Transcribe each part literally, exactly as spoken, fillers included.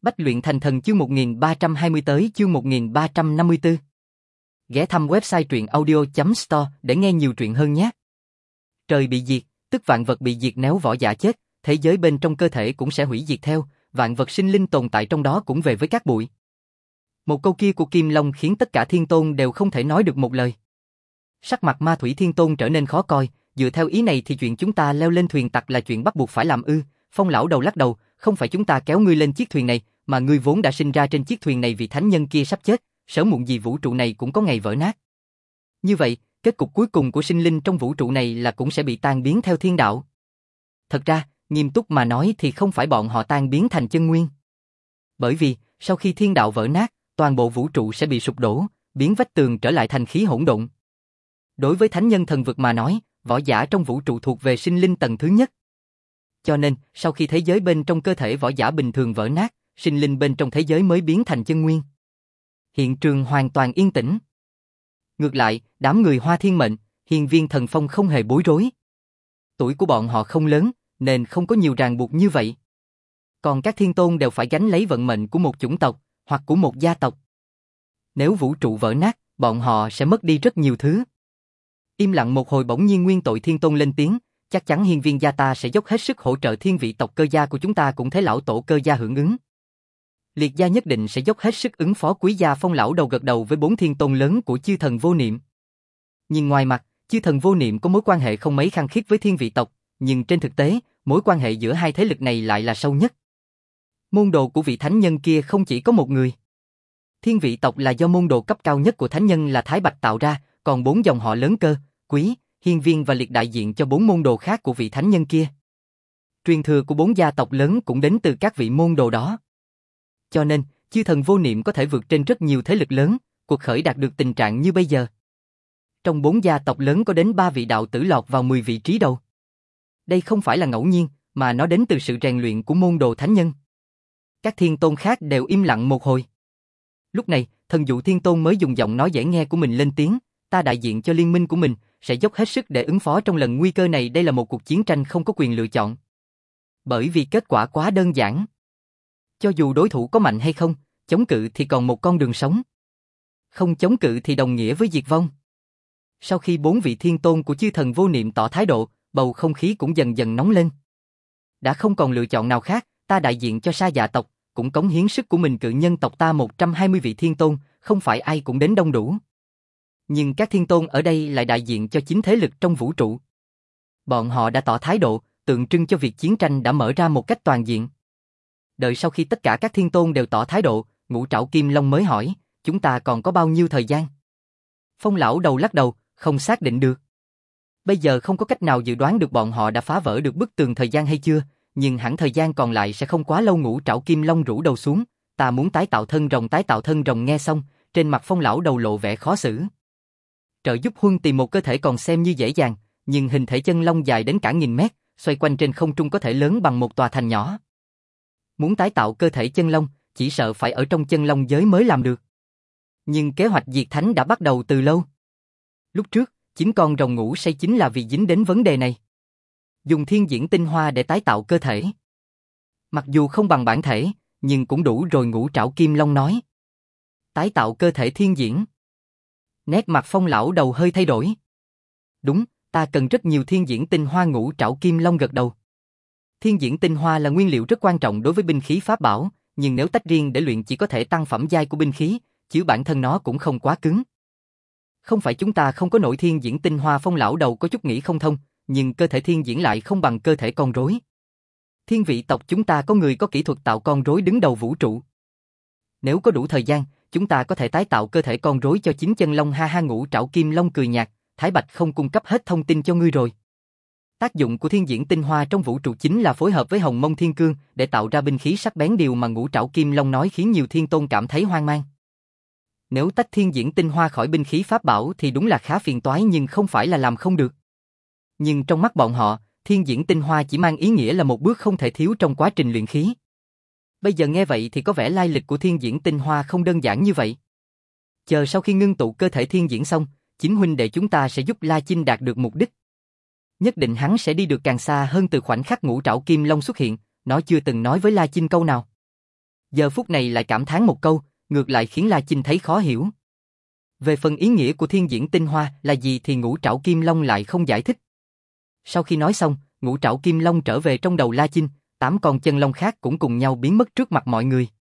Bách luyện thành thần chương một nghìn ba trăm hai mươi tới chương một nghìn ba trăm năm mươi tư. Ghé thăm website truyện audio chấm store để nghe nhiều truyện hơn nhé. Trời bị diệt, tức vạn vật bị diệt, nếu võ giả chết, thế giới bên trong cơ thể cũng sẽ hủy diệt theo, vạn vật sinh linh tồn tại trong đó cũng về với cát bụi. Một câu kia của Kim Long khiến tất cả thiên tôn đều không thể nói được một lời. Sắc mặt Ma Thủy Thiên Tôn trở nên khó coi, dựa theo ý này thì chuyện chúng ta leo lên thuyền tặc là chuyện bắt buộc phải làm ư? Phong lão đầu lắc đầu, không phải chúng ta kéo ngươi lên chiếc thuyền này, mà ngươi vốn đã sinh ra trên chiếc thuyền này vì thánh nhân kia sắp chết, sớm muộn gì vũ trụ này cũng có ngày vỡ nát. Như vậy, kết cục cuối cùng của sinh linh trong vũ trụ này là cũng sẽ bị tan biến theo thiên đạo. Thật ra, nghiêm túc mà nói thì không phải bọn họ tan biến thành chân nguyên. Bởi vì, sau khi thiên đạo vỡ nát, toàn bộ vũ trụ sẽ bị sụp đổ, biến vách tường trở lại thành khí hỗn độn. Đối với thánh nhân thần vực mà nói, võ giả trong vũ trụ thuộc về sinh linh tầng thứ nhất. Cho nên, sau khi thế giới bên trong cơ thể võ giả bình thường vỡ nát, sinh linh bên trong thế giới mới biến thành chân nguyên. Hiện trường hoàn toàn yên tĩnh. Ngược lại, đám người Hoa Thiên Mệnh, Hiên Viên Thần Phong không hề bối rối. Tuổi của bọn họ không lớn, nên không có nhiều ràng buộc như vậy. Còn các thiên tôn đều phải gánh lấy vận mệnh của một chủng tộc, hoặc của một gia tộc. Nếu vũ trụ vỡ nát, bọn họ sẽ mất đi rất nhiều thứ. Im lặng một hồi bỗng nhiên Nguyên Tội Thiên Tôn lên tiếng, chắc chắn Hiên Viên gia ta sẽ dốc hết sức hỗ trợ thiên vị tộc Cơ gia của chúng ta, cũng thế lão tổ Cơ gia hưởng ứng. Liệt gia nhất định sẽ dốc hết sức ứng phó. Quý gia Phong lão đầu gật đầu với bốn thiên tôn lớn của chư thần vô niệm. Nhìn ngoài mặt, chư thần vô niệm có mối quan hệ không mấy khăng khít với thiên vị tộc, nhưng trên thực tế, mối quan hệ giữa hai thế lực này lại là sâu nhất. Môn đồ của vị thánh nhân kia không chỉ có một người. Thiên vị tộc là do môn đồ cấp cao nhất của thánh nhân là Thái Bạch tạo ra, còn bốn dòng họ lớn Cơ, Quý, Hiên Viên và Liệt đại diện cho bốn môn đồ khác của vị thánh nhân kia. Truyền thừa của bốn gia tộc lớn cũng đến từ các vị môn đồ đó. Cho nên, chư thần vô niệm có thể vượt trên rất nhiều thế lực lớn, cuộc khởi đạt được tình trạng như bây giờ. Trong bốn gia tộc lớn có đến ba vị đạo tử lọt vào mười vị trí đầu. Đây không phải là ngẫu nhiên, mà nó đến từ sự rèn luyện của môn đồ thánh nhân. Các thiên tôn khác đều im lặng một hồi. Lúc này, Thần Dụ Thiên Tôn mới dùng giọng nói dễ nghe của mình lên tiếng, ta đại diện cho liên minh của mình, sẽ dốc hết sức để ứng phó trong lần nguy cơ này. Đây là một cuộc chiến tranh không có quyền lựa chọn. Bởi vì kết quả quá đơn giản. Cho dù đối thủ có mạnh hay không, chống cự thì còn một con đường sống. Không chống cự thì đồng nghĩa với diệt vong. Sau khi bốn vị thiên tôn của chư thần vô niệm tỏ thái độ, bầu không khí cũng dần dần nóng lên. Đã không còn lựa chọn nào khác, ta đại diện cho Sa Dạ tộc, cũng cống hiến sức của mình. Cự nhân tộc ta một trăm hai mươi vị thiên tôn, không phải ai cũng đến đông đủ. Nhưng các thiên tôn ở đây lại đại diện cho chính thế lực trong vũ trụ. Bọn họ đã tỏ thái độ, tượng trưng cho việc chiến tranh đã mở ra một cách toàn diện. Đợi sau khi tất cả các thiên tôn đều tỏ thái độ, Ngũ Trảo Kim Long mới hỏi, chúng ta còn có bao nhiêu thời gian? Phong lão đầu lắc đầu, không xác định được. Bây giờ không có cách nào dự đoán được bọn họ đã phá vỡ được bức tường thời gian hay chưa, nhưng hẳn thời gian còn lại sẽ không quá lâu. Ngũ Trảo Kim Long rũ đầu xuống, ta muốn tái tạo thân rồng. Tái tạo thân rồng. Nghe xong, trên mặt Phong lão đầu lộ vẻ khó xử. Trợ giúp Huân tìm một cơ thể còn xem như dễ dàng, nhưng hình thể chân long dài đến cả nghìn mét, xoay quanh trên không trung có thể lớn bằng một tòa thành nhỏ. Muốn tái tạo cơ thể chân long, chỉ sợ phải ở trong chân long giới mới làm được. Nhưng kế hoạch diệt thánh đã bắt đầu từ lâu. Lúc trước, chính con rồng ngủ say chính là vì dính đến vấn đề này. Dùng thiên diễn tinh hoa để tái tạo cơ thể. Mặc dù không bằng bản thể, nhưng cũng đủ rồi. Ngũ Trảo Kim Long nói. Tái tạo cơ thể thiên diễn. Nét mặt Phong lão đầu hơi thay đổi. Đúng, ta cần rất nhiều thiên diễn tinh hoa. Ngũ Trảo Kim Long gật đầu. Thiên diễn tinh hoa là nguyên liệu rất quan trọng đối với binh khí pháp bảo, nhưng nếu tách riêng để luyện chỉ có thể tăng phẩm giai của binh khí, chứ bản thân nó cũng không quá cứng. Không phải chúng ta không có nổi thiên diễn tinh hoa. Phong lão đầu có chút nghĩ không thông, nhưng cơ thể thiên diễn lại không bằng cơ thể con rối. Thiên vị tộc chúng ta có người có kỹ thuật tạo con rối đứng đầu vũ trụ. Nếu có đủ thời gian, chúng ta có thể tái tạo cơ thể con rối cho chính chân long. Ha ha. Ngũ Trảo Kim Long cười nhạt, Thái Bạch không cung cấp hết thông tin cho ngươi rồi. Tác dụng của thiên diễn tinh hoa trong vũ trụ chính là phối hợp với Hồng Mông Thiên Cương để tạo ra binh khí sắc bén. Điều mà Ngũ Trảo Kim Long nói khiến nhiều thiên tôn cảm thấy hoang mang. Nếu tách thiên diễn tinh hoa khỏi binh khí pháp bảo thì đúng là khá phiền toái, nhưng không phải là làm không được. Nhưng trong mắt bọn họ, thiên diễn tinh hoa chỉ mang ý nghĩa là một bước không thể thiếu trong quá trình luyện khí. Bây giờ nghe vậy thì có vẻ lai lịch của thiên diễn tinh hoa không đơn giản như vậy. Chờ sau khi ngưng tụ cơ thể thiên diễn xong, chính huynh đệ chúng ta sẽ giúp La Chinh đạt được mục đích. Nhất định hắn sẽ đi được càng xa hơn. Từ khoảnh khắc Ngũ Trảo Kim Long xuất hiện, nó chưa từng nói với La Chinh câu nào. giờ phút này lại cảm thán một câu, ngược lại khiến La Chinh thấy khó hiểu. Về phần ý nghĩa của thiên diễn tinh hoa là gì thì Ngũ Trảo Kim Long lại không giải thích. Sau khi nói xong, Ngũ Trảo Kim Long trở về trong đầu La Chinh, tám con chân long khác cũng cùng nhau biến mất trước mặt mọi người.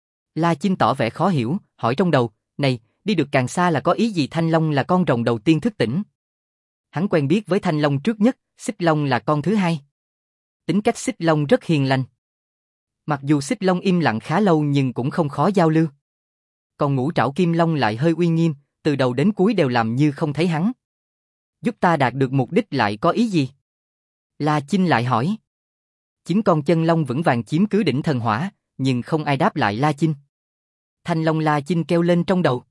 La Chinh tỏ vẻ khó hiểu, hỏi trong đầu, này, đi được càng xa là có ý gì? Thanh Long là con rồng đầu tiên thức tỉnh. Hắn quen biết với Thanh Long trước nhất, Xích Long là con thứ hai. Tính cách Xích Long rất hiền lành. Mặc dù Xích Long im lặng khá lâu nhưng cũng không khó giao lưu. Còn Ngũ Trảo Kim Long lại hơi uy nghiêm, từ đầu đến cuối đều làm như không thấy hắn. Giúp ta đạt được mục đích lại có ý gì? La Chinh lại hỏi. Chín con chân long vững vàng chiếm cứ đỉnh thần hỏa, nhưng không ai đáp lại La Chinh. Thanh Long La Chinh kêu lên trong đầu.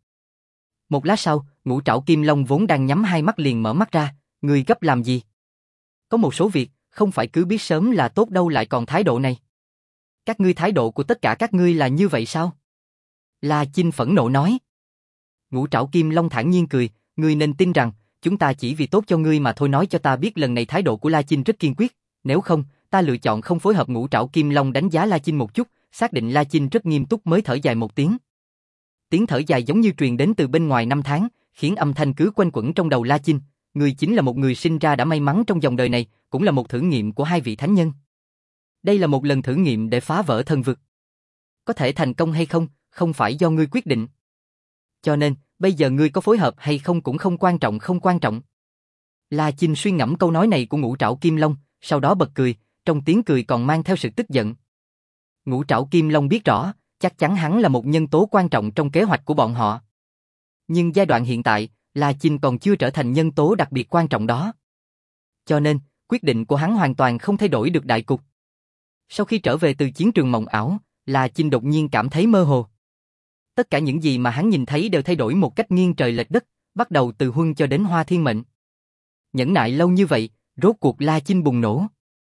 Một lát sau, Ngũ Trảo Kim Long vốn đang nhắm hai mắt liền mở mắt ra, người gấp làm gì? Có một số việc, không phải cứ biết sớm là tốt đâu lại còn thái độ này. Các ngươi thái độ của tất cả các ngươi là như vậy sao? La Chinh phẫn nộ nói. Ngũ Trảo Kim Long thản nhiên cười, ngươi nên tin rằng, chúng ta chỉ vì tốt cho ngươi mà thôi. Nói cho ta biết lần này thái độ của La Chinh rất kiên quyết, nếu không, ta lựa chọn không phối hợp. Ngũ Trảo Kim Long đánh giá La Chinh một chút, xác định La Chinh rất nghiêm túc mới thở dài một tiếng. Tiếng thở dài giống như truyền đến từ bên ngoài năm tháng, khiến âm thanh cứ quanh quẩn trong đầu La Chinh. Ngươi chính là một người sinh ra đã may mắn trong dòng đời này, cũng là một thử nghiệm của hai vị thánh nhân. Đây là một lần thử nghiệm để phá vỡ thần vực. Có thể thành công hay không, không phải do ngươi quyết định. Cho nên, bây giờ ngươi có phối hợp hay không cũng không quan trọng không quan trọng. La Chinh suy ngẫm câu nói này của Ngũ Trảo Kim Long, sau đó bật cười, trong tiếng cười còn mang theo sự tức giận. Ngũ Trảo Kim Long biết rõ, chắc chắn hắn là một nhân tố quan trọng trong kế hoạch của bọn họ. Nhưng giai đoạn hiện tại, La Chinh còn chưa trở thành nhân tố đặc biệt quan trọng đó. Cho nên, quyết định của hắn hoàn toàn không thay đổi được đại cục. Sau khi trở về từ chiến trường mộng ảo, La Chinh đột nhiên cảm thấy mơ hồ. Tất cả những gì mà hắn nhìn thấy đều thay đổi một cách nghiêng trời lệch đất, bắt đầu từ Huân cho đến Hoa Thiên Mệnh. Nhẫn nại lâu như vậy, rốt cuộc La Chinh bùng nổ.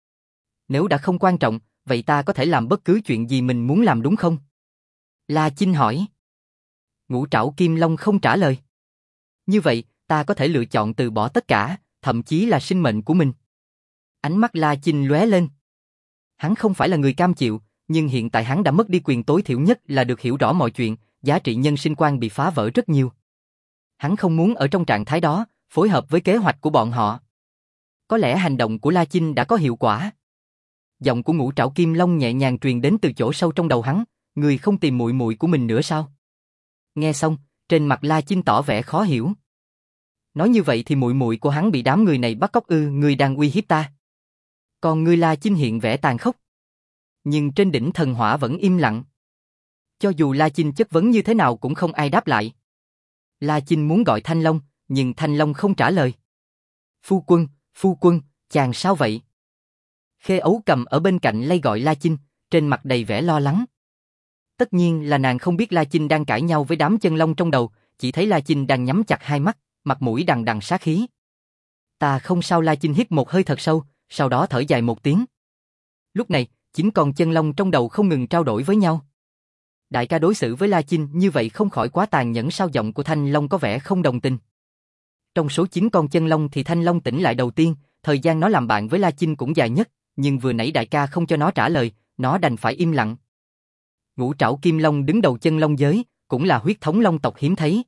Nếu đã không quan trọng, vậy ta có thể làm bất cứ chuyện gì mình muốn làm đúng không? La Chinh hỏi. Ngũ Trảo Kim Long không trả lời. Như vậy, ta có thể lựa chọn từ bỏ tất cả, thậm chí là sinh mệnh của mình. Ánh mắt La Chinh lóe lên. Hắn không phải là người cam chịu, nhưng hiện tại hắn đã mất đi quyền tối thiểu nhất là được hiểu rõ mọi chuyện, giá trị nhân sinh quan bị phá vỡ rất nhiều. Hắn không muốn ở trong trạng thái đó, phối hợp với kế hoạch của bọn họ. Có lẽ hành động của La Chinh đã có hiệu quả. Giọng của Ngũ Trảo Kim Long nhẹ nhàng truyền đến từ chỗ sâu trong đầu hắn, người không tìm muội muội của mình nữa sao? Nghe xong, trên mặt La Chinh tỏ vẻ khó hiểu. Nói như vậy thì muội muội của hắn bị đám người này bắt cóc ư? Người đang uy hiếp ta. Còn người La Chinh hiện vẻ tàn khốc. Nhưng trên đỉnh thần hỏa vẫn im lặng. Cho dù La Chinh chất vấn như thế nào cũng không ai đáp lại. La Chinh muốn gọi Thanh Long, nhưng Thanh Long không trả lời. Phu quân, phu quân, chàng sao vậy? Khê Ấu Cầm ở bên cạnh lay gọi La Chinh, trên mặt đầy vẻ lo lắng. Tất nhiên là nàng không biết La Chinh đang cãi nhau với đám chân long trong đầu, chỉ thấy La Chinh đang nhắm chặt hai mắt, mặt mũi đằng đằng sát khí. Ta không sao. La Chinh hít một hơi thật sâu, sau đó thở dài một tiếng. Lúc này, chín con chân long trong đầu không ngừng trao đổi với nhau. Đại ca đối xử với La Chinh như vậy không khỏi quá tàn nhẫn sao? Giọng của Thanh Long có vẻ không đồng tình. Trong số chín con chân long thì Thanh Long tỉnh lại đầu tiên, thời gian nó làm bạn với La Chinh cũng dài nhất, nhưng vừa nãy đại ca không cho nó trả lời, nó đành phải im lặng. Ngũ Trảo Kim Long đứng đầu chân long giới, cũng là huyết thống long tộc hiếm thấy.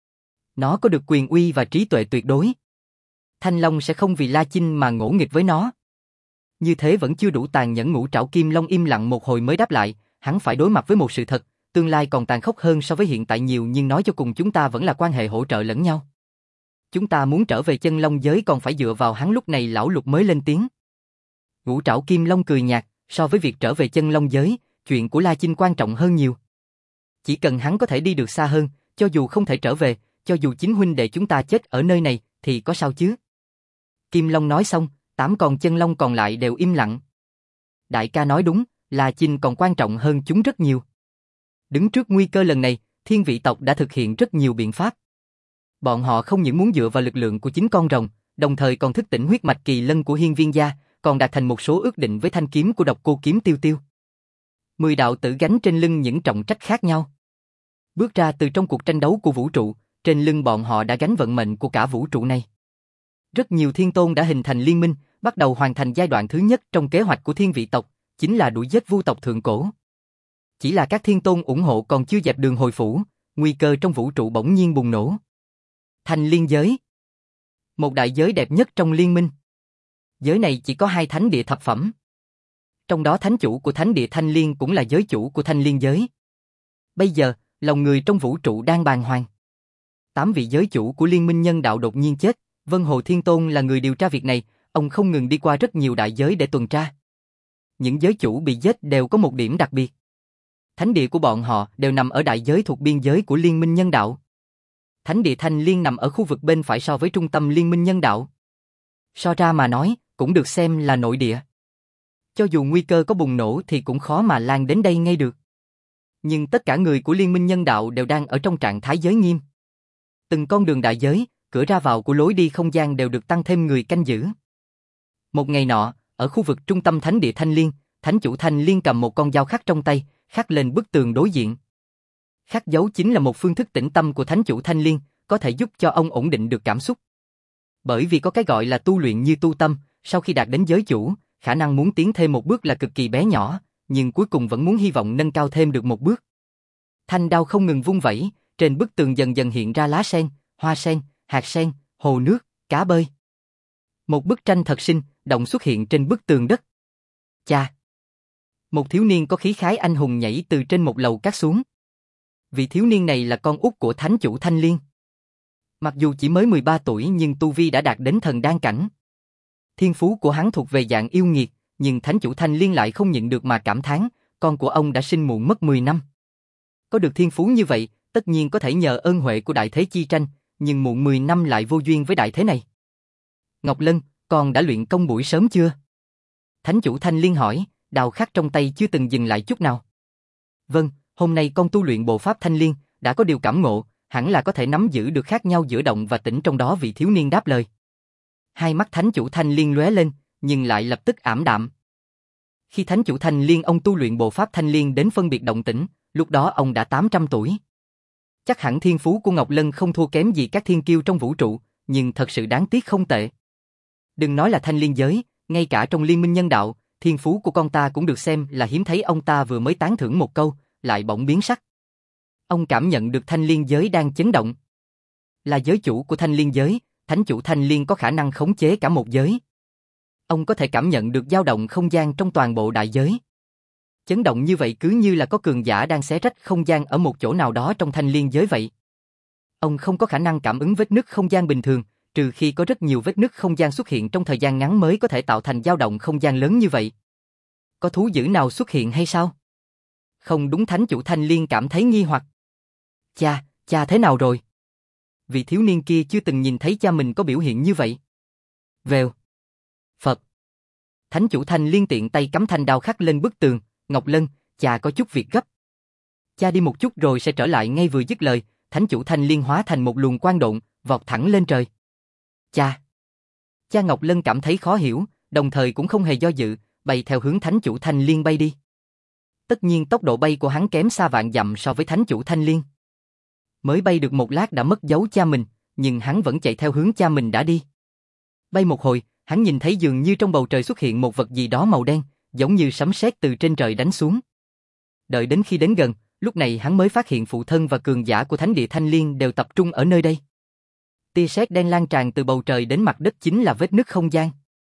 Nó có được quyền uy và trí tuệ tuyệt đối. Thanh Long sẽ không vì La Chinh mà ngỗ nghịch với nó. Như thế vẫn chưa đủ tàn nhẫn. Ngũ Trảo Kim Long im lặng một hồi mới đáp lại, hắn phải đối mặt với một sự thật, tương lai còn tàn khốc hơn so với hiện tại nhiều, nhưng nói cho cùng chúng ta vẫn là quan hệ hỗ trợ lẫn nhau. Chúng ta muốn trở về chân long giới còn phải dựa vào hắn. Lúc này lão Lục mới lên tiếng. Ngũ Trảo Kim Long cười nhạt, so với việc trở về chân long giới, chuyện của La Chinh quan trọng hơn nhiều. Chỉ cần hắn có thể đi được xa hơn, cho dù không thể trở về, cho dù chính huynh đệ chúng ta chết ở nơi này, thì có sao chứ? Kim Long nói xong, tám con chân long còn lại đều im lặng. Đại ca nói đúng, La Chinh còn quan trọng hơn chúng rất nhiều. Đứng trước nguy cơ lần này, thiên vị tộc đã thực hiện rất nhiều biện pháp. Bọn họ không những muốn dựa vào lực lượng của chính con rồng, đồng thời còn thức tỉnh huyết mạch kỳ lân của Hiên Viên gia, còn đạt thành một số ước định với thanh kiếm của Độc Cô Kiếm Tiêu Tiêu. Mười đạo tử gánh trên lưng những trọng trách khác nhau. Bước ra từ trong cuộc tranh đấu của vũ trụ, trên lưng bọn họ đã gánh vận mệnh của cả vũ trụ này. Rất nhiều thiên tôn đã hình thành liên minh, bắt đầu hoàn thành giai đoạn thứ nhất trong kế hoạch của thiên vị tộc, chính là đuổi giết vu tộc thượng cổ. Chỉ là các thiên tôn ủng hộ còn chưa dẹp đường hồi phủ, nguy cơ trong vũ trụ bỗng nhiên bùng nổ. Thanh liên giới. Một đại giới đẹp nhất trong liên minh. Giới này chỉ có hai thánh địa thập phẩm. Trong đó thánh chủ của thánh địa Thanh Liên cũng là giới chủ của thanh liên giới. Bây giờ, lòng người trong vũ trụ đang bàng hoàng. Tám vị giới chủ của liên minh nhân đạo đột nhiên chết, Vân Hồ Thiên Tôn là người điều tra việc này, ông không ngừng đi qua rất nhiều đại giới để tuần tra. Những giới chủ bị giết đều có một điểm đặc biệt. Thánh địa của bọn họ đều nằm ở đại giới thuộc biên giới của liên minh nhân đạo. Thánh địa Thanh Liên nằm ở khu vực bên phải so với trung tâm liên minh nhân đạo. So ra mà nói, cũng được xem là nội địa. Cho dù nguy cơ có bùng nổ thì cũng khó mà lan đến đây ngay được. Nhưng tất cả người của liên minh nhân đạo đều đang ở trong trạng thái giới nghiêm. Từng con đường đại giới, cửa ra vào của lối đi không gian đều được tăng thêm người canh giữ. Một ngày nọ, ở khu vực trung tâm thánh địa Thanh Liên, thánh chủ Thanh Liên cầm một con dao khắc trong tay, khắc lên bức tường đối diện. Khắc dấu chính là một phương thức tĩnh tâm của thánh chủ Thanh Liên, có thể giúp cho ông ổn định được cảm xúc. Bởi vì có cái gọi là tu luyện như tu tâm, sau khi đạt đến giới chủ, khả năng muốn tiến thêm một bước là cực kỳ bé nhỏ, nhưng cuối cùng vẫn muốn hy vọng nâng cao thêm được một bước. Thanh đao không ngừng vung vẩy, trên bức tường dần dần hiện ra lá sen, hoa sen, hạt sen, hồ nước, cá bơi. Một bức tranh thật xinh, động xuất hiện trên bức tường đất. Cha! Một thiếu niên có khí khái anh hùng nhảy từ trên một lầu cát xuống. Vị thiếu niên này là con út của thánh chủ Thanh Liên. Mặc dù chỉ mới mười ba tuổi nhưng tu vi đã đạt đến thần đan cảnh. Thiên phú của hắn thuộc về dạng yêu nghiệt, nhưng thánh chủ Thanh Liên lại không nhịn được mà cảm thán, con của ông đã sinh muộn mất mười năm. Có được thiên phú như vậy, tất nhiên có thể nhờ ơn huệ của đại thế chi tranh, nhưng muộn mười năm lại vô duyên với đại thế này. Ngọc Lân, con đã luyện công buổi sớm chưa? Thánh chủ Thanh Liên hỏi, đào khắc trong tay chưa từng dừng lại chút nào. Vâng, hôm nay con tu luyện bộ pháp Thanh Liên, đã có điều cảm ngộ, hẳn là có thể nắm giữ được khác nhau giữa động và tĩnh trong đó, vị thiếu niên đáp lời. Hai mắt thánh chủ Thanh Liên lóe lên, nhưng lại lập tức ảm đạm. Khi thánh chủ Thanh Liên ông tu luyện bộ pháp Thanh Liên đến phân biệt động tĩnh, lúc đó ông đã tám trăm tuổi. Chắc hẳn thiên phú của Ngọc Lân không thua kém gì các thiên kiêu trong vũ trụ, nhưng thật sự đáng tiếc không tệ. Đừng nói là Thanh Liên giới, ngay cả trong liên minh nhân đạo, thiên phú của con ta cũng được xem là hiếm thấy. Ông ta vừa mới tán thưởng một câu, lại bỗng biến sắc. Ông cảm nhận được Thanh Liên giới đang chấn động. Là giới chủ của Thanh Liên giới, thánh chủ Thanh Liên có khả năng khống chế cả một giới. Ông có thể cảm nhận được dao động không gian trong toàn bộ đại giới. Chấn động như vậy cứ như là có cường giả đang xé rách không gian ở một chỗ nào đó trong Thanh Liên giới vậy. Ông không có khả năng cảm ứng vết nứt không gian bình thường, trừ khi có rất nhiều vết nứt không gian xuất hiện trong thời gian ngắn mới có thể tạo thành dao động không gian lớn như vậy. Có thú dữ nào xuất hiện hay sao? Không đúng, thánh chủ Thanh Liên cảm thấy nghi hoặc. Cha, cha thế nào rồi? Vị thiếu niên kia chưa từng nhìn thấy cha mình có biểu hiện như vậy. Vèo. Phật. Thánh chủ Thanh Liên tiện tay cắm thanh đao khắc lên bức tường. Ngọc Lân, cha có chút việc gấp. Cha đi một chút rồi sẽ trở lại ngay. Vừa dứt lời, thánh chủ Thanh Liên hóa thành một luồng quang độn, vọt thẳng lên trời. Cha. Cha Ngọc Lân cảm thấy khó hiểu, đồng thời cũng không hề do dự, bay theo hướng thánh chủ Thanh Liên bay đi. Tất nhiên tốc độ bay của hắn kém xa vạn dặm so với thánh chủ Thanh Liên. Mới bay được một lát đã mất dấu cha mình, nhưng hắn vẫn chạy theo hướng cha mình đã đi. Bay một hồi, hắn nhìn thấy dường như trong bầu trời xuất hiện một vật gì đó màu đen, giống như sấm sét từ trên trời đánh xuống. Đợi đến khi đến gần, lúc này hắn mới phát hiện phụ thân và cường giả của thánh địa Thanh Liên đều tập trung ở nơi đây. Tia sét đen lan tràn từ bầu trời đến mặt đất chính là vết nứt không gian.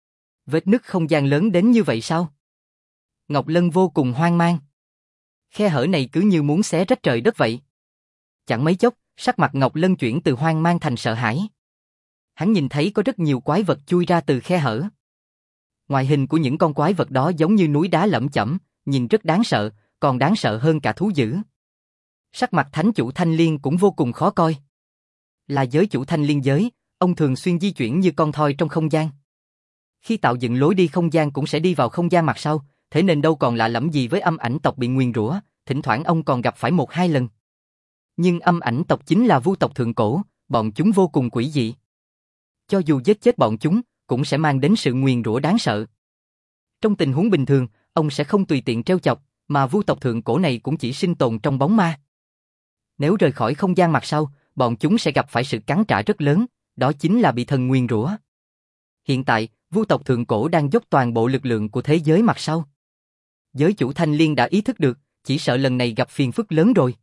Vết nứt không gian lớn đến như vậy sao? Ngọc Lân vô cùng hoang mang. Khe hở này cứ như muốn xé rách trời đất vậy. Chẳng mấy chốc, sắc mặt Ngọc Lân chuyển từ hoang mang thành sợ hãi. Hắn nhìn thấy có rất nhiều quái vật chui ra từ khe hở. Ngoại hình của những con quái vật đó giống như núi đá lởm chởm, nhìn rất đáng sợ, còn đáng sợ hơn cả thú dữ. Sắc mặt thánh chủ Thanh Liên cũng vô cùng khó coi. Là giới chủ Thanh Liên giới, ông thường xuyên di chuyển như con thoi trong không gian. Khi tạo dựng lối đi không gian cũng sẽ đi vào không gian mặt sau, thế nên đâu còn lạ lẫm gì với âm ảnh tộc bị nguyền rủa, thỉnh thoảng ông còn gặp phải một hai lần. Nhưng âm ảnh tộc chính là vu tộc thượng cổ, bọn chúng vô cùng quỷ dị. Cho dù giết chết bọn chúng, cũng sẽ mang đến sự nguyền rủa đáng sợ. Trong tình huống bình thường, ông sẽ không tùy tiện trêu chọc, mà vu tộc thượng cổ này cũng chỉ sinh tồn trong bóng ma. Nếu rời khỏi không gian mặt sau, bọn chúng sẽ gặp phải sự cắn trả rất lớn, đó chính là bị thần nguyền rủa. Hiện tại, vu tộc thượng cổ đang dốc toàn bộ lực lượng của thế giới mặt sau. Giới chủ Thanh Liên đã ý thức được, chỉ sợ lần này gặp phiền phức lớn rồi.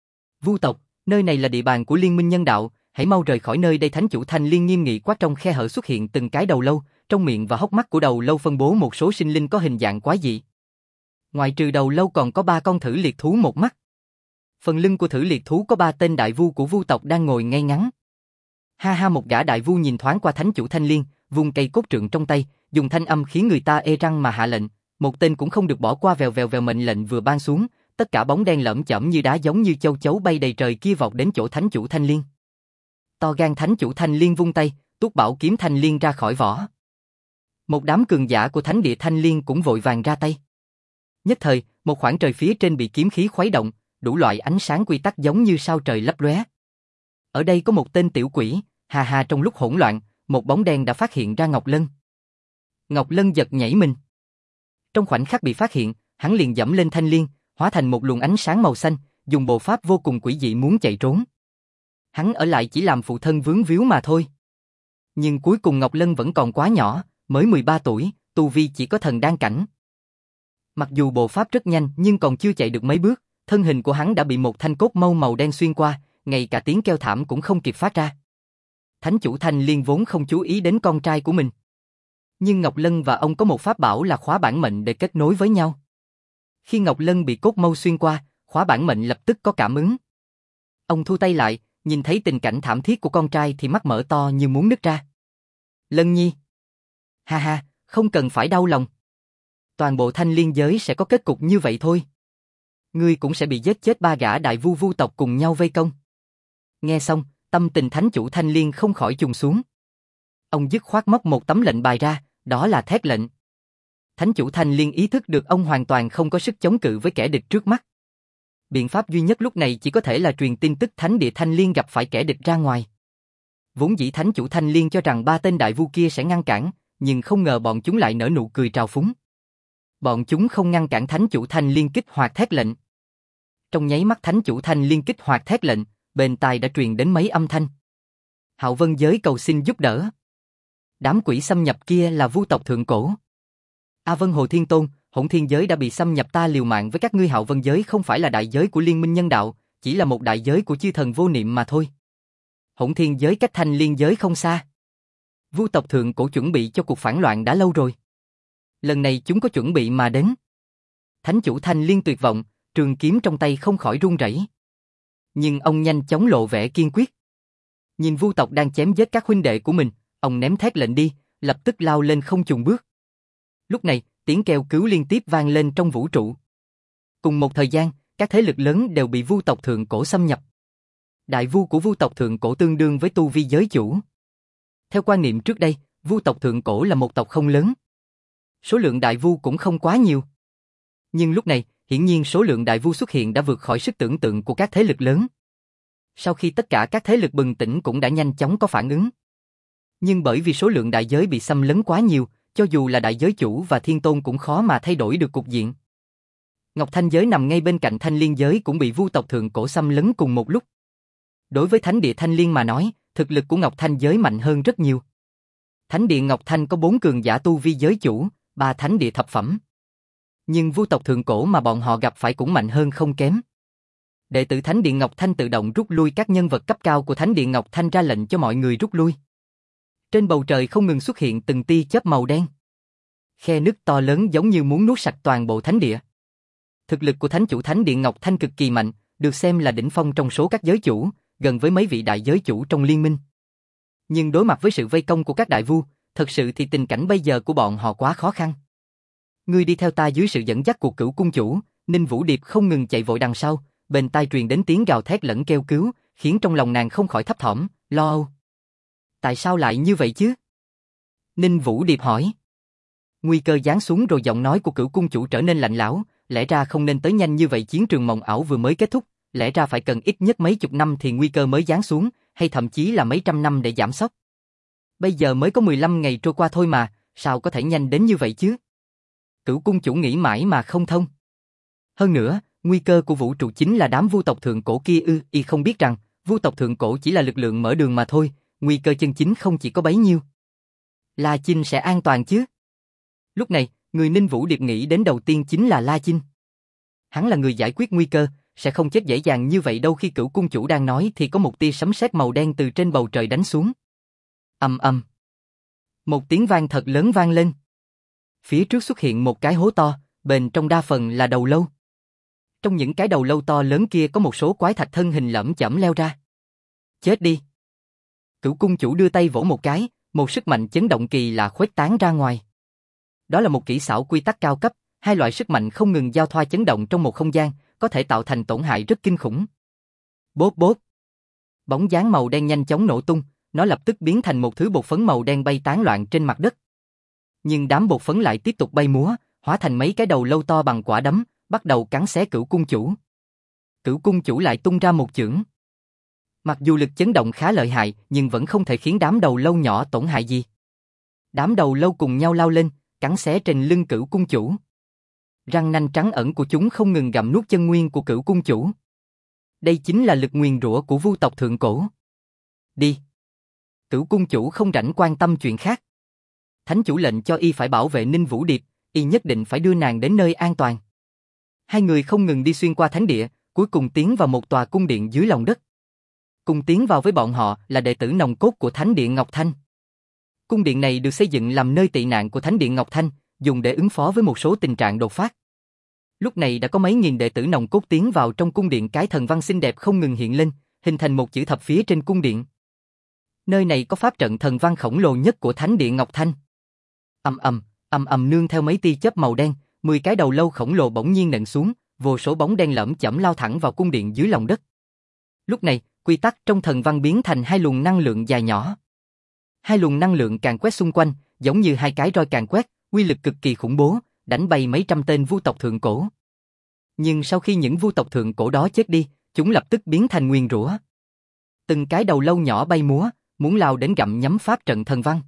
Vu tộc, nơi này là địa bàn của Liên minh Nhân Đạo, hãy mau rời khỏi nơi đây. Thánh chủ Thanh Liên nghiêm nghị quát. Trong khe hở xuất hiện từng cái đầu lâu, trong miệng và hốc mắt của đầu lâu phân bố một số sinh linh có hình dạng quái dị. Ngoài trừ đầu lâu còn có ba con thử liệt thú một mắt. Phần lưng của thử liệt thú có ba tên đại vu của vu tộc đang ngồi ngay ngắn. Ha ha, một gã đại vu nhìn thoáng qua thánh chủ Thanh Liên, vung cây cốt trượng trong tay, dùng thanh âm khiến người ta ê răng mà hạ lệnh, một tên cũng không được bỏ qua. Vèo vèo vèo, mệnh lệnh vừa ban xuống, tất cả bóng đen lởm chởm như đá giống như châu chấu bay đầy trời kia vọt đến chỗ thánh chủ Thanh Liên. To gan thánh chủ Thanh Liên vung tay, tuốt bảo kiếm Thanh Liên ra khỏi vỏ. Một đám cường giả của thánh địa Thanh Liên cũng vội vàng ra tay. Nhất thời, một khoảng trời phía trên bị kiếm khí khuấy động, đủ loại ánh sáng quy tắc giống như sao trời lấp lóe. Ở đây có một tên tiểu quỷ, hà hà. Trong lúc hỗn loạn, một bóng đen đã phát hiện ra Ngọc Lân. Ngọc Lân giật nhảy mình. Trong khoảnh khắc bị phát hiện, hắn liền dẫm lên Thanh Liên, hóa thành một luồng ánh sáng màu xanh, dùng bộ pháp vô cùng quỷ dị muốn chạy trốn. Hắn ở lại chỉ làm phụ thân vướng víu mà thôi. Nhưng cuối cùng Ngọc Lân vẫn còn quá nhỏ, mới mười ba tuổi, tu vi chỉ có thần đan cảnh. Mặc dù bộ pháp rất nhanh nhưng còn chưa chạy được mấy bước, thân hình của hắn đã bị một thanh cốt mâu màu đen xuyên qua, ngay cả tiếng kêu thảm cũng không kịp phát ra. Thánh chủ Thanh Liên vốn không chú ý đến con trai của mình. Nhưng Ngọc Lân và ông có một pháp bảo là khóa bản mệnh để kết nối với nhau. Khi Ngọc Lân bị cốt mâu xuyên qua, khóa bản mệnh lập tức có cảm ứng. Ông thu tay lại, nhìn thấy tình cảnh thảm thiết của con trai thì mắt mở to như muốn nứt ra. Lân nhi. Ha ha, không cần phải đau lòng. Toàn bộ Thanh Liên giới sẽ có kết cục như vậy thôi. Ngươi cũng sẽ bị giết chết ba gã đại vu vu tộc cùng nhau vây công. Nghe xong, tâm tình thánh chủ Thanh Liên không khỏi trùng xuống. Ông dứt khoát móc một tấm lệnh bài ra, đó là thét lệnh. Thánh chủ Thanh Liên ý thức được ông hoàn toàn không có sức chống cự với kẻ địch trước mắt. Biện pháp duy nhất lúc này chỉ có thể là truyền tin tức thánh địa Thanh Liên gặp phải kẻ địch ra ngoài. Vốn dĩ thánh chủ Thanh Liên cho rằng ba tên đại vu kia sẽ ngăn cản, nhưng không ngờ bọn chúng lại nở nụ cười trào phúng. Bọn chúng không ngăn cản thánh chủ Thanh Liên kích hoạt thét lệnh. Trong nháy mắt thánh chủ Thanh Liên kích hoạt thét lệnh, bên tai đã truyền đến mấy âm thanh. Hạo Vân giới cầu xin giúp đỡ. Đám quỷ xâm nhập kia là vu tộc thượng cổ. A Vân Hồ Thiên Tôn, Hỗn Thiên giới đã bị xâm nhập, ta liều mạng với các ngươi. Hạo Vân giới không phải là đại giới của Liên minh Nhân Đạo, chỉ là một đại giới của chư thần vô niệm mà thôi. Hỗn Thiên giới cách Thanh Liên giới không xa. Vu tộc thượng cổ chuẩn bị cho cuộc phản loạn đã lâu rồi. Lần này chúng có chuẩn bị mà đến. Thánh chủ Thanh Liên tuyệt vọng, trường kiếm trong tay không khỏi run rẩy. Nhưng ông nhanh chóng lộ vẻ kiên quyết. Nhìn vu tộc đang chém giết các huynh đệ của mình, ông ném thét lệnh đi, lập tức lao lên không chùng bước. Lúc này, tiếng kêu cứu liên tiếp vang lên trong vũ trụ. Cùng một thời gian, các thế lực lớn đều bị vu tộc thượng cổ xâm nhập. Đại vu của vu tộc thượng cổ tương đương với tu vi giới chủ. Theo quan niệm trước đây, vu tộc thượng cổ là một tộc không lớn. Số lượng đại vu cũng không quá nhiều. Nhưng lúc này, hiển nhiên số lượng đại vu xuất hiện đã vượt khỏi sức tưởng tượng của các thế lực lớn. Sau khi tất cả các thế lực bừng tỉnh cũng đã nhanh chóng có phản ứng. Nhưng bởi vì số lượng đại giới bị xâm lấn quá nhiều, cho dù là đại giới chủ và thiên tôn cũng khó mà thay đổi được cục diện. Ngọc Thanh giới nằm ngay bên cạnh Thanh Liên giới cũng bị vu tộc thượng cổ xâm lấn cùng một lúc. Đối với thánh địa Thanh Liên mà nói, thực lực của Ngọc Thanh giới mạnh hơn rất nhiều. Thánh địa Ngọc Thanh có bốn cường giả tu vi giới chủ, ba thánh địa thập phẩm. Nhưng vu tộc thượng cổ mà bọn họ gặp phải cũng mạnh hơn không kém. Đệ tử Thánh điện Ngọc Thanh tự động rút lui, các nhân vật cấp cao của Thánh điện Ngọc Thanh ra lệnh cho mọi người rút lui. Trên bầu trời không ngừng xuất hiện từng tia chớp màu đen. Khe nứt to lớn giống như muốn nuốt sạch toàn bộ thánh địa. Thực lực của thánh chủ Thánh điện Ngọc Thanh cực kỳ mạnh, được xem là đỉnh phong trong số các giới chủ, gần với mấy vị đại giới chủ trong liên minh. Nhưng đối mặt với sự vây công của các đại vu, thật sự thì tình cảnh bây giờ của bọn họ quá khó khăn. Ngươi đi theo ta. Dưới sự dẫn dắt của Cửu cung chủ, Ninh Vũ Điệp không ngừng chạy vội đằng sau, bên tai truyền đến tiếng gào thét lẫn kêu cứu, khiến trong lòng nàng không khỏi thấp thỏm, lo âu. Tại sao lại như vậy chứ? Ninh Vũ Điệp hỏi. Nguy cơ giáng xuống rồi, giọng nói của Cửu cung chủ trở nên lạnh lẽo, lẽ ra không nên tới nhanh như vậy, chiến trường mộng ảo vừa mới kết thúc, lẽ ra phải cần ít nhất mấy chục năm thì nguy cơ mới giáng xuống, hay thậm chí là mấy trăm năm để giảm sốc. Bây giờ mới có mười lăm ngày trôi qua thôi mà, sao có thể nhanh đến như vậy chứ? Cửu cung chủ nghĩ mãi mà không thông. Hơn nữa, nguy cơ của vũ trụ chính là đám vu tộc thượng cổ kia ư? Y không biết rằng, vu tộc thượng cổ chỉ là lực lượng mở đường mà thôi, nguy cơ chân chính không chỉ có bấy nhiêu. La Chinh sẽ an toàn chứ? Lúc này, người Ninh Vũ Điệp nghĩ đến đầu tiên chính là La Chinh. Hắn là người giải quyết nguy cơ, sẽ không chết dễ dàng như vậy đâu. Khi Cửu cung chủ đang nói thì có một tia sấm sét màu đen từ trên bầu trời đánh xuống. Ầm ầm. Một tiếng vang thật lớn vang lên. Phía trước xuất hiện một cái hố to, bên trong đa phần là đầu lâu. Trong những cái đầu lâu to lớn kia có một số quái thạch thân hình lởm chởm leo ra. Chết đi. Cửu cung chủ đưa tay vỗ một cái, một sức mạnh chấn động kỳ lạ khuếch tán ra ngoài. Đó là một kỹ xảo quy tắc cao cấp, hai loại sức mạnh không ngừng giao thoa chấn động trong một không gian, có thể tạo thành tổn hại rất kinh khủng. Bốp bốp. Bóng dáng màu đen nhanh chóng nổ tung, nó lập tức biến thành một thứ bột phấn màu đen bay tán loạn trên mặt đất. Nhưng đám bột phấn lại tiếp tục bay múa, hóa thành mấy cái đầu lâu to bằng quả đấm, bắt đầu cắn xé Cửu cung chủ. Cửu cung chủ lại tung ra một chưởng. Mặc dù lực chấn động khá lợi hại, nhưng vẫn không thể khiến đám đầu lâu nhỏ tổn hại gì. Đám đầu lâu cùng nhau lao lên, cắn xé trên lưng Cửu cung chủ. Răng nanh trắng ẩn của chúng không ngừng gặm nuốt chân nguyên của Cửu cung chủ. Đây chính là lực nguyền rủa của vu tộc thượng cổ. Đi. Cửu cung chủ không rảnh quan tâm chuyện khác. Thánh chủ lệnh cho y phải bảo vệ Ninh Vũ Điệp, y nhất định phải đưa nàng đến nơi an toàn. Hai người không ngừng đi xuyên qua thánh địa, cuối cùng tiến vào một tòa cung điện dưới lòng đất. Cùng tiến vào với bọn họ là đệ tử nòng cốt của Thánh điện Ngọc Thanh. Cung điện này được xây dựng làm nơi tị nạn của Thánh điện Ngọc Thanh, dùng để ứng phó với một số tình trạng đột phát. Lúc này đã có mấy nghìn đệ tử nòng cốt tiến vào trong cung điện, cái thần văn xinh đẹp không ngừng hiện lên, hình thành một chữ thập phía trên cung điện. Nơi này có pháp trận thần văn khổng lồ nhất của Thánh điện Ngọc Thanh. Ầm ầm, ầm ầm, nương theo mấy tia chớp màu đen, mười cái đầu lâu khổng lồ bỗng nhiên nện xuống, vô số bóng đen lởm chởm lao thẳng vào cung điện dưới lòng đất. Lúc này, quy tắc trong thần văn biến thành hai luồng năng lượng dài nhỏ. Hai luồng năng lượng càng quét xung quanh, giống như hai cái roi càng quét, uy lực cực kỳ khủng bố, đánh bay mấy trăm tên vu tộc thượng cổ. Nhưng sau khi những vu tộc thượng cổ đó chết đi, chúng lập tức biến thành nguyền rủa. Từng cái đầu lâu nhỏ bay múa, muốn lao đến gặm nhấm pháp trận thần văn.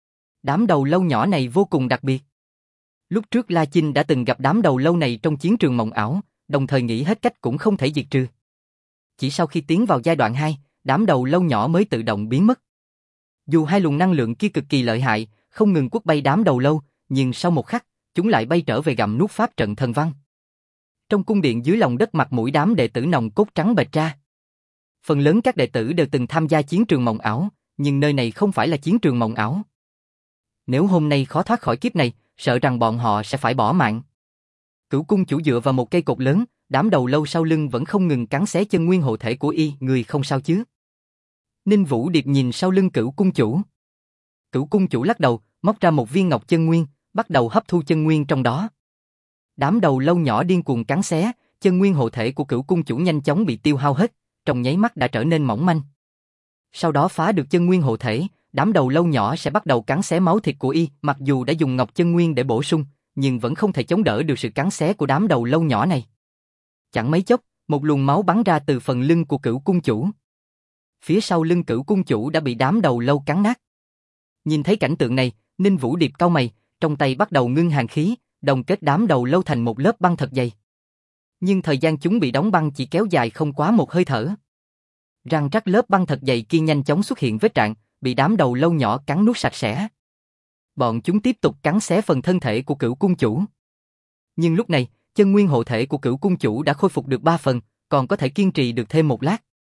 Đám đầu lâu nhỏ này vô cùng đặc biệt. Lúc trước La Chinh đã từng gặp đám đầu lâu này trong chiến trường mộng ảo, đồng thời nghĩ hết cách cũng không thể diệt trừ. Chỉ sau khi tiến vào giai đoạn hai, đám đầu lâu nhỏ mới tự động biến mất. Dù hai luồng năng lượng kia cực kỳ lợi hại, không ngừng quất bay đám đầu lâu, nhưng sau một khắc, chúng lại bay trở về gặm nuốt pháp trận thần văn. Trong cung điện dưới lòng đất, mặt mũi đám đệ tử nòng cốt trắng bệch ra. Phần lớn các đệ tử đều từng tham gia chiến trường mộng ảo, nhưng nơi này không phải là chiến trường mộng ảo. Nếu hôm nay khó thoát khỏi kiếp này, sợ rằng bọn họ sẽ phải bỏ mạng. Cửu cung chủ dựa vào một cây cột lớn, đám đầu lâu sau lưng vẫn không ngừng cắn xé chân nguyên hộ thể của y, người không sao chứ? Ninh Vũ Điệp nhìn sau lưng Cửu cung chủ. Cửu cung chủ lắc đầu, móc ra một viên ngọc chân nguyên, bắt đầu hấp thu chân nguyên trong đó. Đám đầu lâu nhỏ điên cuồng cắn xé, chân nguyên hộ thể của Cửu cung chủ nhanh chóng bị tiêu hao hết, trong nháy mắt đã trở nên mỏng manh. Sau đó phá được chân nguyên hộ thể, đám đầu lâu nhỏ sẽ bắt đầu cắn xé máu thịt của y, mặc dù đã dùng ngọc chân nguyên để bổ sung, nhưng vẫn không thể chống đỡ được sự cắn xé của đám đầu lâu nhỏ này. Chẳng mấy chốc, một luồng máu bắn ra từ phần lưng của Cửu cung chủ. Phía sau lưng Cửu cung chủ đã bị đám đầu lâu cắn nát. Nhìn thấy cảnh tượng này, Ninh Vũ Điệp cau mày, trong tay bắt đầu ngưng hàn khí, đồng kết đám đầu lâu thành một lớp băng thật dày. Nhưng thời gian chúng bị đóng băng chỉ kéo dài không quá một hơi thở. Răng rắc lớp băng thật dày kia nhanh chóng xuất hiện vết rạn, bị đám đầu lâu nhỏ cắn nuốt sạch sẽ. Bọn chúng tiếp tục cắn xé phần thân thể của Cửu cung chủ. Nhưng lúc này, chân nguyên hộ thể của Cửu cung chủ đã khôi phục được ba phần, còn có thể kiên trì được thêm một lát.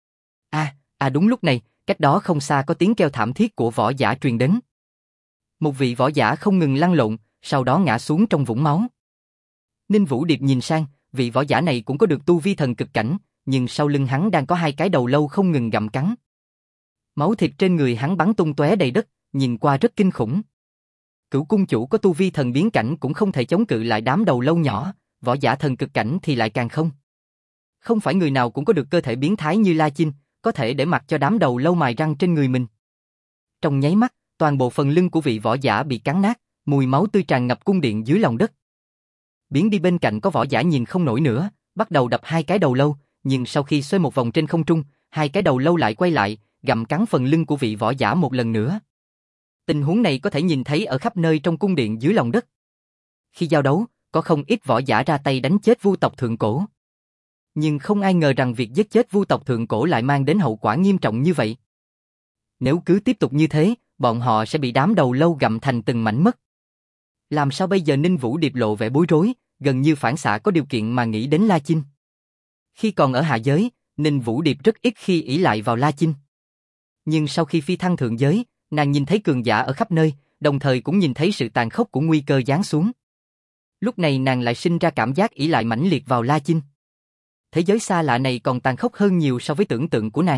À, à đúng lúc này, cách đó không xa có tiếng kêu thảm thiết của võ giả truyền đến. Một vị võ giả không ngừng lăn lộn, sau đó ngã xuống trong vũng máu. Ninh Vũ Điệp nhìn sang, vị võ giả này cũng có được tu vi thần cực cảnh, nhưng sau lưng hắn đang có hai cái đầu lâu không ngừng gặm cắn. Máu thịt trên người hắn bắn tung tóe đầy đất, nhìn qua rất kinh khủng. Cửu cung chủ có tu vi thần biến cảnh cũng không thể chống cự lại đám đầu lâu nhỏ, võ giả thần cực cảnh thì lại càng không. Không phải người nào cũng có được cơ thể biến thái như La Chinh, có thể để mặc cho đám đầu lâu mài răng trên người mình. Trong nháy mắt, toàn bộ phần lưng của vị võ giả bị cắn nát, mùi máu tươi tràn ngập cung điện dưới lòng đất. Biến đi bên cạnh có võ giả nhìn không nổi nữa, bắt đầu đập hai cái đầu lâu, nhưng sau khi xoay một vòng trên không trung, hai cái đầu lâu lại quay lại, gặm cắn phần lưng của vị võ giả một lần nữa. Tình huống này có thể nhìn thấy ở khắp nơi trong cung điện dưới lòng đất. Khi giao đấu, có không ít võ giả ra tay đánh chết vu tộc thượng cổ. Nhưng không ai ngờ rằng việc giết chết vu tộc thượng cổ lại mang đến hậu quả nghiêm trọng như vậy. Nếu cứ tiếp tục như thế, bọn họ sẽ bị đám đầu lâu gặm thành từng mảnh mất. Làm sao bây giờ? Ninh Vũ Điệp lộ vẻ bối rối, gần như phản xạ có điều kiện mà nghĩ đến La Chinh. Khi còn ở hạ giới, Ninh Vũ Điệp rất ít khi ỷ lại vào La Chinh. Nhưng sau khi phi thăng thượng giới, nàng nhìn thấy cường giả ở khắp nơi, đồng thời cũng nhìn thấy sự tàn khốc của nguy cơ giáng xuống. Lúc này nàng lại sinh ra cảm giác ỷ lại mãnh liệt vào La Chinh. Thế giới xa lạ này còn tàn khốc hơn nhiều so với tưởng tượng của nàng.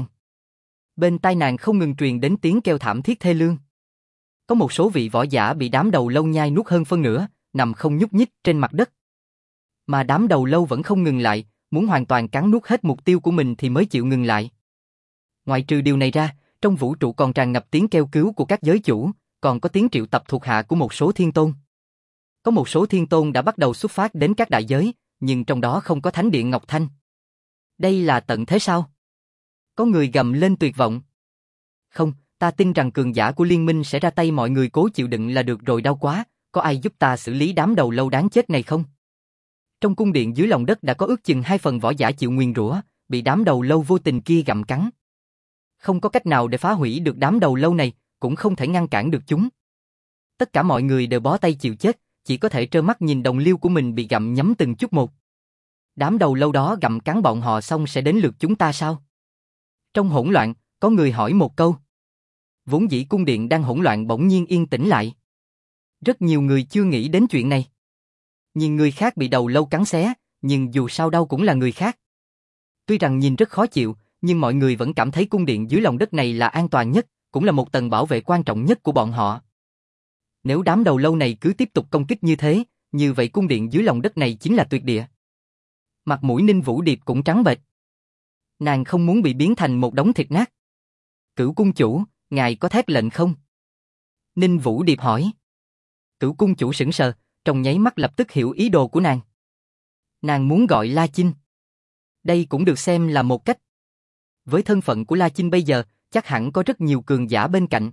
Bên tai nàng không ngừng truyền đến tiếng kêu thảm thiết thê lương. Có một số vị võ giả bị đám đầu lâu nhai nuốt hơn phân nửa, nằm không nhúc nhích trên mặt đất. Mà đám đầu lâu vẫn không ngừng lại, muốn hoàn toàn cắn nuốt hết mục tiêu của mình thì mới chịu ngừng lại. Ngoại trừ điều này ra, trong vũ trụ còn tràn ngập tiếng kêu cứu của các giới chủ, còn có tiếng triệu tập thuộc hạ của một số thiên tôn. Có một số thiên tôn đã bắt đầu xuất phát đến các đại giới, nhưng trong đó không có Thánh Điện Ngọc Thanh. Đây là tận thế sao? Có người gầm lên tuyệt vọng. Không, ta tin rằng cường giả của liên minh sẽ ra tay, mọi người cố chịu đựng là được rồi, đau quá, có ai giúp ta xử lý đám đầu lâu đáng chết này không? Trong cung điện dưới lòng đất đã có ước chừng hai phần võ giả chịu nguyền rủa, bị đám đầu lâu vô tình kia gặm cắn. Không có cách nào để phá hủy được đám đầu lâu này, cũng không thể ngăn cản được chúng. Tất cả mọi người đều bó tay chịu chết, chỉ có thể trơ mắt nhìn đồng liêu của mình bị gặm nhấm từng chút một. Đám đầu lâu đó gặm cắn bọn họ xong sẽ đến lượt chúng ta sao? Trong hỗn loạn, có người hỏi một câu. Vốn dĩ cung điện đang hỗn loạn bỗng nhiên yên tĩnh lại. Rất nhiều người chưa nghĩ đến chuyện này. Nhìn người khác bị đầu lâu cắn xé, nhưng dù sao đâu cũng là người khác. Tuy rằng nhìn rất khó chịu, nhưng mọi người vẫn cảm thấy cung điện dưới lòng đất này là an toàn nhất, cũng là một tầng bảo vệ quan trọng nhất của bọn họ. Nếu đám đầu lâu này cứ tiếp tục công kích như thế, như vậy cung điện dưới lòng đất này chính là tuyệt địa. Mặt mũi Ninh Vũ Điệp cũng trắng bệch. Nàng không muốn bị biến thành một đống thịt nát. Cửu cung chủ, ngài có thét lệnh không? Ninh Vũ Điệp hỏi. Cửu cung chủ sững sờ, trong nháy mắt lập tức hiểu ý đồ của nàng. Nàng muốn gọi La Chinh. Đây cũng được xem là một cách. Với thân phận của La Chinh bây giờ, chắc hẳn có rất nhiều cường giả bên cạnh.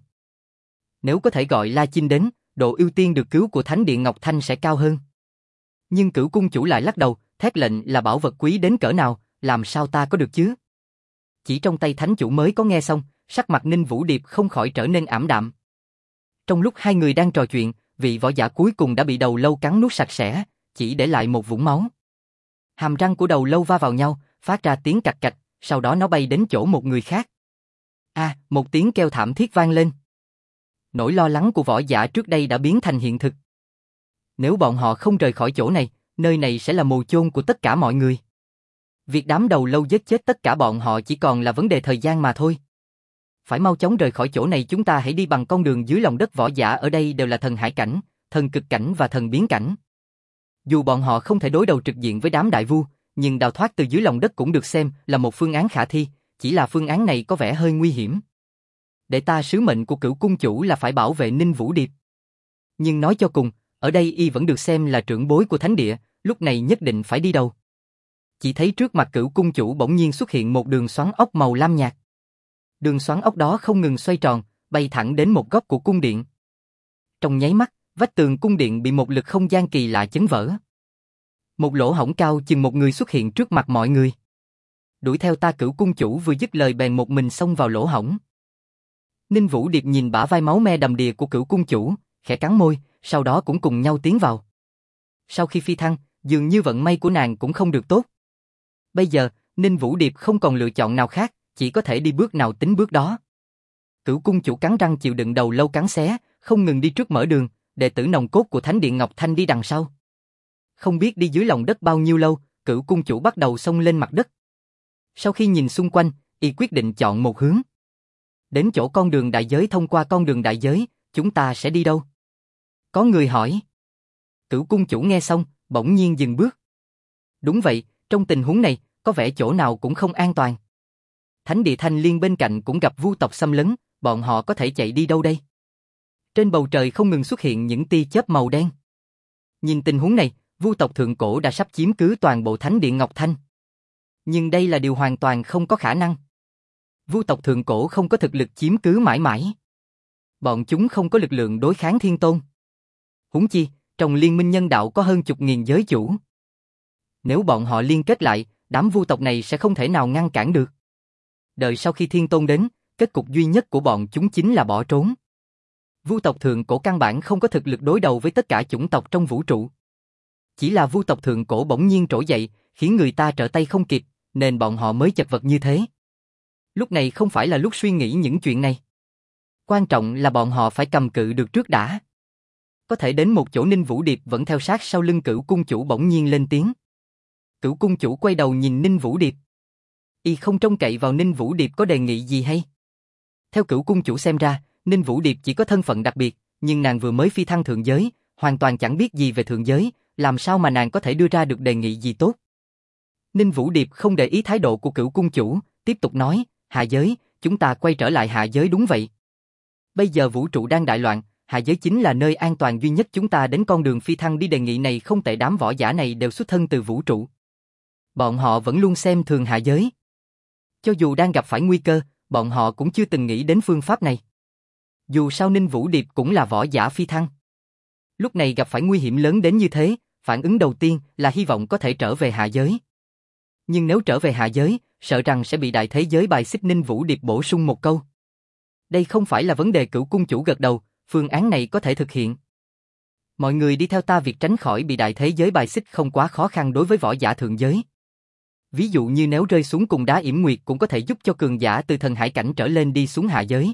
Nếu có thể gọi La Chinh đến, độ ưu tiên được cứu của Thánh Điện Ngọc Thanh sẽ cao hơn. Nhưng Cửu cung chủ lại lắc đầu, thét lệnh là bảo vật quý đến cỡ nào, làm sao ta có được chứ? Chỉ trong tay thánh chủ mới có nghe xong, sắc mặt Ninh Vũ Điệp không khỏi trở nên ảm đạm. Trong lúc hai người đang trò chuyện, vị võ giả cuối cùng đã bị đầu lâu cắn nuốt sạch sẽ, chỉ để lại một vũng máu. Hàm răng của đầu lâu va vào nhau, phát ra tiếng cạch cạch, sau đó nó bay đến chỗ một người khác. A, à, một tiếng kêu thảm thiết vang lên. Nỗi lo lắng của võ giả trước đây đã biến thành hiện thực. Nếu bọn họ không rời khỏi chỗ này, nơi này sẽ là mồ chôn của tất cả mọi người. Việc đám đầu lâu giết chết tất cả bọn họ chỉ còn là vấn đề thời gian mà thôi. Phải mau chóng rời khỏi chỗ này, chúng ta hãy đi bằng con đường dưới lòng đất. Võ giả ở đây đều là thần hải cảnh, thần cực cảnh và thần biến cảnh. Dù bọn họ không thể đối đầu trực diện với đám đại vu, nhưng đào thoát từ dưới lòng đất cũng được xem là một phương án khả thi, chỉ là phương án này có vẻ hơi nguy hiểm. Để ta, sứ mệnh của Cửu cung chủ là phải bảo vệ Ninh Vũ Điệp. Nhưng nói cho cùng, ở đây y vẫn được xem là trưởng bối của thánh địa, lúc này nhất định phải đi đầu. Chỉ thấy trước mặt Cửu cung chủ bỗng nhiên xuất hiện một đường xoắn ốc màu lam nhạt. Đường xoắn ốc đó không ngừng xoay tròn, bay thẳng đến một góc của cung điện. Trong nháy mắt, vách tường cung điện bị một lực không gian kỳ lạ chấn vỡ. Một lỗ hổng cao chừng một người xuất hiện trước mặt mọi người. Đuổi theo ta. Cửu cung chủ vừa dứt lời bèn một mình xông vào lỗ hổng. Ninh Vũ Điệp nhìn bả vai máu me đầm đìa của Cửu cung chủ, khẽ cắn môi, sau đó cũng cùng nhau tiến vào. Sau khi phi thăng, dường như vận may của nàng cũng không được tốt. Bây giờ, Ninh Vũ Điệp không còn lựa chọn nào khác, chỉ có thể đi bước nào tính bước đó. Cửu cung chủ cắn răng chịu đựng đầu lâu cắn xé, không ngừng đi trước mở đường, đệ tử nòng cốt của Thánh Điện Ngọc Thanh đi đằng sau. Không biết đi dưới lòng đất bao nhiêu lâu, Cửu cung chủ bắt đầu xông lên mặt đất. Sau khi nhìn xung quanh, y quyết định chọn một hướng. Đến chỗ con đường đại giới. Thông qua con đường đại giới, chúng ta sẽ đi đâu? Có người hỏi. Cửu cung chủ nghe xong, bỗng nhiên dừng bước. Đúng vậy, trong tình huống này, có vẻ chỗ nào cũng không an toàn. Thánh địa Thanh Liên bên cạnh cũng gặp vu tộc xâm lấn, bọn họ có thể chạy đi đâu đây? Trên bầu trời không ngừng xuất hiện những tia chớp màu đen. Nhìn tình huống này, vu tộc thượng cổ đã sắp chiếm cứ toàn bộ Thánh Điện Ngọc Thanh. Nhưng đây là điều hoàn toàn không có khả năng. Vu tộc thượng cổ không có thực lực chiếm cứ mãi mãi. Bọn chúng không có lực lượng đối kháng thiên tôn. Huống chi, trong liên minh nhân đạo có hơn chục nghìn giới chủ. Nếu bọn họ liên kết lại, đám vu tộc này sẽ không thể nào ngăn cản được. Đợi sau khi thiên tôn đến, kết cục duy nhất của bọn chúng chính là bỏ trốn. Vu tộc thượng cổ căn bản không có thực lực đối đầu với tất cả chủng tộc trong vũ trụ. Chỉ là Vu tộc thượng cổ bỗng nhiên trỗi dậy, khiến người ta trở tay không kịp, nên bọn họ mới chật vật như thế. Lúc này không phải là lúc suy nghĩ những chuyện này. Quan trọng là bọn họ phải cầm cự được trước đã. Có thể đến một chỗ Ninh Vũ Điệp vẫn theo sát sau lưng Cửu cung chủ bỗng nhiên lên tiếng. Cửu cung chủ quay đầu nhìn Ninh Vũ Điệp. Y không trông cậy vào Ninh Vũ Điệp có đề nghị gì hay. Theo Cửu cung chủ xem ra, Ninh Vũ Điệp chỉ có thân phận đặc biệt, nhưng nàng vừa mới phi thăng thượng giới, hoàn toàn chẳng biết gì về thượng giới, làm sao mà nàng có thể đưa ra được đề nghị gì tốt. Ninh Vũ Điệp không để ý thái độ của Cửu cung chủ, tiếp tục nói, hạ giới, chúng ta quay trở lại hạ giới đúng vậy. Bây giờ vũ trụ đang đại loạn, hạ giới chính là nơi an toàn duy nhất chúng ta đến con đường phi thăng đi đề nghị này không tệ đám võ giả này đều xuất thân từ vũ trụ. Bọn họ vẫn luôn xem thường hạ giới. Cho dù đang gặp phải nguy cơ, bọn họ cũng chưa từng nghĩ đến phương pháp này. Dù sao Ninh Vũ Điệp cũng là võ giả phi thăng. Lúc này gặp phải nguy hiểm lớn đến như thế, phản ứng đầu tiên là hy vọng có thể trở về hạ giới. Nhưng nếu trở về hạ giới, sợ rằng sẽ bị đại thế giới bài xích. Ninh Vũ Điệp bổ sung một câu. Đây không phải là vấn đề. Cửu cung chủ gật đầu, phương án này có thể thực hiện. Mọi người đi theo ta, việc tránh khỏi bị đại thế giới bài xích không quá khó khăn đối với võ giả thượng giới. Ví dụ như nếu rơi xuống cùng đá yểm nguyệt cũng có thể giúp cho cường giả từ thần hải cảnh trở lên đi xuống hạ giới.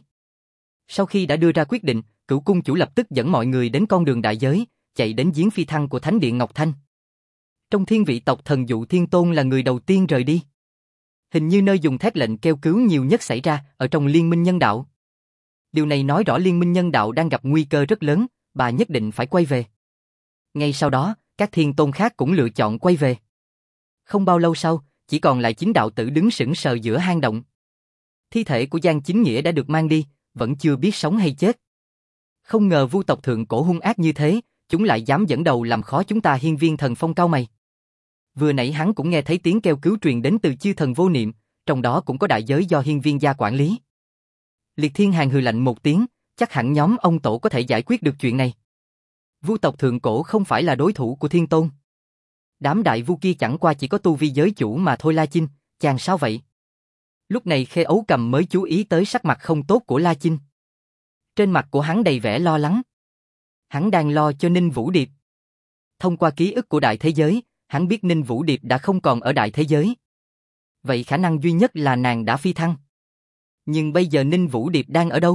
Sau khi đã đưa ra quyết định, Cửu cung chủ lập tức dẫn mọi người đến con đường đại giới, chạy đến giếng phi thăng của Thánh điện Ngọc Thanh. Trong thiên vị tộc, Thần Dụ Thiên Tôn là người đầu tiên rời đi. Hình như nơi dùng thét lệnh kêu cứu nhiều nhất xảy ra ở trong Liên minh nhân đạo. Điều này nói rõ Liên minh nhân đạo đang gặp nguy cơ rất lớn, bà nhất định phải quay về. Ngay sau đó, các thiên tôn khác cũng lựa chọn quay về. Không bao lâu sau, chỉ còn lại Chính đạo tử đứng sững sờ giữa hang động. Thi thể của Giang Chính Nghĩa đã được mang đi, vẫn chưa biết sống hay chết. Không ngờ Vu tộc thượng cổ hung ác như thế, chúng lại dám dẫn đầu làm khó chúng ta. Hiên Viên Thần Phong cau mày. Vừa nãy hắn cũng nghe thấy tiếng kêu cứu truyền đến từ chư thần vô niệm, trong đó cũng có đại giới do Hiên Viên gia quản lý. Liệt Thiên Hàn hừ lạnh một tiếng, chắc hẳn nhóm ông tổ có thể giải quyết được chuyện này. Vu tộc thượng cổ không phải là đối thủ của Thiên Tôn. Đám đại vu kia chẳng qua chỉ có tu vi giới chủ mà thôi. La Chinh, chàng sao vậy? Lúc này Khê Ấu Cầm mới chú ý tới sắc mặt không tốt của La Chinh. Trên mặt của hắn đầy vẻ lo lắng. Hắn đang lo cho Ninh Vũ Điệp. Thông qua ký ức của đại thế giới, hắn biết Ninh Vũ Điệp đã không còn ở đại thế giới. Vậy khả năng duy nhất là nàng đã phi thăng. Nhưng bây giờ Ninh Vũ Điệp đang ở đâu?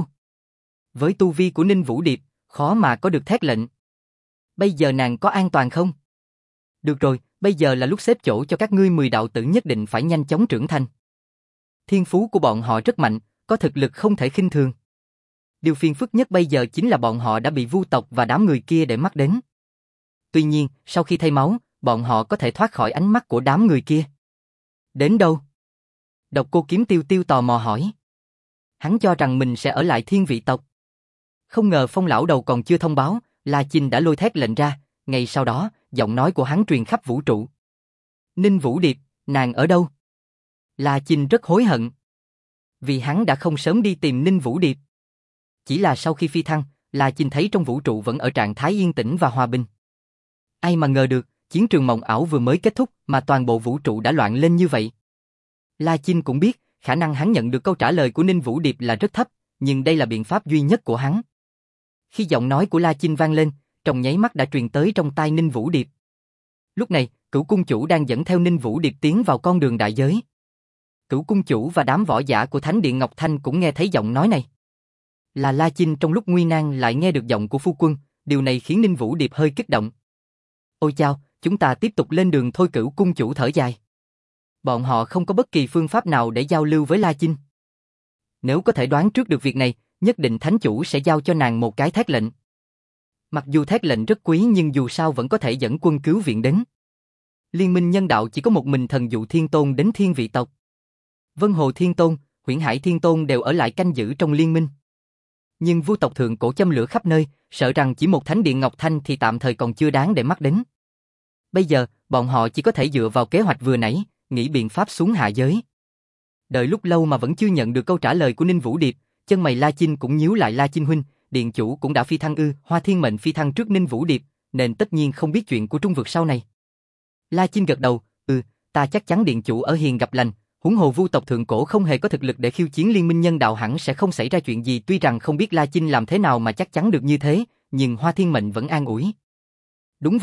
Với tu vi của Ninh Vũ Điệp, khó mà có được thét lệnh. Bây giờ nàng có an toàn không? Được rồi, bây giờ là lúc xếp chỗ cho các ngươi. Mười đạo tử nhất định phải nhanh chóng trưởng thành. Thiên phú của bọn họ rất mạnh, có thực lực không thể khinh thường. Điều phiền phức nhất bây giờ chính là bọn họ đã bị Vu tộc và đám người kia để mắt đến. Tuy nhiên, sau khi thay máu, bọn họ có thể thoát khỏi ánh mắt của đám người kia. Đến đâu? Độc Cô Kiếm Tiêu Tiêu tò mò hỏi. Hắn cho rằng mình sẽ ở lại thiên vị tộc. Không ngờ Phong lão đầu còn chưa thông báo, La Chinh đã lôi thét lệnh ra. Ngay sau đó, giọng nói của hắn truyền khắp vũ trụ. Ninh Vũ Điệp, nàng ở đâu? La Chinh rất hối hận. Vì hắn đã không sớm đi tìm Ninh Vũ Điệp. Chỉ là sau khi phi thăng, La Chinh thấy trong vũ trụ vẫn ở trạng thái yên tĩnh và hòa bình. Ai mà ngờ được, chiến trường mộng ảo vừa mới kết thúc mà toàn bộ vũ trụ đã loạn lên như vậy. La Chinh cũng biết, khả năng hắn nhận được câu trả lời của Ninh Vũ Điệp là rất thấp, nhưng đây là biện pháp duy nhất của hắn. Khi giọng nói của La Chinh vang lên, trong nháy mắt đã truyền tới trong tai Ninh Vũ Điệp. Lúc này, Cửu cung chủ đang dẫn theo Ninh Vũ Điệp tiến vào con đường đại giới. Cửu cung chủ và đám võ giả của Thánh điện Ngọc Thanh cũng nghe thấy giọng nói này. Là La Chinh trong lúc nguy nan lại nghe được giọng của phu quân, điều này khiến Ninh Vũ Điệp hơi kích động. Ôi chao, chúng ta tiếp tục lên đường thôi. Cửu cung chủ thở dài. Bọn họ không có bất kỳ phương pháp nào để giao lưu với La Chinh. Nếu có thể đoán trước được việc này, nhất định thánh chủ sẽ giao cho nàng một cái thét lệnh. Mặc dù thét lệnh rất quý nhưng dù sao vẫn có thể dẫn quân cứu viện đến. Liên minh nhân đạo chỉ có một mình Thần Dụ Thiên Tôn đến thiên vị tộc. Vân Hồ Thiên Tôn, Huyễn Hải Thiên Tôn đều ở lại canh giữ trong liên minh. Nhưng Vu tộc thượng cổ châm lửa khắp nơi, sợ rằng chỉ một Thánh điện Ngọc Thanh thì tạm thời còn chưa đáng để mắt đến. Bây giờ, bọn họ chỉ có thể dựa vào kế hoạch vừa nãy, nghĩ biện pháp xuống hạ giới. Đợi lúc lâu mà vẫn chưa nhận được câu trả lời của Ninh Vũ Điệp, chân mày La Chinh cũng nhíu lại. La Chinh huynh, điện chủ cũng đã phi thăng ư? Hoa Thiên Mệnh phi thăng trước Ninh Vũ Điệp, nên tất nhiên không biết chuyện của trung vực sau này. La Chinh gật đầu, ừ, ta chắc chắn điện chủ ở hiền gặp lành, huống hồ Vu tộc thượng cổ không hề có thực lực để khiêu chiến liên minh nhân đạo, hẳn sẽ không xảy ra chuyện gì. Tuy rằng không biết La Chinh làm thế nào mà chắc chắn được như thế, nhưng Hoa Thiên Mệnh vẫn an ủi. Đúng vậy,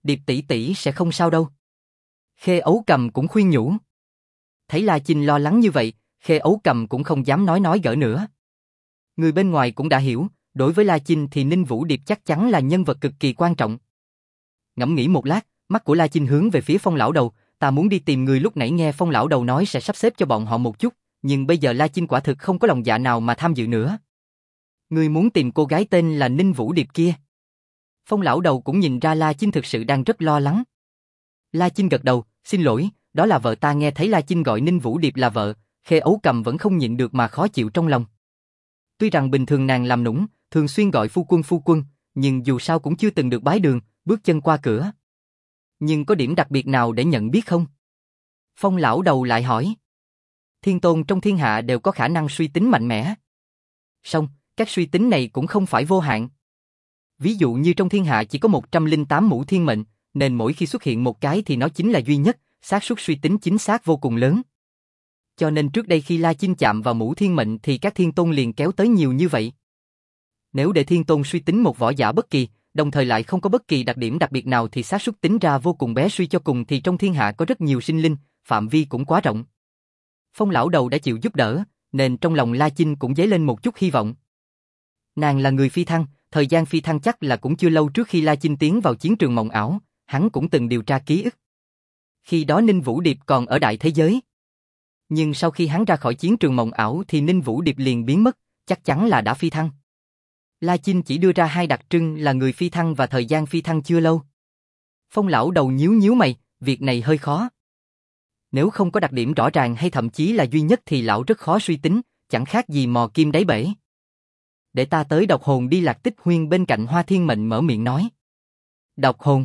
Điệp tỷ tỷ sẽ không sao đâu. Khê Ấu Cầm cũng khuyên nhủ. Thấy La Chinh lo lắng như vậy, Khê Ấu Cầm cũng không dám nói nói gỡ nữa. Người bên ngoài cũng đã hiểu, đối với La Chinh thì Ninh Vũ Điệp chắc chắn là nhân vật cực kỳ quan trọng. Ngẫm nghĩ một lát, mắt của La Chinh hướng về phía Phong lão đầu, ta muốn đi tìm người lúc nãy nghe Phong lão đầu nói sẽ sắp xếp cho bọn họ một chút, nhưng bây giờ La Chinh quả thực không có lòng dạ nào mà tham dự nữa. Người muốn tìm cô gái tên là Ninh Vũ Điệp kia. Phong lão đầu cũng nhìn ra La Chinh thực sự đang rất lo lắng. La Chinh gật đầu, xin lỗi, đó là vợ ta. Nghe thấy La Chinh gọi Ninh Vũ Điệp là vợ, Khê Ấu Cầm vẫn không nhịn được mà khó chịu trong lòng. Tuy rằng bình thường nàng làm nũng, thường xuyên gọi phu quân phu quân, nhưng dù sao cũng chưa từng được bái đường, bước chân qua cửa. Nhưng có điểm đặc biệt nào để nhận biết không? Phong lão đầu lại hỏi. Thiên tôn trong thiên hạ đều có khả năng suy tính mạnh mẽ. Song, các suy tính này cũng không phải vô hạn. Ví dụ như trong thiên hạ chỉ có một trăm lẻ tám mũ thiên mệnh, nên mỗi khi xuất hiện một cái thì nó chính là duy nhất, xác suất suy tính chính xác vô cùng lớn. Cho nên trước đây khi La Chinh chạm vào mũ thiên mệnh thì các thiên tôn liền kéo tới nhiều như vậy. Nếu để thiên tôn suy tính một võ giả bất kỳ, đồng thời lại không có bất kỳ đặc điểm đặc biệt nào thì xác suất tính ra vô cùng bé. Suy cho cùng thì trong thiên hạ có rất nhiều sinh linh, phạm vi cũng quá rộng. Phong lão đầu đã chịu giúp đỡ, nên trong lòng La Chinh cũng dấy lên một chút hy vọng. Nàng là người phi thăng, thời gian phi thăng chắc là cũng chưa lâu. Trước khi La Chinh tiến vào chiến trường mộng ảo, hắn cũng từng điều tra ký ức. Khi đó Ninh Vũ Điệp còn ở đại thế giới. Nhưng sau khi hắn ra khỏi chiến trường mộng ảo thì Ninh Vũ Điệp liền biến mất, chắc chắn là đã phi thăng. La Chinh chỉ đưa ra hai đặc trưng là người phi thăng và thời gian phi thăng chưa lâu. Phong lão đầu nhíu nhíu mày, việc này hơi khó. Nếu không có đặc điểm rõ ràng hay thậm chí là duy nhất thì lão rất khó suy tính, chẳng khác gì mò kim đáy bể. Để ta tới đọc hồn đi. Lạc Tích Huyên bên cạnh Hoa Thiên Mệnh mở miệng nói. Đọc hồn.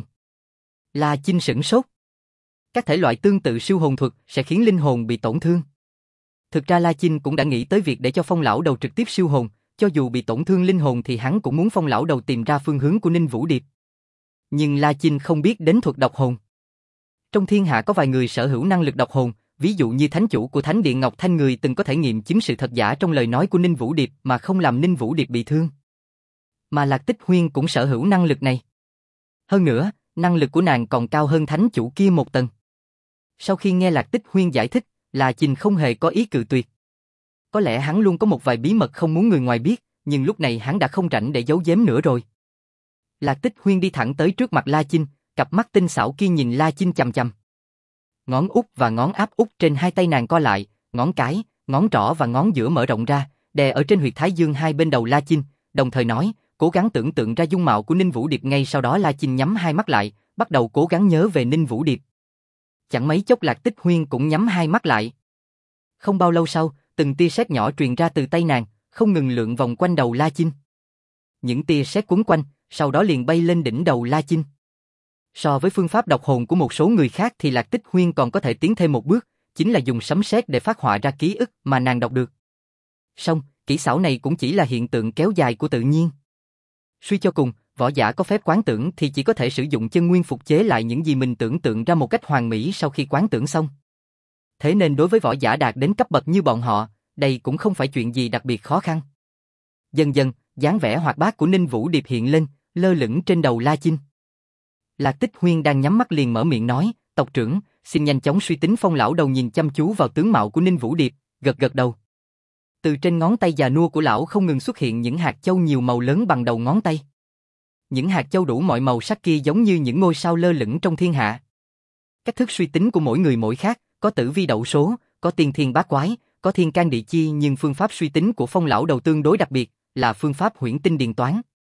La Chinh sửng sốt. Các thể loại tương tự siêu hồn thuật sẽ khiến linh hồn bị tổn thương. Thực ra La Chinh cũng đã nghĩ tới việc để cho Phong lão đầu trực tiếp siêu hồn, cho dù bị tổn thương linh hồn thì hắn cũng muốn Phong lão đầu tìm ra phương hướng của Ninh Vũ Điệp. Nhưng La Chinh không biết đến thuật đọc hồn. Trong thiên hạ có vài người sở hữu năng lực đọc hồn, ví dụ như thánh chủ của Thánh Điện Ngọc Thanh, người từng có thể nghiệm chứng sự thật giả trong lời nói của Ninh Vũ Điệp mà không làm Ninh Vũ Điệp bị thương. Mà Lạc Tích Huyên cũng sở hữu năng lực này. Hơn nữa, năng lực của nàng còn cao hơn thánh chủ kia một tầng. Sau khi nghe Lạc Tích Huyên giải thích, La Chinh không hề có ý cự tuyệt. Có lẽ hắn luôn có một vài bí mật không muốn người ngoài biết, nhưng lúc này hắn đã không rảnh để giấu giếm nữa rồi. Lạc Tích Huyên đi thẳng tới trước mặt La Chinh, cặp mắt tinh xảo kia nhìn La Chinh chằm chằm. Ngón út và ngón áp út trên hai tay nàng co lại, ngón cái, ngón trỏ và ngón giữa mở rộng ra, đè ở trên huyệt thái dương hai bên đầu La Chinh, đồng thời nói, cố gắng tưởng tượng ra dung mạo của Ninh Vũ Điệp. Ngay sau đó La Chinh nhắm hai mắt lại, bắt đầu cố gắng nhớ về Ninh Vũ Điệp. Chẳng mấy chốc Lạc Tích Huyên cũng nhắm hai mắt lại. Không bao lâu sau, từng tia sét nhỏ truyền ra từ tay nàng, không ngừng lượn vòng quanh đầu La Chinh. Những tia sét quấn quanh, sau đó liền bay lên đỉnh đầu La Chinh. So với phương pháp đọc hồn của một số người khác thì Lạc Tích Huyên còn có thể tiến thêm một bước, chính là dùng sấm sét để phát họa ra ký ức mà nàng đọc được. Song, kỹ xảo này cũng chỉ là hiện tượng kéo dài của tự nhiên. Suy cho cùng, võ giả có phép quán tưởng thì chỉ có thể sử dụng chân nguyên phục chế lại những gì mình tưởng tượng ra một cách hoàn mỹ sau khi quán tưởng xong. Thế nên đối với võ giả đạt đến cấp bậc như bọn họ, đây cũng không phải chuyện gì đặc biệt khó khăn. Dần dần, dáng vẻ hoạt bát của Ninh Vũ Điệp hiện lên, lơ lửng trên đầu La Chinh. Lạc Tích Huyên đang nhắm mắt liền mở miệng nói, tộc trưởng, xin nhanh chóng suy tính. Phong lão đầu nhìn chăm chú vào tướng mạo của Ninh Vũ Điệp, gật gật đầu. Từ trên ngón tay già nua của lão không ngừng xuất hiện những hạt châu nhiều màu lớn bằng đầu ngón tay. Những hạt châu đủ mọi màu sắc kia giống như những ngôi sao lơ lửng trong thiên hạ. Cách thức suy tính của mỗi người mỗi khác, có tử vi đậu số, có tiên thiên bát quái, có thiên can địa chi, nhưng phương pháp suy tính của Phong lão đầu tương đối đặc biệt, là phương pháp huyễn tinh điền toán.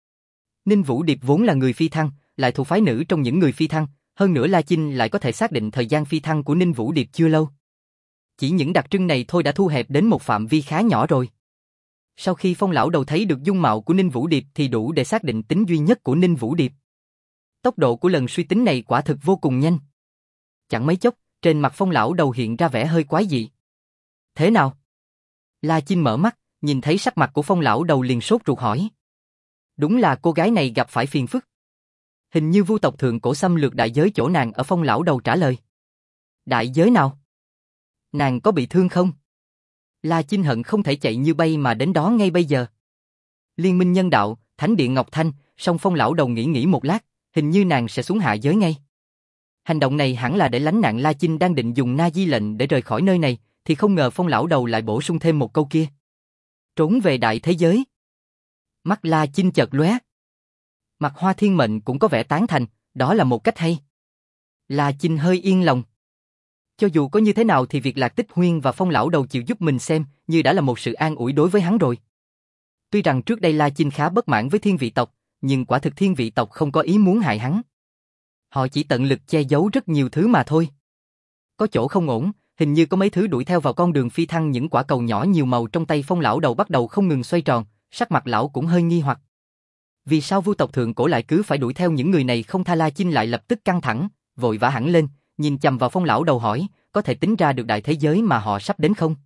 Ninh Vũ Điệp vốn là người phi thăng, lại thuộc phái nữ trong những người phi thăng, hơn nữa La Chinh lại có thể xác định thời gian phi thăng của Ninh Vũ Điệp chưa lâu. Chỉ những đặc trưng này thôi đã thu hẹp đến một phạm vi khá nhỏ rồi. Sau khi Phong lão đầu thấy được dung mạo của Ninh Vũ Điệp thì đủ để xác định tính duy nhất của Ninh Vũ Điệp. Tốc độ của lần suy tính này quả thực vô cùng nhanh. Chẳng mấy chốc, trên mặt Phong lão đầu hiện ra vẻ hơi quái dị. Thế nào? La Chinh mở mắt, nhìn thấy sắc mặt của Phong lão đầu liền sốt ruột hỏi. Đúng là cô gái này gặp phải phiền phức. Hình như vu tộc thượng cổ xâm lược đại giới chỗ nàng ở. Phong lão đầu trả lời. Đại giới nào? Nàng có bị thương không? La Chinh hận không thể chạy như bay mà đến đó ngay bây giờ. Liên minh nhân đạo, Thánh Điện Ngọc Thanh, song Phong lão đầu nghĩ nghĩ một lát, hình như nàng sẽ xuống hạ giới ngay. Hành động này hẳn là để lánh nạn La Chinh đang định dùng Na Di lệnh để rời khỏi nơi này, thì không ngờ Phong lão đầu lại bổ sung thêm một câu kia. Trốn về đại thế giới. Mắt La Chinh chợt lóe. Mặt Hoa Thiên Mệnh cũng có vẻ tán thành, đó là một cách hay. La Chinh hơi yên lòng. Cho dù có như thế nào thì việc Lạc Tích Huyên và Phong lão đầu chịu giúp mình xem như đã là một sự an ủi đối với hắn rồi. Tuy rằng trước đây La Chinh khá bất mãn với Thiên Vị tộc, nhưng quả thực Thiên Vị tộc không có ý muốn hại hắn. Họ chỉ tận lực che giấu rất nhiều thứ mà thôi. Có chỗ không ổn, hình như có mấy thứ đuổi theo vào con đường phi thăng. Những quả cầu nhỏ nhiều màu trong tay Phong lão đầu bắt đầu không ngừng xoay tròn, sắc mặt lão cũng hơi nghi hoặc. Vì sao Vu tộc thượng cổ lại cứ phải đuổi theo những người này không tha? La Chinh lại lập tức căng thẳng, vội vã hẳn lên, nhìn chằm vào Phong lão đầu hỏi, có thể tính ra được đại thế giới mà họ sắp đến không?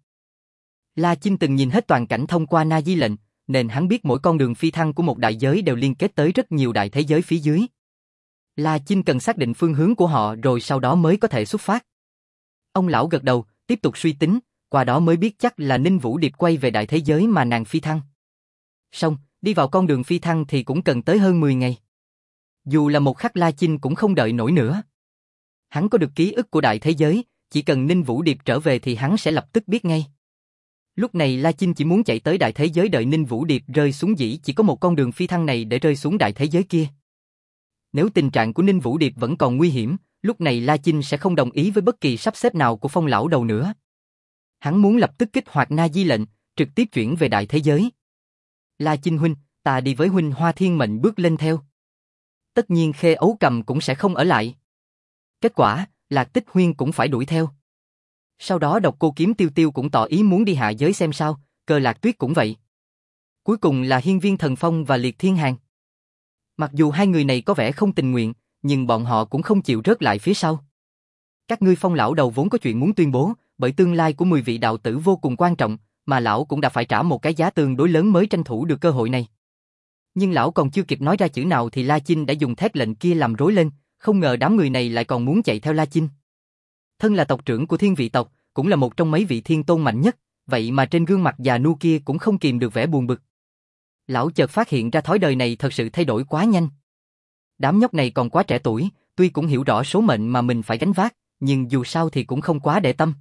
La Chinh từng nhìn hết toàn cảnh thông qua Na Di lệnh, nên hắn biết mỗi con đường phi thăng của một đại giới đều liên kết tới rất nhiều đại thế giới phía dưới. La Chinh cần xác định phương hướng của họ rồi sau đó mới có thể xuất phát. Ông lão gật đầu, tiếp tục suy tính, qua đó mới biết chắc là Ninh Vũ Điệp quay về đại thế giới mà nàng phi thăng. Xong, đi vào con đường phi thăng thì cũng cần tới hơn mười ngày. Dù là một khắc La Chinh cũng không đợi nổi nữa. Hắn có được ký ức của đại thế giới, chỉ cần Ninh Vũ Điệp trở về thì hắn sẽ lập tức biết ngay. Lúc này La Chinh chỉ muốn chạy tới đại thế giới đợi Ninh Vũ Điệp rơi xuống, dĩ chỉ có một con đường phi thăng này để rơi xuống đại thế giới kia. Nếu tình trạng của Ninh Vũ Điệp vẫn còn nguy hiểm, lúc này La Chinh sẽ không đồng ý với bất kỳ sắp xếp nào của Phong lão đầu nữa. Hắn muốn lập tức kích hoạt Na Di lệnh, trực tiếp chuyển về đại thế giới. La Chinh huynh, ta đi với huynh. Hoa Thiên Mệnh bước lên theo. Tất nhiên Khê Ấu Cầm cũng sẽ không ở lại. Kết quả, Lạc Tích Huyên cũng phải đuổi theo. Sau đó Độc Cô Kiếm Tiêu Tiêu cũng tỏ ý muốn đi hạ giới xem sao, Cơ Lạc Tuyết cũng vậy. Cuối cùng là Hiên Viên Thần Phong và Liệt Thiên Hàn. Mặc dù hai người này có vẻ không tình nguyện, nhưng bọn họ cũng không chịu rớt lại phía sau. Các ngươi Phong lão đầu vốn có chuyện muốn tuyên bố, bởi tương lai của mười vị đạo tử vô cùng quan trọng, mà lão cũng đã phải trả một cái giá tương đối lớn mới tranh thủ được cơ hội này. Nhưng lão còn chưa kịp nói ra chữ nào thì La Chinh đã dùng thét lệnh kia làm rối lên, không ngờ đám người này lại còn muốn chạy theo La Chinh. Thân là tộc trưởng của Thiên Vị tộc, cũng là một trong mấy vị thiên tôn mạnh nhất, vậy mà trên gương mặt già nua kia cũng không kìm được vẻ buồn bực. Lão chợt phát hiện ra thói đời này thật sự thay đổi quá nhanh. Đám nhóc này còn quá trẻ tuổi, tuy cũng hiểu rõ số mệnh mà mình phải gánh vác, nhưng dù sao thì cũng không quá để tâm.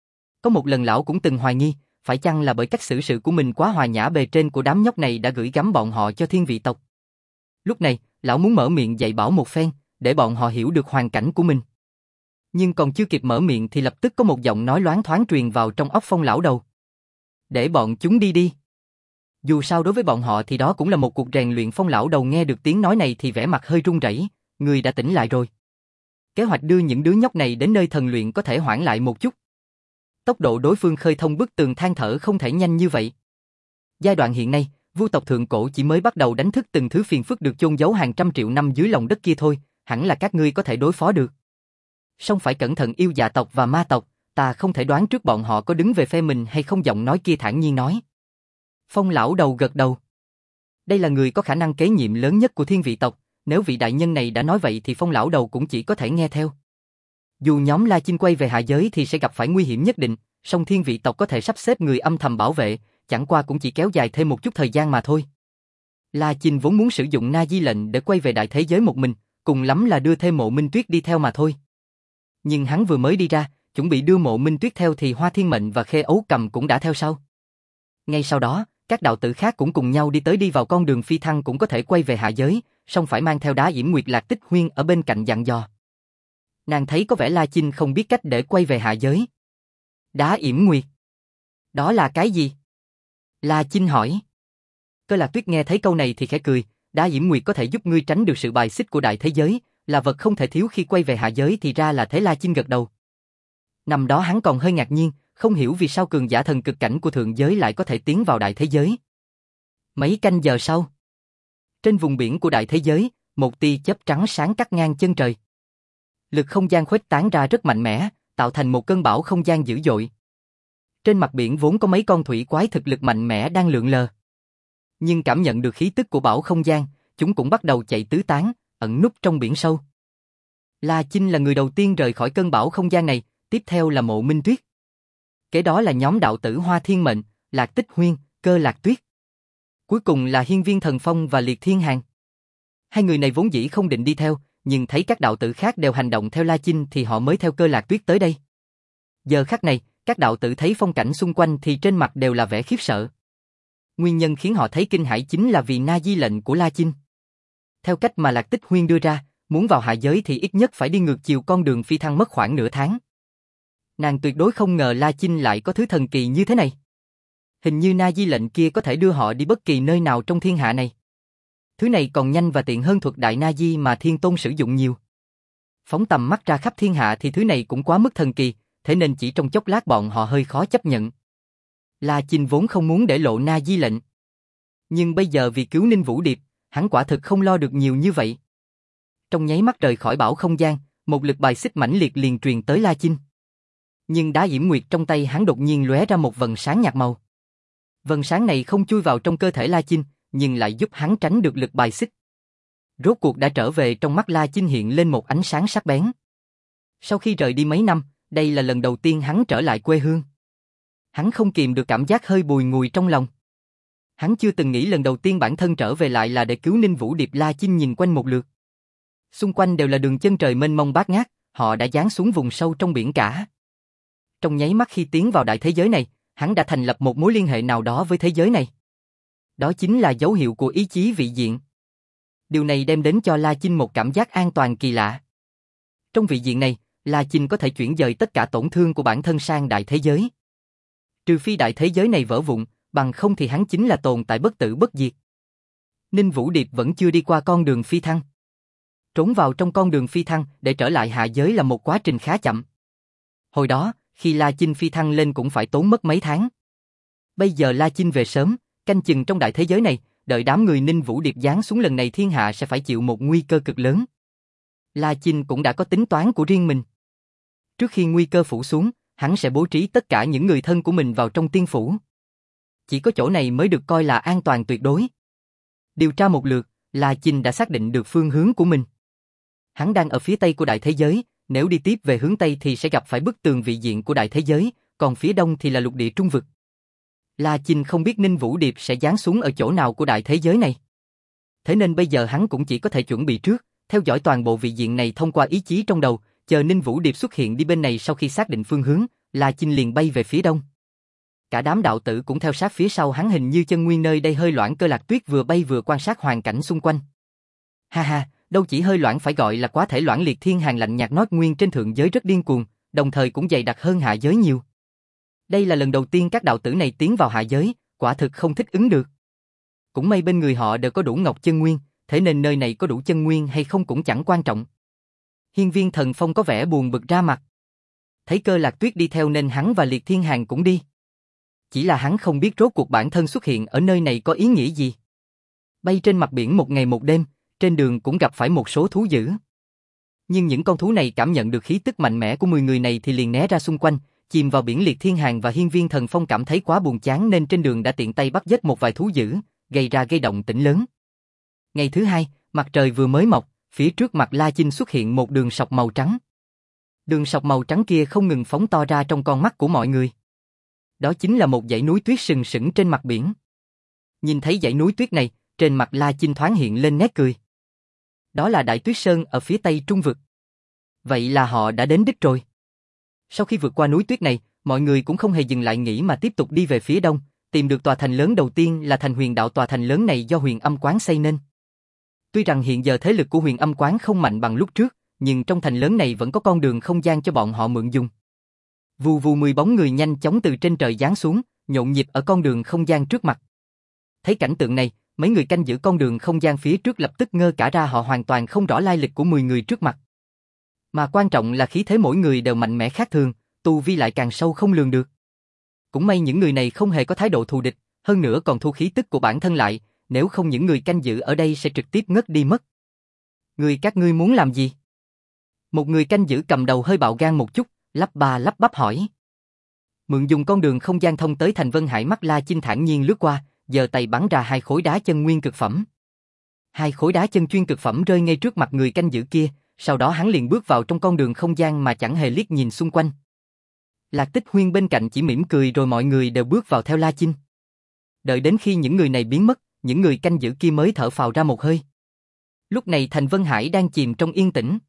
Có một lần lão cũng từng hoài nghi, phải chăng là bởi cách xử sự của mình quá hòa nhã bề trên của đám nhóc này đã gửi gắm bọn họ cho Thiên Vị tộc. Lúc này, lão muốn mở miệng dạy bảo một phen, để bọn họ hiểu được hoàn cảnh của mình. Nhưng còn chưa kịp mở miệng thì lập tức có một giọng nói loáng thoáng truyền vào trong óc Phong lão đầu. Để bọn chúng đi đi. Dù sao đối với bọn họ thì đó cũng là một cuộc rèn luyện. Phong lão đầu nghe được tiếng nói này thì vẻ mặt hơi run rẩy, người đã tỉnh lại rồi. Kế hoạch đưa những đứa nhóc này đến nơi thần luyện có thể hoãn lại một chút. Tốc độ đối phương khơi thông bức tường than thở không thể nhanh như vậy. Giai đoạn hiện nay, Vu tộc thượng cổ chỉ mới bắt đầu đánh thức từng thứ phiền phức được chôn giấu hàng trăm triệu năm dưới lòng đất kia thôi, hẳn là các ngươi có thể đối phó được. Song phải cẩn thận yêu dạ tộc và ma tộc, ta không thể đoán trước bọn họ có đứng về phe mình hay không. Giọng nói kia thản nhiên nói. Phong lão đầu gật đầu. Đây là người có khả năng kế nhiệm lớn nhất của Thiên Vị tộc, nếu vị đại nhân này đã nói vậy thì Phong lão đầu cũng chỉ có thể nghe theo. Dù nhóm La Chinh quay về hạ giới thì sẽ gặp phải nguy hiểm nhất định, song Thiên Vị tộc có thể sắp xếp người âm thầm bảo vệ, chẳng qua cũng chỉ kéo dài thêm một chút thời gian mà thôi. La Chinh vốn muốn sử dụng Na Di lệnh để quay về đại thế giới một mình, cùng lắm là đưa thêm Mộ Minh Tuyết đi theo mà thôi. Nhưng hắn vừa mới đi ra, chuẩn bị đưa Mộ Minh Tuyết theo thì Hoa Thiên Mệnh và Khê Ấu Cầm cũng đã theo sau. Ngay sau đó, các đạo tử khác cũng cùng nhau đi tới. Đi vào con đường phi thăng cũng có thể quay về hạ giới, song phải mang theo Đá Yểm Nguyệt. Lạc Tích Huyên ở bên cạnh dặn dò. Nàng thấy có vẻ La Chinh không biết cách để quay về hạ giới. Đá Yểm Nguyệt? Đó là cái gì? La Chinh hỏi. Cơ Lạc Tuyết nghe thấy câu này thì khẽ cười. Đá Yểm Nguyệt có thể giúp ngươi tránh được sự bài xích của đại thế giới, là vật không thể thiếu khi quay về hạ giới. Thì ra là thế. La Chinh gật đầu. Năm đó hắn còn hơi ngạc nhiên, không hiểu vì sao cường giả thần cực cảnh của thượng giới lại có thể tiến vào đại thế giới. Mấy canh giờ sau, trên vùng biển của đại thế giới, một tia chớp trắng sáng cắt ngang chân trời. Lực không gian khuếch tán ra rất mạnh mẽ, tạo thành một cơn bão không gian dữ dội. Trên mặt biển vốn có mấy con thủy quái thực lực mạnh mẽ đang lượn lờ. Nhưng cảm nhận được khí tức của bão không gian, chúng cũng bắt đầu chạy tứ tán, ẩn núp trong biển sâu. La Chinh là người đầu tiên rời khỏi cơn bão không gian này, tiếp theo là Mộ Minh Tuyết. Kế đó là nhóm đạo tử Hoa Thiên Mệnh, Lạc Tích Huyên, Cơ Lạc Tuyết. Cuối cùng là Hiên Viên Thần Phong và Liệt Thiên Hàn. Hai người này vốn dĩ không định đi theo, nhưng thấy các đạo tử khác đều hành động theo La Chinh thì họ mới theo Cơ Lạc Tuyết tới đây. Giờ khắc này, các đạo tử thấy phong cảnh xung quanh thì trên mặt đều là vẻ khiếp sợ. Nguyên nhân khiến họ thấy kinh hãi chính là vì na di lệnh của La Chinh. Theo cách mà Lạc Tích Huyên đưa ra, muốn vào hạ giới thì ít nhất phải đi ngược chiều con đường phi thăng mất khoảng nửa tháng. Nàng tuyệt đối không ngờ La Chinh lại có thứ thần kỳ như thế này. Hình như na di lệnh kia có thể đưa họ đi bất kỳ nơi nào trong thiên hạ này. Thứ này còn nhanh và tiện hơn thuật đại na di mà Thiên Tôn sử dụng nhiều. Phóng tầm mắt ra khắp thiên hạ thì thứ này cũng quá mức thần kỳ, thế nên chỉ trong chốc lát bọn họ hơi khó chấp nhận. La Chinh vốn không muốn để lộ na di lệnh. Nhưng bây giờ vì cứu Ninh Vũ Điệp, hắn quả thực không lo được nhiều như vậy. Trong nháy mắt rời khỏi bảo không gian, một lực bài xích mãnh liệt liền truyền tới La Chinh. Nhưng đá yểm nguyệt trong tay hắn đột nhiên lóe ra một vầng sáng nhạt màu. Vầng sáng này không chui vào trong cơ thể La Chinh, nhưng lại giúp hắn tránh được lực bài xích. Rốt cuộc đã trở về, trong mắt La Chinh hiện lên một ánh sáng sắc bén. Sau khi rời đi mấy năm, đây là lần đầu tiên hắn trở lại quê hương. Hắn không kìm được cảm giác hơi bùi ngùi trong lòng. Hắn chưa từng nghĩ lần đầu tiên bản thân trở về lại là để cứu Ninh Vũ Điệp. La Chinh nhìn quanh một lượt. Xung quanh đều là đường chân trời mênh mông bát ngát, họ đã giáng xuống vùng sâu trong biển cả. Trong nháy mắt khi tiến vào đại thế giới này, hắn đã thành lập một mối liên hệ nào đó với thế giới này. Đó chính là dấu hiệu của ý chí vị diện. Điều này đem đến cho La Chinh một cảm giác an toàn kỳ lạ. Trong vị diện này, La Chinh có thể chuyển dời tất cả tổn thương của bản thân sang đại thế giới. Trừ phi đại thế giới này vỡ vụn, bằng không thì hắn chính là tồn tại bất tử bất diệt. Ninh Vũ Điệp vẫn chưa đi qua con đường phi thăng. Trốn vào trong con đường phi thăng để trở lại hạ giới là một quá trình khá chậm. Hồi đó, khi La Chinh phi thăng lên cũng phải tốn mất mấy tháng. Bây giờ La Chinh về sớm, canh chừng trong đại thế giới này, đợi đám người Ninh Vũ Điệp giáng xuống lần này thiên hạ sẽ phải chịu một nguy cơ cực lớn. La Chinh cũng đã có tính toán của riêng mình. Trước khi nguy cơ phủ xuống, hắn sẽ bố trí tất cả những người thân của mình vào trong tiên phủ. Chỉ có chỗ này mới được coi là an toàn tuyệt đối. Điều tra một lượt, La Chinh đã xác định được phương hướng của mình. Hắn đang ở phía tây của đại thế giới, nếu đi tiếp về hướng tây thì sẽ gặp phải bức tường vị diện của đại thế giới, còn phía đông thì là lục địa trung vực. La Chinh không biết Ninh Vũ Điệp sẽ giáng xuống ở chỗ nào của đại thế giới này. Thế nên bây giờ hắn cũng chỉ có thể chuẩn bị trước, theo dõi toàn bộ vị diện này thông qua ý chí trong đầu, chờ Ninh Vũ Điệp xuất hiện đi bên này. Sau khi xác định phương hướng, La Chinh liền bay về phía đông. Cả đám đạo tử cũng theo sát phía sau hắn, hình như chân nguyên nơi đây hơi loãng. Cơ Lạc Tuyết vừa bay vừa quan sát hoàn cảnh xung quanh. Ha ha, đâu chỉ hơi loãng, phải gọi là quá thể loãng liệt. Thiên Hàn lạnh nhạt nói, nguyên trên thượng giới rất điên cuồng, đồng thời cũng dày đặc hơn hạ giới nhiều. Đây là lần đầu tiên các đạo tử này tiến vào hạ giới, quả thực không thích ứng được. Cũng may bên người họ đều có đủ ngọc chân nguyên, thế nên nơi này có đủ chân nguyên hay không cũng chẳng quan trọng. Hiên Viên Thần Phong có vẻ buồn bực ra mặt. Thấy Cơ Lạc Tuyết đi theo nên hắn và Liệt Thiên Hàn cũng đi. Chỉ là hắn không biết rốt cuộc bản thân xuất hiện ở nơi này có ý nghĩa gì. Bay trên mặt biển một ngày một đêm, trên đường cũng gặp phải một số thú dữ. Nhưng những con thú này cảm nhận được khí tức mạnh mẽ của mười người này thì liền né ra xung quanh, chìm vào biển. Liệt Thiên Hàn và Hiên Viên Thần Phong cảm thấy quá buồn chán nên trên đường đã tiện tay bắt giết một vài thú dữ, gây ra gây động tĩnh lớn. Ngày thứ hai, mặt trời vừa mới mọc, phía trước mặt La Chinh xuất hiện một đường sọc màu trắng. Đường sọc màu trắng kia không ngừng phóng to ra trong con mắt của mọi người. Đó chính là một dãy núi tuyết sừng sững trên mặt biển. Nhìn thấy dãy núi tuyết này, trên mặt La Chinh thoáng hiện lên nét cười. Đó là Đại Tuyết Sơn ở phía tây trung vực. Vậy là họ đã đến đích rồi. Sau khi vượt qua núi tuyết này, mọi người cũng không hề dừng lại nghỉ mà tiếp tục đi về phía đông, tìm được tòa thành lớn đầu tiên là thành Huyền Đạo. Tòa thành lớn này do Huyền Âm Quán xây nên. Tuy rằng hiện giờ thế lực của Huyền Âm Quán không mạnh bằng lúc trước, nhưng trong thành lớn này vẫn có con đường không gian cho bọn họ mượn dùng. Vù vù mười bóng người nhanh chóng từ trên trời giáng xuống, nhộn nhịp ở con đường không gian trước mặt. Thấy cảnh tượng này, mấy người canh giữ con đường không gian phía trước lập tức ngơ cả ra, họ hoàn toàn không rõ lai lịch của mười người trước mặt. Mà quan trọng là khí thế mỗi người đều mạnh mẽ khác thường, tu vi lại càng sâu không lường được. Cũng may những người này không hề có thái độ thù địch, hơn nữa còn thu khí tức của bản thân lại, nếu không những người canh giữ ở đây sẽ trực tiếp ngất đi mất. Người các ngươi muốn làm gì? Một người canh giữ cầm đầu hơi bạo gan một chút, lắp ba lắp bắp hỏi. Mượn dùng con đường không gian thông tới thành Vân Hải. Mắt La Chinh thản nhiên lướt qua, giơ tay bắn ra hai khối đá chân nguyên cực phẩm. Hai khối đá chân chuyên cực phẩm rơi ngay trước mặt người canh giữ kia, sau đó hắn liền bước vào trong con đường không gian mà chẳng hề liếc nhìn xung quanh. Lạc Tích Huyên bên cạnh chỉ mỉm cười rồi mọi người đều bước vào theo La Chinh. Đợi đến khi những người này biến mất, những người canh giữ kia mới thở phào ra một hơi. Lúc này Thành Vân Hải đang chìm trong yên tĩnh.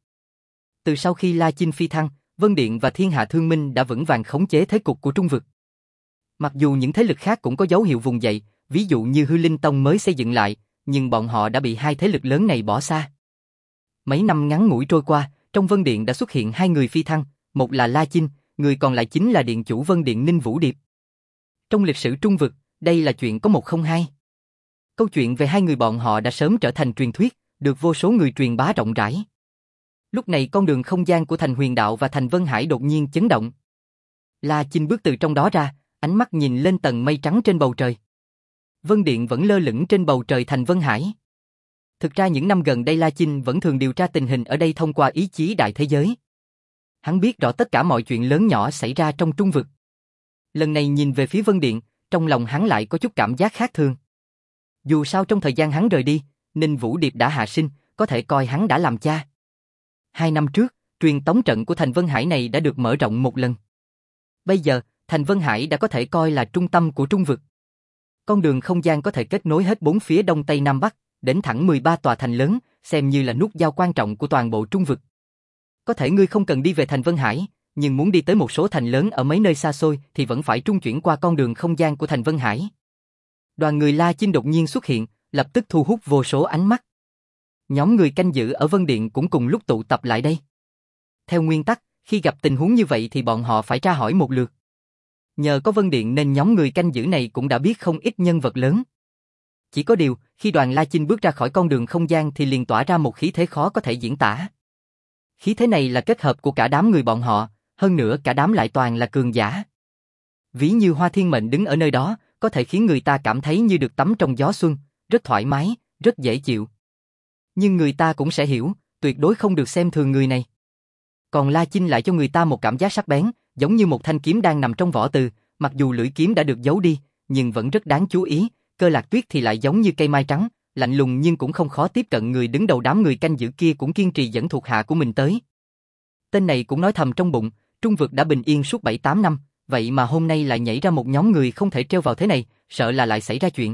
Từ sau khi La Chinh phi thăng, Vân Điện và Thiên Hạ Thương Minh đã vững vàng khống chế thế cục của Trung vực. Mặc dù những thế lực khác cũng có dấu hiệu vùng dậy, ví dụ như Hư Linh Tông mới xây dựng lại, nhưng bọn họ đã bị hai thế lực lớn này bỏ xa. Mấy năm ngắn ngủi trôi qua, trong Vân Điện đã xuất hiện hai người phi thăng, một là La Chinh, người còn lại chính là Điện chủ Vân Điện Ninh Vũ Điệp. Trong lịch sử Trung vực, đây là chuyện có một không hai. Câu chuyện về hai người bọn họ đã sớm trở thành truyền thuyết, được vô số người truyền bá rộng rãi. Lúc này con đường không gian của Thành Huyền Đạo và Thành Vân Hải đột nhiên chấn động. La Chinh bước từ trong đó ra, ánh mắt nhìn lên tầng mây trắng trên bầu trời. Vân Điện vẫn lơ lửng trên bầu trời Thành Vân Hải. Thực ra những năm gần đây La Chinh vẫn thường điều tra tình hình ở đây thông qua ý chí đại thế giới. Hắn biết rõ tất cả mọi chuyện lớn nhỏ xảy ra trong Trung vực. Lần này nhìn về phía Vân Điện, trong lòng hắn lại có chút cảm giác khác thường. Dù sao trong thời gian hắn rời đi, Ninh Vũ Điệp đã hạ sinh, có thể coi hắn đã làm cha. Hai năm trước, truyền tống trận của Thành Vân Hải này đã được mở rộng một lần. Bây giờ, Thành Vân Hải đã có thể coi là trung tâm của Trung vực. Con đường không gian có thể kết nối hết bốn phía Đông Tây Nam Bắc, đến thẳng mười ba tòa thành lớn, xem như là nút giao quan trọng của toàn bộ Trung vực. Có thể ngươi không cần đi về Thành Vân Hải, nhưng muốn đi tới một số thành lớn ở mấy nơi xa xôi thì vẫn phải trung chuyển qua con đường không gian của Thành Vân Hải. Đoàn người La Chinh đột nhiên xuất hiện, lập tức thu hút vô số ánh mắt. Nhóm người canh giữ ở Vân Điện cũng cùng lúc tụ tập lại đây. Theo nguyên tắc, khi gặp tình huống như vậy thì bọn họ phải tra hỏi một lượt. Nhờ có Vân Điện nên nhóm người canh giữ này cũng đã biết không ít nhân vật lớn. Chỉ có điều, khi đoàn La Chinh bước ra khỏi con đường không gian thì liền tỏa ra một khí thế khó có thể diễn tả. Khí thế này là kết hợp của cả đám người bọn họ, hơn nữa cả đám lại toàn là cường giả. Ví như Hoa Thiên Mệnh đứng ở nơi đó, có thể khiến người ta cảm thấy như được tắm trong gió xuân, rất thoải mái, rất dễ chịu. Nhưng người ta cũng sẽ hiểu, tuyệt đối không được xem thường người này. Còn La Chinh lại cho người ta một cảm giác sắc bén, giống như một thanh kiếm đang nằm trong vỏ từ, mặc dù lưỡi kiếm đã được giấu đi, nhưng vẫn rất đáng chú ý. Cơ Lạc Tuyết thì lại giống như cây mai trắng, lạnh lùng nhưng cũng không khó tiếp cận. Người đứng đầu đám người canh giữ kia cũng kiên trì dẫn thuộc hạ của mình tới. Tên này cũng nói thầm trong bụng, Trung vực đã bình yên suốt bảy tám năm, vậy mà hôm nay lại nhảy ra một nhóm người không thể trêu vào thế này, sợ là lại xảy ra chuyện.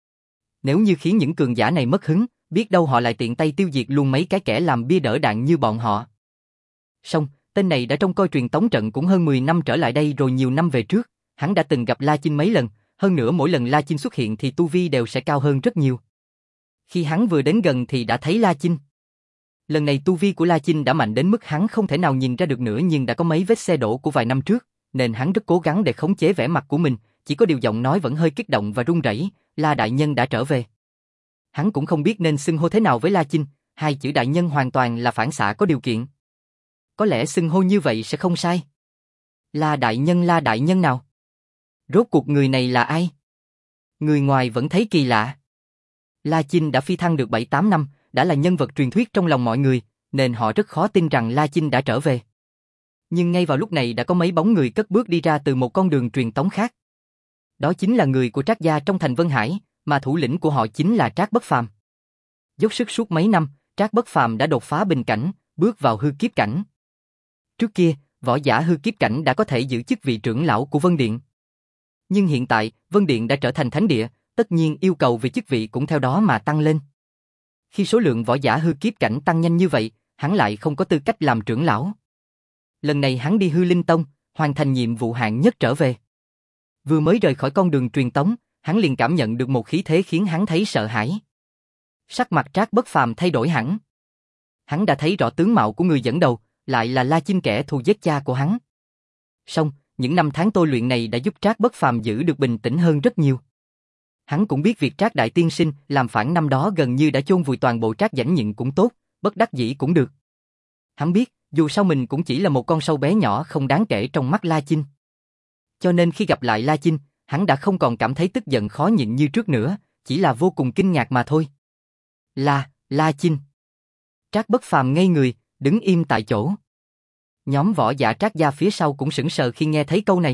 Nếu như khiến những cường giả này mất hứng, biết đâu họ lại tiện tay tiêu diệt luôn mấy cái kẻ làm bia đỡ đạn như bọn họ. Song, tên này đã trông coi truyền tống trận cũng hơn mười năm trở lại đây rồi. Nhiều năm về trước, hắn đã từng gặp La Chinh mấy lần, hơn nữa mỗi lần La Chinh xuất hiện thì tu vi đều sẽ cao hơn rất nhiều. Khi hắn vừa đến gần thì đã thấy La Chinh. Lần này tu vi của La Chinh đã mạnh đến mức hắn không thể nào nhìn ra được nữa, nhưng đã có mấy vết xe đổ của vài năm trước, nên hắn rất cố gắng để khống chế vẻ mặt của mình, chỉ có điều giọng nói vẫn hơi kích động và run rẩy. La đại nhân đã trở về. Hắn cũng không biết nên xưng hô thế nào với La Chinh, hai chữ đại nhân hoàn toàn là phản xạ có điều kiện. Có lẽ xưng hô như vậy sẽ không sai. La đại nhân, La đại nhân nào? Rốt cuộc người này là ai? Người ngoài vẫn thấy kỳ lạ. La Chinh đã phi thăng được bảy tám năm, đã là nhân vật truyền thuyết trong lòng mọi người, nên họ rất khó tin rằng La Chinh đã trở về. Nhưng ngay vào lúc này đã có mấy bóng người cất bước đi ra từ một con đường truyền tống khác. Đó chính là người của Trác gia trong Thành Vân Hải, mà thủ lĩnh của họ chính là Trác Bất Phàm. Dốc sức suốt mấy năm, Trác Bất Phàm đã đột phá bình cảnh, bước vào hư kiếp cảnh. Trước kia, võ giả hư kiếp cảnh đã có thể giữ chức vị trưởng lão của Vân Điện. Nhưng hiện tại, Vân Điện đã trở thành thánh địa, tất nhiên yêu cầu về chức vị cũng theo đó mà tăng lên. Khi số lượng võ giả hư kiếp cảnh tăng nhanh như vậy, hắn lại không có tư cách làm trưởng lão. Lần này hắn đi Hư Linh Tông, hoàn thành nhiệm vụ hạng nhất trở về. Vừa mới rời khỏi con đường truyền tống, hắn liền cảm nhận được một khí thế khiến hắn thấy sợ hãi. Sắc mặt Trác Bất Phàm thay đổi hẳn. Hắn đã thấy rõ tướng mạo của người dẫn đầu, lại là La Chinh, kẻ thù giết cha của hắn. Song, những năm tháng tôi luyện này đã giúp Trác Bất Phàm giữ được bình tĩnh hơn rất nhiều. Hắn cũng biết việc Trác đại tiên sinh làm phản năm đó gần như đã chôn vùi toàn bộ Trác Giảnh Nhịn cũng tốt, bất đắc dĩ cũng được. Hắn biết, dù sao mình cũng chỉ là một con sâu bé nhỏ không đáng kể trong mắt La Chinh. Cho nên khi gặp lại La Chinh, hắn đã không còn cảm thấy tức giận khó nhịn như trước nữa, chỉ là vô cùng kinh ngạc mà thôi. La, La Chinh. Trác Bất Phàm ngây người, đứng im tại chỗ. Nhóm võ giả Trác gia phía sau cũng sững sờ khi nghe thấy câu này.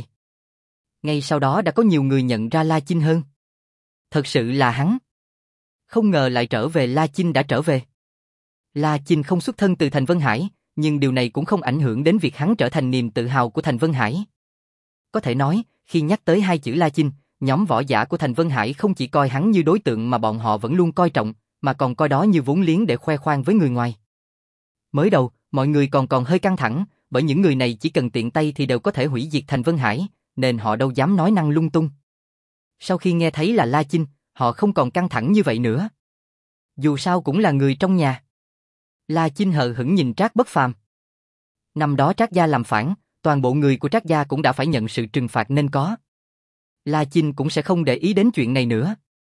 Ngay sau đó đã có nhiều người nhận ra La Chinh hơn. Thật sự là hắn. Không ngờ lại trở về. La Chinh đã trở về. La Chinh không xuất thân từ Thành Vân Hải, nhưng điều này cũng không ảnh hưởng đến việc hắn trở thành niềm tự hào của Thành Vân Hải. Có thể nói, khi nhắc tới hai chữ La Chinh, nhóm võ giả của Thành Vân Hải không chỉ coi hắn như đối tượng mà bọn họ vẫn luôn coi trọng, mà còn coi đó như vốn liếng để khoe khoang với người ngoài. Mới đầu, mọi người còn còn hơi căng thẳng, bởi những người này chỉ cần tiện tay thì đều có thể hủy diệt thành Vân Hải, nên họ đâu dám nói năng lung tung. Sau khi nghe thấy là La Chinh, họ không còn căng thẳng như vậy nữa. Dù sao cũng là người trong nhà. La Chinh hờ hững nhìn Trác Bất Phàm. Năm đó Trác gia làm phản, toàn bộ người của Trác gia cũng đã phải nhận sự trừng phạt nên có. La Chinh cũng sẽ không để ý đến chuyện này nữa.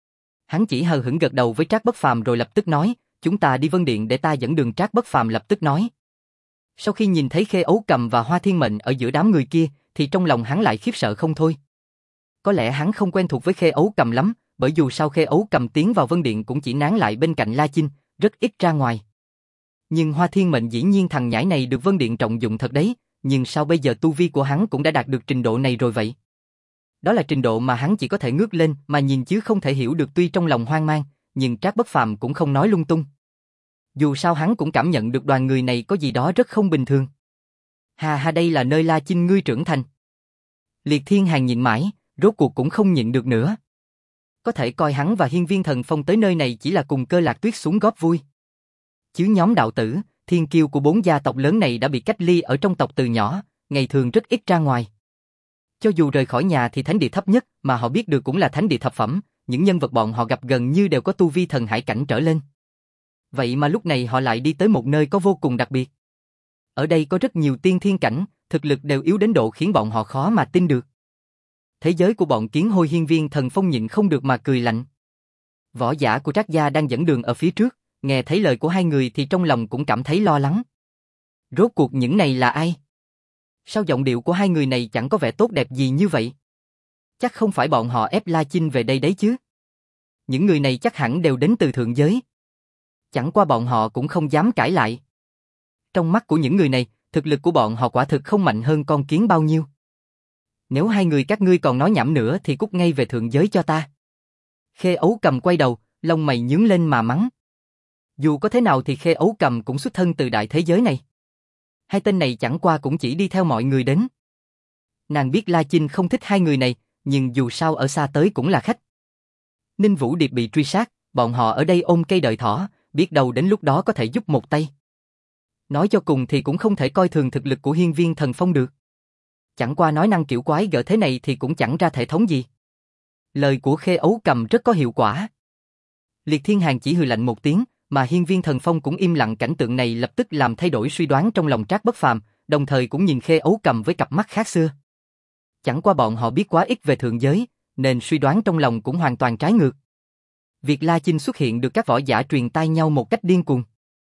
Hắn chỉ hờ hững gật đầu với Trác Bất Phàm rồi lập tức nói, chúng ta đi Vân Điện để ta dẫn đường. Trác Bất Phàm lập tức nói. Sau khi nhìn thấy Khê Ấu Cầm và Hoa Thiên Mệnh ở giữa đám người kia, thì trong lòng hắn lại khiếp sợ không thôi. Có lẽ hắn không quen thuộc với Khê Ấu Cầm lắm, bởi dù sao Khê Ấu Cầm tiến vào Vân Điện cũng chỉ nán lại bên cạnh La Chinh, rất ít ra ngoài. Nhưng Hoa Thiên Mệnh dĩ nhiên thằng nhãi này được Vân Điện trọng dụng thật đấy, nhưng sao bây giờ tu vi của hắn cũng đã đạt được trình độ này rồi vậy? Đó là trình độ mà hắn chỉ có thể ngước lên mà nhìn chứ không thể hiểu được. Tuy trong lòng hoang mang, nhưng Trác Bất Phàm cũng không nói lung tung. Dù sao hắn cũng cảm nhận được đoàn người này có gì đó rất không bình thường. Hà hà, đây là nơi La Chinh ngươi trưởng thành. Liệt Thiên Hàn nhịn mãi, rốt cuộc cũng không nhịn được nữa. Có thể coi hắn và Hiên Viên Thần Phong tới nơi này chỉ là cùng Cơ Lạc Tuyết xuống góp vui. Chứ nhóm đạo tử, thiên kiêu của bốn gia tộc lớn này đã bị cách ly ở trong tộc từ nhỏ, ngày thường rất ít ra ngoài. Cho dù rời khỏi nhà thì thánh địa thấp nhất mà họ biết được cũng là thánh địa thập phẩm, những nhân vật bọn họ gặp gần như đều có tu vi thần hải cảnh trở lên. Vậy mà lúc này họ lại đi tới một nơi có vô cùng đặc biệt. Ở đây có rất nhiều tiên thiên cảnh, thực lực đều yếu đến độ khiến bọn họ khó mà tin được. Thế giới của bọn Kiến Hôi Hiên Viên Thần Phong nhịn không được mà cười lạnh. Võ giả của Trác gia đang dẫn đường ở phía trước, nghe thấy lời của hai người thì trong lòng cũng cảm thấy lo lắng. Rốt cuộc những này là ai? Sao giọng điệu của hai người này chẳng có vẻ tốt đẹp gì như vậy? Chắc không phải bọn họ ép La Chinh về đây đấy chứ? Những người này chắc hẳn đều đến từ thượng giới. Chẳng qua bọn họ cũng không dám cãi lại. Trong mắt của những người này, thực lực của bọn họ quả thực không mạnh hơn con kiến bao nhiêu. Nếu hai người các ngươi còn nói nhảm nữa thì cút ngay về thượng giới cho ta. Khê Ấu Cầm quay đầu, lông mày nhướng lên mà mắng. Dù có thế nào thì Khê Ấu Cầm cũng xuất thân từ đại thế giới này. Hai tên này chẳng qua cũng chỉ đi theo mọi người đến. Nàng biết La Chinh không thích hai người này, nhưng dù sao ở xa tới cũng là khách. Ninh Vũ Điệp bị truy sát, bọn họ ở đây ôm cây đợi thỏ, biết đâu đến lúc đó có thể giúp một tay. Nói cho cùng thì cũng không thể coi thường thực lực của Hiên Viên Thần Phong được. Chẳng qua nói năng kiểu quái gở thế này thì cũng chẳng ra thể thống gì. Lời của Khê Ấu Cầm rất có hiệu quả. Liệt Thiên Hàn chỉ hừ lạnh một tiếng, mà Hiên Viên Thần Phong cũng im lặng. Cảnh tượng này lập tức làm thay đổi suy đoán trong lòng Trác Bất Phàm, đồng thời cũng nhìn Khê Ấu Cầm với cặp mắt khác xưa. Chẳng qua bọn họ biết quá ít về thượng giới, nên suy đoán trong lòng cũng hoàn toàn trái ngược. Việc La Chinh xuất hiện được các võ giả truyền tai nhau một cách điên cuồng.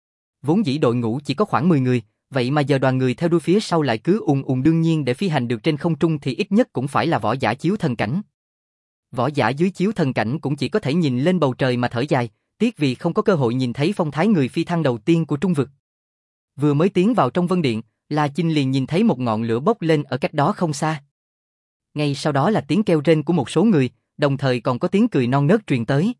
Vốn dĩ đội ngũ chỉ có khoảng mười người, vậy mà giờ đoàn người theo đuôi phía sau lại cứ ùn ùn, đương nhiên để phi hành được trên không trung thì ít nhất cũng phải là võ giả chiếu thần cảnh. Võ giả dưới chiếu thần cảnh cũng chỉ có thể nhìn lên bầu trời mà thở dài, tiếc vì không có cơ hội nhìn thấy phong thái người phi thăng đầu tiên của Trung Vực. Vừa mới tiến vào trong Vân Điện, La Chinh liền nhìn thấy một ngọn lửa bốc lên ở cách đó không xa. Ngay sau đó là tiếng kêu rên của một số người, đồng thời còn có tiếng cười non nớt truyền tới.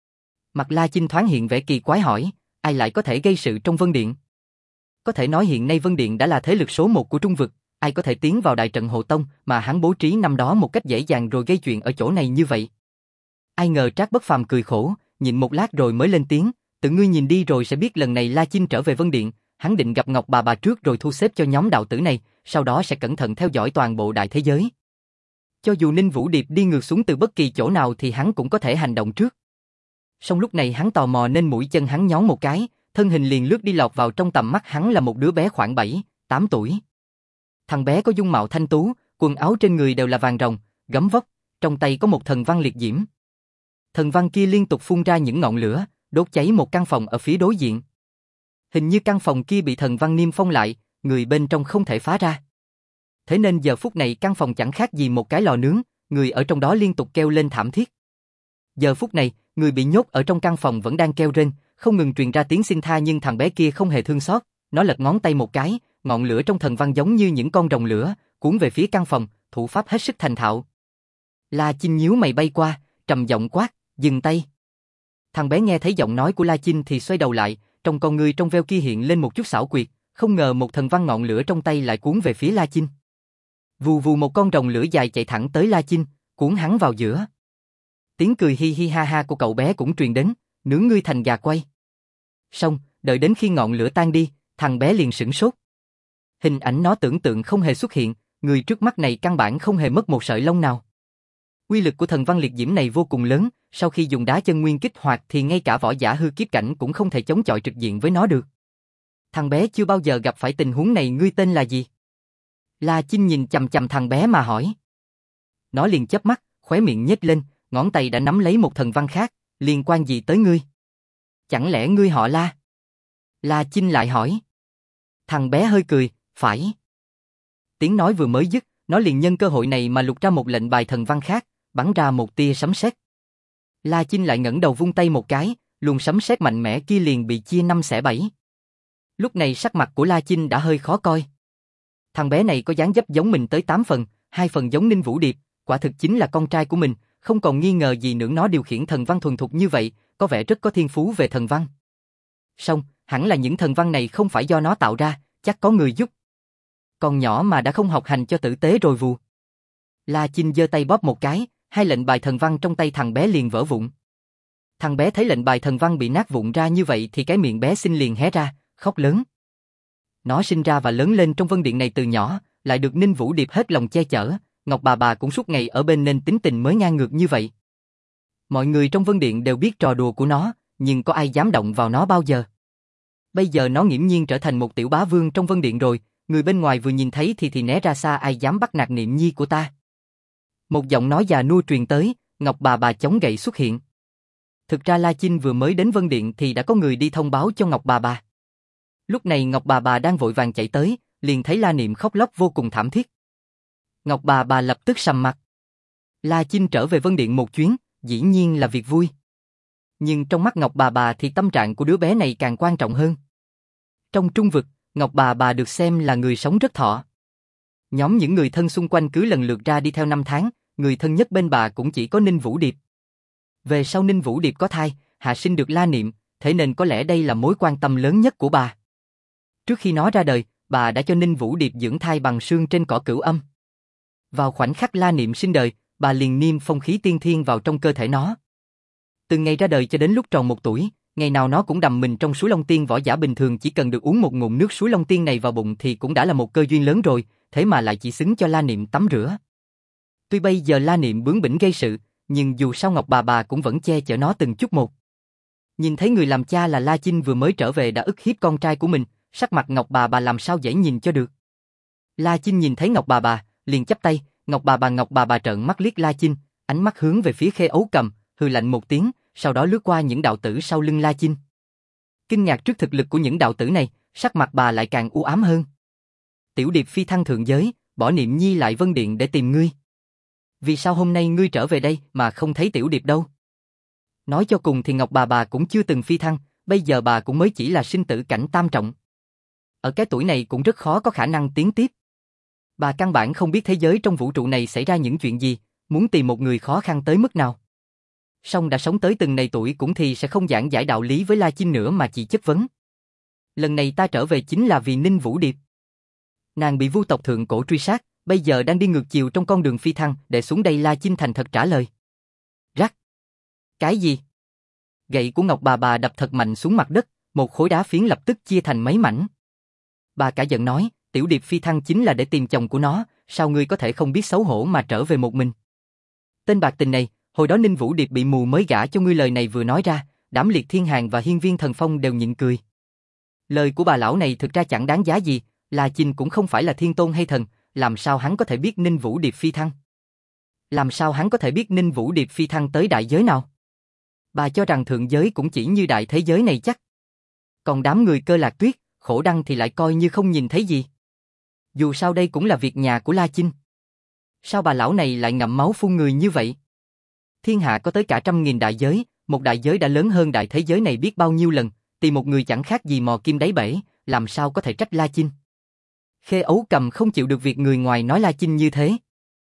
Mặt La Chinh thoáng hiện vẻ kỳ quái hỏi, ai lại có thể gây sự trong Vân Điện? Có thể nói hiện nay Vân Điện đã là thế lực số một của Trung Vực, ai có thể tiến vào đại trận Hộ Tông mà hắn bố trí năm đó một cách dễ dàng rồi gây chuyện ở chỗ này như vậy? Ai ngờ Trác Bất Phàm cười khổ, nhịn một lát rồi mới lên tiếng, tự ngươi nhìn đi rồi sẽ biết. Lần này La Chinh trở về Vân Điện, hắn định gặp Ngọc bà bà trước rồi thu xếp cho nhóm đạo tử này, sau đó sẽ cẩn thận theo dõi toàn bộ đại thế giới. Cho dù Ninh Vũ Điệp đi ngược xuống từ bất kỳ chỗ nào thì hắn cũng có thể hành động trước. Song lúc này hắn tò mò nên mũi chân hắn nhón một cái, thân hình liền lướt đi, lọt vào trong tầm mắt hắn là một đứa bé khoảng bảy, tám tuổi. Thằng bé có dung mạo thanh tú, quần áo trên người đều là vàng ròng, gấm vóc, trong tay có một thần văn liệt diễm. Thần văn kia liên tục phun ra những ngọn lửa, đốt cháy một căn phòng ở phía đối diện. Hình như căn phòng kia bị thần văn niêm phong lại, người bên trong không thể phá ra. Thế nên giờ phút này căn phòng chẳng khác gì một cái lò nướng, người ở trong đó liên tục kêu lên thảm thiết. Giờ phút này, người bị nhốt ở trong căn phòng vẫn đang kêu rên, không ngừng truyền ra tiếng xin tha, nhưng thằng bé kia không hề thương xót, nó lật ngón tay một cái, ngọn lửa trong thần văn giống như những con rồng lửa, cuốn về phía căn phòng, thủ pháp hết sức thành thạo. La Chinh nhíu mày bay qua, trầm giọng quát, dừng tay. Thằng bé nghe thấy giọng nói của La Chinh thì xoay đầu lại, trong con ngươi trong veo kia hiện lên một chút xảo quyệt, không ngờ một thần văn ngọn lửa trong tay lại cuốn về phía La Chinh. Vù vù, một con rồng lửa dài chạy thẳng tới La Chinh, cuốn hắn vào giữa. Tiếng cười hi hi ha ha của cậu bé cũng truyền đến, nướng ngươi thành gà quay. Xong, đợi đến khi ngọn lửa tan đi, thằng bé liền sửng sốt. Hình ảnh nó tưởng tượng không hề xuất hiện, người trước mắt này căn bản không hề mất một sợi lông nào. Uy lực của thần văn liệt diễm này vô cùng lớn, sau khi dùng đá chân nguyên kích hoạt thì ngay cả võ giả hư kiếp cảnh cũng không thể chống chọi trực diện với nó được. Thằng bé chưa bao giờ gặp phải tình huống này, ngươi tên là gì? La Chinh nhìn chằm chằm thằng bé mà hỏi. Nó liền chớp mắt, khóe miệng nhếch lên, ngón tay đã nắm lấy một thần văn khác, liên quan gì tới ngươi? Chẳng lẽ ngươi họ La? La Chinh lại hỏi. Thằng bé hơi cười, phải. Tiếng nói vừa mới dứt, nó liền nhân cơ hội này mà lục ra một lệnh bài thần văn khác, bắn ra một tia sấm sét. La Chinh lại ngẩng đầu vung tay một cái, luồng sấm sét mạnh mẽ kia liền bị chia năm xẻ bảy. Lúc này sắc mặt của La Chinh đã hơi khó coi. Thằng bé này có dáng dấp giống mình tới tám phần, hai phần giống Ninh Vũ Điệp, quả thực chính là con trai của mình, không còn nghi ngờ gì nữa, nó điều khiển thần văn thuần thục như vậy, có vẻ rất có thiên phú về thần văn. Song, hẳn là những thần văn này không phải do nó tạo ra, chắc có người giúp. Còn nhỏ mà đã không học hành cho tử tế rồi vù. La Chinh giơ tay bóp một cái, hai lệnh bài thần văn trong tay thằng bé liền vỡ vụn. Thằng bé thấy lệnh bài thần văn bị nát vụn ra như vậy thì cái miệng bé xinh liền hé ra, khóc lớn. Nó sinh ra và lớn lên trong Vân Điện này từ nhỏ, lại được Ninh Vũ Điệp hết lòng che chở, Ngọc bà bà cũng suốt ngày ở bên nên tính tình mới ngang ngược như vậy. Mọi người trong Vân Điện đều biết trò đùa của nó, nhưng có ai dám động vào nó bao giờ. Bây giờ nó nghiễm nhiên trở thành một tiểu bá vương trong Vân Điện rồi, người bên ngoài vừa nhìn thấy thì thì né ra xa, ai dám bắt nạt Niệm Nhi của ta. Một giọng nói già nua truyền tới, Ngọc bà bà chống gậy xuất hiện. Thực ra La Chinh vừa mới đến Vân Điện thì đã có người đi thông báo cho Ngọc bà bà. Lúc này Ngọc bà bà đang vội vàng chạy tới, liền thấy La Niệm khóc lóc vô cùng thảm thiết. Ngọc bà bà lập tức sầm mặt. La Chinh trở về Vân Điện một chuyến, dĩ nhiên là việc vui. Nhưng trong mắt Ngọc bà bà thì tâm trạng của đứa bé này càng quan trọng hơn. Trong Trung Vực, Ngọc bà bà được xem là người sống rất thọ. Nhóm những người thân xung quanh cứ lần lượt ra đi theo năm tháng, người thân nhất bên bà cũng chỉ có Ninh Vũ Điệp. Về sau Ninh Vũ Điệp có thai, hạ sinh được La Niệm, thế nên có lẽ đây là mối quan tâm lớn nhất của bà. Trước khi nó ra đời, bà đã cho Ninh Vũ Điệp dưỡng thai bằng sương trên cỏ Cửu Âm. Vào khoảnh khắc La Niệm sinh đời, bà liền niêm phong khí tiên thiên vào trong cơ thể nó. Từ ngày ra đời cho đến lúc tròn một tuổi, ngày nào nó cũng đầm mình trong suối Long Tiên, võ giả bình thường chỉ cần được uống một ngụm nước suối Long Tiên này vào bụng thì cũng đã là một cơ duyên lớn rồi, thế mà lại chỉ xứng cho La Niệm tắm rửa. Tuy bây giờ La Niệm bướng bỉnh gây sự, nhưng dù sao Ngọc bà bà cũng vẫn che chở nó từng chút một. Nhìn thấy người làm cha là La Chinh vừa mới trở về đã ức hiếp con trai của mình, sắc mặt Ngọc bà bà làm sao dễ nhìn cho được. La Chinh nhìn thấy Ngọc bà bà, liền chắp tay, Ngọc bà bà Ngọc bà bà trợn mắt liếc La Chinh, ánh mắt hướng về phía Khê Ấu Cầm, hừ lạnh một tiếng, sau đó lướt qua những đạo tử sau lưng La Chinh. Kinh ngạc trước thực lực của những đạo tử này, sắc mặt bà lại càng u ám hơn. Tiểu Điệp phi thăng thượng giới, bỏ Niệm Nhi lại Vân Điện để tìm ngươi. Vì sao hôm nay ngươi trở về đây mà không thấy Tiểu Điệp đâu? Nói cho cùng thì Ngọc bà bà cũng chưa từng phi thăng, bây giờ bà cũng mới chỉ là sinh tử cảnh tam trọng. Ở cái tuổi này cũng rất khó có khả năng tiến tiếp. Bà căn bản không biết thế giới trong vũ trụ này xảy ra những chuyện gì, muốn tìm một người khó khăn tới mức nào. Song đã sống tới từng này tuổi cũng thì sẽ không giảng giải đạo lý với La Chinh nữa mà chỉ chất vấn. Lần này ta trở về chính là vì Ninh Vũ Điệp. Nàng bị Vu tộc thượng cổ truy sát, bây giờ đang đi ngược chiều trong con đường phi thăng, để xuống đây. La Chinh thành thật trả lời. Rắc. Cái gì? Gậy của Ngọc bà bà đập thật mạnh xuống mặt đất, một khối đá phiến lập tức chia thành mấy mảnh. Bà cả giận nói, Tiểu Điệp phi thăng chính là để tìm chồng của nó, sao ngươi có thể không biết xấu hổ mà trở về một mình? Tên bạc tình này, hồi đó Ninh Vũ Điệp bị mù mới gả cho ngươi. Lời này vừa nói ra, đám Liệt Thiên Hàn và Hiên Viên Thần Phong đều nhịn cười. Lời của bà lão này thực ra chẳng đáng giá gì, La Chinh cũng không phải là thiên tôn hay thần, làm sao hắn có thể biết Ninh Vũ Điệp phi thăng? Làm sao hắn có thể biết Ninh Vũ Điệp phi thăng tới đại giới nào? Bà cho rằng thượng giới cũng chỉ như đại thế giới này chắc. Còn đám người Cơ Lạc Tuyết, Khổ Đăng thì lại coi như không nhìn thấy gì. Dù sao đây cũng là việc nhà của La Chinh. Sao bà lão này lại ngậm máu phun người như vậy? Thiên hạ có tới cả trăm nghìn đại giới, một đại giới đã lớn hơn đại thế giới này biết bao nhiêu lần, tìm một người chẳng khác gì mò kim đáy bể, làm sao có thể trách La Chinh? Khê Ấu Cầm không chịu được việc người ngoài nói La Chinh như thế.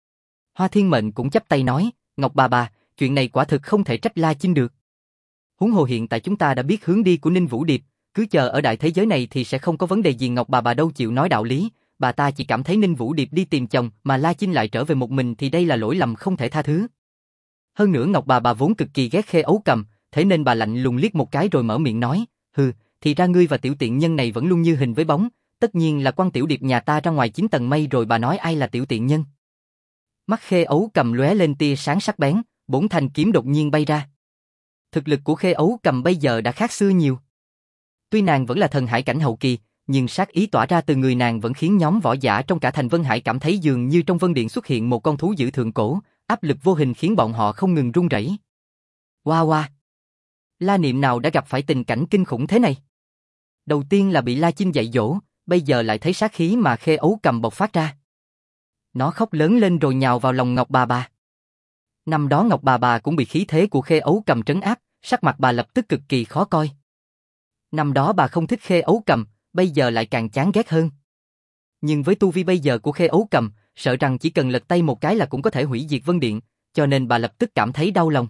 Hoa Thiên Mệnh cũng chắp tay nói, Ngọc bà bà, chuyện này quả thực không thể trách La Chinh được. Huống hồ hiện tại chúng ta đã biết hướng đi của Ninh Vũ Điệp, cứ chờ ở đại thế giới này thì sẽ không có vấn đề gì. Ngọc bà bà đâu chịu nói đạo lý, bà ta chỉ cảm thấy Ninh Vũ Điệp đi tìm chồng mà La Chinh lại trở về một mình thì đây là lỗi lầm không thể tha thứ. Hơn nữa Ngọc bà bà vốn cực kỳ ghét Khê Ấu Cầm, thế nên bà lạnh lùng liếc một cái rồi mở miệng nói, hừ, thì ra ngươi và tiểu tiện nhân này vẫn luôn như hình với bóng, tất nhiên là quăng tiểu điệp nhà ta ra ngoài chín tầng mây rồi bà nói ai là tiểu tiện nhân. Mắt Khê Ấu Cầm lóe lên tia sáng sắc bén, bổn thanh kiếm đột nhiên bay ra. Thực lực của Khê Ấu Cầm bây giờ đã khác xưa nhiều. Tuy nàng vẫn là thần hải cảnh hậu kỳ, nhưng sát ý tỏa ra từ người nàng vẫn khiến nhóm võ giả trong cả thành Vân Hải cảm thấy dường như trong Vân Điện xuất hiện một con thú dữ thượng cổ, áp lực vô hình khiến bọn họ không ngừng run rẩy. Oa oa! La Niệm nào đã gặp phải tình cảnh kinh khủng thế này? Đầu tiên là bị La Chinh dạy dỗ, bây giờ lại thấy sát khí mà Khê Ấu Cầm bộc phát ra. Nó khóc lớn lên rồi nhào vào lòng Ngọc Bà Bà. Năm đó Ngọc Bà Bà cũng bị khí thế của Khê Ấu Cầm trấn áp, sắc mặt bà lập tức cực kỳ khó coi. Năm đó bà không thích Khê Ấu Cầm, bây giờ lại càng chán ghét hơn. Nhưng với tu vi bây giờ của Khê Ấu Cầm, sợ rằng chỉ cần lật tay một cái là cũng có thể hủy diệt Vân Điện, cho nên bà lập tức cảm thấy đau lòng.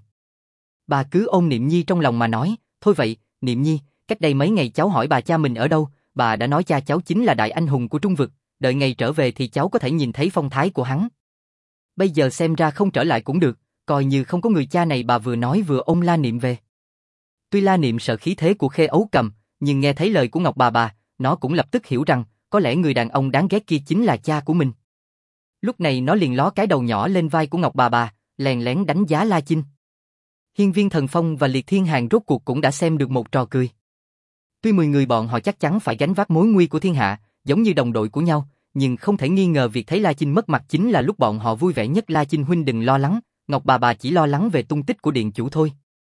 Bà cứ ôm Niệm Nhi trong lòng mà nói, thôi vậy, Niệm Nhi, cách đây mấy ngày cháu hỏi bà cha mình ở đâu, bà đã nói cha cháu chính là đại anh hùng của Trung Vực, đợi ngày trở về thì cháu có thể nhìn thấy phong thái của hắn. Bây giờ xem ra không trở lại cũng được, coi như không có người cha này. Bà vừa nói vừa ôm La Niệm về. Tuy La Niệm sợ khí thế của Khê Ấu Cầm, nhưng nghe thấy lời của Ngọc Bà Bà, nó cũng lập tức hiểu rằng, có lẽ người đàn ông đáng ghét kia chính là cha của mình. Lúc này nó liền ló cái đầu nhỏ lên vai của Ngọc Bà Bà, lén lén đánh giá La Chinh. Hiên Viên Thần Phong và Liệt Thiên Hàn rốt cuộc cũng đã xem được một trò cười. Tuy mười người bọn họ chắc chắn phải gánh vác mối nguy của thiên hạ, giống như đồng đội của nhau, nhưng không thể nghi ngờ việc thấy La Chinh mất mặt chính là lúc bọn họ vui vẻ nhất. La Chinh huynh đừng lo lắng, Ngọc Bà Bà chỉ lo lắng về tung tích của điện chủ thôi.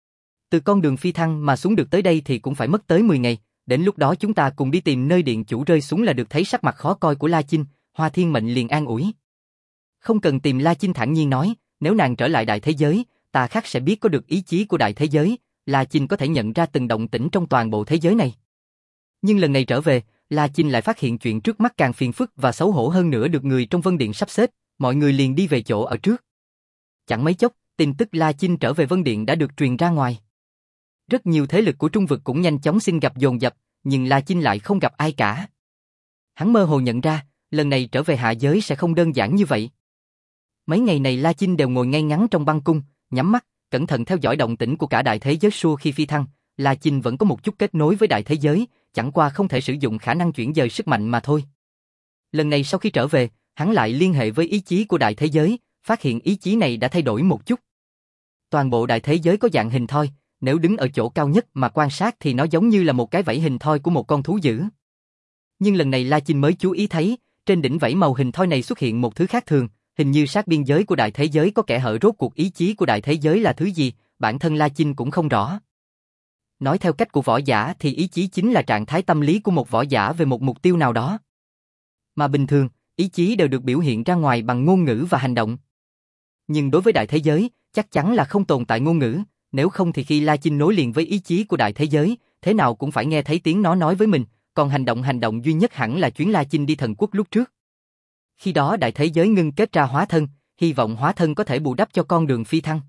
Từ con đường phi thăng mà xuống được tới đây thì cũng phải mất tới mười ngày, đến lúc đó chúng ta cùng đi tìm nơi điện chủ rơi xuống là được. Thấy sắc mặt khó coi của La Chinh, Hoa Thiên Mệnh liền an ủi. Không cần tìm. La Chinh thản nhiên nói, nếu nàng trở lại đại thế giới, ta khắc sẽ biết có được ý chí của đại thế giới. La Chinh có thể nhận ra từng động tĩnh trong toàn bộ thế giới này. Nhưng lần này trở về, La Chinh lại phát hiện chuyện trước mắt càng phiền phức và xấu hổ hơn nữa. Được người trong Vân Điện sắp xếp, mọi người liền đi về chỗ ở trước. Chẳng mấy chốc, tin tức La Chinh trở về Vân Điện đã được truyền ra ngoài. Rất nhiều thế lực của Trung Vực cũng nhanh chóng xin gặp dồn dập, nhưng La Chinh lại không gặp ai cả. Hắn mơ hồ nhận ra, lần này trở về hạ giới sẽ không đơn giản như vậy. Mấy ngày này La Chinh đều ngồi ngay ngắn trong băng cung, nhắm mắt, cẩn thận theo dõi động tĩnh của cả đại thế giới. Suốt khi phi thăng, La Chinh vẫn có một chút kết nối với đại thế giới, chẳng qua không thể sử dụng khả năng chuyển dời sức mạnh mà thôi. Lần này sau khi trở về, hắn lại liên hệ với ý chí của đại thế giới, phát hiện ý chí này đã thay đổi một chút. Toàn bộ đại thế giới có dạng hình thoi, nếu đứng ở chỗ cao nhất mà quan sát thì nó giống như là một cái vảy hình thoi của một con thú dữ. Nhưng lần này La Chinh mới chú ý thấy, trên đỉnh vảy màu hình thoi này xuất hiện một thứ khác thường, hình như sát biên giới của đại thế giới có kẽ hở. Rốt cuộc ý chí của đại thế giới là thứ gì, bản thân La Chinh cũng không rõ. Nói theo cách của võ giả thì ý chí chính là trạng thái tâm lý của một võ giả về một mục tiêu nào đó. Mà bình thường, ý chí đều được biểu hiện ra ngoài bằng ngôn ngữ và hành động. Nhưng đối với đại thế giới, chắc chắn là không tồn tại ngôn ngữ, nếu không thì khi La Chinh nối liền với ý chí của đại thế giới, thế nào cũng phải nghe thấy tiếng nó nói với mình, còn hành động hành động duy nhất hẳn là chuyến La Chinh đi thần quốc lúc trước. Khi đó đại thế giới ngưng kết ra hóa thân, hy vọng hóa thân có thể bù đắp cho con đường phi thăng.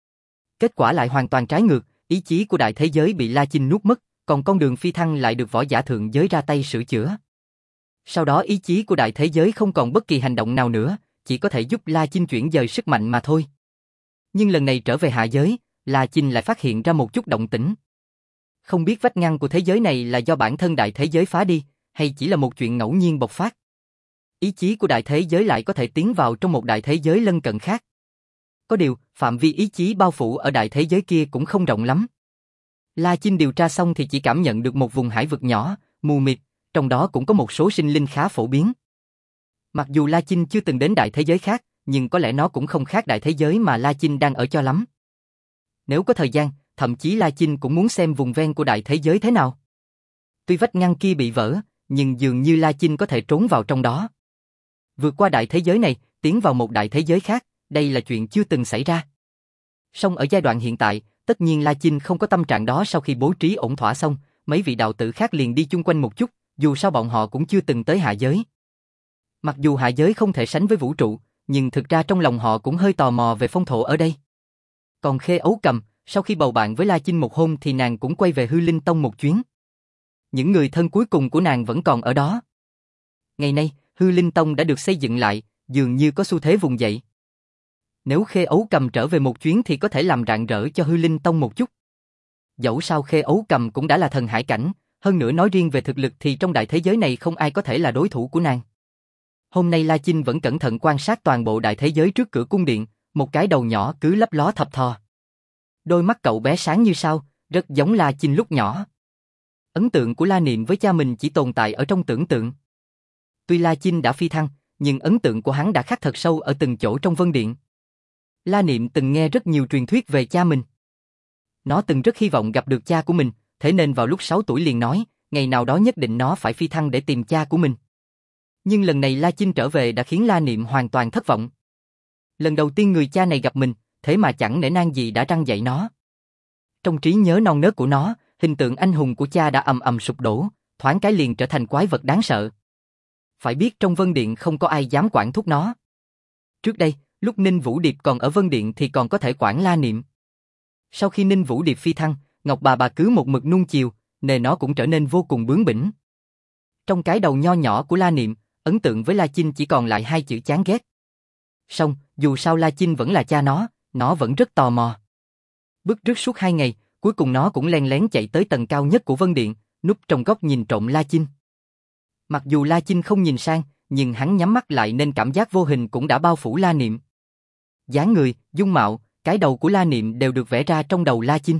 Kết quả lại hoàn toàn trái ngược, ý chí của đại thế giới bị La Chinh nuốt mất, còn con đường phi thăng lại được võ giả thượng giới ra tay sửa chữa. Sau đó ý chí của đại thế giới không còn bất kỳ hành động nào nữa, chỉ có thể giúp La Chinh chuyển dời sức mạnh mà thôi. Nhưng lần này trở về hạ giới, La Chinh lại phát hiện ra một chút động tĩnh. Không biết vách ngăn của thế giới này là do bản thân đại thế giới phá đi, hay chỉ là một chuyện ngẫu nhiên bộc phát. Ý chí của đại thế giới lại có thể tiến vào trong một đại thế giới lân cận khác. Có điều, phạm vi ý chí bao phủ ở đại thế giới kia cũng không rộng lắm. La Chinh điều tra xong thì chỉ cảm nhận được một vùng hải vực nhỏ, mù mịt, trong đó cũng có một số sinh linh khá phổ biến. Mặc dù La Chinh chưa từng đến đại thế giới khác, nhưng có lẽ nó cũng không khác đại thế giới mà La Chinh đang ở cho lắm. Nếu có thời gian, thậm chí La Chinh cũng muốn xem vùng ven của đại thế giới thế nào. Tuy vách ngăn kia bị vỡ, nhưng dường như La Chinh có thể trốn vào trong đó. Vượt qua đại thế giới này, tiến vào một đại thế giới khác, đây là chuyện chưa từng xảy ra. Song ở giai đoạn hiện tại, tất nhiên La Chinh không có tâm trạng đó. Sau khi bố trí ổn thỏa xong, mấy vị đạo tử khác liền đi chung quanh một chút, dù sao bọn họ cũng chưa từng tới hạ giới. Mặc dù hạ giới không thể sánh với vũ trụ, nhưng thực ra trong lòng họ cũng hơi tò mò về phong thổ ở đây. Còn Khê Ấu Cầm, sau khi bầu bạn với La Chinh một hôm thì nàng cũng quay về Hư Linh Tông một chuyến. Những người thân cuối cùng của nàng vẫn còn ở đó. Ngày nay, Hư Linh Tông đã được xây dựng lại, dường như có xu thế vùng dậy. Nếu Khê Ấu Cầm trở về một chuyến thì có thể làm rạng rỡ cho Hư Linh Tông một chút. Dẫu sao Khê Ấu Cầm cũng đã là thần hải cảnh, hơn nữa nói riêng về thực lực thì trong đại thế giới này không ai có thể là đối thủ của nàng. Hôm nay La Chinh vẫn cẩn thận quan sát toàn bộ đại thế giới trước cửa cung điện, một cái đầu nhỏ cứ lấp ló thập thò. Đôi mắt cậu bé sáng như sao, rất giống La Chinh lúc nhỏ. Ấn tượng của La Niệm với cha mình chỉ tồn tại ở trong tưởng tượng. Tuy La Chinh đã phi thăng, nhưng ấn tượng của hắn đã khắc thật sâu ở từng chỗ trong Vân Điện. La Niệm từng nghe rất nhiều truyền thuyết về cha mình. Nó từng rất hy vọng gặp được cha của mình, thế nên vào lúc sáu tuổi liền nói, ngày nào đó nhất định nó phải phi thăng để tìm cha của mình. Nhưng lần này La Chinh trở về đã khiến La Niệm hoàn toàn thất vọng. Lần đầu tiên người cha này gặp mình, thế mà chẳng nể nang gì đã răn dạy nó. Trong trí nhớ non nớt của nó, hình tượng anh hùng của cha đã ầm ầm sụp đổ, thoáng cái liền trở thành quái vật đáng sợ. Phải biết trong Vân Điện không có ai dám quản thúc nó. Trước đây, lúc Ninh Vũ Điệp còn ở Vân Điện thì còn có thể quản La Niệm. Sau khi Ninh Vũ Điệp phi thăng, Ngọc bà bà cứ một mực nuông chiều, nên nó cũng trở nên vô cùng bướng bỉnh. Trong cái đầu nho nhỏ của La Niệm, ấn tượng với La Chinh chỉ còn lại hai chữ chán ghét. Song, dù sao La Chinh vẫn là cha nó, nó vẫn rất tò mò. Bứt rứt suốt hai ngày, cuối cùng nó cũng len lén chạy tới tầng cao nhất của Vân Điện, núp trong góc nhìn trộm La Chinh. Mặc dù La Chinh không nhìn sang, nhưng hắn nhắm mắt lại nên cảm giác vô hình cũng đã bao phủ La Niệm. Dáng người, dung mạo, cái đầu của La Niệm đều được vẽ ra trong đầu La Chinh.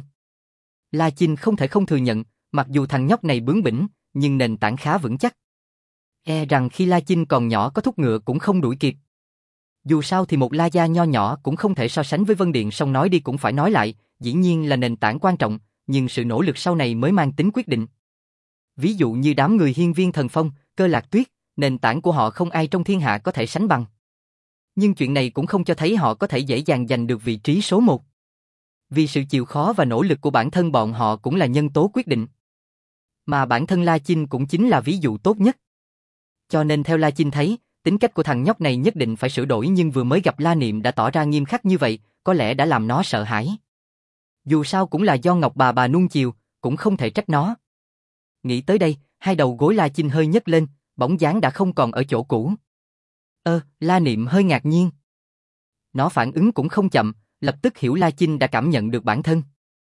La Chinh không thể không thừa nhận, mặc dù thằng nhóc này bướng bỉnh, nhưng nền tảng khá vững chắc. E rằng khi La Chinh còn nhỏ có thúc ngựa cũng không đuổi kịp. Dù sao thì một La gia nho nhỏ cũng không thể so sánh với Vân Điện, song nói đi cũng phải nói lại, dĩ nhiên là nền tảng quan trọng, nhưng sự nỗ lực sau này mới mang tính quyết định. Ví dụ như đám người Hiên Viên Thần Phong, Cơ Lạc Tuyết, nền tảng của họ không ai trong thiên hạ có thể sánh bằng. Nhưng chuyện này cũng không cho thấy họ có thể dễ dàng giành được vị trí số một. Vì sự chịu khó và nỗ lực của bản thân bọn họ cũng là nhân tố quyết định. Mà bản thân La Chinh cũng chính là ví dụ tốt nhất. Cho nên theo La Chinh thấy, tính cách của thằng nhóc này nhất định phải sửa đổi, nhưng vừa mới gặp La Niệm đã tỏ ra nghiêm khắc như vậy, có lẽ đã làm nó sợ hãi. Dù sao cũng là do Ngọc bà bà nuông chiều, cũng không thể trách nó. Nghĩ tới đây, hai đầu gối La Chinh hơi nhấc lên, bóng dáng đã không còn ở chỗ cũ. Ơ, La Niệm hơi ngạc nhiên. Nó phản ứng cũng không chậm, lập tức hiểu La Chinh đã cảm nhận được bản thân.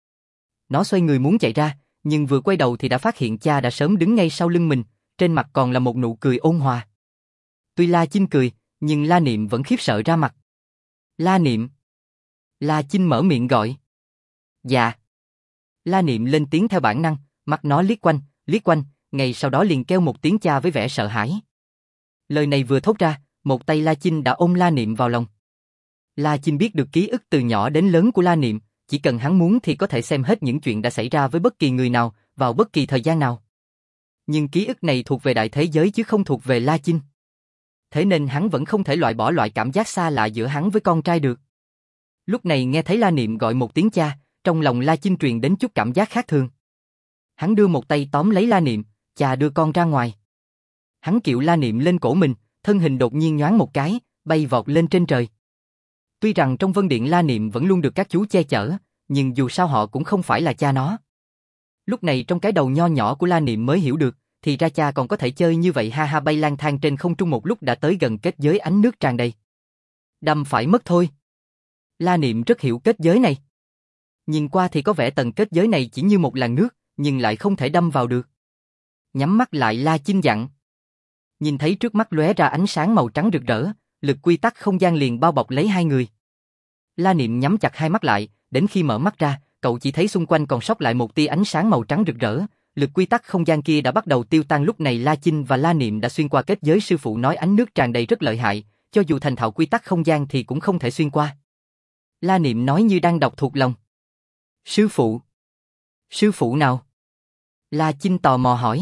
Nó xoay người muốn chạy ra, nhưng vừa quay đầu thì đã phát hiện cha đã sớm đứng ngay sau lưng mình, trên mặt còn là một nụ cười ôn hòa. Tuy La Chinh cười, nhưng La Niệm vẫn khiếp sợ ra mặt. La Niệm. La Chinh mở miệng gọi. Dạ. La Niệm lên tiếng theo bản năng, mắt nó liếc quanh, liếc quanh, ngay sau đó liền kêu một tiếng cha với vẻ sợ hãi. Lời này vừa thốt ra, một tay La Chinh đã ôm La Niệm vào lòng. La Chinh biết được ký ức từ nhỏ đến lớn của La Niệm, chỉ cần hắn muốn thì có thể xem hết những chuyện đã xảy ra với bất kỳ người nào, vào bất kỳ thời gian nào. Nhưng ký ức này thuộc về đại thế giới chứ không thuộc về La Chinh. Thế nên hắn vẫn không thể loại bỏ loại cảm giác xa lạ giữa hắn với con trai được. Lúc này nghe thấy La Niệm gọi một tiếng cha, trong lòng La Chinh truyền đến chút cảm giác khác thường. Hắn đưa một tay tóm lấy La Niệm, cha đưa con ra ngoài. Hắn kiệu La Niệm lên cổ mình, thân hình đột nhiên nhoáng một cái, bay vọt lên trên trời. Tuy rằng trong Vân Điện La Niệm vẫn luôn được các chú che chở, nhưng dù sao họ cũng không phải là cha nó. Lúc này trong cái đầu nho nhỏ của La Niệm mới hiểu được, thì ra cha còn có thể chơi như vậy, ha ha, bay lang thang trên không trung một lúc đã tới gần kết giới ánh nước tràn đầy. Đâm phải mất thôi. La Niệm rất hiểu kết giới này. Nhìn qua thì có vẻ tầng kết giới này chỉ như một làn nước, nhưng lại không thể đâm vào được. Nhắm mắt lại, La Chinh dặn. Nhìn thấy trước mắt lóe ra ánh sáng màu trắng rực rỡ, lực quy tắc không gian liền bao bọc lấy hai người. La Niệm nhắm chặt hai mắt lại, đến khi mở mắt ra, cậu chỉ thấy xung quanh còn sót lại một tia ánh sáng màu trắng rực rỡ, lực quy tắc không gian kia đã bắt đầu tiêu tan. Lúc này La Chinh và La Niệm đã xuyên qua kết giới, sư phụ nói ánh nước tràn đầy rất lợi hại, cho dù thành thạo quy tắc không gian thì cũng không thể xuyên qua. La Niệm nói như đang đọc thuộc lòng. Sư phụ? Sư phụ nào? La Chinh tò mò hỏi.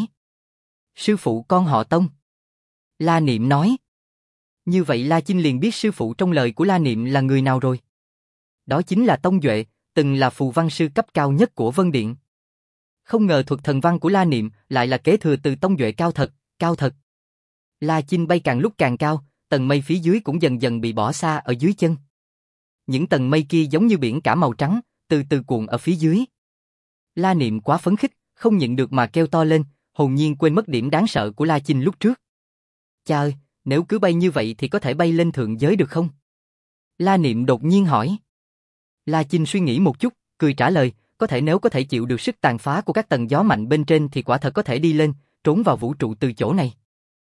Sư phụ con họ Tông. La Niệm nói. Như vậy La Chinh liền biết sư phụ trong lời của La Niệm là người nào rồi. Đó chính là Tông Duệ, từng là phù văn sư cấp cao nhất của Vân Điện. Không ngờ thuật thần văn của La Niệm lại là kế thừa từ Tông Duệ, cao thật, cao thật. La Chinh bay càng lúc càng cao, tầng mây phía dưới cũng dần dần bị bỏ xa ở dưới chân. Những tầng mây kia giống như biển cả màu trắng, từ từ cuộn ở phía dưới. La Niệm quá phấn khích, không nhịn được mà kêu to lên, hồn nhiên quên mất điểm đáng sợ của La Chinh lúc trước. Cha ơi, nếu cứ bay như vậy thì có thể bay lên thượng giới được không? La Niệm đột nhiên hỏi. La Chinh suy nghĩ một chút, cười trả lời, có thể nếu có thể chịu được sức tàn phá của các tầng gió mạnh bên trên thì quả thật có thể đi lên, trốn vào vũ trụ từ chỗ này.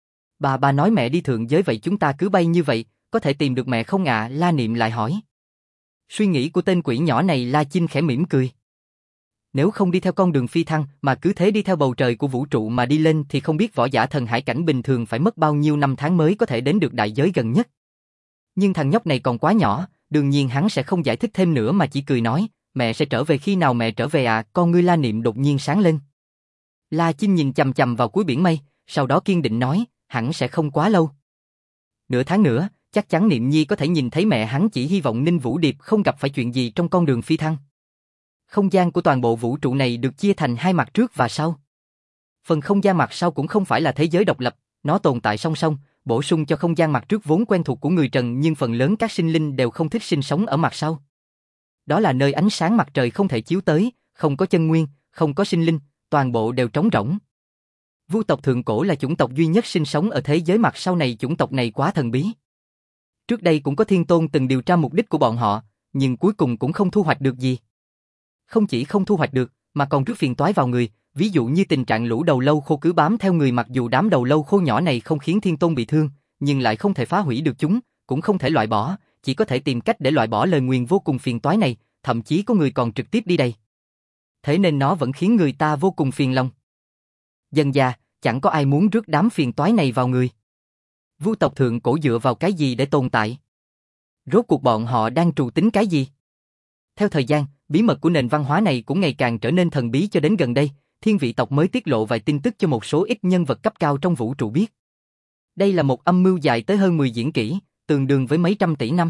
Bà bà nói mẹ đi thượng giới vậy chúng ta cứ bay như vậy, có thể tìm được mẹ không ạ? La Niệm lại hỏi. Suy nghĩ của tên quỷ nhỏ này La Chinh khẽ mỉm cười. Nếu không đi theo con đường phi thăng mà cứ thế đi theo bầu trời của vũ trụ mà đi lên thì không biết võ giả thần hải cảnh bình thường phải mất bao nhiêu năm tháng mới có thể đến được đại giới gần nhất. Nhưng thằng nhóc này còn quá nhỏ, đương nhiên hắn sẽ không giải thích thêm nữa mà chỉ cười nói, mẹ sẽ trở về khi nào mẹ trở về à? Con ngươi La Niệm đột nhiên sáng lên. La Chinh nhìn chằm chằm vào cuối biển mây, sau đó kiên định nói, hẳn sẽ không quá lâu. Nửa tháng nữa, chắc chắn Niệm Nhi có thể nhìn thấy mẹ, hắn chỉ hy vọng Ninh Vũ Điệp không gặp phải chuyện gì trong con đường phi thăng. Không gian của toàn bộ vũ trụ này được chia thành hai mặt trước và sau. Phần không gian mặt sau cũng không phải là thế giới độc lập, nó tồn tại song song, bổ sung cho không gian mặt trước vốn quen thuộc của người trần, nhưng phần lớn các sinh linh đều không thích sinh sống ở mặt sau. Đó là nơi ánh sáng mặt trời không thể chiếu tới, không có chân nguyên, không có sinh linh, toàn bộ đều trống rỗng. Vu tộc thượng cổ là chủng tộc duy nhất sinh sống ở thế giới mặt sau này, chủng tộc này quá thần bí. Trước đây cũng có Thiên Tôn từng điều tra mục đích của bọn họ, nhưng cuối cùng cũng không thu hoạch được gì. Không chỉ không thu hoạch được, mà còn rước phiền toái vào người, ví dụ như tình trạng lũ đầu lâu khô cứ bám theo người, mặc dù đám đầu lâu khô nhỏ này không khiến Thiên Tôn bị thương, nhưng lại không thể phá hủy được chúng, cũng không thể loại bỏ, chỉ có thể tìm cách để loại bỏ lời nguyền vô cùng phiền toái này, thậm chí có người còn trực tiếp đi đây. Thế nên nó vẫn khiến người ta vô cùng phiền lòng. Dần dà, chẳng có ai muốn rước đám phiền toái này vào người. Vu tộc thượng cổ dựa vào cái gì để tồn tại? Rốt cuộc bọn họ đang trù tính cái gì? Theo thời gian, bí mật của nền văn hóa này cũng ngày càng trở nên thần bí, cho đến gần đây, Thiên Vị tộc mới tiết lộ vài tin tức cho một số ít nhân vật cấp cao trong vũ trụ biết. Đây là một âm mưu dài tới hơn mười diễn kỷ, tương đương với mấy trăm tỷ năm.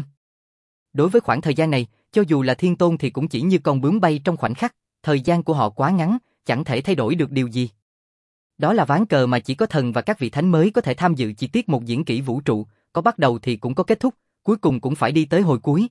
Đối với khoảng thời gian này, cho dù là Thiên Tôn thì cũng chỉ như con bướm bay trong khoảnh khắc, thời gian của họ quá ngắn, chẳng thể thay đổi được điều gì. Đó là ván cờ mà chỉ có thần và các vị thánh mới có thể tham dự chi tiết một diễn kỷ vũ trụ, có bắt đầu thì cũng có kết thúc, cuối cùng cũng phải đi tới hồi cuối.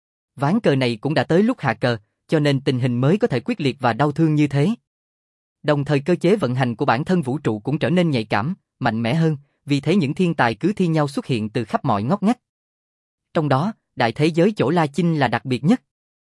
Ván cờ này cũng đã tới lúc hạ cờ, cho nên tình hình mới có thể quyết liệt và đau thương như thế. Đồng thời cơ chế vận hành của bản thân vũ trụ cũng trở nên nhạy cảm, mạnh mẽ hơn, vì thế những thiên tài cứ thi nhau xuất hiện từ khắp mọi ngóc ngách. Trong đó, đại thế giới chỗ La Chinh là đặc biệt nhất.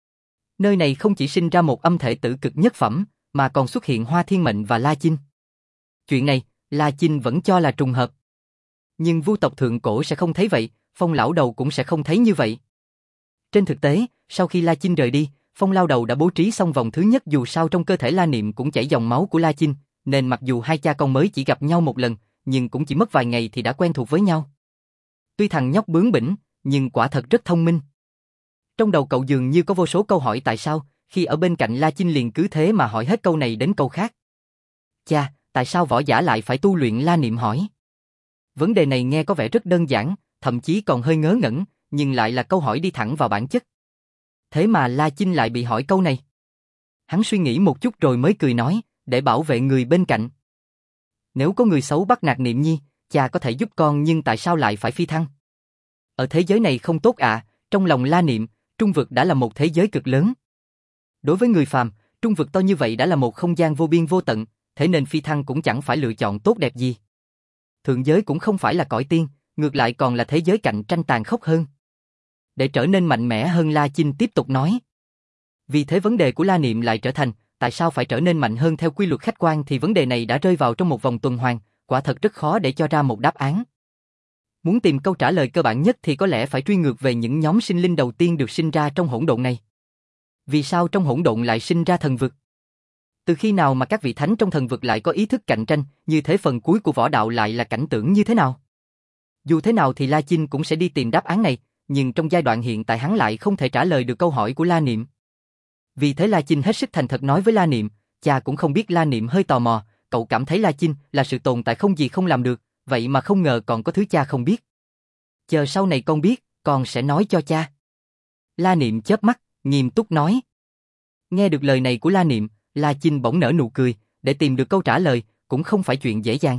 Nơi này không chỉ sinh ra một âm thể tử cực nhất phẩm, mà còn xuất hiện Hoa Thiên Mệnh và La Chinh. Chuyện này, La Chinh vẫn cho là trùng hợp. Nhưng Vu tộc thượng cổ sẽ không thấy vậy, Phong lão đầu cũng sẽ không thấy như vậy. Trên thực tế, sau khi La Chinh rời đi, Phong lão đầu đã bố trí xong vòng thứ nhất, dù sao trong cơ thể La Niệm cũng chảy dòng máu của La Chinh, nên mặc dù hai cha con mới chỉ gặp nhau một lần, nhưng cũng chỉ mất vài ngày thì đã quen thuộc với nhau. Tuy thằng nhóc bướng bỉnh, nhưng quả thật rất thông minh. Trong đầu cậu dường như có vô số câu hỏi tại sao, khi ở bên cạnh La Chinh liền cứ thế mà hỏi hết câu này đến câu khác. Cha, tại sao võ giả lại phải tu luyện? La Niệm hỏi. Vấn đề này nghe có vẻ rất đơn giản, thậm chí còn hơi ngớ ngẩn, nhưng lại là câu hỏi đi thẳng vào bản chất. Thế mà La Chinh lại bị hỏi câu này. Hắn suy nghĩ một chút rồi mới cười nói, để bảo vệ người bên cạnh. Nếu có người xấu bắt nạt Niệm Nhi, cha có thể giúp con, nhưng tại sao lại phải phi thăng? Ở thế giới này không tốt à? Trong lòng La Niệm, trung vực đã là một thế giới cực lớn. Đối với người phàm, trung vực to như vậy đã là một không gian vô biên vô tận, thế nên phi thăng cũng chẳng phải lựa chọn tốt đẹp gì. Thượng giới cũng không phải là cõi tiên, ngược lại còn là thế giới cạnh tranh tàn khốc hơn. Để trở nên mạnh mẽ hơn, La Chinh tiếp tục nói. Vì thế vấn đề của La Niệm lại trở thành, tại sao phải trở nên mạnh hơn theo quy luật khách quan, thì vấn đề này đã rơi vào trong một vòng tuần hoàn, quả thật rất khó để cho ra một đáp án. Muốn tìm câu trả lời cơ bản nhất thì có lẽ phải truy ngược về những nhóm sinh linh đầu tiên được sinh ra trong hỗn độn này. Vì sao trong hỗn độn lại sinh ra thần vực? Từ khi nào mà các vị thánh trong thần vực lại có ý thức cạnh tranh, như thế phần cuối của võ đạo lại là cảnh tượng như thế nào? Dù thế nào thì La Chinh cũng sẽ đi tìm đáp án này, nhưng trong giai đoạn hiện tại hắn lại không thể trả lời được câu hỏi của La Niệm. Vì thế La Chinh hết sức thành thật nói với La Niệm, cha cũng không biết. La Niệm hơi tò mò, cậu cảm thấy La Chinh là sự tồn tại không gì không làm được, vậy mà không ngờ còn có thứ cha không biết. Chờ sau này con biết, con sẽ nói cho cha. La Niệm chớp mắt, nghiêm túc nói. Nghe được lời này của La Niệm, La Chinh bỗng nở nụ cười, để tìm được câu trả lời, cũng không phải chuyện dễ dàng.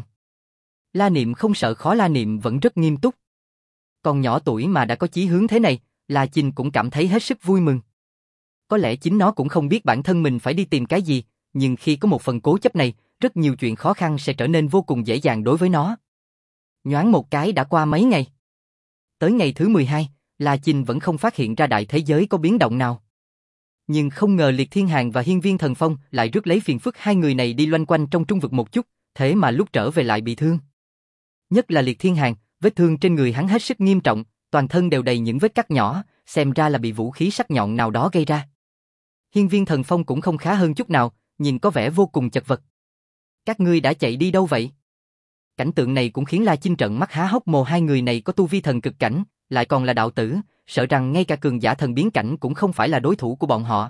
La Niệm không sợ khó, La Niệm vẫn rất nghiêm túc. Còn nhỏ tuổi mà đã có chí hướng thế này, La Chinh cũng cảm thấy hết sức vui mừng. Có lẽ chính nó cũng không biết bản thân mình phải đi tìm cái gì, nhưng khi có một phần cố chấp này, rất nhiều chuyện khó khăn sẽ trở nên vô cùng dễ dàng đối với nó. Nhoáng một cái đã qua mấy ngày. Tới ngày thứ mười hai, La Chinh vẫn không phát hiện ra đại thế giới có biến động nào. Nhưng không ngờ Liệt Thiên Hàn và Hiên Viên Thần Phong lại rước lấy phiền phức hai người này đi loanh quanh trong trung vực một chút, thế mà lúc trở về lại bị thương. Nhất là Liệt Thiên Hàn, vết thương trên người hắn hết sức nghiêm trọng, toàn thân đều đầy những vết cắt nhỏ, xem ra là bị vũ khí sắc nhọn nào đó gây ra. Hiên Viên Thần Phong cũng không khá hơn chút nào, nhìn có vẻ vô cùng chật vật. Các ngươi đã chạy đi đâu vậy? Cảnh tượng này cũng khiến La Chinh trợn mắt há hốc mồm, hai người này có tu vi thần cực cảnh, lại còn là đạo tử, sợ rằng ngay cả cường giả thần biến cảnh cũng không phải là đối thủ của bọn họ.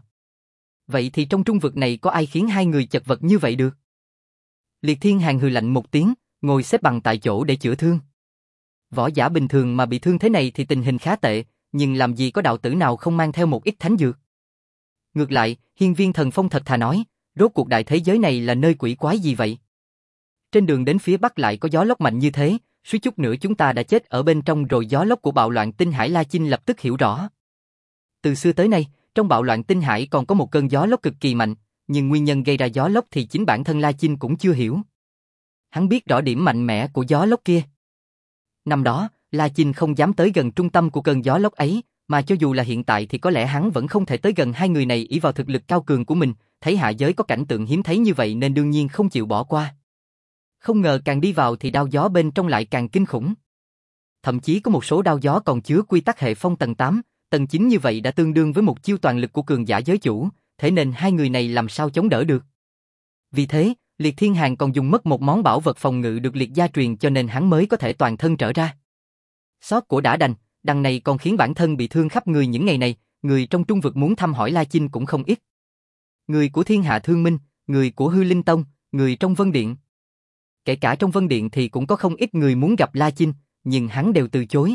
Vậy thì trong trung vực này có ai khiến hai người chật vật như vậy được? Liệt Thiên Hàn hừ lạnh một tiếng, ngồi xếp bằng tại chỗ để chữa thương. Võ giả bình thường mà bị thương thế này thì tình hình khá tệ, nhưng làm gì có đạo tử nào không mang theo một ít thánh dược. Ngược lại, Hiên Viên Thần Phong thật thà nói, rốt cuộc đại thế giới này là nơi quỷ quái gì vậy? Trên đường đến phía bắc lại có gió lốc mạnh như thế, suýt chút nữa chúng ta đã chết ở bên trong rồi. Gió lốc của bạo loạn tinh hải. La Chinh lập tức hiểu rõ. Từ xưa tới nay, trong bạo loạn tinh hải còn có một cơn gió lốc cực kỳ mạnh, nhưng nguyên nhân gây ra gió lốc thì chính bản thân La Chinh cũng chưa hiểu. Hắn biết rõ điểm mạnh mẽ của gió lốc kia. Năm đó, La Chinh không dám tới gần trung tâm của cơn gió lốc ấy, mà cho dù là hiện tại thì có lẽ hắn vẫn không thể tới gần. Hai người này ỷ vào thực lực cao cường của mình, thấy hạ giới có cảnh tượng hiếm thấy như vậy nên đương nhiên không chịu bỏ qua. Không ngờ càng đi vào thì đao gió bên trong lại càng kinh khủng. Thậm chí có một số đao gió còn chứa quy tắc hệ phong tầng tám, tầng chín, như vậy đã tương đương với một chiêu toàn lực của cường giả giới chủ, thế nên hai người này làm sao chống đỡ được. Vì thế, Liệt Thiên Hàn còn dùng mất một món bảo vật phòng ngự được liệt gia truyền cho nên hắn mới có thể toàn thân trở ra. Sót của đã đành, đằng này còn khiến bản thân bị thương khắp người. Những ngày này, người trong trung vực muốn thăm hỏi La Chinh cũng không ít. Người của Thiên Hạ Thương Minh, người của Hư Linh Tông, người trong Vân Điện. Kể cả trong Vân Điện thì cũng có không ít người muốn gặp La Chinh, nhưng hắn đều từ chối.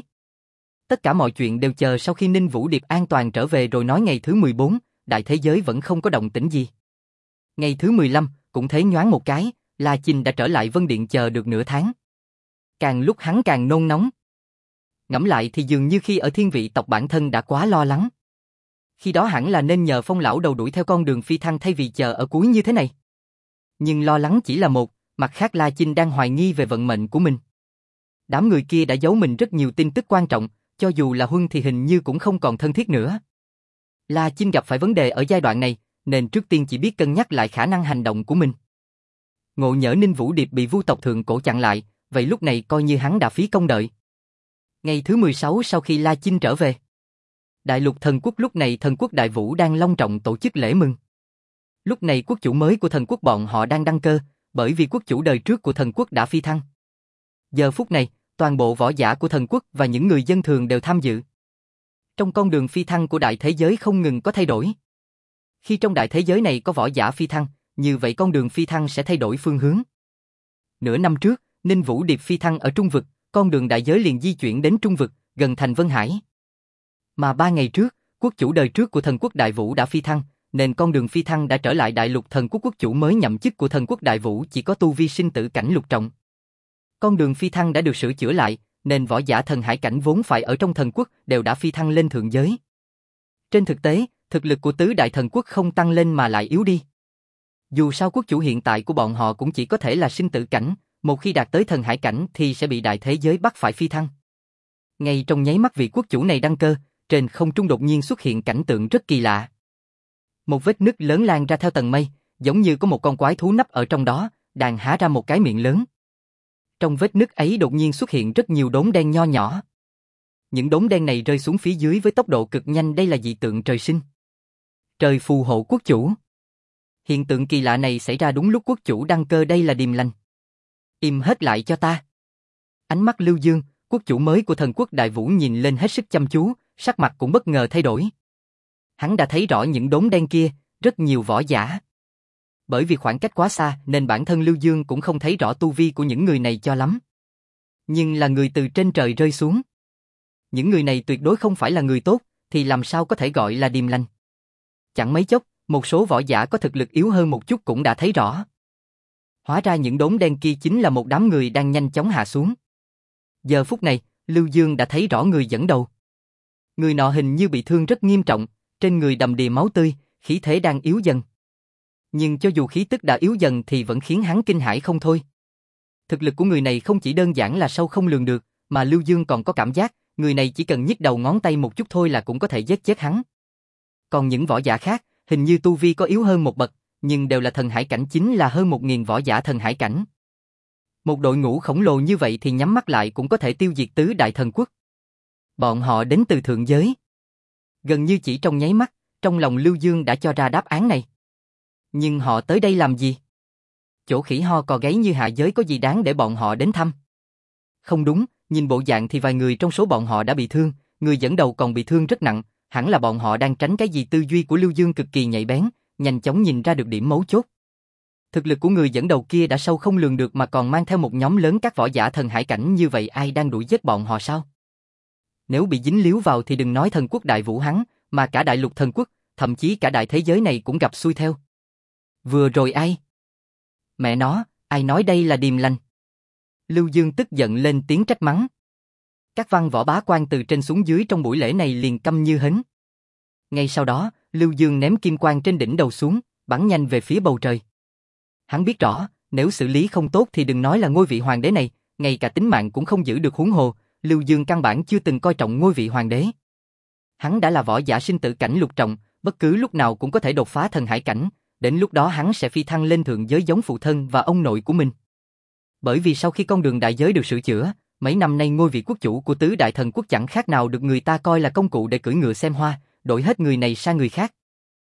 Tất cả mọi chuyện đều chờ sau khi Ninh Vũ Điệp an toàn trở về rồi nói. Ngày thứ mười bốn, đại thế giới vẫn không có động tĩnh gì. Ngày thứ mười lăm, cũng thế nhoáng một cái, La Chinh đã trở lại Vân Điện chờ được nửa tháng. Càng lúc hắn càng nôn nóng. Ngẫm lại thì dường như khi ở Thiên Vị tộc bản thân đã quá lo lắng. Khi đó hẳn là nên nhờ Phong lão đầu đuổi theo con đường phi thăng thay vì chờ ở cuối như thế này. Nhưng lo lắng chỉ là một, mặt khác La Chinh đang hoài nghi về vận mệnh của mình. Đám người kia đã giấu mình rất nhiều tin tức quan trọng, cho dù là Huân thì hình như cũng không còn thân thiết nữa. La Chinh gặp phải vấn đề ở giai đoạn này, nên trước tiên chỉ biết cân nhắc lại khả năng hành động của mình. Ngộ nhỡ Ninh Vũ Điệp bị Vu tộc thượng cổ chặn lại, vậy lúc này coi như hắn đã phí công đợi. Ngày thứ mười sáu sau khi La Chinh trở về, Đại Lục Thần Quốc, lúc này Thần Quốc Đại Vũ đang long trọng tổ chức lễ mừng. Lúc này quốc chủ mới của Thần Quốc bọn họ đang đăng cơ, bởi vì quốc chủ đời trước của Thần Quốc đã phi thăng. Giờ phút này, toàn bộ võ giả của Thần Quốc và những người dân thường đều tham dự. Trong con đường phi thăng của đại thế giới không ngừng có thay đổi. Khi trong đại thế giới này có võ giả phi thăng, như vậy con đường phi thăng sẽ thay đổi phương hướng. Nửa năm trước, Ninh Vũ Điệp phi thăng ở Trung Vực, con đường đại giới liền di chuyển đến Trung Vực, gần thành Vân Hải. Mà ba ngày trước, quốc chủ đời trước của Thần Quốc Đại Vũ đã phi thăng, nên con đường phi thăng đã trở lại Đại Lục Thần Quốc. Quốc chủ mới nhậm chức của Thần Quốc Đại Vũ chỉ có tu vi sinh tử cảnh lục trọng. Con đường phi thăng đã được sửa chữa lại, nên võ giả thần hải cảnh vốn phải ở trong thần quốc đều đã phi thăng lên thượng giới. Trên thực tế, thực lực của tứ đại thần quốc không tăng lên mà lại yếu đi. Dù sao quốc chủ hiện tại của bọn họ cũng chỉ có thể là sinh tử cảnh, một khi đạt tới thần hải cảnh thì sẽ bị đại thế giới bắt phải phi thăng. Ngay trong nháy mắt vị quốc chủ này đăng cơ, trên không trung đột nhiên xuất hiện cảnh tượng rất kỳ lạ. Một vết nứt lớn lan ra theo tầng mây, giống như có một con quái thú nấp ở trong đó, đang há ra một cái miệng lớn. Trong vết nứt ấy đột nhiên xuất hiện rất nhiều đốm đen nho nhỏ. Những đốm đen này rơi xuống phía dưới với tốc độ cực nhanh, đây là dị tượng trời sinh. Trời phù hộ quốc chủ. Hiện tượng kỳ lạ này xảy ra đúng lúc quốc chủ đăng cơ, đây là điềm lành. Im hết lại cho ta. Ánh mắt Lưu Dương, quốc chủ mới của Thần Quốc Đại Vũ nhìn lên hết sức chăm chú, sắc mặt cũng bất ngờ thay đổi. Hắn đã thấy rõ những đốm đen kia, rất nhiều võ giả. Bởi vì khoảng cách quá xa nên bản thân Lưu Dương cũng không thấy rõ tu vi của những người này cho lắm. Nhưng là người từ trên trời rơi xuống. Những người này tuyệt đối không phải là người tốt, thì làm sao có thể gọi là điềm lành. Chẳng mấy chốc, một số võ giả có thực lực yếu hơn một chút cũng đã thấy rõ. Hóa ra những đốm đen kia chính là một đám người đang nhanh chóng hạ xuống. Giờ phút này, Lưu Dương đã thấy rõ người dẫn đầu. Người nọ hình như bị thương rất nghiêm trọng, trên người đầm đìa máu tươi, khí thế đang yếu dần. Nhưng cho dù khí tức đã yếu dần thì vẫn khiến hắn kinh hãi không thôi. Thực lực của người này không chỉ đơn giản là sâu không lường được, mà Lưu Dương còn có cảm giác, người này chỉ cần nhích đầu ngón tay một chút thôi là cũng có thể giết chết hắn. Còn những võ giả khác, Hình như tu vi có yếu hơn một bậc, nhưng đều là thần hải cảnh, chính là hơn một nghìn võ giả thần hải cảnh. Một đội ngũ khổng lồ như vậy thì nhắm mắt lại cũng có thể tiêu diệt tứ đại thần quốc. Bọn họ đến từ thượng giới. Gần như chỉ trong nháy mắt, trong lòng Lưu Dương đã cho ra đáp án này. Nhưng họ tới đây làm gì? Chỗ khỉ ho cò gáy như hạ giới có gì đáng để bọn họ đến thăm? Không đúng, nhìn bộ dạng thì vài người trong số bọn họ đã bị thương, người dẫn đầu còn bị thương rất nặng, hẳn là bọn họ đang tránh cái gì. Tư duy của Lưu Dương cực kỳ nhạy bén, nhanh chóng nhìn ra được điểm mấu chốt. Thực lực của người dẫn đầu kia đã sâu không lường được mà còn mang theo một nhóm lớn các võ giả thần hải cảnh như vậy, ai đang đuổi giết bọn họ sao? Nếu bị dính líu vào thì đừng nói thần quốc Đại Vũ hắn, mà cả đại lục thần quốc, thậm chí cả đại thế giới này cũng gặp xui theo. Vừa rồi ai? Mẹ nó, ai nói đây là điềm lành? Lưu Dương tức giận lên tiếng trách mắng. Các văn võ bá quan từ trên xuống dưới trong buổi lễ này liền câm như hến. Ngay sau đó, Lưu Dương ném kim quang trên đỉnh đầu xuống, bắn nhanh về phía bầu trời. Hắn biết rõ, nếu xử lý không tốt thì đừng nói là ngôi vị hoàng đế này, ngay cả tính mạng cũng không giữ được, huống hồ, Lưu Dương căn bản chưa từng coi trọng ngôi vị hoàng đế. Hắn đã là võ giả sinh tử cảnh lục trọng, bất cứ lúc nào cũng có thể đột phá thần hải cảnh, đến lúc đó hắn sẽ phi thăng lên thượng giới giống phụ thân và ông nội của mình. Bởi vì sau khi con đường đại giới được sửa chữa, mấy năm nay ngôi vị quốc chủ của tứ đại thần quốc chẳng khác nào được người ta coi là công cụ để cưỡi ngựa xem hoa, đổi hết người này sang người khác.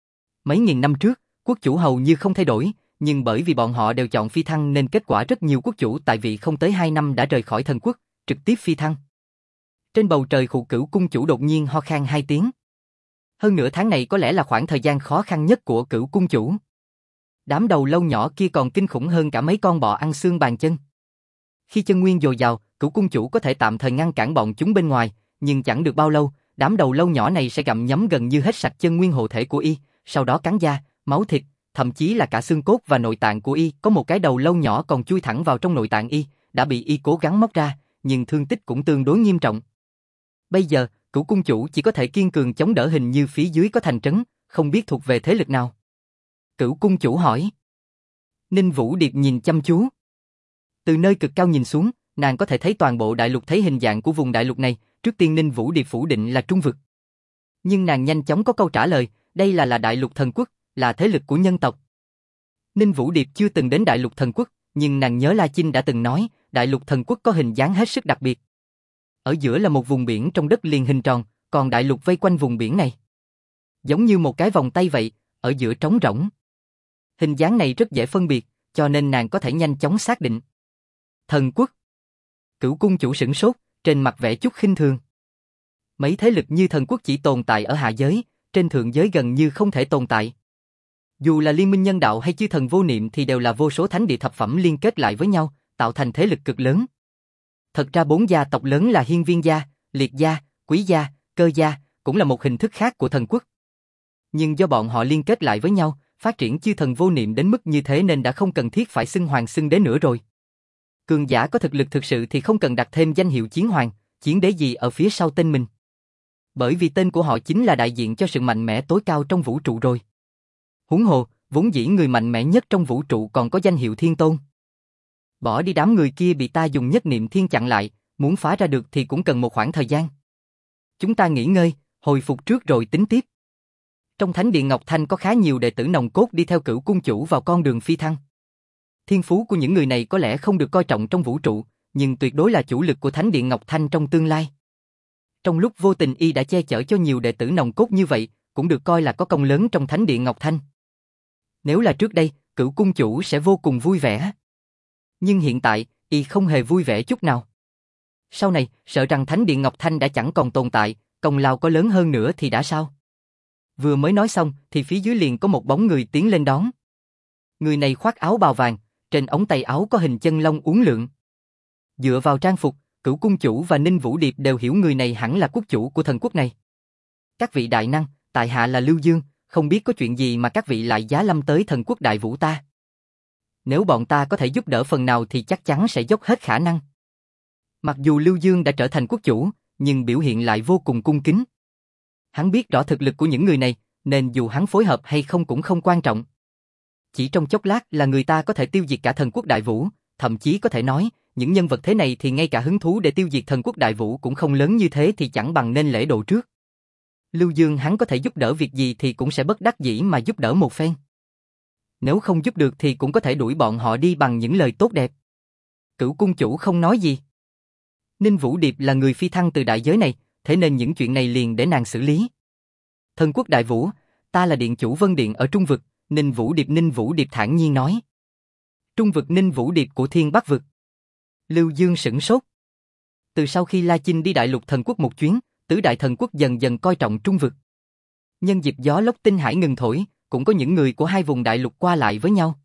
Mấy nghìn năm trước, quốc chủ hầu như không thay đổi, nhưng bởi vì bọn họ đều chọn phi thăng nên kết quả rất nhiều quốc chủ tại vị không tới hai năm đã rời khỏi thần quốc, trực tiếp phi thăng. Trên bầu trời Khụ Cửu cung chủ đột nhiên ho khan hai tiếng. Hơn nửa tháng này có lẽ là khoảng thời gian khó khăn nhất của Cửu cung chủ. Đám đầu lâu nhỏ kia còn kinh khủng hơn cả mấy con bọ ăn xương bàn chân. Khi chân nguyên dồi dào, Cửu cung chủ có thể tạm thời ngăn cản bọn chúng bên ngoài, nhưng chẳng được bao lâu, đám đầu lâu nhỏ này sẽ gặm nhấm gần như hết sạch chân nguyên hộ thể của y, sau đó cắn da, máu thịt, thậm chí là cả xương cốt và nội tạng của y. Có một cái đầu lâu nhỏ còn chui thẳng vào trong nội tạng y, đã bị y cố gắng móc ra, nhưng thương tích cũng tương đối nghiêm trọng. Bây giờ, Cửu cung chủ chỉ có thể kiên cường chống đỡ, hình như phía dưới có thành trấn, không biết thuộc về thế lực nào. Cửu cung chủ hỏi. Ninh Vũ Điệp nhìn chăm chú. Từ nơi cực cao nhìn xuống, nàng có thể thấy toàn bộ đại lục, thấy hình dạng của vùng đại lục này. Trước tiên Ninh Vũ Điệp phủ định là trung vực. Nhưng nàng nhanh chóng có câu trả lời, đây là là đại lục thần quốc, là thế lực của nhân tộc. Ninh Vũ Điệp chưa từng đến đại lục thần quốc, nhưng nàng nhớ La Chinh đã từng nói, đại lục thần quốc có hình dáng hết sức đặc biệt. Ở giữa là một vùng biển trong đất liền hình tròn, còn đại lục vây quanh vùng biển này. Giống như một cái vòng tay vậy, ở giữa trống rỗng. Hình dáng này rất dễ phân biệt, cho nên nàng có thể nhanh chóng xác định. Thần quốc. Cửu cung chủ sửng sốt, trên mặt vẻ chút khinh thường. Mấy thế lực như thần quốc chỉ tồn tại ở hạ giới, trên thượng giới gần như không thể tồn tại. Dù là liên minh nhân đạo hay chư thần vô niệm thì đều là vô số thánh địa thập phẩm liên kết lại với nhau, tạo thành thế lực cực lớn. Thật ra bốn gia tộc lớn là Hiên Viên gia, Liệt gia, Quý gia, Cơ gia, cũng là một hình thức khác của thần quốc. Nhưng do bọn họ liên kết lại với nhau, phát triển chư thần vô niệm đến mức như thế nên đã không cần thiết phải xưng hoàng xưng đế nữa rồi. Cường giả có thực lực thực sự thì không cần đặt thêm danh hiệu chiến hoàng, chiến đế gì ở phía sau tên mình. Bởi vì tên của họ chính là đại diện cho sự mạnh mẽ tối cao trong vũ trụ rồi. Huống hồ, vốn dĩ người mạnh mẽ nhất trong vũ trụ còn có danh hiệu thiên tôn. Bỏ đi đám người kia bị ta dùng nhất niệm thiên chặn lại, muốn phá ra được thì cũng cần một khoảng thời gian. Chúng ta nghỉ ngơi, hồi phục trước rồi tính tiếp. Trong Thánh điện Ngọc Thanh có khá nhiều đệ tử nòng cốt đi theo Cửu cung chủ vào con đường phi thăng. Thiên phú của những người này có lẽ không được coi trọng trong vũ trụ, nhưng tuyệt đối là chủ lực của Thánh điện Ngọc Thanh trong tương lai. Trong lúc vô tình y đã che chở cho nhiều đệ tử nòng cốt như vậy, cũng được coi là có công lớn trong Thánh điện Ngọc Thanh. Nếu là trước đây, Cửu cung chủ sẽ vô cùng vui vẻ. Nhưng hiện tại, y không hề vui vẻ chút nào. Sau này, sợ rằng Thánh điện Ngọc Thanh đã chẳng còn tồn tại, công lao có lớn hơn nữa thì đã sao? Vừa mới nói xong thì phía dưới liền có một bóng người tiến lên đón. Người này khoác áo bào vàng, trên ống tay áo có hình chân long uốn lượn. Dựa vào trang phục, Cửu cung chủ và Ninh Vũ Điệp đều hiểu người này hẳn là quốc chủ của thần quốc này. Các vị đại năng, tại hạ là Lưu Dương, không biết có chuyện gì mà các vị lại giá lâm tới thần quốc Đại Vũ ta. Nếu bọn ta có thể giúp đỡ phần nào thì chắc chắn sẽ dốc hết khả năng. Mặc dù Lưu Dương đã trở thành quốc chủ, nhưng biểu hiện lại vô cùng cung kính. Hắn biết rõ thực lực của những người này, nên dù hắn phối hợp hay không cũng không quan trọng. Chỉ trong chốc lát là người ta có thể tiêu diệt cả thần quốc Đại Vũ, thậm chí có thể nói, những nhân vật thế này thì ngay cả hứng thú để tiêu diệt thần quốc Đại Vũ cũng không lớn như thế thì chẳng bằng nên lễ độ trước. Lưu Dương hắn có thể giúp đỡ việc gì thì cũng sẽ bất đắc dĩ mà giúp đỡ một phen. Nếu không giúp được thì cũng có thể đuổi bọn họ đi bằng những lời tốt đẹp. Cửu cung chủ không nói gì. Ninh Vũ Điệp là người phi thăng từ đại giới này, thế nên những chuyện này liền để nàng xử lý. Thần quốc Đại Vũ, ta là điện chủ Vân Điện ở Trung Vực, Ninh Vũ Điệp Ninh Vũ Điệp thản nhiên nói. Trung Vực Ninh Vũ Điệp của Thiên Bắc Vực. Lưu Dương sửng sốt. Từ sau khi La Chinh đi Đại Lục Thần Quốc một chuyến, tứ đại thần quốc dần dần coi trọng Trung Vực. Nhân dịp gió lốc tinh hải ngừng thổi, cũng có những người của hai vùng đại lục qua lại với nhau.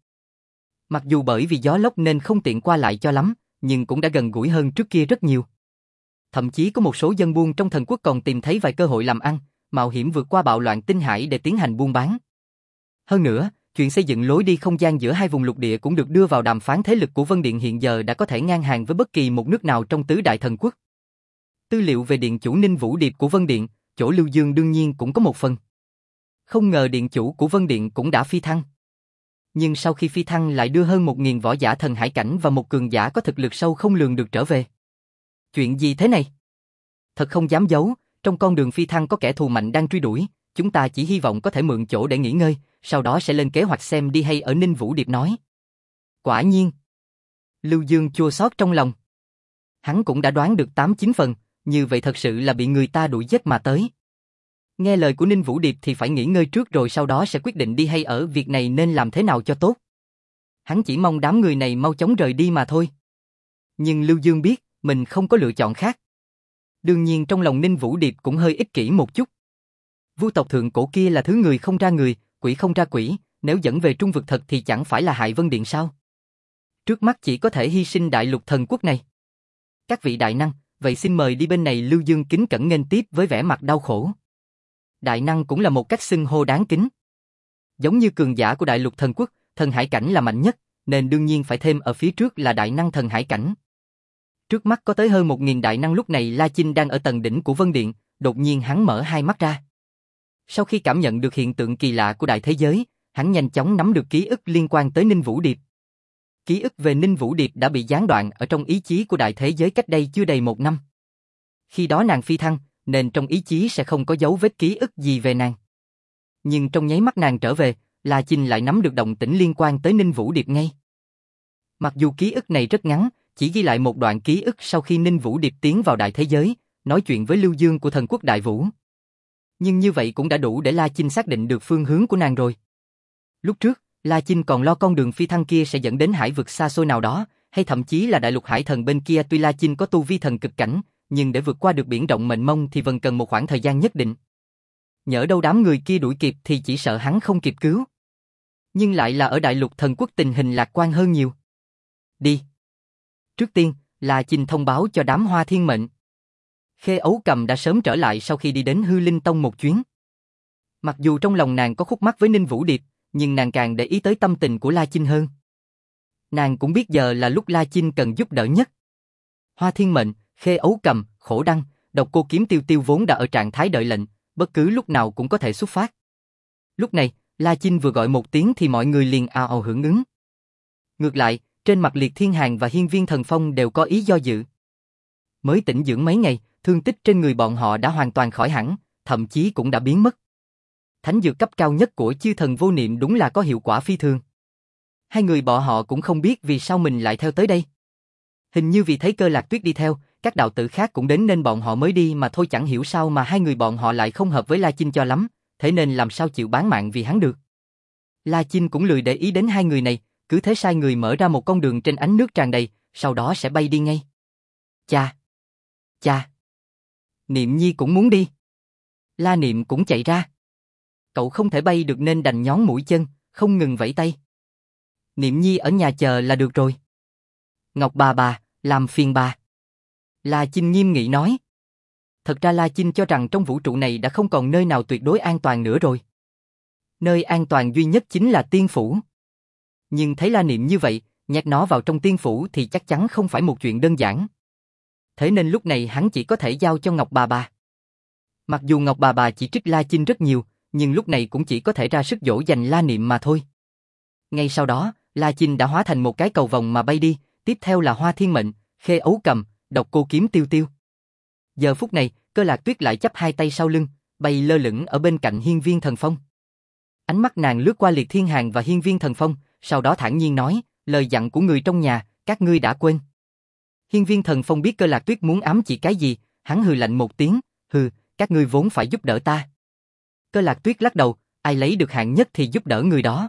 Mặc dù bởi vì gió lốc nên không tiện qua lại cho lắm, nhưng cũng đã gần gũi hơn trước kia rất nhiều. Thậm chí có một số dân buôn trong thần quốc còn tìm thấy vài cơ hội làm ăn, mạo hiểm vượt qua bạo loạn tinh hải để tiến hành buôn bán. Hơn nữa, chuyện xây dựng lối đi không gian giữa hai vùng lục địa cũng được đưa vào đàm phán. Thế lực của Vân Điện hiện giờ đã có thể ngang hàng với bất kỳ một nước nào trong tứ đại thần quốc. Tư liệu về điện chủ Ninh Vũ Điệp của Vân Điện, chỗ Lưu Dương đương nhiên cũng có một phần. Không ngờ điện chủ của Vân Điện cũng đã phi thăng. Nhưng sau khi phi thăng lại đưa hơn một nghìn võ giả thần hải cảnh và một cường giả có thực lực sâu không lường được trở về. Chuyện gì thế này? Thật không dám giấu, trong con đường phi thăng có kẻ thù mạnh đang truy đuổi, chúng ta chỉ hy vọng có thể mượn chỗ để nghỉ ngơi, sau đó sẽ lên kế hoạch xem đi hay ở. Ninh Vũ Điệp nói. Quả nhiên. Lưu Dương chua xót trong lòng. Hắn cũng đã đoán được tám chín phần, như vậy thật sự là bị người ta đuổi giết mà tới. Nghe lời của Ninh Vũ Điệp thì phải nghỉ ngơi trước rồi sau đó sẽ quyết định đi hay ở, việc này nên làm thế nào cho tốt. Hắn chỉ mong đám người này mau chóng rời đi mà thôi. Nhưng Lưu Dương biết, mình không có lựa chọn khác. Đương nhiên trong lòng Ninh Vũ Điệp cũng hơi ích kỷ một chút. Vu tộc thượng cổ kia là thứ người không ra người, quỷ không ra quỷ, nếu dẫn về Trung Vực thật thì chẳng phải là hại Vân Điện sao? Trước mắt chỉ có thể hy sinh đại lục thần quốc này. Các vị đại năng, vậy xin mời đi bên này. Lưu Dương kính cẩn nghênh tiếp với vẻ mặt đau khổ. Đại năng cũng là một cách xưng hô đáng kính. Giống như cường giả của đại lục thần quốc, thần hải cảnh là mạnh nhất, nên đương nhiên phải thêm ở phía trước là đại năng thần hải cảnh. Trước mắt có tới hơn một nghìn đại năng. Lúc này La Chinh đang ở tầng đỉnh của Vân Điện, đột nhiên hắn mở hai mắt ra. Sau khi cảm nhận được hiện tượng kỳ lạ của đại thế giới, hắn nhanh chóng nắm được ký ức liên quan tới Ninh Vũ Điệp. Ký ức về Ninh Vũ Điệp đã bị gián đoạn ở trong ý chí của đại thế giới cách đây chưa đầy một năm. Khi đó nàng phi thăng, nên trong ý chí sẽ không có dấu vết ký ức gì về nàng. Nhưng trong nháy mắt nàng trở về, La Chinh lại nắm được động tĩnh liên quan tới Ninh Vũ Điệp ngay. Mặc dù ký ức này rất ngắn, chỉ ghi lại một đoạn ký ức sau khi Ninh Vũ Điệp tiến vào đại thế giới, nói chuyện với Lưu Dương của thần quốc Đại Vũ. Nhưng như vậy cũng đã đủ để La Chinh xác định được phương hướng của nàng rồi. Lúc trước, La Chinh còn lo con đường phi thăng kia sẽ dẫn đến hải vực xa xôi nào đó, hay thậm chí là đại lục hải thần bên kia. Tuy La Chinh có tu vi thần cực cảnh, nhưng để vượt qua được biển rộng mênh mông thì vẫn cần một khoảng thời gian nhất định. Nhỡ đâu đám người kia đuổi kịp thì chỉ sợ hắn không kịp cứu. Nhưng lại là ở đại lục thần quốc tình hình lạc quan hơn nhiều. Đi. Trước tiên, La Chinh thông báo cho đám Hoa Thiên Mệnh. Khê Ấu Cầm đã sớm trở lại sau khi đi đến Hư Linh Tông một chuyến. Mặc dù trong lòng nàng có khúc mắc với Ninh Vũ Điệp, nhưng nàng càng để ý tới tâm tình của La Chinh hơn. Nàng cũng biết giờ là lúc La Chinh cần giúp đỡ nhất. Hoa Thiên Mệnh, Khê Ấu Cầm, Khổ Đăng, Độc Cô Kiếm Tiêu Tiêu vốn đã ở trạng thái đợi lệnh, bất cứ lúc nào cũng có thể xuất phát. Lúc này, La Chinh vừa gọi một tiếng thì mọi người liền ào ào hưởng ứng. Ngược lại, trên mặt Liệt Thiên Hàn và Hiên Viên Thần Phong đều có ý do dự. Mới tĩnh dưỡng mấy ngày, thương tích trên người bọn họ đã hoàn toàn khỏi hẳn, thậm chí cũng đã biến mất. Thánh dược cấp cao nhất của chư thần vô niệm đúng là có hiệu quả phi thường. Hai người bọn họ cũng không biết vì sao mình lại theo tới đây. Hình như vì thấy Cơ Lạc Tuyết đi theo, các đạo tử khác cũng đến nên bọn họ mới đi mà thôi. Chẳng hiểu sao mà hai người bọn họ lại không hợp với La Chinh cho lắm, thế nên làm sao chịu bán mạng vì hắn được. La Chinh cũng lười để ý đến hai người này, cứ thế sai người mở ra một con đường trên ánh nước tràn đầy, sau đó sẽ bay đi ngay. Cha! Cha! Niệm Nhi cũng muốn đi. La Niệm cũng chạy ra. Cậu không thể bay được nên đành nhón mũi chân, không ngừng vẫy tay. Niệm Nhi ở nhà chờ là được rồi. Ngọc bà bà, làm phiền bà. La Chinh nghiêm nghị nói. Thật ra La Chinh cho rằng trong vũ trụ này đã không còn nơi nào tuyệt đối an toàn nữa rồi. Nơi an toàn duy nhất chính là tiên phủ. Nhưng thấy La Niệm như vậy, nhét nó vào trong tiên phủ thì chắc chắn không phải một chuyện đơn giản. Thế nên lúc này hắn chỉ có thể giao cho Ngọc bà bà. Mặc dù Ngọc bà bà chỉ trích La Chinh rất nhiều, nhưng lúc này cũng chỉ có thể ra sức dỗ dành La Niệm mà thôi. Ngay sau đó, La Chinh đã hóa thành một cái cầu vồng mà bay đi, tiếp theo là Hoa Thiên Mệnh, Khê Ấu Cầm, Độc Cô Kiếm Tiêu Tiêu. Giờ phút này, Cơ Lạc Tuyết lại chắp hai tay sau lưng, bay lơ lửng ở bên cạnh Hiên Viên Thần Phong. Ánh mắt nàng lướt qua Liệt Thiên Hàn và Hiên Viên Thần Phong, sau đó thản nhiên nói, lời dặn của người trong nhà, các ngươi đã quên. Hiên Viên Thần Phong biết Cơ Lạc Tuyết muốn ám chỉ cái gì, hắn hừ lạnh một tiếng, hừ, các ngươi vốn phải giúp đỡ ta. Cơ Lạc Tuyết lắc đầu, ai lấy được hạng nhất thì giúp đỡ người đó.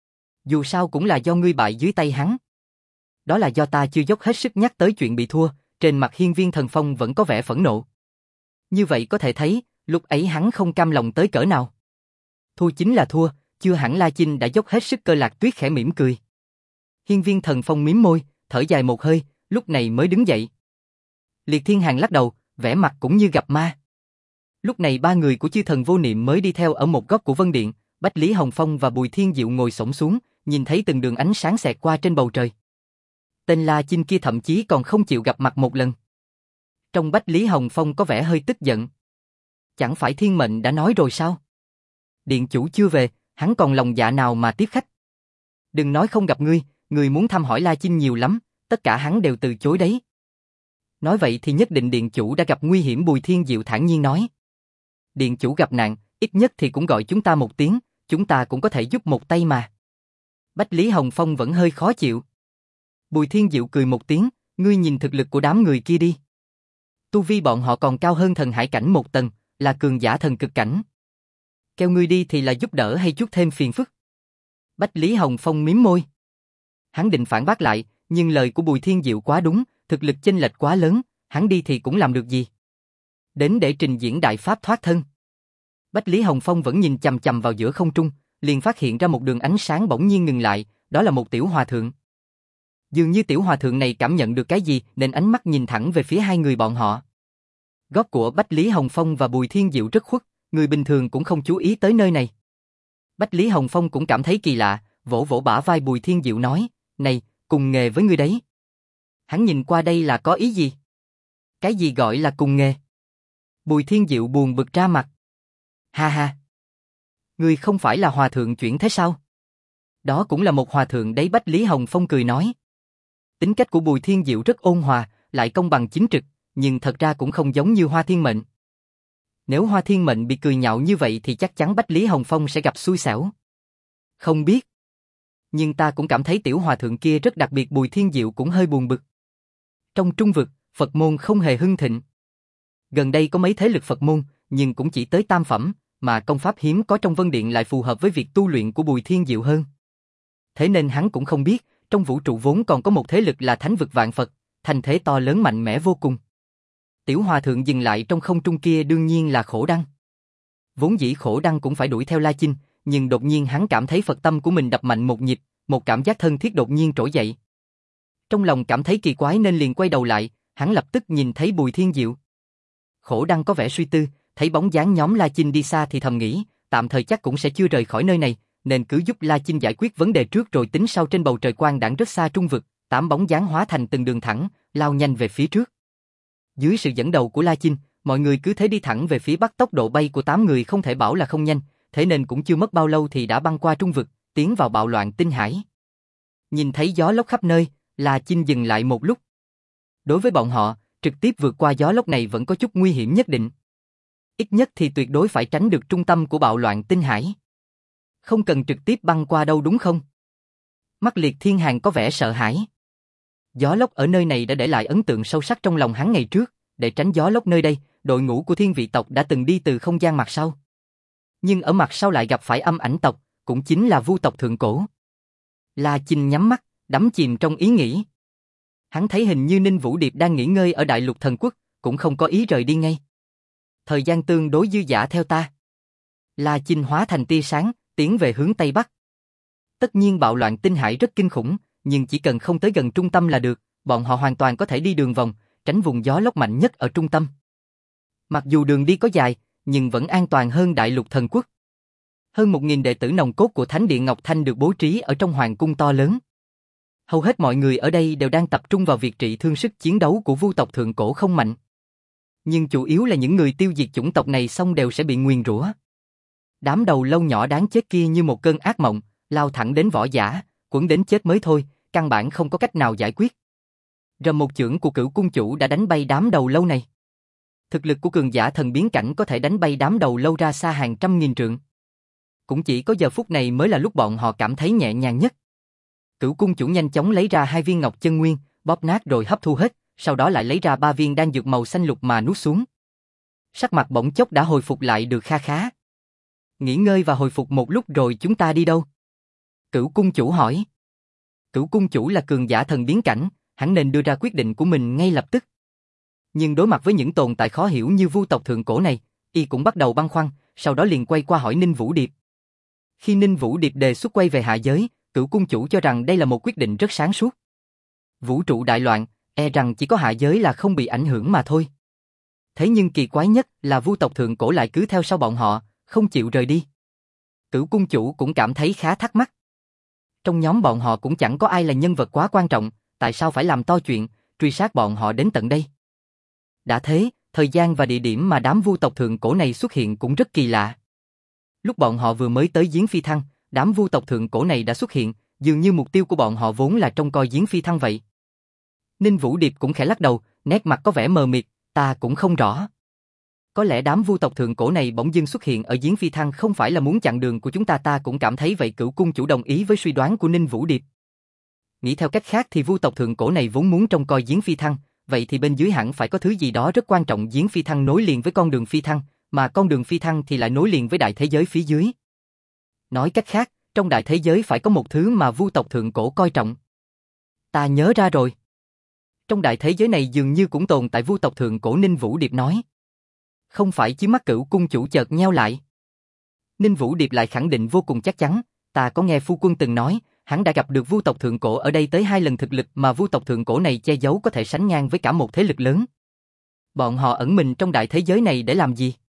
Dù sao cũng là do ngươi bại dưới tay hắn. Đó là do ta chưa dốc hết sức nhắc tới chuyện bị thua, trên mặt Hiên Viên Thần Phong vẫn có vẻ phẫn nộ. Như vậy có thể thấy, lúc ấy hắn không cam lòng tới cỡ nào. Thua chính là thua, chưa hẳn La Chinh đã dốc hết sức. Cơ Lạc Tuyết khẽ mỉm cười. Hiên Viên Thần Phong mím môi, thở dài một hơi, lúc này mới đứng dậy. Liệt Thiên Hàn lắc đầu, vẻ mặt cũng như gặp ma. Lúc này ba người của Chư Thần Vô Niệm mới đi theo ở một góc của Vân Điện, Bách Lý Hồng Phong và Bùi Thiên Diệu ngồi xổm xuống, nhìn thấy từng đường ánh sáng xẹt qua trên bầu trời. Tên La Chinh kia thậm chí còn không chịu gặp mặt một lần. Trong Bách Lý Hồng Phong có vẻ hơi tức giận. Chẳng phải thiên mệnh đã nói rồi sao? Điện chủ chưa về, hắn còn lòng dạ nào mà tiếp khách? Đừng nói không gặp ngươi, người muốn thăm hỏi La Chinh nhiều lắm, tất cả hắn đều từ chối đấy. Nói vậy thì nhất định điện chủ đã gặp nguy hiểm. Bùi Thiên Diệu thản nhiên nói. Điện chủ gặp nạn, ít nhất thì cũng gọi chúng ta một tiếng, chúng ta cũng có thể giúp một tay mà. Bách Lý Hồng Phong vẫn hơi khó chịu. Bùi Thiên Diệu cười một tiếng, ngươi nhìn thực lực của đám người kia đi. Tu vi bọn họ còn cao hơn thần hải cảnh một tầng, là cường giả thần cực cảnh. Kêu ngươi đi thì là giúp đỡ hay chút thêm phiền phức? Bách Lý Hồng Phong mím môi. Hắn định phản bác lại, nhưng lời của Bùi Thiên Diệu quá đúng, thực lực chênh lệch quá lớn, hắn đi thì cũng làm được gì. Đến để trình diễn đại pháp thoát thân. Bách Lý Hồng Phong vẫn nhìn chằm chằm vào giữa không trung, liền phát hiện ra một đường ánh sáng bỗng nhiên ngừng lại, đó là một tiểu hòa thượng. Dường như tiểu hòa thượng này cảm nhận được cái gì nên ánh mắt nhìn thẳng về phía hai người bọn họ. Góc của Bách Lý Hồng Phong và Bùi Thiên Diệu rất khuất, người bình thường cũng không chú ý tới nơi này. Bách Lý Hồng Phong cũng cảm thấy kỳ lạ, vỗ vỗ bả vai Bùi Thiên Diệu nói, này, cùng nghề với ngươi đấy. Hắn nhìn qua đây là có ý gì? Cái gì gọi là cùng nghề? Bùi Thiên Diệu buồn bực ra mặt. Ha ha. Ngươi không phải là hòa thượng chuyển thế sao? Đó cũng là một hòa thượng đấy. Bách Lý Hồng Phong cười nói. Tính cách của Bùi Thiên Diệu rất ôn hòa, lại công bằng chính trực, nhưng thật ra cũng không giống như Hoa Thiên Mệnh. Nếu Hoa Thiên Mệnh bị cười nhạo như vậy thì chắc chắn Bách Lý Hồng Phong sẽ gặp xui xẻo. Không biết. Nhưng ta cũng cảm thấy tiểu hòa thượng kia rất đặc biệt. Bùi Thiên Diệu cũng hơi buồn bực. Trong Trung Vực, Phật môn không hề hưng thịnh. Gần đây có mấy thế lực Phật môn, nhưng cũng chỉ tới tam phẩm, mà công pháp hiếm có trong Vân Điện lại phù hợp với việc tu luyện của Bùi Thiên Diệu hơn. Thế nên hắn cũng không biết, trong vũ trụ vốn còn có một thế lực là Thánh Vực Vạn Phật, thành thế to lớn mạnh mẽ vô cùng. Tiểu hòa thượng dừng lại trong không trung kia đương nhiên là Khổ Đăng. Vốn dĩ Khổ Đăng cũng phải đuổi theo La Chinh, nhưng đột nhiên hắn cảm thấy Phật tâm của mình đập mạnh một nhịp, một cảm giác thân thiết đột nhiên trỗi dậy. Trong lòng cảm thấy kỳ quái nên liền quay đầu lại, hắn lập tức nhìn thấy Bùi Thiên Diệu. Khổ Đăng có vẻ suy tư, thấy bóng dáng nhóm La Chinh đi xa thì thầm nghĩ, tạm thời chắc cũng sẽ chưa rời khỏi nơi này, nên cứ giúp La Chinh giải quyết vấn đề trước rồi tính sau. Trên bầu trời quang đãng rất xa Trung Vực, tám bóng dáng hóa thành từng đường thẳng, lao nhanh về phía trước. Dưới sự dẫn đầu của La Chinh, mọi người cứ thế đi thẳng về phía bắc. Tốc độ bay của tám người không thể bảo là không nhanh, thế nên cũng chưa mất bao lâu thì đã băng qua Trung Vực, tiến vào bạo loạn tinh hải. Nhìn thấy gió lốc khắp nơi, La Chinh dừng lại một lúc. Đối với bọn họ, trực tiếp vượt qua gió lốc này vẫn có chút nguy hiểm nhất định. Ít nhất thì tuyệt đối phải tránh được trung tâm của bạo loạn tinh hải. Không cần trực tiếp băng qua đâu đúng không? Mắt Liệt Thiên Hàn có vẻ sợ hãi. Gió lốc ở nơi này đã để lại ấn tượng sâu sắc trong lòng hắn ngày trước, để tránh gió lốc nơi đây, đội ngũ của Thiên Vị tộc đã từng đi từ không gian mặt sau. Nhưng ở mặt sau lại gặp phải âm ảnh tộc, cũng chính là Vu tộc thượng cổ. La Chinh nhắm mắt, đắm chìm trong ý nghĩ. Hắn thấy hình như Ninh Vũ Điệp đang nghỉ ngơi ở Đại Lục Thần Quốc, cũng không có ý rời đi ngay. Thời gian tương đối dư dả theo ta. La Chinh hóa thành tia sáng, tiến về hướng Tây Bắc. Tất nhiên bạo loạn tinh hải rất kinh khủng, nhưng chỉ cần không tới gần trung tâm là được, bọn họ hoàn toàn có thể đi đường vòng, tránh vùng gió lốc mạnh nhất ở trung tâm. Mặc dù đường đi có dài, nhưng vẫn an toàn hơn Đại Lục Thần Quốc. Hơn một nghìn đệ tử nòng cốt của Thánh Điện Ngọc Thanh được bố trí ở trong hoàng cung to lớn. Hầu hết mọi người ở đây đều đang tập trung vào việc trị thương. Sức chiến đấu của Vu tộc thượng cổ không mạnh, nhưng chủ yếu là những người tiêu diệt chủng tộc này xong đều sẽ bị nguyền rủa. Đám đầu lâu nhỏ đáng chết kia như một cơn ác mộng, lao thẳng đến võ giả, quấn đến chết mới thôi, căn bản không có cách nào giải quyết. Rầm một chưởng của Cửu cung chủ đã đánh bay đám đầu lâu này. Thực lực của cường giả thần biến cảnh có thể đánh bay đám đầu lâu ra xa hàng trăm nghìn trượng. Cũng chỉ có giờ phút này mới là lúc bọn họ cảm thấy nhẹ nhàng nhất. Cửu cung chủ nhanh chóng lấy ra hai viên ngọc chân nguyên, bóp nát rồi hấp thu hết, sau đó lại lấy ra ba viên đan dược màu xanh lục mà nuốt xuống. Sắc mặt bỗng chốc đã hồi phục lại được kha khá. Nghỉ ngơi và hồi phục một lúc rồi chúng ta đi đâu? Cửu cung chủ hỏi. Cửu cung chủ là cường giả thần biến cảnh, hắn nên đưa ra quyết định của mình ngay lập tức. Nhưng đối mặt với những tồn tại khó hiểu như vu tộc thượng cổ này, y cũng bắt đầu băn khoăn, sau đó liền quay qua hỏi Ninh Vũ Điệp. Khi Ninh Vũ Điệp đề xuất quay về hạ giới, Cửu cung chủ cho rằng đây là một quyết định rất sáng suốt. Vũ trụ đại loạn, e rằng chỉ có hạ giới là không bị ảnh hưởng mà thôi. Thế nhưng kỳ quái nhất là vu tộc thượng cổ lại cứ theo sau bọn họ, không chịu rời đi. Cửu cung chủ cũng cảm thấy khá thắc mắc. Trong nhóm bọn họ cũng chẳng có ai là nhân vật quá quan trọng, tại sao phải làm to chuyện, truy sát bọn họ đến tận đây? Đã thế, thời gian và địa điểm mà đám vu tộc thượng cổ này xuất hiện cũng rất kỳ lạ. Lúc bọn họ vừa mới tới giếng phi thăng, đám vu tộc thượng cổ này đã xuất hiện, dường như mục tiêu của bọn họ vốn là trông coi giếng phi thăng vậy. Ninh Vũ Điệp cũng khẽ lắc đầu, nét mặt có vẻ mờ mịt, ta cũng không rõ. Có lẽ đám vu tộc thượng cổ này bỗng dưng xuất hiện ở giếng phi thăng không phải là muốn chặn đường của chúng ta, ta cũng cảm thấy vậy. Cửu cung chủ đồng ý với suy đoán của Ninh Vũ Điệp. Nghĩ theo cách khác thì vu tộc thượng cổ này vốn muốn trông coi giếng phi thăng, vậy thì bên dưới hẳn phải có thứ gì đó rất quan trọng. Giếng phi thăng nối liền với con đường phi thăng, mà con đường phi thăng thì lại nối liền với đại thế giới phía dưới. Nói cách khác, trong đại thế giới phải có một thứ mà vu tộc thượng cổ coi trọng. Ta nhớ ra rồi. Trong đại thế giới này dường như cũng tồn tại vu tộc thượng cổ, Ninh Vũ Điệp nói. Không phải chứ? Mắt Cửu cung chủ chợt nheo lại. Ninh Vũ Điệp lại khẳng định vô cùng chắc chắn, ta có nghe phu quân từng nói, hắn đã gặp được vu tộc thượng cổ ở đây tới hai lần, thực lực mà vu tộc thượng cổ này che giấu có thể sánh ngang với cả một thế lực lớn. Bọn họ ẩn mình trong đại thế giới này để làm gì?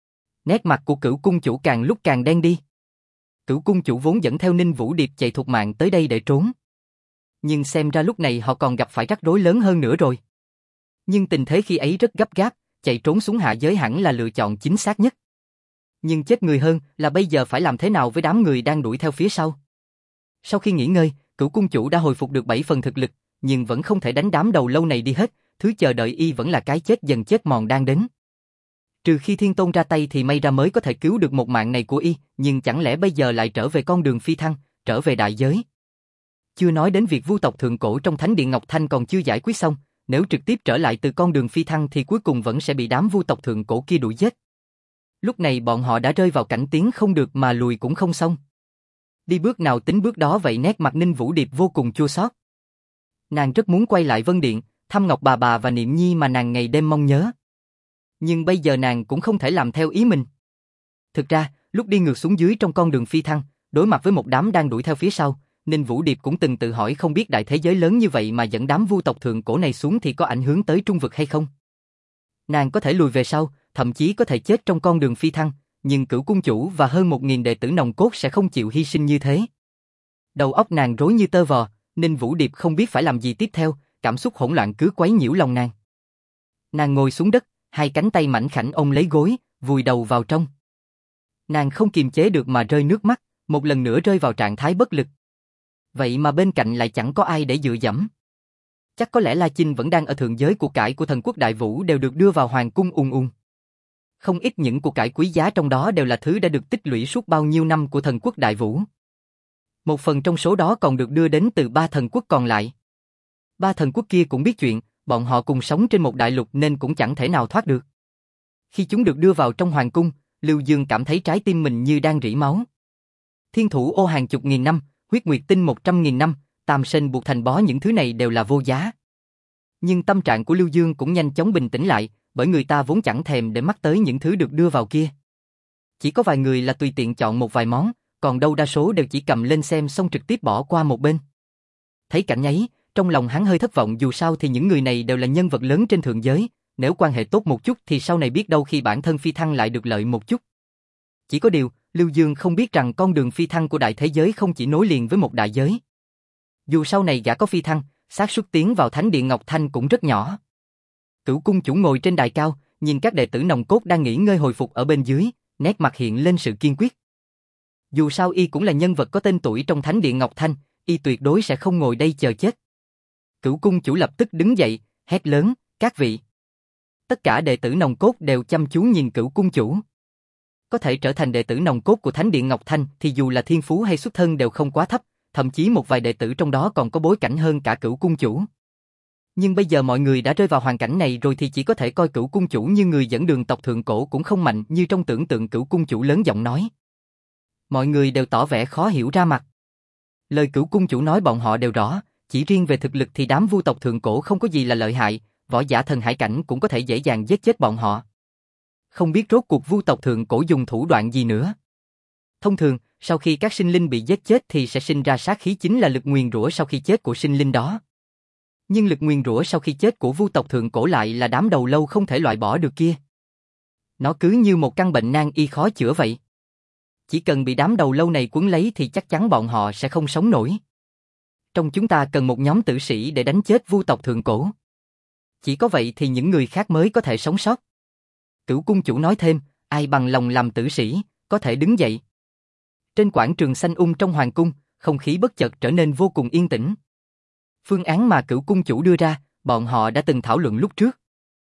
Nét mặt của Cửu cung chủ càng lúc càng đen đi. Cửu cung chủ vốn dẫn theo Ninh Vũ Điệp chạy thục mạng tới đây để trốn. Nhưng xem ra lúc này họ còn gặp phải rắc rối lớn hơn nữa rồi. Nhưng tình thế khi ấy rất gấp gáp, chạy trốn xuống hạ giới hẳn là lựa chọn chính xác nhất. Nhưng chết người hơn là bây giờ phải làm thế nào với đám người đang đuổi theo phía sau. Sau khi nghỉ ngơi, Cửu cung chủ đã hồi phục được bảy phần thực lực, nhưng vẫn không thể đánh đám đầu lâu này đi hết, thứ chờ đợi y vẫn là cái chết dần chết mòn đang đến. Trừ khi Thiên Tôn ra tay thì may ra mới có thể cứu được một mạng này của y, nhưng chẳng lẽ bây giờ lại trở về con đường phi thăng, trở về đại giới? Chưa nói đến việc vu tộc thượng cổ trong Thánh Điện Ngọc Thanh còn chưa giải quyết xong, nếu trực tiếp trở lại từ con đường phi thăng thì cuối cùng vẫn sẽ bị đám vu tộc thượng cổ kia đuổi giết. Lúc này bọn họ đã rơi vào cảnh tiến không được mà lùi cũng không xong. Đi bước nào tính bước đó vậy. Nét mặt Ninh Vũ Điệp vô cùng chua xót. Nàng rất muốn quay lại Vân Điện, thăm Ngọc bà bà và Niệm Nhi mà nàng ngày đêm mong nhớ. Nhưng bây giờ nàng cũng không thể làm theo ý mình. Thực ra, lúc đi ngược xuống dưới trong con đường phi thăng, đối mặt với một đám đang đuổi theo phía sau, Ninh Vũ Điệp cũng từng tự hỏi không biết đại thế giới lớn như vậy mà dẫn đám vu tộc thượng cổ này xuống thì có ảnh hưởng tới trung vực hay không. Nàng có thể lùi về sau, thậm chí có thể chết trong con đường phi thăng, nhưng Cửu cung chủ và hơn một nghìn đệ tử nòng cốt sẽ không chịu hy sinh như thế. Đầu óc nàng rối như tơ vò, Ninh Vũ Điệp không biết phải làm gì tiếp theo, cảm xúc hỗn loạn cứ quấy nhiễu lòng nàng. Nàng ngồi xuống đất, hai cánh tay mảnh khảnh ôm lấy gối, vùi đầu vào trong. Nàng không kiềm chế được mà rơi nước mắt, một lần nữa rơi vào trạng thái bất lực. Vậy mà bên cạnh lại chẳng có ai để dựa dẫm. Chắc có lẽ La Chinh vẫn đang ở thượng giới, của cải của thần quốc Đại Vũ đều được đưa vào hoàng cung ùn ùn. Không ít những của cải quý giá trong đó đều là thứ đã được tích lũy suốt bao nhiêu năm của thần quốc Đại Vũ. Một phần trong số đó còn được đưa đến từ ba thần quốc còn lại. Ba thần quốc kia cũng biết chuyện, bọn họ cùng sống trên một đại lục nên cũng chẳng thể nào thoát được. Khi chúng được đưa vào trong hoàng cung, Lưu Dương cảm thấy trái tim mình như đang rỉ máu. Thiên thủ ô hàng chục nghìn năm, huyết nguyệt tinh một trăm nghìn năm, tam sinh buộc thành bó, những thứ này đều là vô giá. Nhưng tâm trạng của Lưu Dương cũng nhanh chóng bình tĩnh lại, bởi người ta vốn chẳng thèm để mắt tới những thứ được đưa vào kia. Chỉ có vài người là tùy tiện chọn một vài món, còn đâu đa số đều chỉ cầm lên xem xong trực tiếp bỏ qua một bên. Thấy cảnh ấy, trong lòng hắn hơi thất vọng, dù sao thì những người này đều là nhân vật lớn trên thượng giới, nếu quan hệ tốt một chút thì sau này biết đâu khi bản thân phi thăng lại được lợi một chút. Chỉ có điều, Lưu Dương không biết rằng con đường phi thăng của đại thế giới không chỉ nối liền với một đại giới. Dù sau này gã có phi thăng, xác suất tiến vào Thánh Điện Ngọc Thanh cũng rất nhỏ. Cửu cung chủ ngồi trên đài cao, nhìn các đệ tử nòng cốt đang nghỉ ngơi hồi phục ở bên dưới, nét mặt hiện lên sự kiên quyết. Dù sao y cũng là nhân vật có tên tuổi trong Thánh Điện Ngọc Thanh, y tuyệt đối sẽ không ngồi đây chờ chết. Cửu cung chủ lập tức đứng dậy, hét lớn, các vị. Tất cả đệ tử nòng cốt đều chăm chú nhìn Cửu cung chủ. Có thể trở thành đệ tử nòng cốt của Thánh điện Ngọc Thanh thì dù là thiên phú hay xuất thân đều không quá thấp, thậm chí một vài đệ tử trong đó còn có bối cảnh hơn cả Cửu cung chủ. Nhưng bây giờ mọi người đã rơi vào hoàn cảnh này rồi thì chỉ có thể coi Cửu cung chủ như người dẫn đường tộc thượng cổ cũng không mạnh như trong tưởng tượng. Cửu cung chủ lớn giọng nói. Mọi người đều tỏ vẻ khó hiểu ra mặt. Lời Cửu cung chủ nói bọn họ đều rõ, chỉ riêng về thực lực thì đám vu tộc thượng cổ không có gì là lợi hại, võ giả thần hải cảnh cũng có thể dễ dàng giết chết bọn họ. Không biết rốt cuộc vu tộc thượng cổ dùng thủ đoạn gì nữa. Thông thường, sau khi các sinh linh bị giết chết thì sẽ sinh ra sát khí, chính là lực nguyền rủa sau khi chết của sinh linh đó. Nhưng lực nguyền rủa sau khi chết của vu tộc thượng cổ lại là đám đầu lâu không thể loại bỏ được kia. Nó cứ như một căn bệnh nan y khó chữa vậy. Chỉ cần bị đám đầu lâu này cuốn lấy thì chắc chắn bọn họ sẽ không sống nổi. Trong chúng ta cần một nhóm tử sĩ để đánh chết vu tộc thượng cổ. Chỉ có vậy thì những người khác mới có thể sống sót. Cửu cung chủ nói thêm, ai bằng lòng làm tử sĩ, có thể đứng dậy. Trên quảng trường xanh um trong hoàng cung, không khí bất chợt trở nên vô cùng yên tĩnh. Phương án mà Cửu cung chủ đưa ra, bọn họ đã từng thảo luận lúc trước.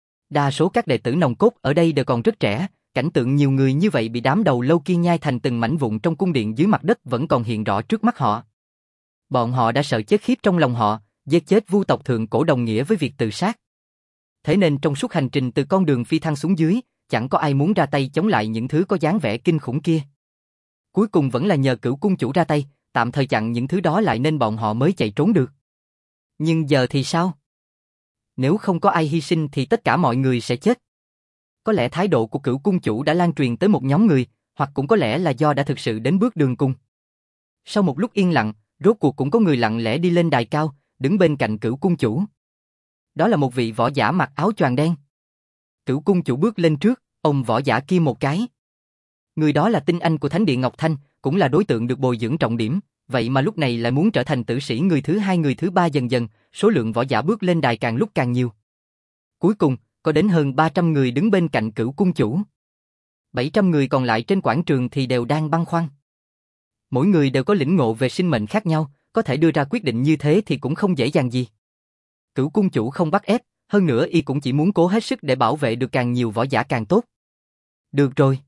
Đa số các đệ tử nòng cốt ở đây đều còn rất trẻ, cảnh tượng nhiều người như vậy bị đám đầu lâu kia nhai thành từng mảnh vụn trong cung điện dưới mặt đất vẫn còn hiện rõ trước mắt họ. Bọn họ đã sợ chết khiếp trong lòng họ, giết chết vu tộc thượng cổ đồng nghĩa với việc tự sát. Thế nên trong suốt hành trình từ con đường phi thăng xuống dưới, chẳng có ai muốn ra tay chống lại những thứ có dáng vẻ kinh khủng kia. Cuối cùng vẫn là nhờ Cửu cung chủ ra tay, tạm thời chặn những thứ đó lại nên bọn họ mới chạy trốn được. Nhưng giờ thì sao? Nếu không có ai hy sinh thì tất cả mọi người sẽ chết. Có lẽ thái độ của Cửu cung chủ đã lan truyền tới một nhóm người, hoặc cũng có lẽ là do đã thực sự đến bước đường cùng. Sau một lúc yên lặng, rốt cuộc cũng có người lặng lẽ đi lên đài cao, đứng bên cạnh Cửu cung chủ. Đó là một vị võ giả mặc áo choàng đen. Cửu cung chủ bước lên trước, ôm võ giả kia một cái. Người đó là tinh anh của Thánh điện Ngọc Thanh, cũng là đối tượng được bồi dưỡng trọng điểm, vậy mà lúc này lại muốn trở thành tử sĩ. Người thứ hai, người thứ ba, dần dần, số lượng võ giả bước lên đài càng lúc càng nhiều. Cuối cùng, có đến hơn ba trăm người đứng bên cạnh Cửu cung chủ. bảy trăm người còn lại trên quảng trường thì đều đang băn khoăn. Mỗi người đều có lĩnh ngộ về sinh mệnh khác nhau, có thể đưa ra quyết định như thế thì cũng không dễ dàng gì. Cửu cung chủ không bắt ép, hơn nữa y cũng chỉ muốn cố hết sức để bảo vệ được càng nhiều võ giả càng tốt. Được rồi.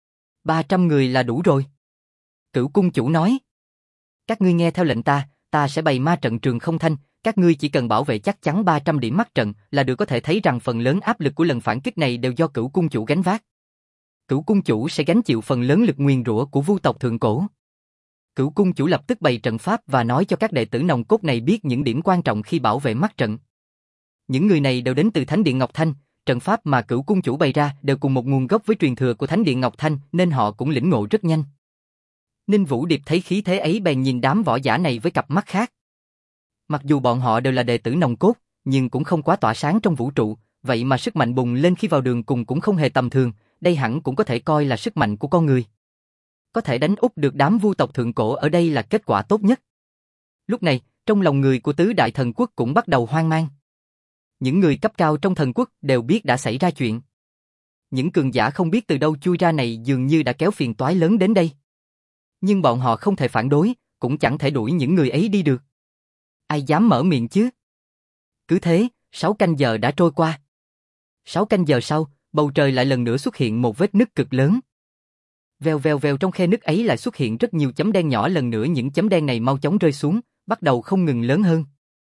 ba trăm người là đủ rồi. Cửu cung chủ nói. Các ngươi nghe theo lệnh ta, ta sẽ bày ma trận Trường Không Thanh, các ngươi chỉ cần bảo vệ chắc chắn ba trăm điểm mắt trận là được. Có thể thấy rằng phần lớn áp lực của lần phản kích này đều do Cửu cung chủ gánh vác. Cửu cung chủ sẽ gánh chịu phần lớn lực nguyền rủa của vu tộc thượng cổ. Cửu cung chủ lập tức bày trận pháp và nói cho các đệ tử nòng cốt này biết những điểm quan trọng khi bảo vệ mắt trận. Những người này đều đến từ Thánh điện Ngọc Thanh, trận pháp mà Cửu cung chủ bày ra đều cùng một nguồn gốc với truyền thừa của Thánh điện Ngọc Thanh nên họ cũng lĩnh ngộ rất nhanh. Ninh Vũ Điệp thấy khí thế ấy bèn nhìn đám võ giả này với cặp mắt khác. Mặc dù bọn họ đều là đệ tử nòng cốt, nhưng cũng không quá tỏa sáng trong vũ trụ, vậy mà sức mạnh bùng lên khi vào đường cùng cũng không hề tầm thường, đây hẳn cũng có thể coi là sức mạnh của con người. Có thể đánh úp được đám vu tộc thượng cổ ở đây là kết quả tốt nhất. Lúc này, trong lòng người của tứ đại thần quốc cũng bắt đầu hoang mang. Những người cấp cao trong thần quốc đều biết đã xảy ra chuyện. Những cường giả không biết từ đâu chui ra này dường như đã kéo phiền toái lớn đến đây. Nhưng bọn họ không thể phản đối, cũng chẳng thể đuổi những người ấy đi được. Ai dám mở miệng chứ? Cứ thế, sáu canh giờ đã trôi qua. Sáu canh giờ sau, bầu trời lại lần nữa xuất hiện một vết nứt cực lớn. Vèo vèo vèo, trong khe nứt ấy lại xuất hiện rất nhiều chấm đen nhỏ, lần nữa những chấm đen này mau chóng rơi xuống, bắt đầu không ngừng lớn hơn.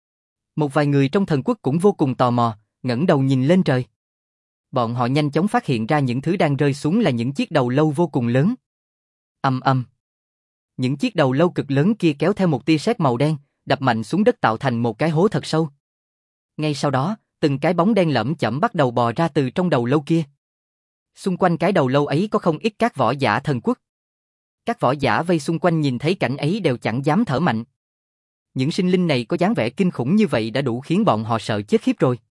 Một vài người trong thần quốc cũng vô cùng tò mò, ngẩng đầu nhìn lên trời. Bọn họ nhanh chóng phát hiện ra những thứ đang rơi xuống là những chiếc đầu lâu vô cùng lớn. Ầm ầm. Những chiếc đầu lâu cực lớn kia kéo theo một tia sét màu đen, đập mạnh xuống đất tạo thành một cái hố thật sâu. Ngay sau đó, từng cái bóng đen lởm chởm bắt đầu bò ra từ trong đầu lâu kia. Xung quanh cái đầu lâu ấy có không ít các võ giả thần quốc. Các võ giả vây xung quanh nhìn thấy cảnh ấy đều chẳng dám thở mạnh. Những sinh linh này có dáng vẻ kinh khủng như vậy đã đủ khiến bọn họ sợ chết khiếp rồi.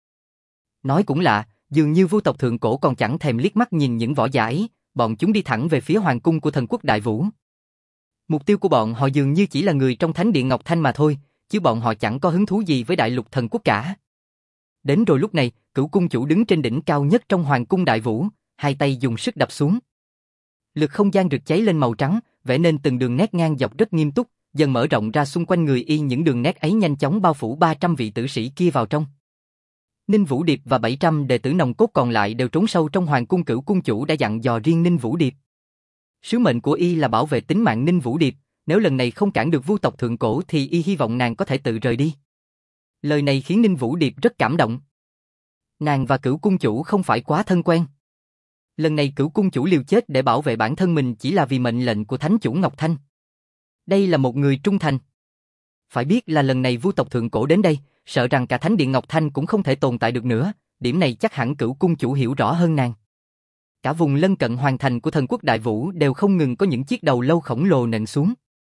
Nói cũng lạ, dường như vu tộc thượng cổ còn chẳng thèm liếc mắt nhìn những võ giả ấy, bọn chúng đi thẳng về phía hoàng cung của thần quốc Đại Vũ. Mục tiêu của bọn họ dường như chỉ là người trong Thánh điện Ngọc Thanh mà thôi, chứ bọn họ chẳng có hứng thú gì với đại lục thần quốc cả. Đến rồi lúc này, Cửu cung chủ đứng trên đỉnh cao nhất trong hoàng cung Đại Vũ, hai tay dùng sức đập xuống. Lực không gian rực cháy lên màu trắng, vẽ nên từng đường nét ngang dọc rất nghiêm túc, dần mở rộng ra xung quanh người y, những đường nét ấy nhanh chóng bao phủ ba trăm vị tử sĩ kia vào trong. Ninh Vũ Điệp và bảy trăm đệ tử nòng cốt còn lại đều trốn sâu trong hoàng cung. Cửu cung chủ đã dặn dò riêng Ninh Vũ Điệp. Sứ mệnh của y là bảo vệ tính mạng Ninh Vũ Điệp, nếu lần này không cản được Vu tộc thượng cổ thì y hy vọng nàng có thể tự rời đi. Lời này khiến Ninh Vũ Điệp rất cảm động. Nàng và Cửu cung chủ không phải quá thân quen. Lần này Cửu cung chủ liều chết để bảo vệ bản thân mình chỉ là vì mệnh lệnh của thánh chủ Ngọc Thanh. Đây là một người trung thành. Phải biết là lần này Vu tộc thượng cổ đến đây, sợ rằng cả thánh điện Ngọc Thanh cũng không thể tồn tại được nữa, điểm này chắc hẳn Cửu cung chủ hiểu rõ hơn nàng. Cả vùng lân cận hoàng thành của thần quốc Đại Vũ đều không ngừng có những chiếc đầu lâu khổng lồ nện xuống.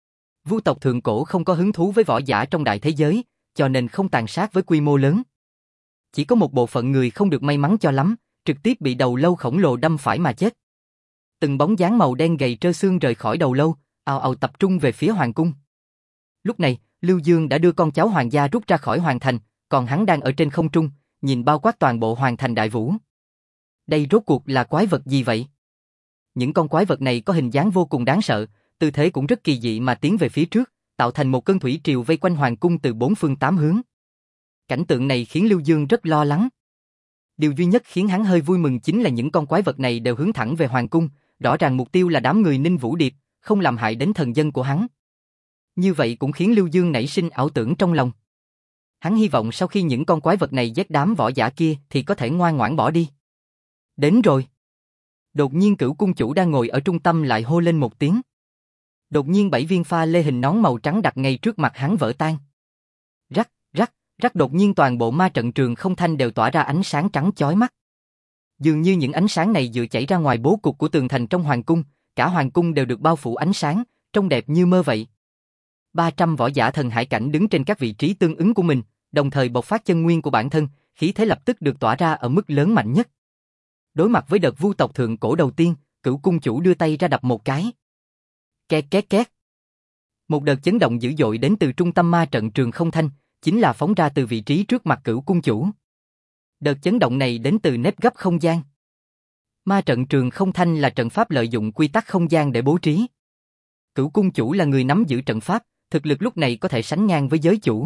Vu tộc thượng cổ không có hứng thú với võ giả trong đại thế giới, cho nên không tàn sát với quy mô lớn. Chỉ có một bộ phận người không được may mắn cho lắm, trực tiếp bị đầu lâu khổng lồ đâm phải mà chết. Từng bóng dáng màu đen gầy trơ xương rời khỏi đầu lâu, ào ào tập trung về phía hoàng cung. Lúc này, Lưu Dương đã đưa con cháu hoàng gia rút ra khỏi hoàng thành, còn hắn đang ở trên không trung, nhìn bao quát toàn bộ hoàng thành Đại Vũ. Đây rốt cuộc là quái vật gì vậy? Những con quái vật này có hình dáng vô cùng đáng sợ, tư thế cũng rất kỳ dị mà tiến về phía trước, tạo thành một cơn thủy triều vây quanh hoàng cung từ bốn phương tám hướng. Cảnh tượng này khiến Lưu Dương rất lo lắng. Điều duy nhất khiến hắn hơi vui mừng chính là những con quái vật này đều hướng thẳng về hoàng cung, rõ ràng mục tiêu là đám người Ninh Vũ Điệp, không làm hại đến thần dân của hắn. Như vậy cũng khiến Lưu Dương nảy sinh ảo tưởng trong lòng. Hắn hy vọng sau khi những con quái vật này giết đám võ giả kia thì có thể ngoan ngoãn bỏ đi. Đến rồi. Đột nhiên Cửu cung chủ đang ngồi ở trung tâm lại hô lên một tiếng. Đột nhiên bảy viên pha lê hình nón màu trắng đặt ngay trước mặt hắn vỡ tan. Rắc, rắc, rắc đột nhiên toàn bộ ma trận Trường Không Thanh đều tỏa ra ánh sáng trắng chói mắt. Dường như những ánh sáng này vừa chảy ra ngoài bố cục của tường thành trong hoàng cung, cả hoàng cung đều được bao phủ ánh sáng, trông đẹp như mơ vậy. ba trăm võ giả thần hải cảnh đứng trên các vị trí tương ứng của mình, đồng thời bộc phát chân nguyên của bản thân, khí thế lập tức được tỏa ra ở mức lớn mạnh nhất. Đối mặt với đợt Vu tộc thượng cổ đầu tiên, Cửu cung chủ đưa tay ra đập một cái. Két két két. Một đợt chấn động dữ dội đến từ trung tâm ma trận Trường Không Thanh, chính là phóng ra từ vị trí trước mặt Cửu cung chủ. Đợt chấn động này đến từ nếp gấp không gian. Ma trận Trường Không Thanh là trận pháp lợi dụng quy tắc không gian để bố trí. Cửu cung chủ là người nắm giữ trận pháp, thực lực lúc này có thể sánh ngang với giới chủ.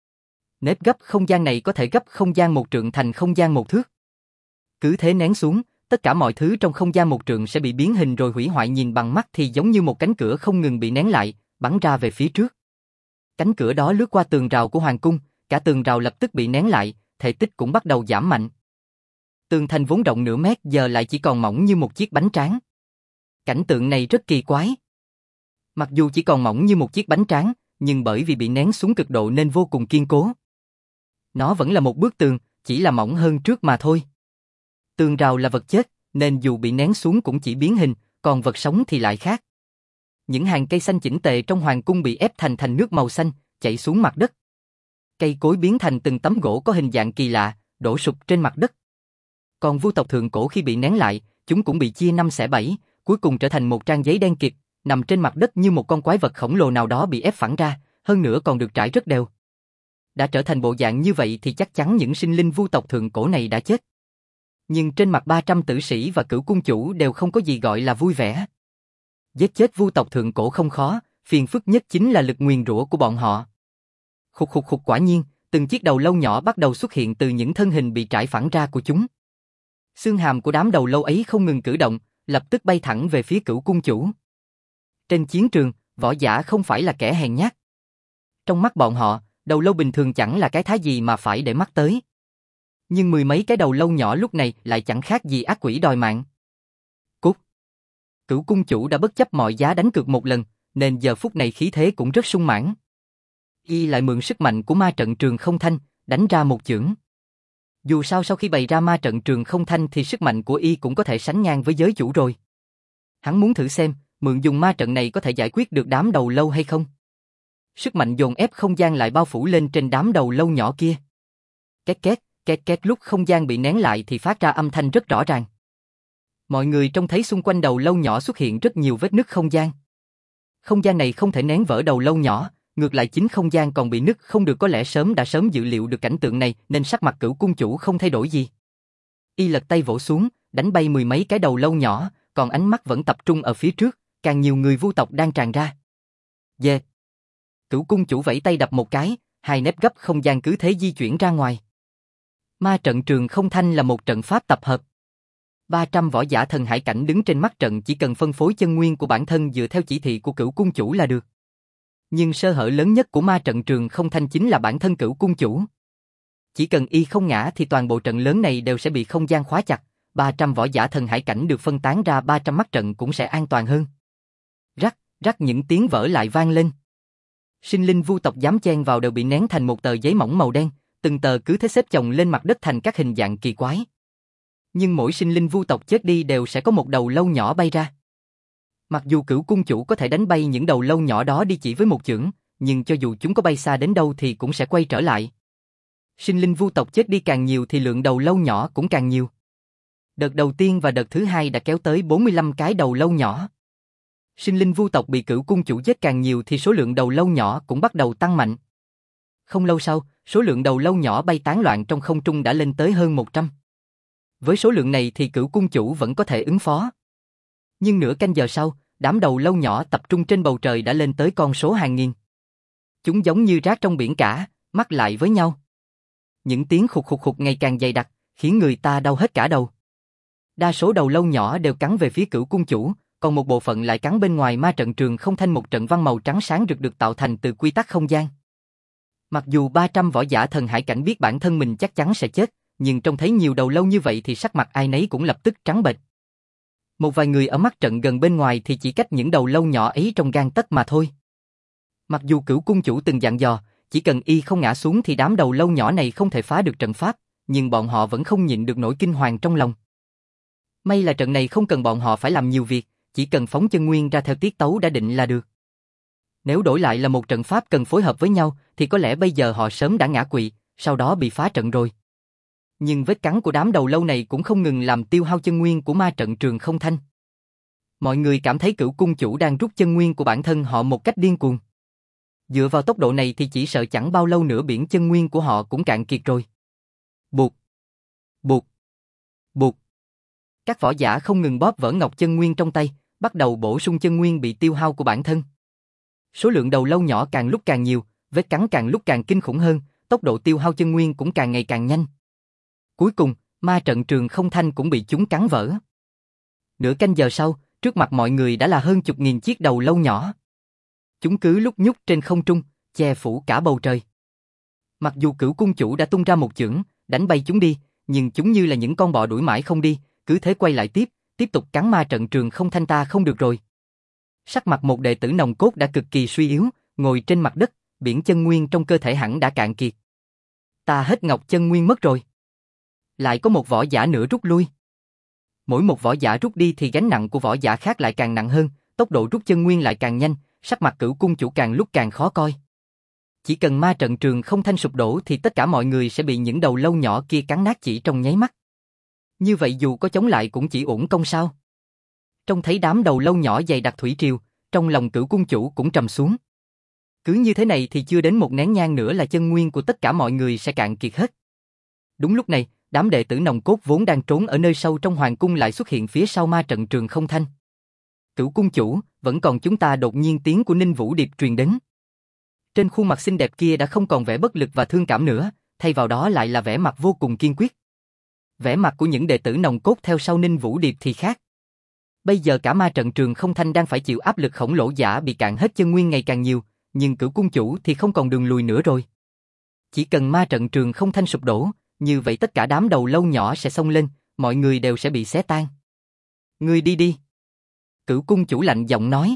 Nếp gấp không gian này có thể gấp không gian một trượng thành không gian một thước. Cứ thế nén xuống, tất cả mọi thứ trong không gian một trượng sẽ bị biến hình rồi hủy hoại, nhìn bằng mắt thì giống như một cánh cửa không ngừng bị nén lại, bắn ra về phía trước. Cánh cửa đó lướt qua tường rào của hoàng cung, cả tường rào lập tức bị nén lại, thể tích cũng bắt đầu giảm mạnh. Tường thành vốn rộng nửa mét giờ lại chỉ còn mỏng như một chiếc bánh tráng. Cảnh tượng này rất kỳ quái. Mặc dù chỉ còn mỏng như một chiếc bánh tráng, nhưng bởi vì bị nén xuống cực độ nên vô cùng kiên cố. Nó vẫn là một bức tường, chỉ là mỏng hơn trước mà thôi. Tường rào là vật chết, nên dù bị nén xuống cũng chỉ biến hình, còn vật sống thì lại khác. Những hàng cây xanh chỉnh tề trong hoàng cung bị ép thành thành nước màu xanh, chảy xuống mặt đất. Cây cối biến thành từng tấm gỗ có hình dạng kỳ lạ, đổ sụp trên mặt đất. Còn Vu tộc thượng cổ khi bị nén lại, chúng cũng bị chia năm xẻ bảy, cuối cùng trở thành một trang giấy đen kịt, nằm trên mặt đất như một con quái vật khổng lồ nào đó bị ép phẳng ra, hơn nữa còn được trải rất đều. Đã trở thành bộ dạng như vậy thì chắc chắn những sinh linh Vu tộc thượng cổ này đã chết. Nhưng trên mặt ba trăm tử sĩ và Cửu cung chủ đều không có gì gọi là vui vẻ. Giết chết Vu tộc thượng cổ không khó, phiền phức nhất chính là lực nguyền rủa của bọn họ. Khục khục khục, quả nhiên, từng chiếc đầu lâu nhỏ bắt đầu xuất hiện từ những thân hình bị trải phẳng ra của chúng. Xương hàm của đám đầu lâu ấy không ngừng cử động, lập tức bay thẳng về phía Cửu cung chủ. Trên chiến trường, võ giả không phải là kẻ hèn nhát. Trong mắt bọn họ, đầu lâu bình thường chẳng là cái thá gì mà phải để mắt tới. Nhưng mười mấy cái đầu lâu nhỏ lúc này lại chẳng khác gì ác quỷ đòi mạng. Cút! Cửu cung chủ đã bất chấp mọi giá đánh cược một lần, nên giờ phút này khí thế cũng rất sung mãn. Y lại mượn sức mạnh của ma trận Trường Không Thanh, đánh ra một chưởng. Dù sao sau khi bày ra ma trận Trường Không Thanh thì sức mạnh của Y cũng có thể sánh ngang với giới chủ rồi. Hắn muốn thử xem, mượn dùng ma trận này có thể giải quyết được đám đầu lâu hay không. Sức mạnh dồn ép không gian lại bao phủ lên trên đám đầu lâu nhỏ kia. Két két, két két, lúc không gian bị nén lại thì phát ra âm thanh rất rõ ràng. Mọi người trông thấy xung quanh đầu lâu nhỏ xuất hiện rất nhiều vết nứt không gian. Không gian này không thể nén vỡ đầu lâu nhỏ, ngược lại chính không gian còn bị nứt không được, có lẽ sớm đã sớm dự liệu được cảnh tượng này nên sắc mặt Cửu cung chủ không thay đổi gì. Y lật tay vỗ xuống, đánh bay mười mấy cái đầu lâu nhỏ, còn ánh mắt vẫn tập trung ở phía trước, càng nhiều người Vu tộc đang tràn ra. Dê! Cửu cung chủ vẫy tay đập một cái, hai nếp gấp không gian cứ thế di chuyển ra ngoài. Ma trận Trường Không Thanh là một trận pháp tập hợp. ba trăm võ giả thần hải cảnh đứng trên mắt trận chỉ cần phân phối chân nguyên của bản thân dựa theo chỉ thị của Cửu Cung Chủ là được. Nhưng sơ hở lớn nhất của ma trận Trường Không Thanh chính là bản thân Cửu Cung Chủ. Chỉ cần y không ngã thì toàn bộ trận lớn này đều sẽ bị không gian khóa chặt, ba trăm võ giả thần hải cảnh được phân tán ra ba trăm mắt trận cũng sẽ an toàn hơn. Rắc, rắc những tiếng vỡ lại vang lên. Sinh linh vu tộc dám chen vào đều bị nén thành một tờ giấy mỏng màu đen, từng tờ cứ thế xếp chồng lên mặt đất thành các hình dạng kỳ quái. Nhưng mỗi sinh linh vu tộc chết đi đều sẽ có một đầu lâu nhỏ bay ra. Mặc dù Cửu Cung Chủ có thể đánh bay những đầu lâu nhỏ đó đi chỉ với một chưởng, nhưng cho dù chúng có bay xa đến đâu thì cũng sẽ quay trở lại. Sinh linh vu tộc chết đi càng nhiều thì lượng đầu lâu nhỏ cũng càng nhiều. Đợt đầu tiên và đợt thứ hai đã kéo tới bốn mươi lăm cái đầu lâu nhỏ. Sinh linh vu tộc bị Cửu Cung Chủ giết càng nhiều thì số lượng đầu lâu nhỏ cũng bắt đầu tăng mạnh. Không lâu sau, số lượng đầu lâu nhỏ bay tán loạn trong không trung đã lên tới hơn một trăm. Với số lượng này thì Cửu Cung Chủ vẫn có thể ứng phó. Nhưng nửa canh giờ sau, đám đầu lâu nhỏ tập trung trên bầu trời đã lên tới con số hàng nghìn. Chúng giống như rác trong biển cả, mắc lại với nhau. Những tiếng khục khục khục ngày càng dày đặc, khiến người ta đau hết cả đầu. Đa số đầu lâu nhỏ đều cắn về phía Cửu Cung Chủ, còn một bộ phận lại cắn bên ngoài ma trận Trường Không Thanh, một trận văn màu trắng sáng rực được tạo thành từ quy tắc không gian. Mặc dù ba trăm võ giả thần hải cảnh biết bản thân mình chắc chắn sẽ chết, nhưng trông thấy nhiều đầu lâu như vậy thì sắc mặt ai nấy cũng lập tức trắng bệch. Một vài người ở mắt trận gần bên ngoài thì chỉ cách những đầu lâu nhỏ ấy trong gang tấc mà thôi. Mặc dù Cửu Cung Chủ từng dặn dò, chỉ cần y không ngã xuống thì đám đầu lâu nhỏ này không thể phá được trận pháp, nhưng bọn họ vẫn không nhịn được nỗi kinh hoàng trong lòng. May là trận này không cần bọn họ phải làm nhiều việc, chỉ cần phóng chân nguyên ra theo tiết tấu đã định là được. Nếu đổi lại là một trận pháp cần phối hợp với nhau thì có lẽ bây giờ họ sớm đã ngã quỵ, sau đó bị phá trận rồi. Nhưng vết cắn của đám đầu lâu này cũng không ngừng làm tiêu hao chân nguyên của ma trận Trường Không Thanh. Mọi người cảm thấy Cửu Cung Chủ đang rút chân nguyên của bản thân họ một cách điên cuồng. Dựa vào tốc độ này thì chỉ sợ chẳng bao lâu nữa biển chân nguyên của họ cũng cạn kiệt rồi. Buộc, buộc, buộc. Các võ giả không ngừng bóp vỡ ngọc chân nguyên trong tay, bắt đầu bổ sung chân nguyên bị tiêu hao của bản thân. Số lượng đầu lâu nhỏ càng lúc càng nhiều, vết cắn càng lúc càng kinh khủng hơn, tốc độ tiêu hao chân nguyên cũng càng ngày càng nhanh. Cuối cùng, ma trận Trường Không Thanh cũng bị chúng cắn vỡ. Nửa canh giờ sau, trước mặt mọi người đã là hơn chục nghìn chiếc đầu lâu nhỏ. Chúng cứ lúc nhúc trên không trung, che phủ cả bầu trời. Mặc dù Cửu Cung Chủ đã tung ra một chưởng, đánh bay chúng đi, nhưng chúng như là những con bọ đuổi mãi không đi, cứ thế quay lại tiếp, tiếp tục cắn ma trận Trường Không Thanh. Ta không được rồi. Sắc mặt một đệ tử nòng cốt đã cực kỳ suy yếu, ngồi trên mặt đất, biển chân nguyên trong cơ thể hẳn đã cạn kiệt. Ta hết ngọc chân nguyên mất rồi. Lại có một võ giả nữa rút lui. Mỗi một võ giả rút đi thì gánh nặng của võ giả khác lại càng nặng hơn, tốc độ rút chân nguyên lại càng nhanh, sắc mặt Cửu Cung Chủ càng lúc càng khó coi. Chỉ cần ma trận Trường Không Thanh sụp đổ thì tất cả mọi người sẽ bị những đầu lâu nhỏ kia cắn nát chỉ trong nháy mắt. Như vậy dù có chống lại cũng chỉ uổng công sao? Trông thấy đám đầu lâu nhỏ dày đặc thủy triều, trong lòng Cửu Cung Chủ cũng trầm xuống. Cứ như thế này thì chưa đến một nén nhang nữa là chân nguyên của tất cả mọi người sẽ cạn kiệt hết. Đúng lúc này, đám đệ tử nòng cốt vốn đang trốn ở nơi sâu trong hoàng cung lại xuất hiện phía sau ma trận Trường Không Thanh. Cửu Cung Chủ, vẫn còn chúng ta. Đột nhiên tiếng của Ninh Vũ Điệp truyền đến. Trên khuôn mặt xinh đẹp kia đã không còn vẻ bất lực và thương cảm nữa, thay vào đó lại là vẻ mặt vô cùng kiên quyết. Vẻ mặt của những đệ tử nòng cốt theo sau Ninh Vũ Điệp thì khác. Bây giờ cả ma trận Trường Không Thanh đang phải chịu áp lực khổng lồ, giả bị cạn hết chân nguyên ngày càng nhiều, nhưng Cửu Cung Chủ thì không còn đường lùi nữa rồi. Chỉ cần ma trận Trường Không Thanh sụp đổ, như vậy tất cả đám đầu lâu nhỏ sẽ xông lên, mọi người đều sẽ bị xé tan. Ngươi đi đi. Cửu Cung Chủ lạnh giọng nói.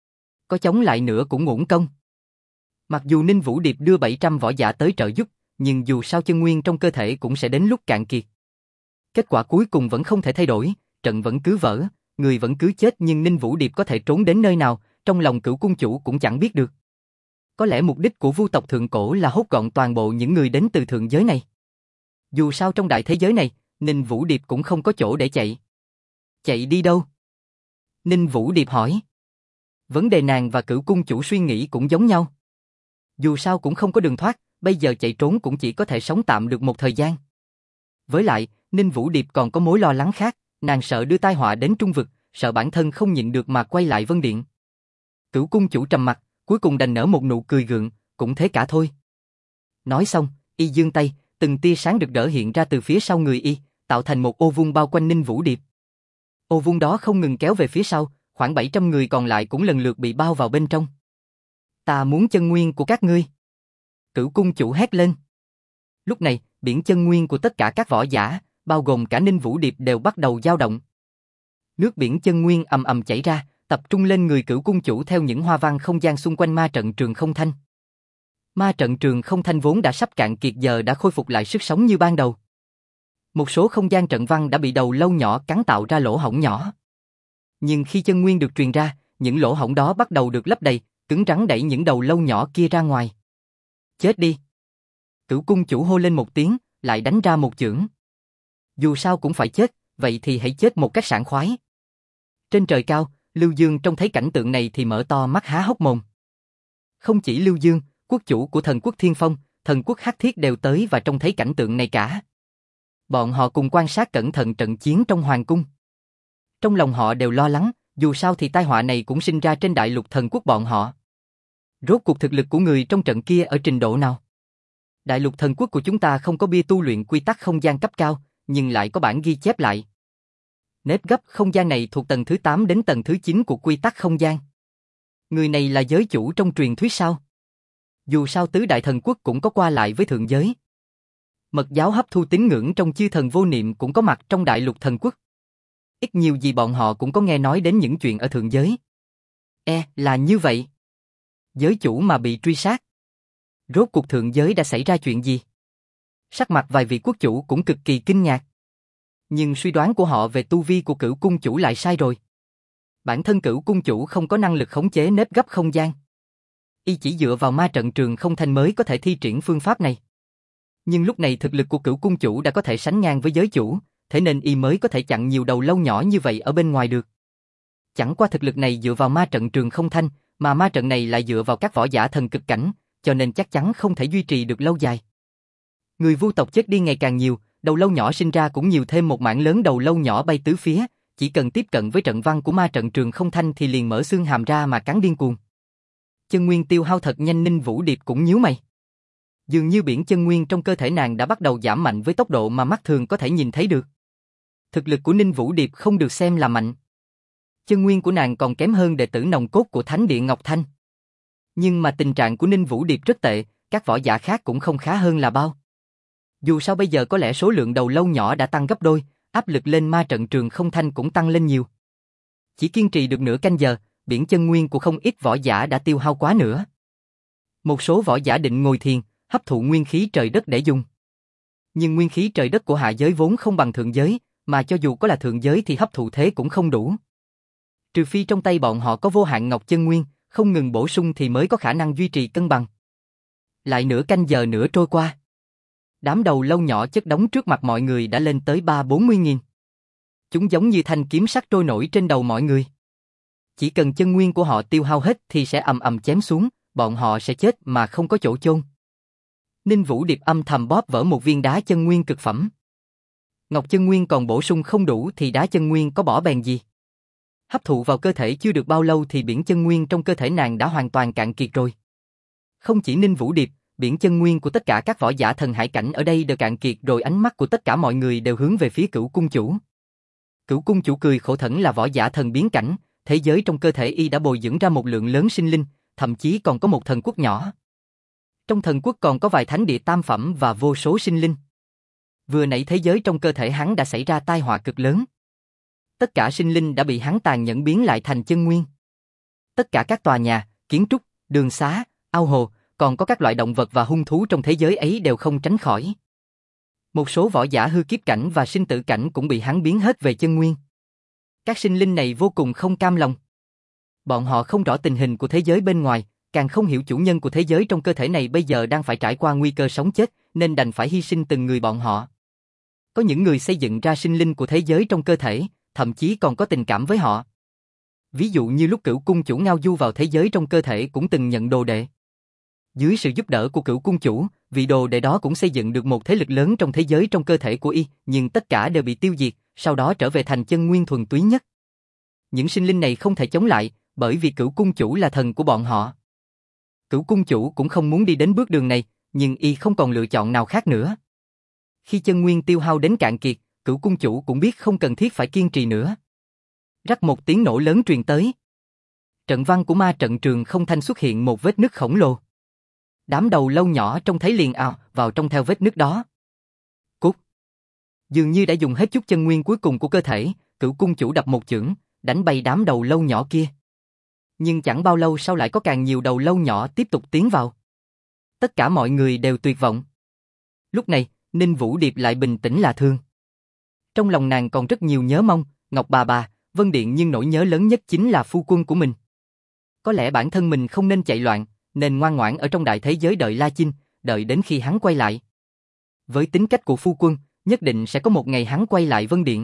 Có chống lại nữa cũng uổng công. Mặc dù Ninh Vũ Điệp đưa bảy trăm võ giả tới trợ giúp, nhưng dù sao chân nguyên trong cơ thể cũng sẽ đến lúc cạn kiệt. Kết quả cuối cùng vẫn không thể thay đổi, trận vẫn cứ vỡ, người vẫn cứ chết, nhưng Ninh Vũ Điệp có thể trốn đến nơi nào, trong lòng Cửu Cung Chủ cũng chẳng biết được. Có lẽ mục đích của Vu tộc thượng cổ là hốt gọn toàn bộ những người đến từ thượng giới này. Dù sao trong đại thế giới này, Ninh Vũ Điệp cũng không có chỗ để chạy. Chạy đi đâu? Ninh Vũ Điệp hỏi. Vấn đề nàng và Cửu Cung Chủ suy nghĩ cũng giống nhau. Dù sao cũng không có đường thoát, bây giờ chạy trốn cũng chỉ có thể sống tạm được một thời gian. Với lại, Ninh Vũ Điệp còn có mối lo lắng khác, nàng sợ đưa tai họa đến Trung Vực, sợ bản thân không nhịn được mà quay lại Vân Điện. Cửu Cung Chủ trầm mặt, cuối cùng đành nở một nụ cười gượng, cũng thế cả thôi. Nói xong, y giương tay, Từng tia sáng rực rỡ hiện ra từ phía sau người y, tạo thành một ô vuông bao quanh Ninh Vũ Điệp. Ô vuông đó không ngừng kéo về phía sau, khoảng bảy trăm người còn lại cũng lần lượt bị bao vào bên trong. Ta muốn chân nguyên của các ngươi. Cửu cung chủ hét lên. Lúc này, biển chân nguyên của tất cả các võ giả, bao gồm cả Ninh Vũ Điệp đều bắt đầu dao động. Nước biển chân nguyên ầm ầm chảy ra, tập trung lên người Cửu cung chủ theo những hoa văn không gian xung quanh ma trận Trường Không Thanh. Ma trận Trường Không Thanh vốn đã sắp cạn kiệt giờ đã khôi phục lại sức sống như ban đầu. Một số không gian trận văn đã bị đầu lâu nhỏ cắn tạo ra lỗ hổng nhỏ. Nhưng khi chân nguyên được truyền ra, những lỗ hổng đó bắt đầu được lấp đầy, cứng rắn đẩy những đầu lâu nhỏ kia ra ngoài. Chết đi! Cửu cung chủ hô lên một tiếng, lại đánh ra một chưởng. Dù sao cũng phải chết, vậy thì hãy chết một cách sảng khoái. Trên trời cao, Lưu Dương trông thấy cảnh tượng này thì mở to mắt há hốc mồm. Không chỉ Lưu Dương, quốc chủ của thần quốc Thiên Phong, thần quốc Hắc Thiết đều tới và trông thấy cảnh tượng này cả. Bọn họ cùng quan sát cẩn thận trận chiến trong hoàng cung. Trong lòng họ đều lo lắng, dù sao thì tai họa này cũng sinh ra trên đại lục thần quốc bọn họ. Rốt cuộc thực lực của người trong trận kia ở trình độ nào? Đại lục thần quốc của chúng ta không có bia tu luyện quy tắc không gian cấp cao, nhưng lại có bản ghi chép lại. Nếp gấp không gian này thuộc tầng thứ tám đến tầng thứ chín của quy tắc không gian. Người này là giới chủ trong truyền thuyết sao? Dù sao tứ đại thần quốc cũng có qua lại với thượng giới. Mật giáo hấp thu tín ngưỡng trong chư thần vô niệm cũng có mặt trong đại lục thần quốc. Ít nhiều gì bọn họ cũng có nghe nói đến những chuyện ở thượng giới. E, là như vậy. Giới chủ mà bị truy sát. Rốt cuộc thượng giới đã xảy ra chuyện gì? Sắc mặt vài vị quốc chủ cũng cực kỳ kinh ngạc. Nhưng suy đoán của họ về tu vi của Cửu cung chủ lại sai rồi. Bản thân Cửu cung chủ không có năng lực khống chế nếp gấp không gian. Y chỉ dựa vào ma trận Trường Không Thanh mới có thể thi triển phương pháp này. Nhưng lúc này thực lực của Cửu cung chủ đã có thể sánh ngang với giới chủ, thế nên y mới có thể chặn nhiều đầu lâu nhỏ như vậy ở bên ngoài được. Chẳng qua thực lực này dựa vào ma trận Trường Không Thanh, mà ma trận này lại dựa vào các võ giả thần cực cảnh, cho nên chắc chắn không thể duy trì được lâu dài. Người vu tộc chết đi ngày càng nhiều, đầu lâu nhỏ sinh ra cũng nhiều thêm một mảng lớn đầu lâu nhỏ bay tứ phía, chỉ cần tiếp cận với trận văn của ma trận Trường Không Thanh thì liền mở xương hàm ra mà cắn điên cuồng. Chân nguyên tiêu hao thật nhanh, Ninh Vũ Điệp cũng nhíu mày. Dường như biển chân nguyên trong cơ thể nàng đã bắt đầu giảm mạnh với tốc độ mà mắt thường có thể nhìn thấy được. Thực lực của Ninh Vũ Điệp không được xem là mạnh. Chân nguyên của nàng còn kém hơn đệ tử nòng cốt của Thánh Địa Ngọc Thanh. Nhưng mà tình trạng của Ninh Vũ Điệp rất tệ, các võ giả khác cũng không khá hơn là bao. Dù sao bây giờ có lẽ số lượng đầu lâu nhỏ đã tăng gấp đôi, áp lực lên ma trận Trường Không Thanh cũng tăng lên nhiều. Chỉ kiên trì được nửa canh giờ, biển chân nguyên của không ít võ giả đã tiêu hao quá nữa. Một số võ giả định ngồi thiền, hấp thụ nguyên khí trời đất để dùng. Nhưng nguyên khí trời đất của hạ giới vốn không bằng thượng giới, mà cho dù có là thượng giới thì hấp thụ thế cũng không đủ. Trừ phi trong tay bọn họ có vô hạn ngọc chân nguyên, không ngừng bổ sung thì mới có khả năng duy trì cân bằng. Lại nửa canh giờ nữa trôi qua. Đám đầu lâu nhỏ chất đống trước mặt mọi người đã lên tới ba bốn mươi nghìn. Chúng giống như thanh kiếm sắt trôi nổi trên đầu mọi người. Chỉ cần chân nguyên của họ tiêu hao hết thì sẽ ầm ầm chém xuống, bọn họ sẽ chết mà không có chỗ chôn. Ninh Vũ Điệp âm thầm bóp vỡ một viên đá chân nguyên cực phẩm. Ngọc chân nguyên còn bổ sung không đủ thì đá chân nguyên có bỏ bèn gì. Hấp thụ vào cơ thể chưa được bao lâu thì biển chân nguyên trong cơ thể nàng đã hoàn toàn cạn kiệt rồi. Không chỉ Ninh Vũ Điệp, biển chân nguyên của tất cả các võ giả thần hải cảnh ở đây đều cạn kiệt rồi, ánh mắt của tất cả mọi người đều hướng về phía Cửu cung chủ. Cửu cung chủ cười khổ, thẫn là võ giả thần biến cảnh, thế giới trong cơ thể y đã bồi dưỡng ra một lượng lớn sinh linh, thậm chí còn có một thần quốc nhỏ. Trong thần quốc còn có vài thánh địa tam phẩm và vô số sinh linh. Vừa nãy thế giới trong cơ thể hắn đã xảy ra tai họa cực lớn. Tất cả sinh linh đã bị hắn tàn nhẫn biến lại thành chân nguyên. Tất cả các tòa nhà, kiến trúc, đường xá, ao hồ, còn có các loại động vật và hung thú trong thế giới ấy đều không tránh khỏi. Một số võ giả hư kiếp cảnh và sinh tử cảnh cũng bị hắn biến hết về chân nguyên. Các sinh linh này vô cùng không cam lòng. Bọn họ không rõ tình hình của thế giới bên ngoài, càng không hiểu chủ nhân của thế giới trong cơ thể này bây giờ đang phải trải qua nguy cơ sống chết, nên đành phải hy sinh từng người bọn họ. Có những người xây dựng ra sinh linh của thế giới trong cơ thể, thậm chí còn có tình cảm với họ. Ví dụ như lúc Cửu cung chủ ngao du vào thế giới trong cơ thể cũng từng nhận đồ đệ. Dưới sự giúp đỡ của Cửu cung chủ, vị đồ đệ đó cũng xây dựng được một thế lực lớn trong thế giới trong cơ thể của y, nhưng tất cả đều bị tiêu diệt, sau đó trở về thành chân nguyên thuần túy nhất. Những sinh linh này không thể chống lại, bởi vì Cửu cung chủ là thần của bọn họ. Cửu cung chủ cũng không muốn đi đến bước đường này, nhưng y không còn lựa chọn nào khác nữa. Khi chân nguyên tiêu hao đến cạn kiệt, Cửu cung chủ cũng biết không cần thiết phải kiên trì nữa. Rắc một tiếng nổ lớn truyền tới. Trận văn của ma trận trường không thanh xuất hiện một vết nứt khổng lồ. Đám đầu lâu nhỏ trông thấy liền ào vào trong theo vết nứt đó. Cút. Dường như đã dùng hết chút chân nguyên cuối cùng của cơ thể, Cửu cung chủ đập một chưởng, đánh bay đám đầu lâu nhỏ kia. Nhưng chẳng bao lâu sau lại có càng nhiều đầu lâu nhỏ tiếp tục tiến vào. Tất cả mọi người đều tuyệt vọng. Lúc này, Ninh Vũ Điệp lại bình tĩnh lạ thường. Trong lòng nàng còn rất nhiều nhớ mong, Ngọc bà bà, Vân Điện, nhưng nỗi nhớ lớn nhất chính là phu quân của mình. Có lẽ bản thân mình không nên chạy loạn, nên ngoan ngoãn ở trong đại thế giới đợi La Chinh, đợi đến khi hắn quay lại. Với tính cách của phu quân, nhất định sẽ có một ngày hắn quay lại Vân Điện.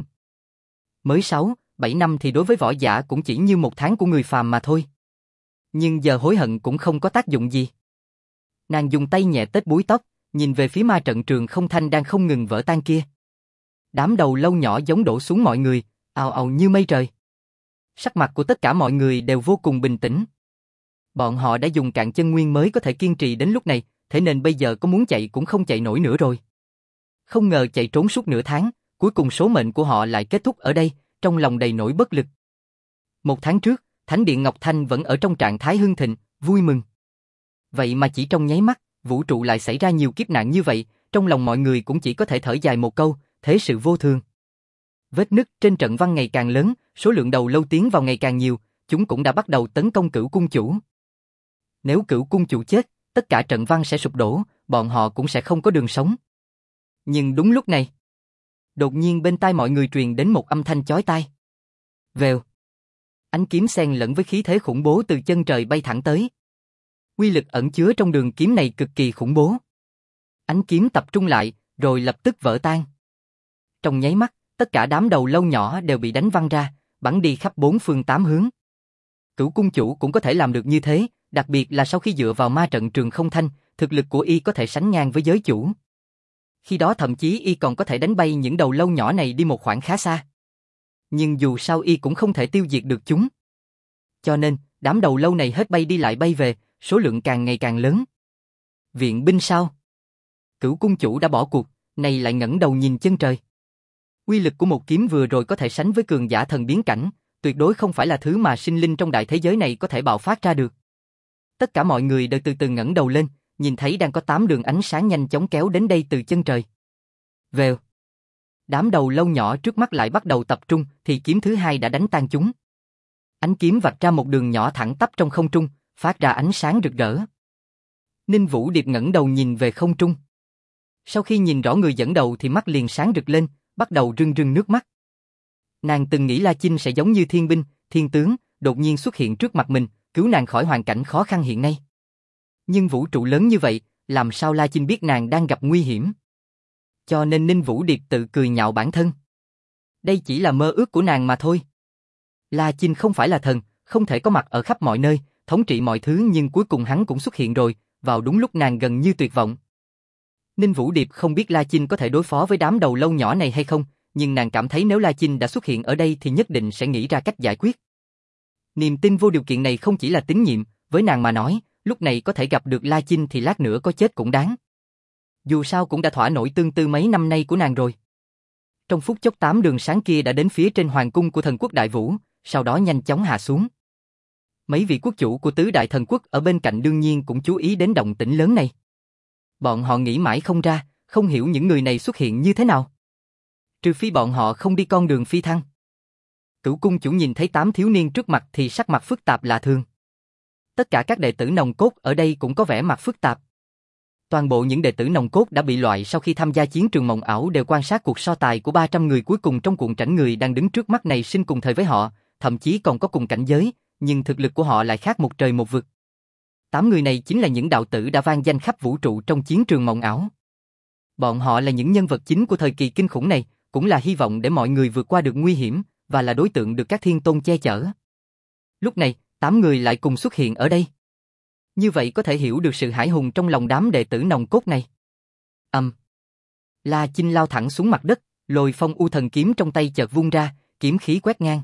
Mới sáu, bảy năm thì đối với võ giả cũng chỉ như một tháng của người phàm mà thôi. Nhưng giờ hối hận cũng không có tác dụng gì. Nàng dùng tay nhẹ tết búi tóc, nhìn về phía ma trận trường không thanh đang không ngừng vỡ tan kia. Đám đầu lâu nhỏ giống đổ xuống mọi người, ào ào như mây trời. Sắc mặt của tất cả mọi người đều vô cùng bình tĩnh. Bọn họ đã dùng cạn chân nguyên mới có thể kiên trì đến lúc này, thế nên bây giờ có muốn chạy cũng không chạy nổi nữa rồi. Không ngờ chạy trốn suốt nửa tháng, cuối cùng số mệnh của họ lại kết thúc ở đây, trong lòng đầy nỗi bất lực. Một tháng trước, Thánh điện Ngọc Thanh vẫn ở trong trạng thái hưng thịnh, vui mừng. Vậy mà chỉ trong nháy mắt, vũ trụ lại xảy ra nhiều kiếp nạn như vậy, trong lòng mọi người cũng chỉ có thể thở dài một câu, thế sự vô thường. Vết nứt trên trận văn ngày càng lớn, số lượng đầu lâu tiến vào ngày càng nhiều, chúng cũng đã bắt đầu tấn công Cửu cung chủ. Nếu Cửu cung chủ chết, tất cả trận văn sẽ sụp đổ, bọn họ cũng sẽ không có đường sống. Nhưng đúng lúc này, đột nhiên bên tai mọi người truyền đến một âm thanh chói tai. Vèo. Ánh kiếm xen lẫn với khí thế khủng bố từ chân trời bay thẳng tới. Uy lực ẩn chứa trong đường kiếm này cực kỳ khủng bố. Ánh kiếm tập trung lại, rồi lập tức vỡ tan. Trong nháy mắt, tất cả đám đầu lâu nhỏ đều bị đánh văng ra, bắn đi khắp bốn phương tám hướng. Cửu cung chủ cũng có thể làm được như thế, đặc biệt là sau khi dựa vào ma trận trường không thanh, thực lực của y có thể sánh ngang với giới chủ. Khi đó thậm chí y còn có thể đánh bay những đầu lâu nhỏ này đi một khoảng khá xa. Nhưng dù sao y cũng không thể tiêu diệt được chúng. Cho nên, đám đầu lâu này hết bay đi lại bay về, số lượng càng ngày càng lớn. Viện binh sao? Cửu cung chủ đã bỏ cuộc, này lại ngẩng đầu nhìn chân trời. Uy lực của một kiếm vừa rồi có thể sánh với cường giả thần biến cảnh, tuyệt đối không phải là thứ mà sinh linh trong đại thế giới này có thể bạo phát ra được. Tất cả mọi người đều từ từ ngẩng đầu lên, nhìn thấy đang có tám đường ánh sáng nhanh chóng kéo đến đây từ chân trời. Vèo. Đám đầu lâu nhỏ trước mắt lại bắt đầu tập trung, thì kiếm thứ hai đã đánh tan chúng. Ánh kiếm vạch ra một đường nhỏ thẳng tắp trong không trung, phát ra ánh sáng rực rỡ. Ninh Vũ Điệp ngẩng đầu nhìn về không trung. Sau khi nhìn rõ người dẫn đầu thì mắt liền sáng rực lên, bắt đầu rưng rưng nước mắt. Nàng từng nghĩ La Chinh sẽ giống như thiên binh, thiên tướng, đột nhiên xuất hiện trước mặt mình, cứu nàng khỏi hoàn cảnh khó khăn hiện nay. Nhưng vũ trụ lớn như vậy, làm sao La Chinh biết nàng đang gặp nguy hiểm? Cho nên Ninh Vũ Điệp tự cười nhạo bản thân. Đây chỉ là mơ ước của nàng mà thôi. La Chinh không phải là thần, không thể có mặt ở khắp mọi nơi, thống trị mọi thứ, nhưng cuối cùng hắn cũng xuất hiện rồi, vào đúng lúc nàng gần như tuyệt vọng. Ninh Vũ Điệp không biết La Chinh có thể đối phó với đám đầu lâu nhỏ này hay không, nhưng nàng cảm thấy nếu La Chinh đã xuất hiện ở đây thì nhất định sẽ nghĩ ra cách giải quyết. Niềm tin vô điều kiện này không chỉ là tín nhiệm, với nàng mà nói, lúc này có thể gặp được La Chinh thì lát nữa có chết cũng đáng. Dù sao cũng đã thỏa nổi tương tư mấy năm nay của nàng rồi. Trong phút chốc tám đường sáng kia đã đến phía trên hoàng cung của thần quốc Đại Vũ, sau đó nhanh chóng hạ xuống. Mấy vị quốc chủ của tứ đại thần quốc ở bên cạnh đương nhiên cũng chú ý đến động tĩnh lớn này. Bọn họ nghĩ mãi không ra, không hiểu những người này xuất hiện như thế nào. Trừ phi bọn họ không đi con đường phi thăng. Cửu cung chủ nhìn thấy tám thiếu niên trước mặt thì sắc mặt phức tạp lạ thường. Tất cả các đệ tử nòng cốt ở đây cũng có vẻ mặt phức tạp. Toàn bộ những đệ tử nòng cốt đã bị loại sau khi tham gia chiến trường mộng ảo đều quan sát cuộc so tài của ba trăm người cuối cùng trong cuộn trảnh người đang đứng trước mắt này sinh cùng thời với họ, thậm chí còn có cùng cảnh giới, nhưng thực lực của họ lại khác một trời một vực. Tám người này chính là những đạo tử đã vang danh khắp vũ trụ trong chiến trường mộng ảo. Bọn họ là những nhân vật chính của thời kỳ kinh khủng này, cũng là hy vọng để mọi người vượt qua được nguy hiểm, và là đối tượng được các thiên tôn che chở. Lúc này, tám người lại cùng xuất hiện ở đây. Như vậy có thể hiểu được sự hãi hùng trong lòng đám đệ tử nòng cốt này. Ầm. Um. La Chinh lao thẳng xuống mặt đất, Lôi Phong U thần kiếm trong tay chợt vung ra, kiếm khí quét ngang.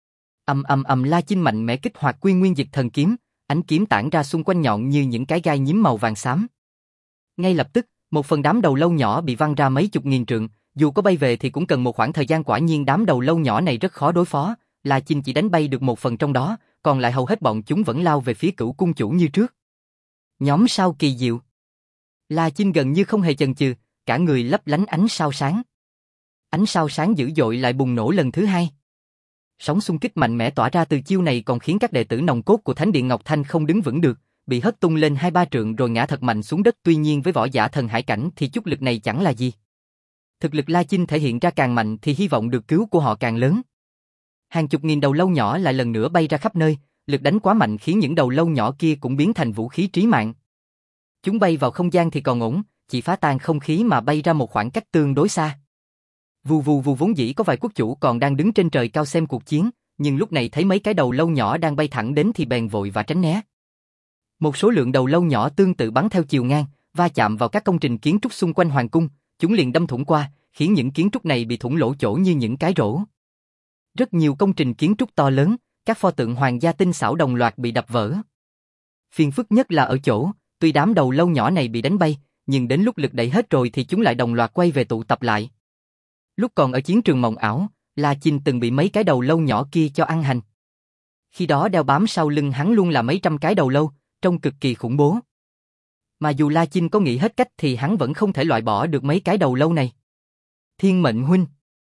Ầm ầm ầm, La Chinh mạnh mẽ kích hoạt Quy Nguyên Dịch thần kiếm, ánh kiếm tản ra xung quanh nhọn như những cái gai nhím màu vàng xám. Ngay lập tức, Một phần đám đầu lâu nhỏ bị văng ra mấy chục nghìn trượng, dù có bay về thì cũng cần một khoảng thời gian, quả nhiên đám đầu lâu nhỏ này rất khó đối phó, La Chinh chỉ đánh bay được một phần trong đó, còn lại hầu hết bọn chúng vẫn lao về phía Cửu cung chủ như trước. Nhóm sao kỳ diệu. La Chinh gần như không hề chần chừ, cả người lấp lánh ánh sao sáng. Ánh sao sáng dữ dội lại bùng nổ lần thứ hai. Sóng xung kích mạnh mẽ tỏa ra từ chiêu này còn khiến các đệ tử nòng cốt của Thánh điện Ngọc Thanh không đứng vững được, bị hất tung lên hai ba trượng rồi ngã thật mạnh xuống đất, tuy nhiên với võ giả thần hải cảnh thì chút lực này chẳng là gì. Thực lực La Chinh thể hiện ra càng mạnh thì hy vọng được cứu của họ càng lớn. Hàng chục nghìn đầu lâu nhỏ lại lần nữa bay ra khắp nơi, lực đánh quá mạnh khiến những đầu lâu nhỏ kia cũng biến thành vũ khí trí mạng. Chúng bay vào không gian thì còn ổn, chỉ phá tan không khí mà bay ra một khoảng cách tương đối xa. Vù vù vù, vốn dĩ có vài quốc chủ còn đang đứng trên trời cao xem cuộc chiến, nhưng lúc này thấy mấy cái đầu lâu nhỏ đang bay thẳng đến thì bèn vội và tránh né. Một số lượng đầu lâu nhỏ tương tự bắn theo chiều ngang, va chạm vào các công trình kiến trúc xung quanh hoàng cung, chúng liền đâm thủng qua, khiến những kiến trúc này bị thủng lỗ chỗ như những cái rổ. Rất nhiều công trình kiến trúc to lớn, các pho tượng hoàng gia tinh xảo đồng loạt bị đập vỡ. Phiền phức nhất là ở chỗ, tuy đám đầu lâu nhỏ này bị đánh bay, nhưng đến lúc lực đẩy hết rồi thì chúng lại đồng loạt quay về tụ tập lại. Lúc còn ở chiến trường mộng ảo, La Chinh từng bị mấy cái đầu lâu nhỏ kia cho ăn hành. Khi đó đeo bám sau lưng hắn luôn là mấy trăm cái đầu lâu, trông cực kỳ khủng bố. Mà dù La Chinh có nghĩ hết cách thì hắn vẫn không thể loại bỏ được mấy cái đầu lâu này. Thiên Mệnh huynh.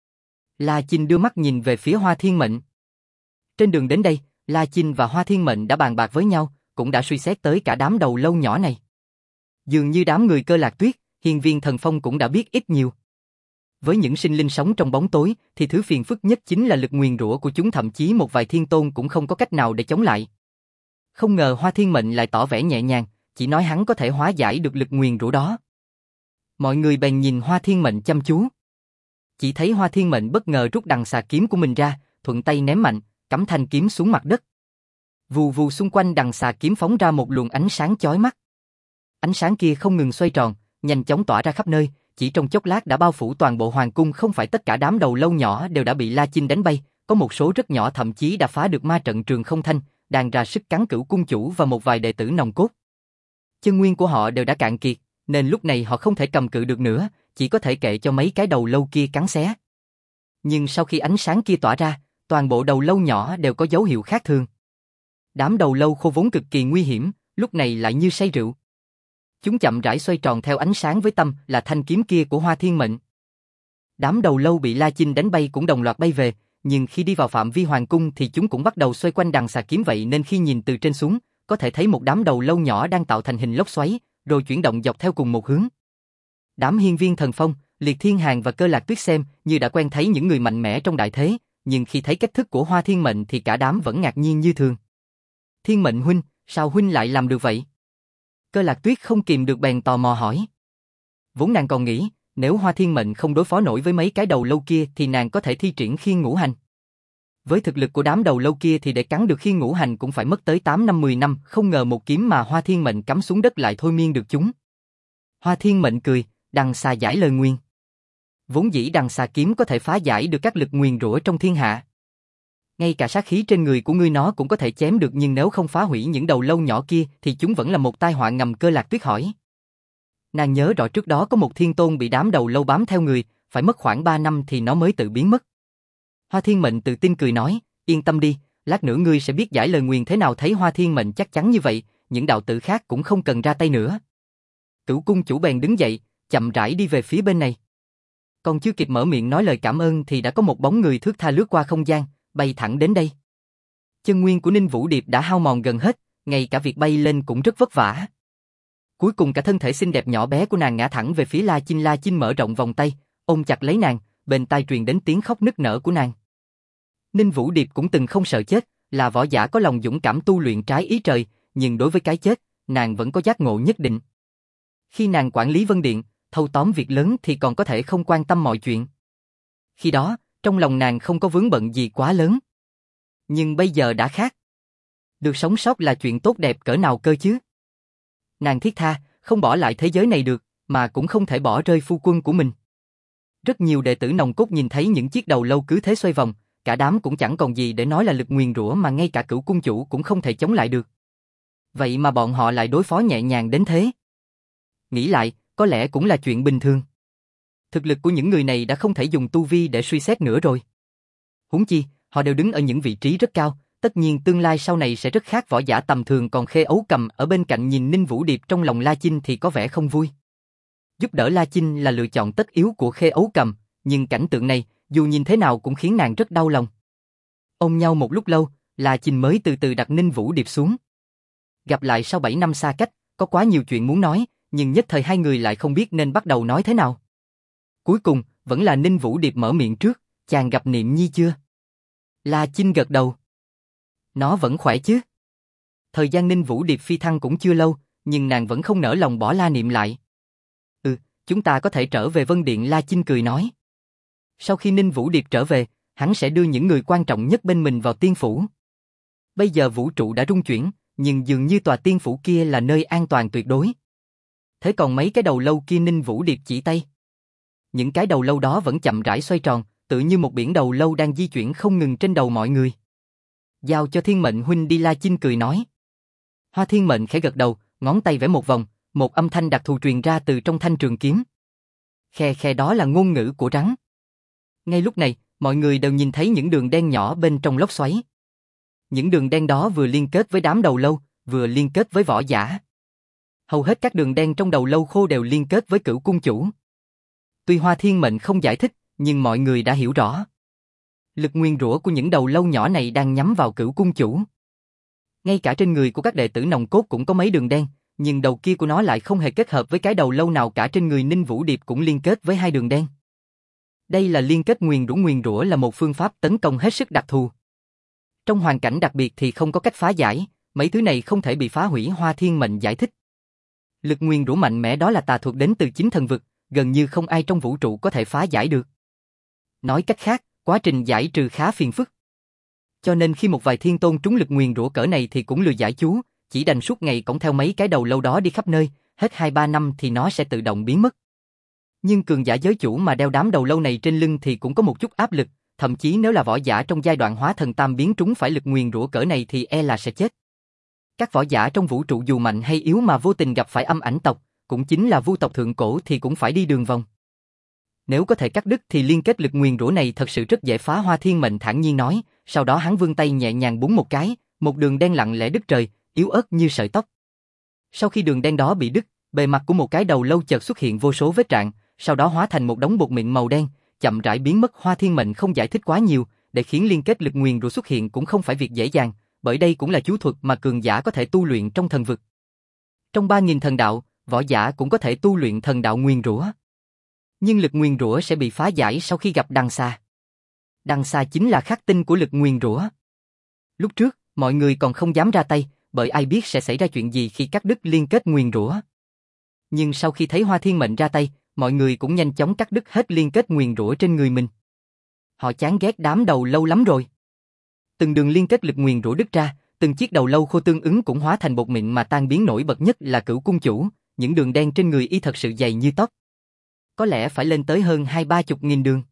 La Chinh đưa mắt nhìn về phía Hoa Thiên Mệnh. Trên đường đến đây, La Chinh và Hoa Thiên Mệnh đã bàn bạc với nhau, cũng đã suy xét tới cả đám đầu lâu nhỏ này. Dường như đám người Cơ Lạc Tuyết, Hiên Viên Thần Phong cũng đã biết ít nhiều. Với những sinh linh sống trong bóng tối thì thứ phiền phức nhất chính là lực nguyền rủa của chúng, thậm chí một vài thiên tôn cũng không có cách nào để chống lại. Không ngờ Hoa Thiên Mệnh lại tỏ vẻ nhẹ nhàng, chỉ nói hắn có thể hóa giải được lực nguyền rủa đó. Mọi người bèn nhìn Hoa Thiên Mệnh chăm chú. Chỉ thấy Hoa Thiên Mệnh bất ngờ rút đằng xà kiếm của mình ra, thuận tay ném mạnh, cắm thanh kiếm xuống mặt đất. Vù vù, xung quanh đằng xà kiếm phóng ra một luồng ánh sáng chói mắt. Ánh sáng kia không ngừng xoay tròn, nhanh chóng tỏa ra khắp nơi, chỉ trong chốc lát đã bao phủ toàn bộ hoàng cung. Không phải tất cả đám đầu lâu nhỏ đều đã bị La Chinh đánh bay, có một số rất nhỏ thậm chí đã phá được ma trận Trường Không Thanh, đang ra sức cắn Cửu cung chủ và một vài đệ tử nòng cốt. Chân nguyên của họ đều đã cạn kiệt, nên lúc này họ không thể cầm cự được nữa, chỉ có thể kệ cho mấy cái đầu lâu kia cắn xé. Nhưng sau khi ánh sáng kia tỏa ra, toàn bộ đầu lâu nhỏ đều có dấu hiệu khác thường. Đám đầu lâu khô vốn cực kỳ nguy hiểm, lúc này lại như say rượu. Chúng chậm rãi xoay tròn theo ánh sáng với tâm là thanh kiếm kia của Hoa Thiên Mệnh. Đám đầu lâu bị La Chinh đánh bay cũng đồng loạt bay về, nhưng khi đi vào phạm vi hoàng cung thì chúng cũng bắt đầu xoay quanh đằng xà kiếm, vậy nên khi nhìn từ trên xuống, có thể thấy một đám đầu lâu nhỏ đang tạo thành hình lốc xoáy, rồi chuyển động dọc theo cùng một hướng. Đám Hiên Viên Thần Phong, Liệt Thiên Hàn và Cơ Lạc Tuyết xem như đã quen thấy những người mạnh mẽ trong đại thế, nhưng khi thấy cách thức của Hoa Thiên Mệnh thì cả đám vẫn ngạc nhiên như thường. Thiên Mệnh huynh, sao huynh lại làm được vậy? Cơ Lạc Tuyết không kìm được bèn tò mò hỏi. Vốn nàng còn nghĩ, nếu Hoa Thiên Mệnh không đối phó nổi với mấy cái đầu lâu kia thì nàng có thể thi triển Khiên Ngũ Hành. Với thực lực của đám đầu lâu kia thì để cắn được Khiên Ngũ Hành cũng phải mất tới tám năm mười năm, không ngờ một kiếm mà Hoa Thiên Mệnh cắm xuống đất lại thôi miên được chúng. Hoa Thiên Mệnh cười, đằng xà giải lời nguyền. Vốn dĩ đằng xà kiếm có thể phá giải được các lực nguyền rủa trong thiên hạ. Ngay cả sát khí trên người của ngươi nó cũng có thể chém được, nhưng nếu không phá hủy những đầu lâu nhỏ kia thì chúng vẫn là một tai họa ngầm. Cơ Lạc Tuyết hỏi. Nàng nhớ rõ trước đó có một thiên tôn bị đám đầu lâu bám theo người, phải mất khoảng ba năm thì nó mới tự biến mất. Hoa Thiên Mệnh tự tin cười nói, yên tâm đi, lát nữa ngươi sẽ biết giải lời nguyền thế nào. Thấy Hoa Thiên Mệnh chắc chắn như vậy, những đạo tử khác cũng không cần ra tay nữa. Cửu cung chủ bèn đứng dậy, chậm rãi đi về phía bên này. Còn chưa kịp mở miệng nói lời cảm ơn thì đã có một bóng người thướt tha lướt qua không gian, bay thẳng đến đây. Chân nguyên của Ninh Vũ Điệp đã hao mòn gần hết, ngay cả việc bay lên cũng rất vất vả. Cuối cùng cả thân thể xinh đẹp nhỏ bé của nàng ngã thẳng về phía La Chinh. La Chinh mở rộng vòng tay, ôm chặt lấy nàng, bên tai truyền đến tiếng khóc nức nở của nàng. Ninh Vũ Điệp cũng từng không sợ chết, là võ giả có lòng dũng cảm tu luyện trái ý trời, nhưng đối với cái chết, nàng vẫn có giác ngộ nhất định. Khi nàng quản lý Vân Điện, thâu tóm việc lớn thì còn có thể không quan tâm mọi chuyện. Khi đó, trong lòng nàng không có vướng bận gì quá lớn. Nhưng bây giờ đã khác. Được sống sót là chuyện tốt đẹp cỡ nào cơ chứ. Nàng thiết tha, không bỏ lại thế giới này được, mà cũng không thể bỏ rơi phu quân của mình. Rất nhiều đệ tử nòng cốt nhìn thấy những chiếc đầu lâu cứ thế xoay vòng, cả đám cũng chẳng còn gì để nói là lực nguyền rủa mà ngay cả Cửu cung chủ cũng không thể chống lại được. Vậy mà bọn họ lại đối phó nhẹ nhàng đến thế. Nghĩ lại, có lẽ cũng là chuyện bình thường. Thực lực của những người này đã không thể dùng tu vi để suy xét nữa rồi. Huống chi, họ đều đứng ở những vị trí rất cao, tất nhiên tương lai sau này sẽ rất khác võ giả tầm thường, còn Khê Ấu Cầm ở bên cạnh nhìn Ninh Vũ Điệp trong lòng La Chinh thì có vẻ không vui. Giúp đỡ La Chinh là lựa chọn tất yếu của Khê Ấu Cầm, nhưng cảnh tượng này, dù nhìn thế nào cũng khiến nàng rất đau lòng. Ôm nhau một lúc lâu, La Chinh mới từ từ đặt Ninh Vũ Điệp xuống. Gặp lại sau bảy năm xa cách, có quá nhiều chuyện muốn nói, nhưng nhất thời hai người lại không biết nên bắt đầu nói thế nào. Cuối cùng, vẫn là Ninh Vũ Điệp mở miệng trước, chàng gặp Niệm Nhi chưa? La Chinh gật đầu. Nó vẫn khỏe chứ? Thời gian Ninh Vũ Điệp phi thăng cũng chưa lâu, nhưng nàng vẫn không nỡ lòng bỏ La Niệm lại. Ừ, chúng ta có thể trở về Vân Điện, La Chinh cười nói. Sau khi Ninh Vũ Điệp trở về, hắn sẽ đưa những người quan trọng nhất bên mình vào tiên phủ. Bây giờ vũ trụ đã rung chuyển, nhưng dường như tòa tiên phủ kia là nơi an toàn tuyệt đối. Thế còn mấy cái đầu lâu kia, Ninh Vũ Điệp chỉ tay. Những cái đầu lâu đó vẫn chậm rãi xoay tròn, tự như một biển đầu lâu đang di chuyển không ngừng trên đầu mọi người. Giao cho Thiên Mệnh huynh đi, La Chinh cười nói. Hoa Thiên Mệnh khẽ gật đầu, ngón tay vẽ một vòng, một âm thanh đặc thù truyền ra từ trong thanh trường kiếm. Khe khe, đó là ngôn ngữ của rắn. Ngay lúc này, mọi người đều nhìn thấy những đường đen nhỏ bên trong lốc xoáy. Những đường đen đó vừa liên kết với đám đầu lâu, vừa liên kết với võ giả. Hầu hết các đường đen trong đầu lâu khô đều liên kết với Cửu Cung Chủ. Tuy Hoa Thiên Mệnh không giải thích, nhưng mọi người đã hiểu rõ. Lực nguyên rủa của những đầu lâu nhỏ này đang nhắm vào Cửu Cung Chủ. Ngay cả trên người của các đệ tử nòng cốt cũng có mấy đường đen, nhưng đầu kia của nó lại không hề kết hợp với cái đầu lâu nào cả. Trên người Ninh Vũ Điệp cũng liên kết với hai đường đen. Đây là liên kết nguyền rủa. Nguyền rủa là một phương pháp tấn công hết sức đặc thù. Trong hoàn cảnh đặc biệt thì không có cách phá giải, mấy thứ này không thể bị phá hủy. Hoa Thiên Mệnh giải thích. Lực nguyền rủa mạnh mẽ đó là tà thuật đến từ chính thần vực, gần như không ai trong vũ trụ có thể phá giải được. Nói cách khác, quá trình giải trừ khá phiền phức. Cho nên khi một vài thiên tôn trúng lực nguyền rủa cỡ này thì cũng lười giải chú, chỉ đành suốt ngày cõng theo mấy cái đầu lâu đó đi khắp nơi, hết hai ba năm thì nó sẽ tự động biến mất. Nhưng cường giả giới chủ mà đeo đám đầu lâu này trên lưng thì cũng có một chút áp lực, thậm chí nếu là võ giả trong giai đoạn hóa thần tam biến trúng phải lực nguyền rủa cỡ này thì e là sẽ chết. Các võ giả trong vũ trụ dù mạnh hay yếu mà vô tình gặp phải âm ảnh tộc, cũng chính là vu tộc thượng cổ thì cũng phải đi đường vòng. Nếu có thể cắt đứt thì liên kết lực nguyền rủa này thật sự rất dễ phá. Hoa Thiên Mệnh thản nhiên nói, sau đó hắn vươn tay nhẹ nhàng búng một cái, một đường đen lặng lẽ đứt trời, yếu ớt như sợi tóc. Sau khi đường đen đó bị đứt, bề mặt của một cái đầu lâu chợt xuất hiện vô số vết rạn, sau đó hóa thành một đống bột mịn màu đen, chậm rãi biến mất. Hoa Thiên Mệnh không giải thích quá nhiều, để khiến liên kết lực nguyền rủa xuất hiện cũng không phải việc dễ dàng, bởi đây cũng là chú thuật mà cường giả có thể tu luyện trong thần vực. Trong ba nghìn thần đạo, võ giả cũng có thể tu luyện thần đạo nguyền rủa. Nhưng lực nguyền rủa sẽ bị phá giải sau khi gặp đằng xà. Đằng xà chính là khắc tinh của lực nguyền rủa. Lúc trước, mọi người còn không dám ra tay, bởi ai biết sẽ xảy ra chuyện gì khi cắt đứt liên kết nguyền rủa. Nhưng sau khi thấy Hoa Thiên Mệnh ra tay, mọi người cũng nhanh chóng cắt đứt hết liên kết nguyền rủa trên người mình. Họ chán ghét đám đầu lâu lắm rồi. Từng đường liên kết lực nguyền rủa đứt ra, từng chiếc đầu lâu khô tương ứng cũng hóa thành bột mịn mà tan biến. Nổi bật nhất là Cửu Cung Chủ, những đường đen trên người y thật sự dày như tóc. Có lẽ phải lên tới hơn hai ba chục nghìn đường.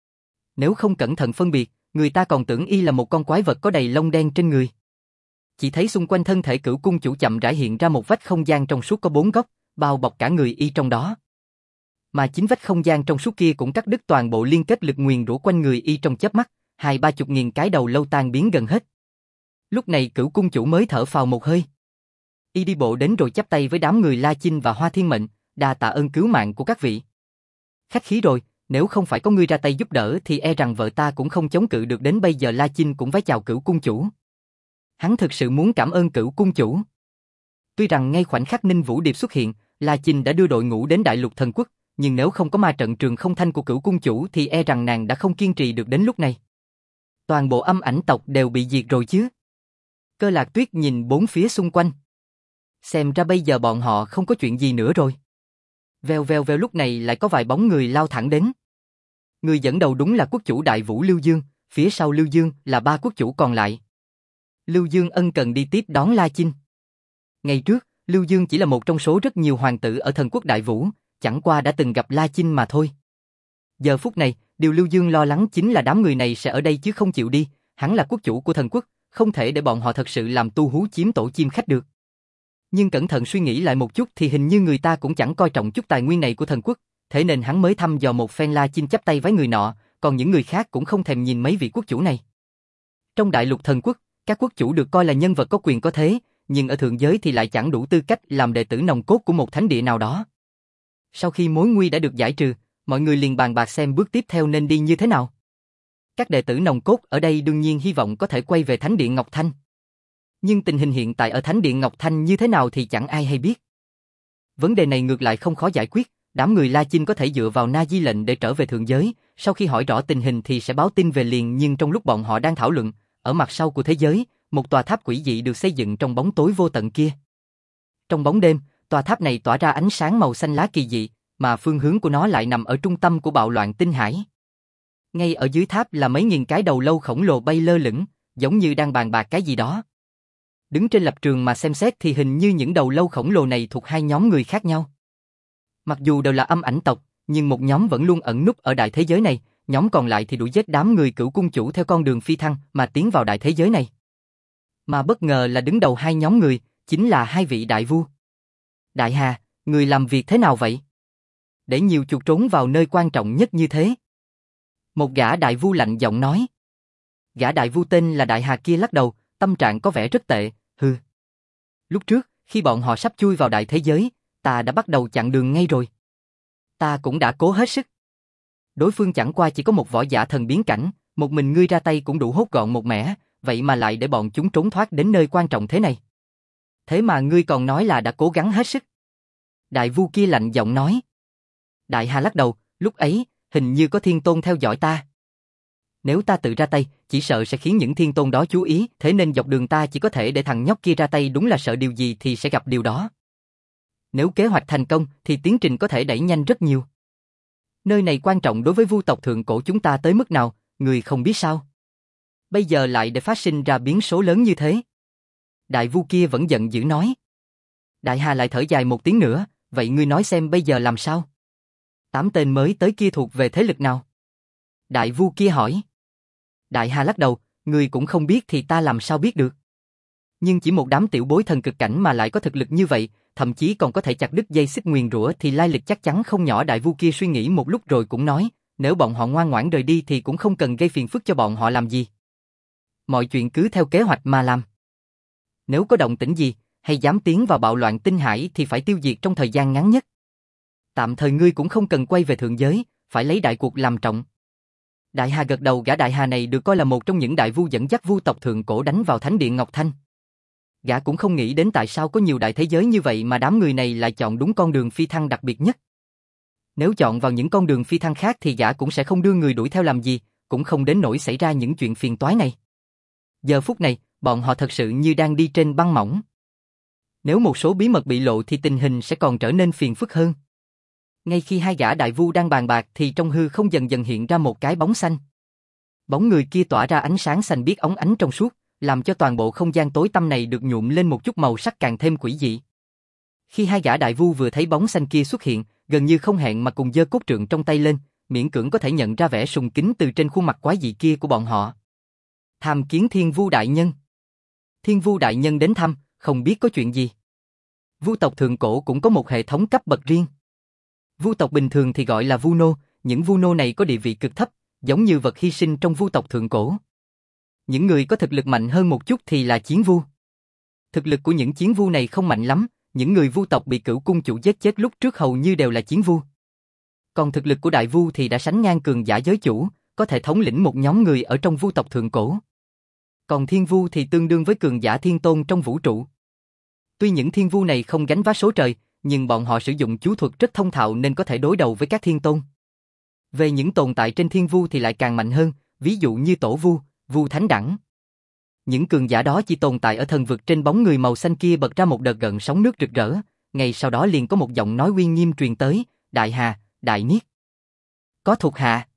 Nếu không cẩn thận phân biệt, người ta còn tưởng y là một con quái vật có đầy lông đen trên người. Chỉ thấy xung quanh thân thể Cửu Cung Chủ chậm rãi hiện ra một vách không gian trong suốt có bốn góc, bao bọc cả người y trong đó. Mà chính vách không gian trong suốt kia cũng cắt đứt toàn bộ liên kết lực nguyền rủa quanh người y trong chớp mắt, hai ba chục nghìn cái đầu lâu tan biến gần hết. Lúc này Cửu Cung Chủ mới thở phào một hơi. Y đi bộ đến rồi chắp tay với đám người La Chinh và Hoa Thiên Mệnh, đa tạ ơn cứu mạng của các vị. Khách khí rồi, nếu không phải có ngươi ra tay giúp đỡ thì e rằng vợ ta cũng không chống cự được đến bây giờ. La Chinh cũng vái chào Cửu Cung Chủ. Hắn thực sự muốn cảm ơn Cửu Cung Chủ. Tuy rằng ngay khoảnh khắc Ninh Vũ Điệp xuất hiện, La Chinh đã đưa đội ngũ đến Đại Lục Thần Quốc, nhưng nếu không có ma trận Trường Không Thanh của Cửu Cung Chủ thì e rằng nàng đã không kiên trì được đến lúc này. Toàn bộ âm ảnh tộc đều bị diệt rồi chứ. Cơ Lạc Tuyết nhìn bốn phía xung quanh. Xem ra bây giờ bọn họ không có chuyện gì nữa rồi. Vèo vèo vèo, lúc này lại có vài bóng người lao thẳng đến. Người dẫn đầu đúng là quốc chủ Đại Vũ Lưu Dương, phía sau Lưu Dương là ba quốc chủ còn lại. Lưu Dương ân cần đi tiếp đón La Chinh. Ngày trước, Lưu Dương chỉ là một trong số rất nhiều hoàng tử ở thần quốc Đại Vũ, chẳng qua đã từng gặp La Chinh mà thôi. Giờ phút này, điều Lưu Dương lo lắng chính là đám người này sẽ ở đây chứ không chịu đi, hắn là quốc chủ của thần quốc, không thể để bọn họ thật sự làm tu hú chiếm tổ chim khách được. Nhưng cẩn thận suy nghĩ lại một chút thì hình như người ta cũng chẳng coi trọng chút tài nguyên này của thần quốc, thế nên hắn mới thăm dò một phen La Chinh chắp tay với người nọ, còn những người khác cũng không thèm nhìn mấy vị quốc chủ này. Trong đại lục thần quốc, các quốc chủ được coi là nhân vật có quyền có thế, nhưng ở thượng giới thì lại chẳng đủ tư cách làm đệ tử nòng cốt của một thánh địa nào đó. Sau khi mối nguy đã được giải trừ, mọi người liền bàn bạc xem bước tiếp theo nên đi như thế nào. Các đệ tử nòng cốt ở đây đương nhiên hy vọng có thể quay về Thánh điện Ngọc Thanh. Nhưng tình hình hiện tại ở Thánh điện Ngọc Thanh như thế nào thì chẳng ai hay biết. Vấn đề này ngược lại không khó giải quyết, đám người La Chinh có thể dựa vào Na Di lệnh để trở về thượng giới, sau khi hỏi rõ tình hình thì sẽ báo tin về liền, nhưng trong lúc bọn họ đang thảo luận, ở mặt sau của thế giới, một tòa tháp quỷ dị được xây dựng trong bóng tối vô tận kia. Trong bóng đêm, tòa tháp này tỏa ra ánh sáng màu xanh lá kỳ dị, mà phương hướng của nó lại nằm ở trung tâm của bạo loạn tinh hải. Ngay ở dưới tháp là mấy nghìn cái đầu lâu khổng lồ bay lơ lửng, giống như đang bàn bạc cái gì đó. Đứng trên lập trường mà xem xét thì hình như những đầu lâu khổng lồ này thuộc hai nhóm người khác nhau. Mặc dù đều là âm ảnh tộc, nhưng một nhóm vẫn luôn ẩn núp ở đại thế giới này, nhóm còn lại thì đuổi giết đám người Cửu cung chủ theo con đường phi thăng mà tiến vào đại thế giới này. Mà bất ngờ là đứng đầu hai nhóm người, chính là hai vị đại vua. Đại Hà, người làm việc thế nào vậy? Để nhiều chuột trốn vào nơi quan trọng nhất như thế. Một gã đại vua lạnh giọng nói. Gã đại vua tên là Đại Hà kia lắc đầu, tâm trạng có vẻ rất tệ, hừ. Lúc trước, khi bọn họ sắp chui vào đại thế giới, ta đã bắt đầu chặn đường ngay rồi. Ta cũng đã cố hết sức. Đối phương chẳng qua chỉ có một võ giả thần biến cảnh, một mình ngươi ra tay cũng đủ hốt gọn một mẻ, vậy mà lại để bọn chúng trốn thoát đến nơi quan trọng thế này. Thế mà ngươi còn nói là đã cố gắng hết sức. Đại vua kia lạnh giọng nói. Đại Hà lắc đầu, lúc ấy, hình như có thiên tôn theo dõi ta. Nếu ta tự ra tay, chỉ sợ sẽ khiến những thiên tôn đó chú ý, thế nên dọc đường ta chỉ có thể để thằng nhóc kia ra tay, đúng là sợ điều gì thì sẽ gặp điều đó. Nếu kế hoạch thành công thì tiến trình có thể đẩy nhanh rất nhiều. Nơi này quan trọng đối với vu tộc thượng cổ chúng ta tới mức nào, người không biết sao. Bây giờ lại để phát sinh ra biến số lớn như thế. Đại vua kia vẫn giận dữ nói. Đại Hà lại thở dài một tiếng nữa, vậy ngươi nói xem bây giờ làm sao? Tám tên mới tới kia thuộc về thế lực nào? Đại vua kia hỏi. Đại Hà lắc đầu, ngươi cũng không biết thì ta làm sao biết được. Nhưng chỉ một đám tiểu bối thần cực cảnh mà lại có thực lực như vậy, thậm chí còn có thể chặt đứt dây xích nguyền rủa thì lai lịch chắc chắn không nhỏ. Đại vua kia suy nghĩ một lúc rồi cũng nói, nếu bọn họ ngoan ngoãn rời đi thì cũng không cần gây phiền phức cho bọn họ làm gì. Mọi chuyện cứ theo kế hoạch mà làm. Nếu có động tĩnh gì, hay dám tiến vào bạo loạn tinh hải thì phải tiêu diệt trong thời gian ngắn nhất. Tạm thời ngươi cũng không cần quay về thượng giới, phải lấy đại cuộc làm trọng. Đại Hà gật đầu, gã Đại Hà này được coi là một trong những đại vua dẫn dắt vu tộc thượng cổ đánh vào Thánh điện Ngọc Thanh. Gã cũng không nghĩ đến tại sao có nhiều đại thế giới như vậy mà đám người này lại chọn đúng con đường phi thăng đặc biệt nhất. Nếu chọn vào những con đường phi thăng khác thì gã cũng sẽ không đưa người đuổi theo làm gì, cũng không đến nỗi xảy ra những chuyện phiền toái này. Giờ phút này, bọn họ thật sự như đang đi trên băng mỏng. Nếu một số bí mật bị lộ thì tình hình sẽ còn trở nên phiền phức hơn. Ngay khi hai gã đại vua đang bàn bạc thì trong hư không dần dần hiện ra một cái bóng xanh. Bóng người kia tỏa ra ánh sáng xanh biếc óng ánh trong suốt, làm cho toàn bộ không gian tối tăm này được nhuộm lên một chút màu sắc càng thêm quỷ dị. Khi hai gã đại vua vừa thấy bóng xanh kia xuất hiện, gần như không hẹn mà cùng giơ cốt trượng trong tay lên, miễn cưỡng có thể nhận ra vẻ sùng kính từ trên khuôn mặt quái dị kia của bọn họ. Tham kiến Thiên Vu đại nhân. Thiên Vu đại nhân đến thăm, không biết có chuyện gì. Vu tộc thượng cổ cũng có một hệ thống cấp bậc riêng. Vu tộc bình thường thì gọi là vu nô, những vu nô này có địa vị cực thấp, giống như vật hy sinh trong vu tộc thượng cổ. Những người có thực lực mạnh hơn một chút thì là chiến vu. Thực lực của những chiến vu này không mạnh lắm, những người vu tộc bị Cửu cung chủ giết chết lúc trước hầu như đều là chiến vu. Còn thực lực của đại vu thì đã sánh ngang cường giả giới chủ, có thể thống lĩnh một nhóm người ở trong vu tộc thượng cổ. Còn thiên vu thì tương đương với cường giả thiên tôn trong vũ trụ. Tuy những thiên vu này không gánh vác số trời, nhưng bọn họ sử dụng chú thuật rất thông thạo nên có thể đối đầu với các thiên tôn. Về những tồn tại trên thiên vu thì lại càng mạnh hơn, ví dụ như tổ vu, vu thánh đẳng. Những cường giả đó chỉ tồn tại ở thần vực. Trên bóng người màu xanh kia bật ra một đợt gợn sóng nước rực rỡ, ngay sau đó liền có một giọng nói uy nghiêm truyền tới, Đại Hà, Đại Niết. Có thuộc hạ.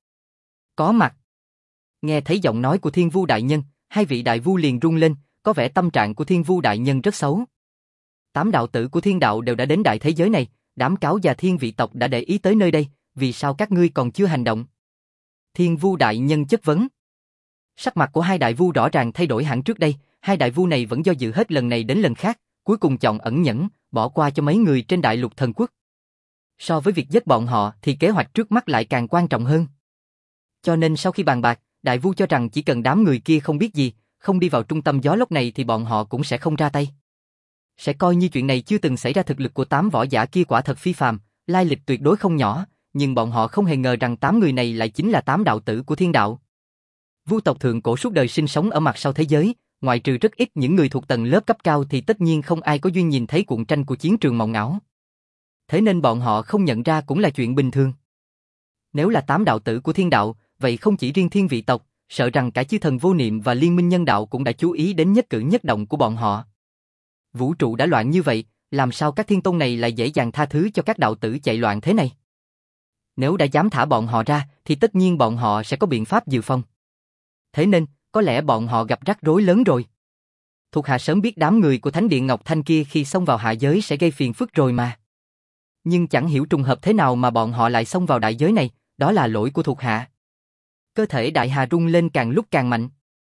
Có mặt. Nghe thấy giọng nói của Thiên Vu đại nhân, hai vị đại vu liền rung lên, có vẻ tâm trạng của Thiên Vu đại nhân rất xấu. Tám đạo tử của thiên đạo đều đã đến đại thế giới này, đám cáo già thiên vị tộc đã để ý tới nơi đây, vì sao các ngươi còn chưa hành động? Thiên Vu đại nhân chất vấn. Sắc mặt của hai đại vu rõ ràng thay đổi hẳn trước đây, hai đại vu này vẫn do dự hết lần này đến lần khác, cuối cùng chọn ẩn nhẫn, bỏ qua cho mấy người trên đại lục thần quốc. So với việc giết bọn họ thì kế hoạch trước mắt lại càng quan trọng hơn. Cho nên sau khi bàn bạc, Đại Vu cho rằng chỉ cần đám người kia không biết gì, không đi vào trung tâm gió lốc này thì bọn họ cũng sẽ không ra tay. Sẽ coi như chuyện này chưa từng xảy ra. Thực lực của tám võ giả kia quả thật phi phàm, lai lịch tuyệt đối không nhỏ, nhưng bọn họ không hề ngờ rằng tám người này lại chính là tám đạo tử của thiên đạo. Vu tộc thượng cổ suốt đời sinh sống ở mặt sau thế giới, ngoại trừ rất ít những người thuộc tầng lớp cấp cao thì tất nhiên không ai có duyên nhìn thấy cuộn tranh của chiến trường mộng ảo. Thế nên bọn họ không nhận ra cũng là chuyện bình thường. Nếu là tám đạo tử của thiên đạo, vậy không chỉ riêng thiên vị tộc, sợ rằng cả chư thần vô niệm và liên minh nhân đạo cũng đã chú ý đến nhất cử nhất động của bọn họ. Vũ trụ đã loạn như vậy, làm sao các thiên tôn này lại dễ dàng tha thứ cho các đạo tử chạy loạn thế này? Nếu đã dám thả bọn họ ra, thì tất nhiên bọn họ sẽ có biện pháp dự phòng. Thế nên, có lẽ bọn họ gặp rắc rối lớn rồi. Thuộc hạ sớm biết đám người của Thánh Điện Ngọc Thanh kia khi xông vào hạ giới sẽ gây phiền phức rồi mà. Nhưng chẳng hiểu trùng hợp thế nào mà bọn họ lại xông vào đại giới này, đó là lỗi của thuộc hạ. Cơ thể Đại Hà rung lên càng lúc càng mạnh.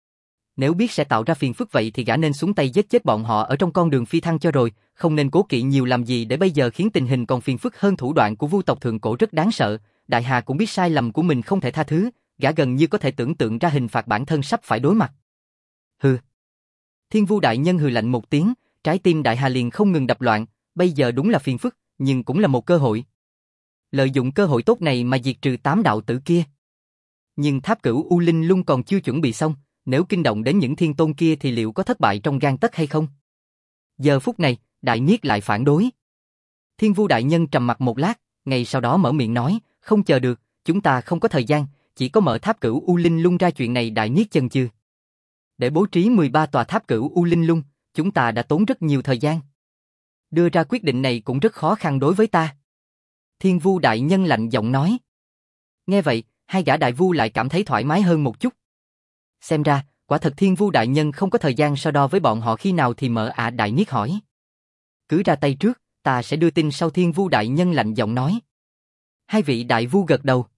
Nếu biết sẽ tạo ra phiền phức vậy thì gã nên xuống tay giết chết bọn họ ở trong con đường phi thăng cho rồi, không nên cố kỵ nhiều làm gì để bây giờ khiến tình hình còn phiền phức hơn. Thủ đoạn của Vu tộc thượng cổ rất đáng sợ, Đại Hà cũng biết sai lầm của mình không thể tha thứ, gã gần như có thể tưởng tượng ra hình phạt bản thân sắp phải đối mặt. Hừ. Thiên Vu đại nhân hừ lạnh một tiếng, trái tim Đại Hà liền không ngừng đập loạn, bây giờ đúng là phiền phức, nhưng cũng là một cơ hội. Lợi dụng cơ hội tốt này mà diệt trừ tám đạo tử kia. Nhưng tháp cửu U Linh Lung còn chưa chuẩn bị xong, nếu kinh động đến những thiên tôn kia thì liệu có thất bại trong gang tấc hay không? Giờ phút này, Đại Niết lại phản đối. Thiên Vu đại nhân trầm mặt một lát, ngay sau đó mở miệng nói, không chờ được, chúng ta không có thời gian, chỉ có mở tháp cửu U Linh Lung ra. Chuyện này Đại Niết chần chừ. Để bố trí mười ba tòa tháp cửu U Linh Lung, chúng ta đã tốn rất nhiều thời gian. Đưa ra quyết định này cũng rất khó khăn đối với ta. Thiên Vu đại nhân lạnh giọng nói. Nghe vậy, hai gã đại vu lại cảm thấy thoải mái hơn một chút. Xem ra, quả thật Thiên Vu đại nhân không có thời gian so đo với bọn họ khi nào thì mở ạ. À, Đại Niết hỏi. Cứ ra tay trước, ta sẽ đưa tin sau. Thiên Vu đại nhân lạnh giọng nói. Hai vị đại vu gật đầu.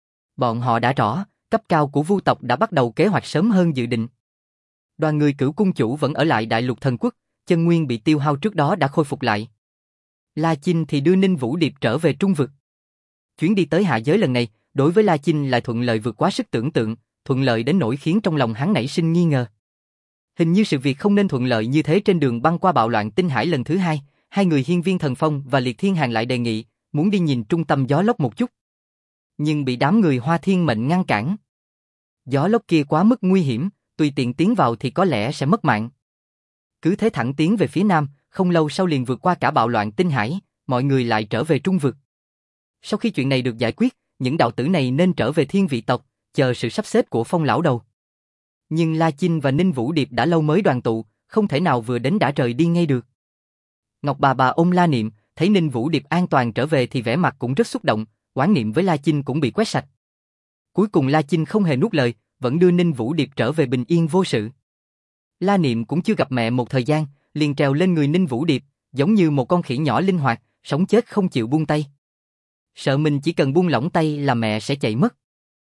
Bọn họ đã rõ, cấp cao của Vu tộc đã bắt đầu kế hoạch sớm hơn dự định. Đoàn người Cửu cung chủ vẫn ở lại đại lục thần quốc, chân nguyên bị tiêu hao trước đó đã khôi phục lại. La Chinh thì đưa Ninh Vũ Điệp trở về trung vực. Chuyến đi tới hạ giới lần này, đối với La Chinh lại thuận lợi vượt quá sức tưởng tượng, thuận lợi đến nỗi khiến trong lòng hắn nảy sinh nghi ngờ. Hình như sự việc không nên thuận lợi như thế. Trên đường băng qua bạo loạn tinh hải lần thứ hai, hai người Hiên Viên Thần Phong và Liệt Thiên Hàn lại đề nghị muốn đi nhìn trung tâm gió lốc một chút, nhưng bị đám người Hoa Thiên Mệnh ngăn cản. Gió lốc kia quá mức nguy hiểm, tùy tiện tiến vào thì có lẽ sẽ mất mạng. Cứ thế thẳng tiến về phía nam, không lâu sau liền vượt qua cả bạo loạn tinh hải, mọi người lại trở về trung vực. Sau khi chuyện này được giải quyết, những đạo tử này nên trở về thiên vị tộc, chờ sự sắp xếp của Phong lão đầu. Nhưng La Chinh và Ninh Vũ Điệp đã lâu mới đoàn tụ, không thể nào vừa đến đã rời đi ngay được. Ngọc bà bà ôm La Niệm, thấy Ninh Vũ Điệp an toàn trở về thì vẻ mặt cũng rất xúc động, oán niệm với La Chinh cũng bị quét sạch. Cuối cùng La Chinh không hề nuốt lời, vẫn đưa Ninh Vũ Điệp trở về bình yên vô sự. La Niệm cũng chưa gặp mẹ một thời gian, liền trèo lên người Ninh Vũ Điệp, giống như một con khỉ nhỏ linh hoạt, sống chết không chịu buông tay. Sợ mình chỉ cần buông lỏng tay là mẹ sẽ chạy mất.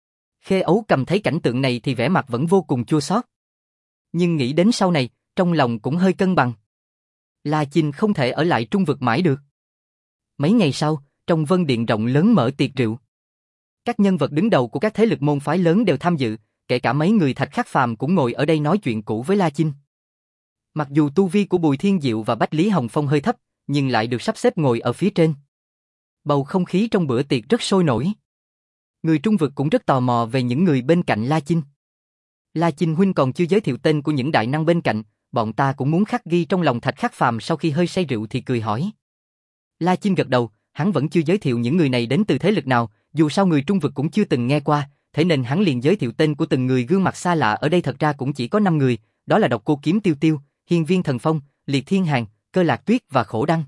Khê Ấu Cầm thấy cảnh tượng này thì vẻ mặt vẫn vô cùng chua xót. Nhưng nghĩ đến sau này, trong lòng cũng hơi cân bằng. La Chinh không thể ở lại trung vực mãi được. Mấy ngày sau, trong Vân Điện rộng lớn mở tiệc rượu. Các nhân vật đứng đầu của các thế lực môn phái lớn đều tham dự, kể cả mấy người Thạch Khắc Phàm cũng ngồi ở đây nói chuyện cũ với La Chinh. Mặc dù tu vi của Bùi Thiên Diệu và Bách Lý Hồng Phong hơi thấp, nhưng lại được sắp xếp ngồi ở phía trên. Bầu không khí trong bữa tiệc rất sôi nổi. Người trung vực cũng rất tò mò về những người bên cạnh La Chinh. La Chinh huynh còn chưa giới thiệu tên của những đại năng bên cạnh, bọn ta cũng muốn khắc ghi trong lòng Thạch Khắc Phàm. Sau khi hơi say rượu thì cười hỏi. La Chinh gật đầu, hắn vẫn chưa giới thiệu những người này đến từ thế lực nào, dù sao người trung vực cũng chưa từng nghe qua, thế nên hắn liền giới thiệu tên của từng người gương mặt xa lạ. Ở đây thật ra cũng chỉ có năm người, đó là Độc Cô Kiếm Tiêu Tiêu, Hiên Viên Thần Phong, Liệt Thiên Hàn, Cơ Lạc Tuyết và Khổ Đăng.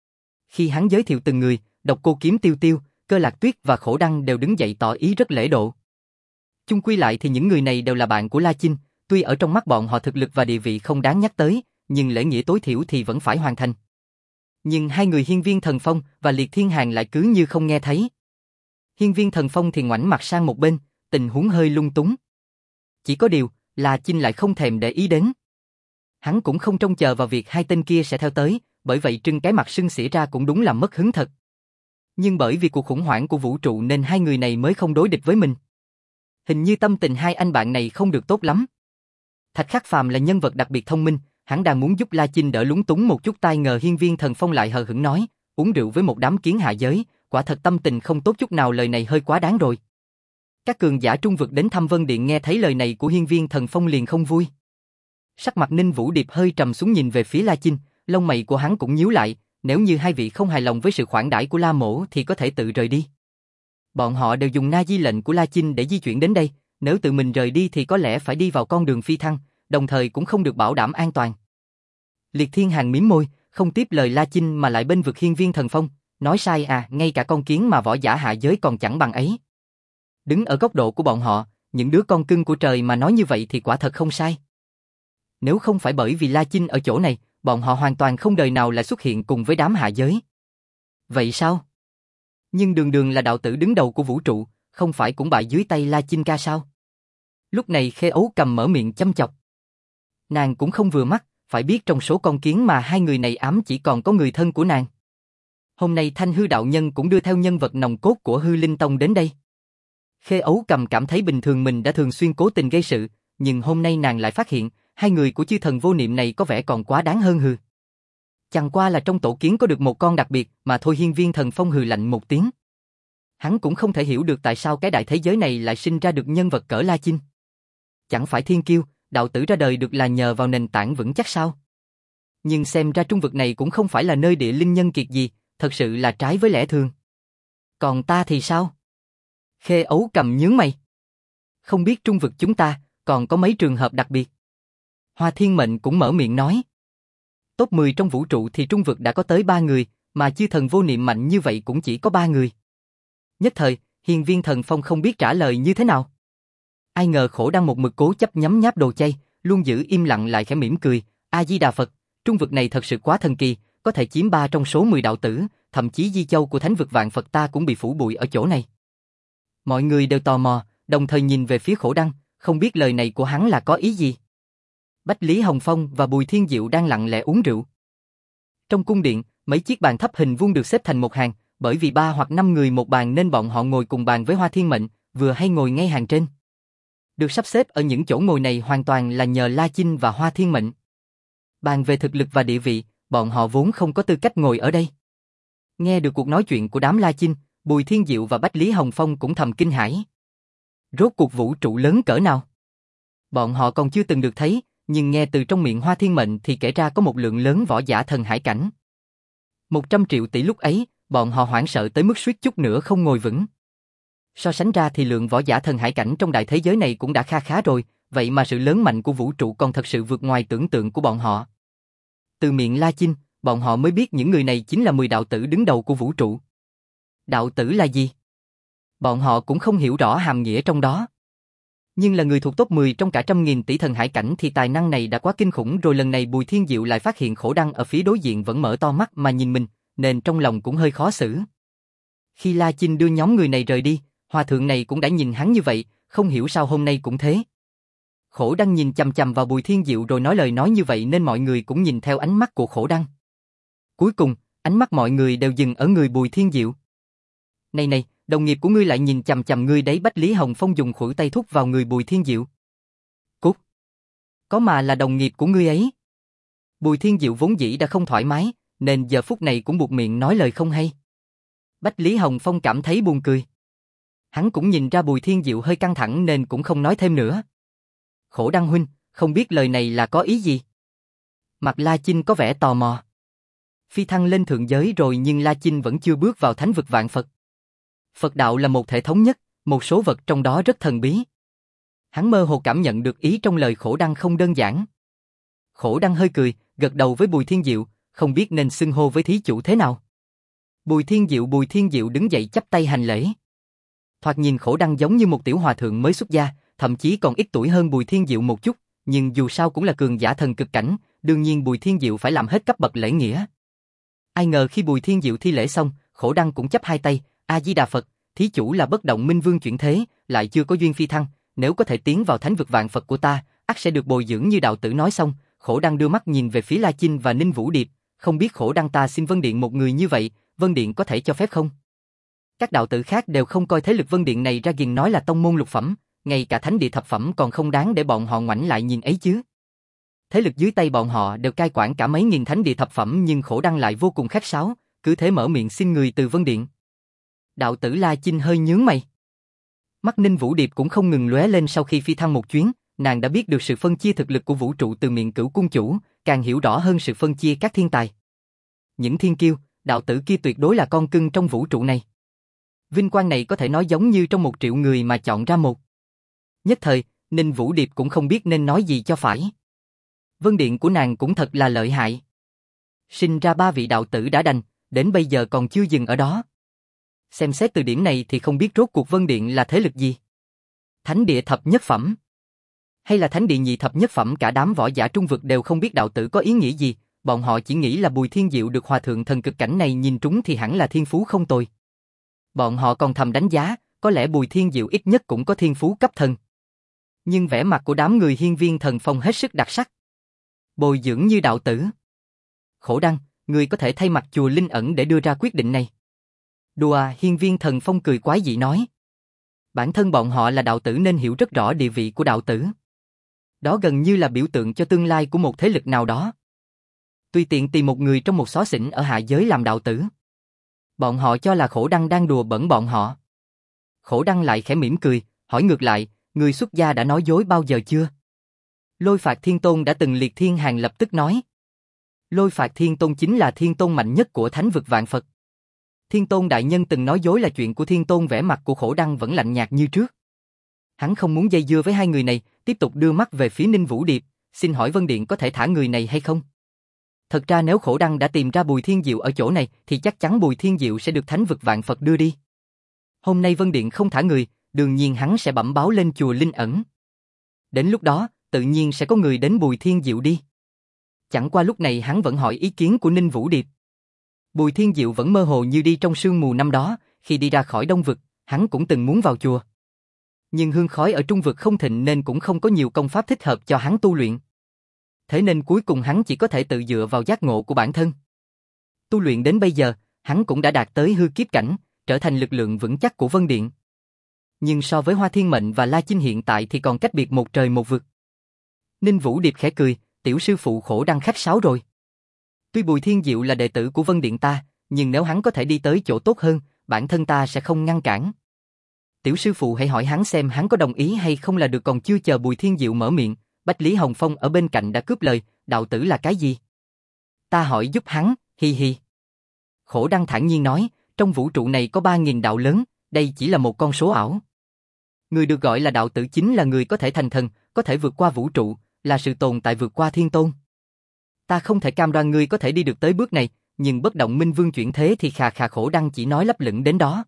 Khi hắn giới thiệu từng người, Độc Cô Kiếm Tiêu Tiêu, Cơ Lạc Tuyết và Khổ Đăng đều đứng dậy tỏ ý rất lễ độ. Chung quy lại thì những người này đều là bạn của La Chinh, tuy ở trong mắt bọn họ thực lực và địa vị không đáng nhắc tới, nhưng lễ nghĩa tối thiểu thì vẫn phải hoàn thành. Nhưng hai người Hiên Viên Thần Phong và Liệt Thiên Hàn lại cứ như không nghe thấy. Hiên Viên Thần Phong thì ngoảnh mặt sang một bên, tình huống hơi lung túng. Chỉ có điều, La Chinh lại không thèm để ý đến. Hắn cũng không trông chờ vào việc hai tên kia sẽ theo tới, bởi vậy trưng cái mặt sưng xỉa ra cũng đúng là mất hứng thật. Nhưng bởi vì cuộc khủng hoảng của vũ trụ nên hai người này mới không đối địch với mình. Hình như tâm tình hai anh bạn này không được tốt lắm. Thạch Khắc Phàm là nhân vật đặc biệt thông minh, hắn đang muốn giúp La Chinh đỡ lúng túng một chút, tai ngờ Hiên Viên Thần Phong lại hờ hững nói, uống rượu với một đám kiến hạ giới, quả thật tâm tình không tốt chút nào, lời này hơi quá đáng rồi. Các cường giả trung vực đến thăm Vân Điện nghe thấy lời này của Hiên Viên Thần Phong liền không vui. Sắc mặt Ninh Vũ Điệp hơi trầm xuống nhìn về phía La Chinh, lông mày của hắn cũng nhíu lại, nếu như hai vị không hài lòng với sự khoản đãi của La Mỗ thì có thể tự rời đi. Bọn họ đều dùng na di lệnh của La Chinh để di chuyển đến đây, nếu tự mình rời đi thì có lẽ phải đi vào con đường phi thăng, đồng thời cũng không được bảo đảm an toàn. Liệt Thiên Hàn mím môi, không tiếp lời La Chinh mà lại bên vực Hiên Viên Thần Phong, nói sai à, ngay cả con kiến mà võ giả hạ giới còn chẳng bằng ấy. Đứng ở góc độ của bọn họ, những đứa con cưng của trời mà nói như vậy thì quả thật không sai. Nếu không phải bởi vì La Chinh ở chỗ này, bọn họ hoàn toàn không đời nào lại xuất hiện cùng với đám hạ giới. Vậy sao? Nhưng đường đường là đạo tử đứng đầu của vũ trụ, không phải cũng bại dưới tay La Chinh ca sao? Lúc này Khê Ấu Cầm mở miệng châm chọc. Nàng cũng không vừa mắt, phải biết trong số con kiến mà hai người này ám chỉ còn có người thân của nàng. Hôm nay Thanh Hư đạo nhân cũng đưa theo nhân vật nòng cốt của Hư Linh Tông đến đây. Khê Ấu Cầm cảm thấy bình thường mình đã thường xuyên cố tình gây sự, nhưng hôm nay nàng lại phát hiện, hai người của chư thần vô niệm này có vẻ còn quá đáng hơn hừ. Chẳng qua là trong tổ kiến có được một con đặc biệt mà thôi. Hiên Viên Thần Phong hừ lạnh một tiếng. Hắn cũng không thể hiểu được tại sao cái đại thế giới này lại sinh ra được nhân vật cỡ La Chinh. Chẳng phải thiên kiêu, đạo tử ra đời được là nhờ vào nền tảng vững chắc sao? Nhưng xem ra trung vực này cũng không phải là nơi địa linh nhân kiệt gì, thật sự là trái với lẽ thường. Còn ta thì sao? Khê Ấu Cầm nhướng mày. Không biết trung vực chúng ta còn có mấy trường hợp đặc biệt. Hoa Thiên Mệnh cũng mở miệng nói. Top mười trong vũ trụ thì trung vực đã có tới ba người, mà chư thần vô niệm mạnh như vậy cũng chỉ có ba người. Nhất thời, Hiên Viên Thần Phong không biết trả lời như thế nào. Ai ngờ Khổ Đăng một mực cố chấp nhấm nháp đồ chay, luôn giữ im lặng lại khẽ mỉm cười. A Di Đà Phật, trung vực này thật sự quá thần kỳ, có thể chiếm ba trong số mười đạo tử, thậm chí di châu của thánh vực vạn Phật ta cũng bị phủ bụi ở chỗ này. Mọi người đều tò mò, đồng thời nhìn về phía Khổ Đăng, không biết lời này của hắn là có ý gì. Bách Lý Hồng Phong và Bùi Thiên Diệu đang lặng lẽ uống rượu. Trong cung điện, mấy chiếc bàn thấp hình vuông được xếp thành một hàng, bởi vì ba hoặc năm người một bàn nên bọn họ ngồi cùng bàn với Hoa Thiên Mệnh, vừa hay ngồi ngay hàng trên. Được sắp xếp ở những chỗ ngồi này hoàn toàn là nhờ La Chinh và Hoa Thiên Mệnh. Bàn về thực lực và địa vị, bọn họ vốn không có tư cách ngồi ở đây. Nghe được cuộc nói chuyện của đám La Chinh, Bùi Thiên Diệu và Bách Lý Hồng Phong cũng thầm kinh hãi. Rốt cuộc vũ trụ lớn cỡ nào? Bọn họ còn chưa từng được thấy, nhưng nghe từ trong miệng Hoa Thiên Mệnh thì kể ra có một lượng lớn võ giả thần hải cảnh. Một trăm triệu tỷ lúc ấy, bọn họ hoảng sợ tới mức suýt chút nữa không ngồi vững. So sánh ra thì lượng võ giả thần hải cảnh trong đại thế giới này cũng đã kha khá rồi, vậy mà sự lớn mạnh của vũ trụ còn thật sự vượt ngoài tưởng tượng của bọn họ. Từ miệng La Chinh, bọn họ mới biết những người này chính là mười đạo tử đứng đầu của vũ trụ. Đạo tử là gì? Bọn họ cũng không hiểu rõ hàm nghĩa trong đó. Nhưng là người thuộc top mười trong cả trăm nghìn tỷ thần hải cảnh thì tài năng này đã quá kinh khủng rồi. Lần này Bùi Thiên Diệu lại phát hiện Khổ Đăng ở phía đối diện vẫn mở to mắt mà nhìn mình, nên trong lòng cũng hơi khó xử. Khi La Chinh đưa nhóm người này rời đi, hòa thượng này cũng đã nhìn hắn như vậy, không hiểu sao hôm nay cũng thế. Khổ Đăng nhìn chằm chằm vào Bùi Thiên Diệu rồi nói lời nói như vậy nên mọi người cũng nhìn theo ánh mắt của Khổ Đăng. Cuối cùng, ánh mắt mọi người đều dừng ở người Bùi Thiên Diệu. Này này, đồng nghiệp của ngươi lại nhìn chằm chằm ngươi đấy. Bách Lý Hồng Phong dùng khuỷu tay thúc vào người Bùi Thiên Diệu. Cút! Có mà là đồng nghiệp của ngươi ấy. Bùi Thiên Diệu vốn dĩ đã không thoải mái, nên giờ phút này cũng buộc miệng nói lời không hay. Bách Lý Hồng Phong cảm thấy buồn cười. Hắn cũng nhìn ra Bùi Thiên Diệu hơi căng thẳng nên cũng không nói thêm nữa. Khổ Đăng huynh, không biết lời này là có ý gì? Mặt La Chinh có vẻ tò mò. Phi thăng lên thượng giới rồi nhưng La Chinh vẫn chưa bước vào thánh vực vạn Phật. Phật đạo là một thể thống nhất, một số vật trong đó rất thần bí. Hắn mơ hồ cảm nhận được ý trong lời Khổ Đăng không đơn giản. Khổ Đăng hơi cười, gật đầu với Bùi Thiên Diệu, không biết nên xưng hô với thí chủ thế nào. Bùi Thiên Diệu Bùi Thiên Diệu đứng dậy chắp tay hành lễ. Thoạt nhìn Khổ Đăng giống như một tiểu hòa thượng mới xuất gia, thậm chí còn ít tuổi hơn Bùi Thiên Diệu một chút, nhưng dù sao cũng là cường giả thần cực cảnh, đương nhiên Bùi Thiên Diệu phải làm hết cấp bậc lễ nghĩa. Ai ngờ khi Bùi Thiên Diệu thi lễ xong, Khổ Đăng cũng chắp hai tay, A Di Đà Phật, thí chủ là bất động minh vương chuyển thế, lại chưa có duyên phi thăng, nếu có thể tiến vào thánh vực vạn Phật của ta, ắt sẽ được bồi dưỡng như đạo tử nói xong, Khổ Đăng đưa mắt nhìn về phía La Chinh và Ninh Vũ Điệp, không biết Khổ Đăng ta xin Vân Điện một người như vậy, Vân Điện có thể cho phép không? Các đạo tử khác đều không coi thế lực Vân Điện này ra ghiền nói là tông môn lục phẩm, ngay cả thánh địa thập phẩm còn không đáng để bọn họ ngoảnh lại nhìn ấy chứ. Thế lực dưới tay bọn họ đều cai quản cả mấy nghìn thánh địa thập phẩm nhưng Khổ Đăng lại vô cùng khách sáo, cứ thế mở miệng xin người từ Vân Điện. Đạo tử La Chinh hơi nhướng mày. Mắt Ninh Vũ Điệp cũng không ngừng lóe lên sau khi phi thăng một chuyến, nàng đã biết được sự phân chia thực lực của vũ trụ từ miệng Cửu cung chủ, càng hiểu rõ hơn sự phân chia các thiên tài. Những thiên kiêu, đạo tử kia tuyệt đối là con cưng trong vũ trụ này. Vinh quang này có thể nói giống như trong một triệu người mà chọn ra một. Nhất thời, Ninh Vũ Điệp cũng không biết nên nói gì cho phải. Vân Điện của nàng cũng thật là lợi hại. Sinh ra ba vị đạo tử đã đành, đến bây giờ còn chưa dừng ở đó. Xem xét từ điểm này thì không biết rốt cuộc Vân Điện là thế lực gì. Thánh địa thập nhất phẩm? Hay là thánh địa nhị thập nhất phẩm? Cả đám võ giả trung vực đều không biết đạo tử có ý nghĩa gì, bọn họ chỉ nghĩ là Bùi Thiên Diệu được hòa thượng thần cực cảnh này nhìn trúng thì hẳn là thiên phú không tồi. Bọn họ còn thầm đánh giá, có lẽ Bùi Thiên Diệu ít nhất cũng có thiên phú cấp thần. Nhưng vẻ mặt của đám người Hiên Viên Thần Phong hết sức đặc sắc. Bồi dưỡng như đạo tử. Khổ Đăng, người có thể thay mặt chùa Linh Ẩn để đưa ra quyết định này. Đùa, Hiên Viên Thần Phong cười quái dị nói. Bản thân bọn họ là đạo tử nên hiểu rất rõ địa vị của đạo tử. Đó gần như là biểu tượng cho tương lai của một thế lực nào đó. Tùy tiện tìm một người trong một xó xỉnh ở hạ giới làm đạo tử. Bọn họ cho là Khổ Đăng đang đùa bỡn bọn họ. Khổ Đăng lại khẽ mỉm cười, hỏi ngược lại, người xuất gia đã nói dối bao giờ chưa? Lôi Phạt Thiên Tôn đã từng liệt thiên hàng lập tức nói. Lôi Phạt Thiên Tôn chính là Thiên Tôn mạnh nhất của thánh vực vạn Phật. Thiên Tôn đại nhân từng nói dối là chuyện của Thiên Tôn. Vẻ mặt của Khổ Đăng vẫn lạnh nhạt như trước. Hắn không muốn dây dưa với hai người này, tiếp tục đưa mắt về phía Ninh Vũ Điệp, xin hỏi Vân Điện có thể thả người này hay không? Thật ra nếu Khổ Đăng đã tìm ra Bùi Thiên Diệu ở chỗ này thì chắc chắn Bùi Thiên Diệu sẽ được thánh vực vạn Phật đưa đi. Hôm nay Vân Điện không thả người, đương nhiên hắn sẽ bẩm báo lên chùa Linh Ẩn. Đến lúc đó, tự nhiên sẽ có người đến Bùi Thiên Diệu đi. Chẳng qua lúc này hắn vẫn hỏi ý kiến của Ninh Vũ Điệp. Bùi Thiên Diệu vẫn mơ hồ như đi trong sương mù năm đó, khi đi ra khỏi Đông vực, hắn cũng từng muốn vào chùa. Nhưng hương khói ở Trung vực không thịnh nên cũng không có nhiều công pháp thích hợp cho hắn tu luyện. Thế nên cuối cùng hắn chỉ có thể tự dựa vào giác ngộ của bản thân. Tu luyện đến bây giờ, hắn cũng đã đạt tới hư kiếp cảnh, trở thành lực lượng vững chắc của Vân Điện. Nhưng so với Hoa Thiên Mệnh và La Chinh hiện tại thì còn cách biệt một trời một vực. Ninh Vũ Điệp khẽ cười, tiểu sư phụ Khổ Đăng khách sáo rồi. Tuy Bùi Thiên Diệu là đệ tử của Vân Điện ta, nhưng nếu hắn có thể đi tới chỗ tốt hơn, bản thân ta sẽ không ngăn cản. Tiểu sư phụ hãy hỏi hắn xem hắn có đồng ý hay không là được. Còn chưa chờ Bùi Thiên Diệu mở miệng, Bách Lý Hồng Phong ở bên cạnh đã cướp lời, đạo tử là cái gì? Ta hỏi giúp hắn, hi hi. Khổ Đăng thản nhiên nói, trong vũ trụ này có ba nghìn đạo lớn, đây chỉ là một con số ảo. Người được gọi là đạo tử chính là người có thể thành thần, có thể vượt qua vũ trụ, là sự tồn tại vượt qua thiên tôn. Ta không thể cam đoan ngươi có thể đi được tới bước này, nhưng bất động minh vương chuyển thế thì khà khà. Khổ Đăng chỉ nói lấp lửng đến đó.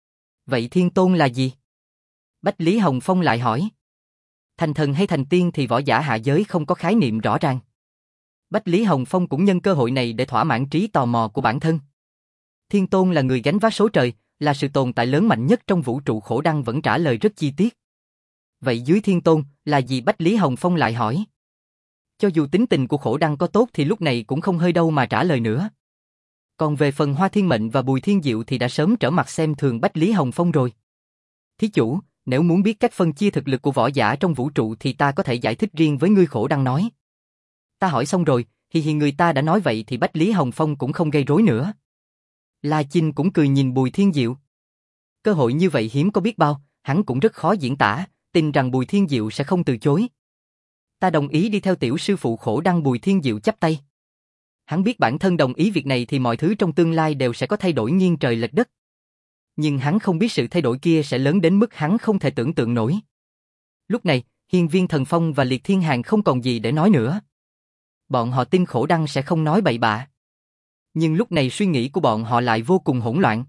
Vậy thiên tôn là gì? Bách Lý Hồng Phong lại hỏi. Thành thần hay thành tiên thì võ giả hạ giới không có khái niệm rõ ràng. Bách Lý Hồng Phong cũng nhân cơ hội này để thỏa mãn trí tò mò của bản thân. Thiên tôn là người gánh vác số trời, là sự tồn tại lớn mạnh nhất trong vũ trụ. Khổ Đăng vẫn trả lời rất chi tiết. Vậy dưới thiên tôn là gì? Bách Lý Hồng Phong lại hỏi. Cho dù tính tình của Khổ Đăng có tốt thì lúc này cũng không hơi đâu mà trả lời nữa. Còn về phần Hoa Thiên Mệnh và Bùi Thiên Diệu thì đã sớm trở mặt xem thường Bách Lý Hồng Phong rồi. Thí chủ, nếu muốn biết cách phân chia thực lực của võ giả trong vũ trụ thì ta có thể giải thích riêng với ngươi. Khổ Đăng nói. Ta hỏi xong rồi, hi hi. Người ta đã nói vậy thì Bách Lý Hồng Phong cũng không gây rối nữa. La Chinh cũng cười nhìn Bùi Thiên Diệu. Cơ hội như vậy hiếm có biết bao, hắn cũng rất khó diễn tả, tin rằng Bùi Thiên Diệu sẽ không từ chối. Ta đồng ý đi theo tiểu sư phụ. Khổ Đăng. Bùi Thiên Diệu chắp tay. Hắn biết bản thân đồng ý việc này thì mọi thứ trong tương lai đều sẽ có thay đổi nghiêng trời lệch đất. Nhưng hắn không biết sự thay đổi kia sẽ lớn đến mức hắn không thể tưởng tượng nổi. Lúc này, Hiên Viên Thần Phong và Liệt Thiên Hàn không còn gì để nói nữa. Bọn họ tin Khổ Đăng sẽ không nói bậy bạ. Nhưng lúc này suy nghĩ của bọn họ lại vô cùng hỗn loạn.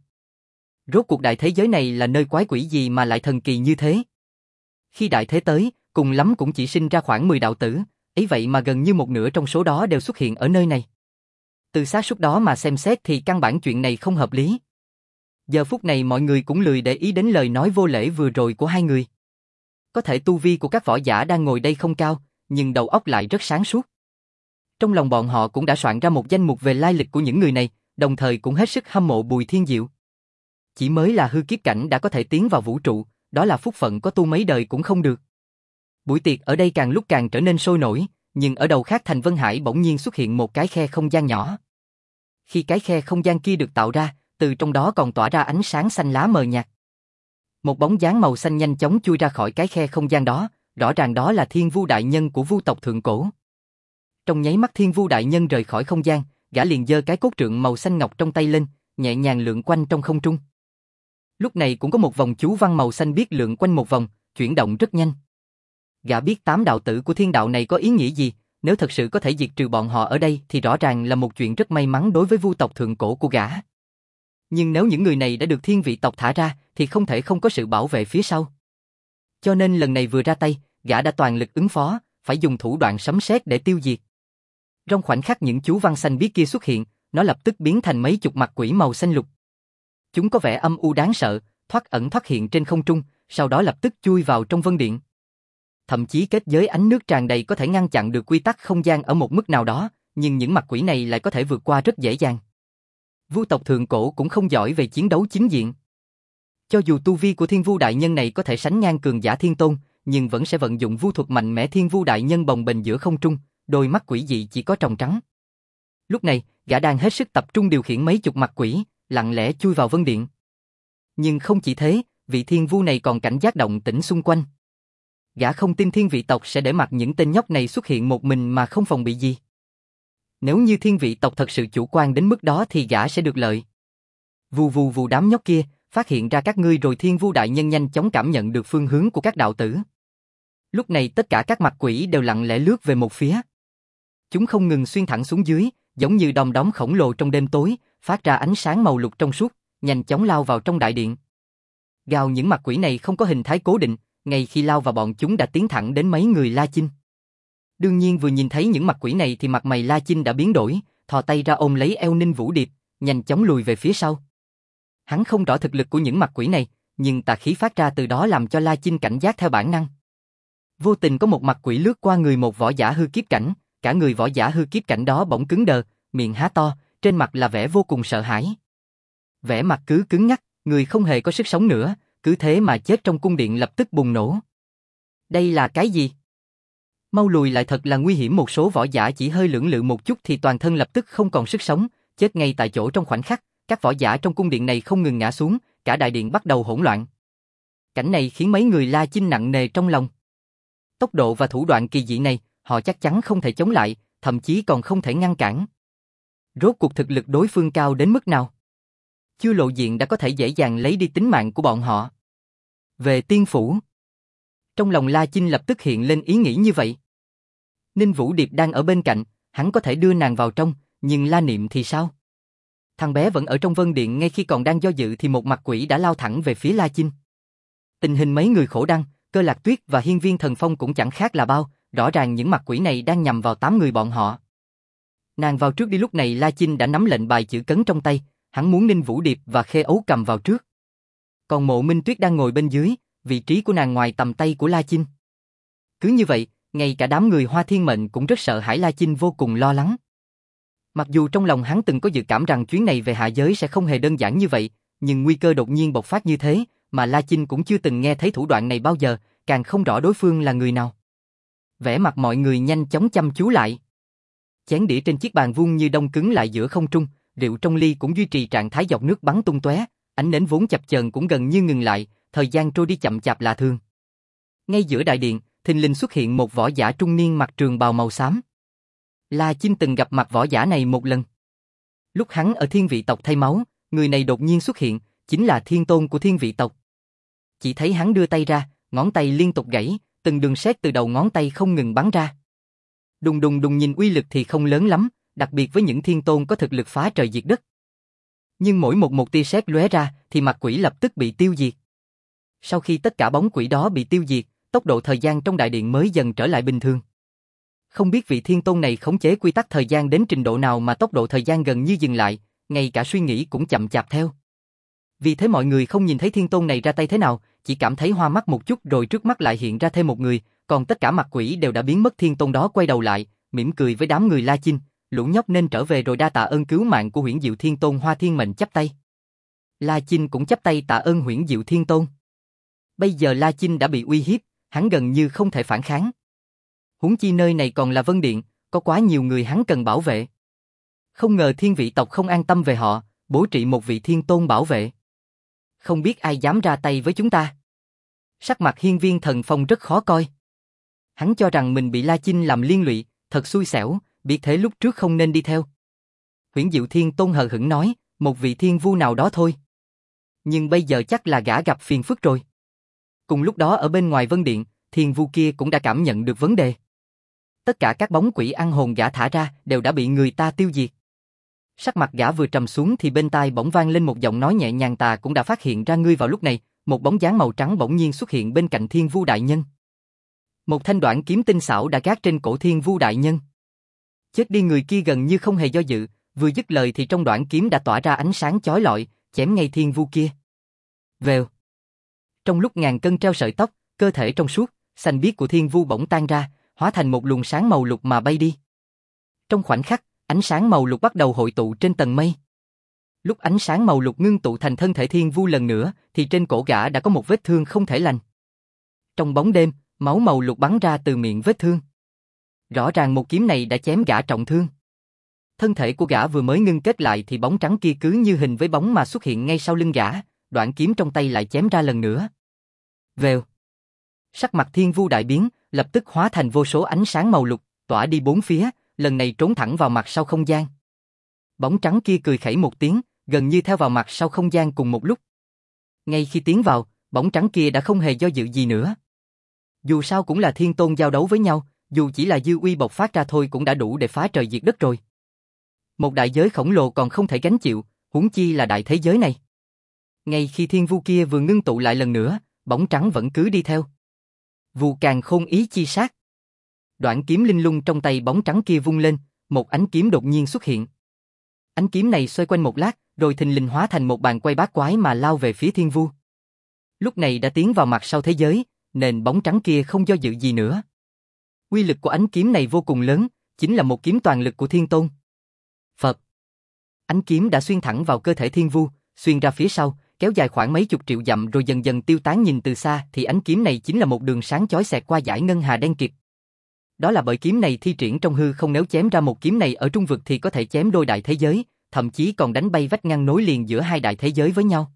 Rốt cuộc đại thế giới này là nơi quái quỷ gì mà lại thần kỳ như thế? Khi đại thế tới, cùng lắm cũng chỉ sinh ra khoảng mười đạo tử, ấy vậy mà gần như một nửa trong số đó đều xuất hiện ở nơi này. Từ xác suất đó mà xem xét thì căn bản chuyện này không hợp lý. Giờ phút này mọi người cũng lười để ý đến lời nói vô lễ vừa rồi của hai người. Có thể tu vi của các võ giả đang ngồi đây không cao, nhưng đầu óc lại rất sáng suốt. Trong lòng bọn họ cũng đã soạn ra một danh mục về lai lịch của những người này, đồng thời cũng hết sức hâm mộ Bùi Thiên Diệu. Chỉ mới là hư kiếp cảnh đã có thể tiến vào vũ trụ, đó là phúc phận có tu mấy đời cũng không được. Buổi tiệc ở đây càng lúc càng trở nên sôi nổi, nhưng ở đầu khác thành Vân Hải bỗng nhiên xuất hiện một cái khe không gian nhỏ. Khi cái khe không gian kia được tạo ra, từ trong đó còn tỏa ra ánh sáng xanh lá mờ nhạt. Một bóng dáng màu xanh nhanh chóng chui ra khỏi cái khe không gian đó, rõ ràng đó là Thiên Vu đại nhân của Vu tộc thượng cổ. Trong nháy mắt Thiên Vu đại nhân rời khỏi không gian, gã liền giơ cái cốt trượng màu xanh ngọc trong tay lên, nhẹ nhàng lượn quanh trong không trung. Lúc này cũng có một vòng chú văn màu xanh biếc lượn quanh một vòng, chuyển động rất nhanh. Gã biết tám đạo tử của thiên đạo này có ý nghĩa gì, nếu thật sự có thể diệt trừ bọn họ ở đây thì rõ ràng là một chuyện rất may mắn đối với Vu tộc thượng cổ của gã. Nhưng nếu những người này đã được thiên vị tộc thả ra thì không thể không có sự bảo vệ phía sau. Cho nên lần này vừa ra tay, gã đã toàn lực ứng phó, phải dùng thủ đoạn sấm sét để tiêu diệt. Trong khoảnh khắc những chú văn xanh biếc kia xuất hiện, nó lập tức biến thành mấy chục mặt quỷ màu xanh lục. Chúng có vẻ âm u đáng sợ, thoát ẩn thoát hiện trên không trung, sau đó lập tức chui vào trong vân điện. Thậm chí kết giới ánh nước tràn đầy có thể ngăn chặn được quy tắc không gian ở một mức nào đó, nhưng những mặt quỷ này lại có thể vượt qua rất dễ dàng. Vu tộc thượng cổ cũng không giỏi về chiến đấu chính diện. Cho dù tu vi của Thiên Vu đại nhân này có thể sánh ngang cường giả thiên tôn, nhưng vẫn sẽ vận dụng vu thuật mạnh mẽ. Thiên Vu đại nhân bồng bềnh giữa không trung, đôi mắt quỷ dị chỉ có tròng trắng. Lúc này, gã đang hết sức tập trung điều khiển mấy chục mặt quỷ, lặng lẽ chui vào vân điện. Nhưng không chỉ thế, vị thiên vu này còn cảnh giác động tĩnh xung quanh. Gã không tin thiên vị tộc sẽ để mặc những tên nhóc này xuất hiện một mình mà không phòng bị gì. Nếu như thiên vị tộc thật sự chủ quan đến mức đó thì gã sẽ được lợi. Vù vù vù đám nhóc kia, phát hiện ra các ngươi rồi. Thiên Vu đại nhân nhanh chóng cảm nhận được phương hướng của các đạo tử. Lúc này tất cả các mặt quỷ đều lặng lẽ lướt về một phía. Chúng không ngừng xuyên thẳng xuống dưới, giống như đom đóm khổng lồ trong đêm tối, phát ra ánh sáng màu lục trong suốt, nhanh chóng lao vào trong đại điện. Gào, những mặt quỷ này không có hình thái cố định, ngay khi lao vào bọn chúng đã tiến thẳng đến mấy người La Chinh. Đương nhiên vừa nhìn thấy những mặt quỷ này thì mặt mày La Chinh đã biến đổi, thò tay ra ôm lấy eo Ninh Vũ Điệp, nhanh chóng lùi về phía sau. Hắn không rõ thực lực của những mặt quỷ này, nhưng tà khí phát ra từ đó làm cho La Chinh cảnh giác theo bản năng. Vô tình có một mặt quỷ lướt qua người một võ giả hư kiếp cảnh, cả người võ giả hư kiếp cảnh đó bỗng cứng đờ, miệng há to, trên mặt là vẻ vô cùng sợ hãi. Vẻ mặt cứ cứng nhắc, người không hề có sức sống nữa, cứ thế mà chết trong cung điện lập tức bùng nổ. Đây là cái gì? Mau lùi lại, thật là nguy hiểm. Một số võ giả chỉ hơi lưỡng lự một chút thì toàn thân lập tức không còn sức sống, chết ngay tại chỗ trong khoảnh khắc. Các võ giả trong cung điện này không ngừng ngã xuống, cả đại điện bắt đầu hỗn loạn. Cảnh này khiến mấy người La Chinh nặng nề trong lòng. Tốc độ và thủ đoạn kỳ dị này, họ chắc chắn không thể chống lại, thậm chí còn không thể ngăn cản. Rốt cuộc thực lực đối phương cao đến mức nào? Chưa lộ diện đã có thể dễ dàng lấy đi tính mạng của bọn họ. Về tiên phủ, trong lòng La Chinh lập tức hiện lên ý nghĩ như vậy. Ninh Vũ Điệp đang ở bên cạnh, hắn có thể đưa nàng vào trong, nhưng La Niệm thì sao? Thằng bé vẫn ở trong vân điện. Ngay khi còn đang do dự thì một mặt quỷ đã lao thẳng về phía La Chinh. Tình hình mấy người Khổ Đăng, Cơ Lạc Tuyết và Hiên Viên Thần Phong cũng chẳng khác là bao, rõ ràng những mặt quỷ này đang nhằm vào tám người bọn họ. Nàng vào trước đi. Lúc này La Chinh đã nắm lệnh bài chữ cấn trong tay, hắn muốn Ninh Vũ Điệp và Khê Ấu cầm vào trước. Còn Mộ Minh Tuyết đang ngồi bên dưới, vị trí của nàng ngoài tầm tay của La Chinh. Cứ như vậy, ngay cả đám người Hoa Thiên Mệnh cũng rất sợ hãi. La Chinh vô cùng lo lắng. Mặc dù trong lòng hắn từng có dự cảm rằng chuyến này về hạ giới sẽ không hề đơn giản như vậy, nhưng nguy cơ đột nhiên bộc phát như thế, mà La Chinh cũng chưa từng nghe thấy thủ đoạn này bao giờ, càng không rõ đối phương là người nào. Vẻ mặt mọi người nhanh chóng chăm chú lại. Chén đĩa trên chiếc bàn vuông như đông cứng lại giữa không trung, rượu trong ly cũng duy trì trạng thái dọc nước bắn tung tóe, ánh nến vốn chập chờn cũng gần như ngừng lại, thời gian trôi đi chậm chạp lạ thường. Ngay giữa đại điện, thình lình xuất hiện một võ giả trung niên mặc trường bào màu xám. La Chinh từng gặp mặt võ giả này một lần. Lúc hắn ở Thiên Vị tộc thay máu, người này đột nhiên xuất hiện, chính là thiên tôn của Thiên Vị tộc. Chỉ thấy hắn đưa tay ra, ngón tay liên tục gãy, từng đường sét từ đầu ngón tay không ngừng bắn ra. Đùng đùng đùng, nhìn uy lực thì không lớn lắm, đặc biệt với những thiên tôn có thực lực phá trời diệt đất. Nhưng mỗi một một tia sét lóe ra thì mặt quỷ lập tức bị tiêu diệt. Sau khi tất cả bóng quỷ đó bị tiêu diệt, tốc độ thời gian trong đại điện mới dần trở lại bình thường. Không biết vị thiên tôn này khống chế quy tắc thời gian đến trình độ nào mà tốc độ thời gian gần như dừng lại, ngay cả suy nghĩ cũng chậm chạp theo. Vì thế mọi người không nhìn thấy thiên tôn này ra tay thế nào, chỉ cảm thấy hoa mắt một chút rồi trước mắt lại hiện ra thêm một người, còn tất cả mặt quỷ đều đã biến mất. Thiên tôn đó quay đầu lại, mỉm cười với đám người La Chinh, lũ nhóc nên trở về rồi, đa tạ ơn cứu mạng của Huyễn Diệu Thiên Tôn. Hoa Thiên Mệnh chắp tay. La Chinh cũng chắp tay tạ ơn Huyễn Diệu Thiên Tôn. Bây giờ La Chinh đã bị uy hiếp, hắn gần như không thể phản kháng. Huống chi nơi này còn là Vân Điện, có quá nhiều người hắn cần bảo vệ. Không ngờ thiên vị tộc không an tâm về họ, bố trị một vị thiên tôn bảo vệ. Không biết ai dám ra tay với chúng ta. Sắc mặt Hiên Viên Thần Phong rất khó coi. Hắn cho rằng mình bị La Chinh làm liên lụy, thật xui xẻo, biết thế lúc trước không nên đi theo. Huyễn Diệu Thiên Tôn hờ hững nói, một vị thiên vu nào đó thôi. Nhưng bây giờ chắc là gã gặp phiền phức rồi. Cùng lúc đó ở bên ngoài Vân Điện, thiên vu kia cũng đã cảm nhận được vấn đề. Tất cả các bóng quỷ ăn hồn gã thả ra đều đã bị người ta tiêu diệt. Sắc mặt gã vừa trầm xuống thì bên tai bỗng vang lên một giọng nói nhẹ nhàng, ta cũng đã phát hiện ra ngươi. Vào lúc này, một bóng dáng màu trắng bỗng nhiên xuất hiện bên cạnh Thiên Vu đại nhân. Một thanh đoạn kiếm tinh xảo đã gác trên cổ Thiên Vu đại nhân. Chết đi, người kia gần như không hề do dự, vừa dứt lời thì trong đoạn kiếm đã tỏa ra ánh sáng chói lọi, chém ngay Thiên Vu kia. Vèo. Trong lúc ngàn cân treo sợi tóc, cơ thể trong suốt, xanh biếc của Thiên Vu bỗng tan ra, hóa thành một luồng sáng màu lục mà bay đi. Trong khoảnh khắc, ánh sáng màu lục bắt đầu hội tụ trên tầng mây. Lúc ánh sáng màu lục ngưng tụ thành thân thể Thiên Vu lần nữa, thì trên cổ gã đã có một vết thương không thể lành. Trong bóng đêm, máu màu lục bắn ra từ miệng vết thương. Rõ ràng một kiếm này đã chém gã trọng thương. Thân thể của gã vừa mới ngưng kết lại thì bóng trắng kia cứ như hình với bóng mà xuất hiện ngay sau lưng gã, đoạn kiếm trong tay lại chém ra lần nữa. Vèo. Sắc mặt Thiên Vu đại biến, lập tức hóa thành vô số ánh sáng màu lục, tỏa đi bốn phía, lần này trốn thẳng vào mặt sau không gian. Bóng trắng kia cười khẩy một tiếng, gần như theo vào mặt sau không gian cùng một lúc. Ngay khi tiến vào, bóng trắng kia đã không hề do dự gì nữa. Dù sao cũng là thiên tôn giao đấu với nhau, dù chỉ là dư uy bộc phát ra thôi cũng đã đủ để phá trời diệt đất rồi. Một đại giới khổng lồ còn không thể gánh chịu, huống chi là đại thế giới này. Ngay khi Thiên Vu kia vừa ngưng tụ lại lần nữa, bóng trắng vẫn cứ đi theo. Vu Càn Khôn ý chi sát. Đoạn kiếm linh lung trong tay bóng trắng kia vung lên, một ánh kiếm đột nhiên xuất hiện. Ánh kiếm này xoay quanh một lát, rồi thình lình hóa thành một bàn quay bát quái mà lao về phía Thiên Vu. Lúc này đã tiến vào mặt sau thế giới, nên bóng trắng kia không do dự gì nữa. Uy lực của ánh kiếm này vô cùng lớn, chính là một kiếm toàn lực của Thiên Tôn. Phật. Ánh kiếm đã xuyên thẳng vào cơ thể Thiên Vu, xuyên ra phía sau, kéo dài khoảng mấy chục triệu dặm rồi dần dần tiêu tán. Nhìn từ xa thì ánh kiếm này chính là một đường sáng chói xẹt qua dải ngân hà đen kịt. Đó là bởi kiếm này thi triển trong hư không, nếu chém ra một kiếm này ở trung vực thì có thể chém đôi đại thế giới, thậm chí còn đánh bay vách ngăn nối liền giữa hai đại thế giới với nhau.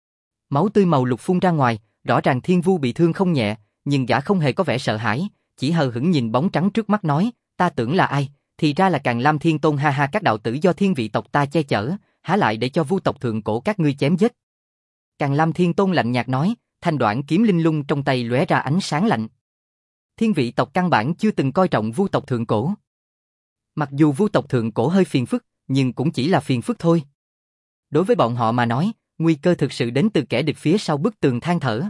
Máu tươi màu lục phun ra ngoài, rõ ràng Thiên Vu bị thương không nhẹ, nhưng gã không hề có vẻ sợ hãi, chỉ hờ hững nhìn bóng trắng trước mắt nói, ta tưởng là ai, thì ra là Càn Lam Thiên Tôn. Ha ha, các đạo tử do thiên vị tộc ta che chở, há lại để cho Vu tộc thượng cổ các ngươi chém giết. Càn Lam Thiên Tôn lạnh nhạt nói, thanh đoạn kiếm linh lung trong tay lóe ra ánh sáng lạnh. Thiên vị tộc căn bản chưa từng coi trọng Vu tộc thượng cổ. Mặc dù Vu tộc thượng cổ hơi phiền phức, nhưng cũng chỉ là phiền phức thôi. Đối với bọn họ mà nói, nguy cơ thực sự đến từ kẻ địch phía sau bức tường than thở.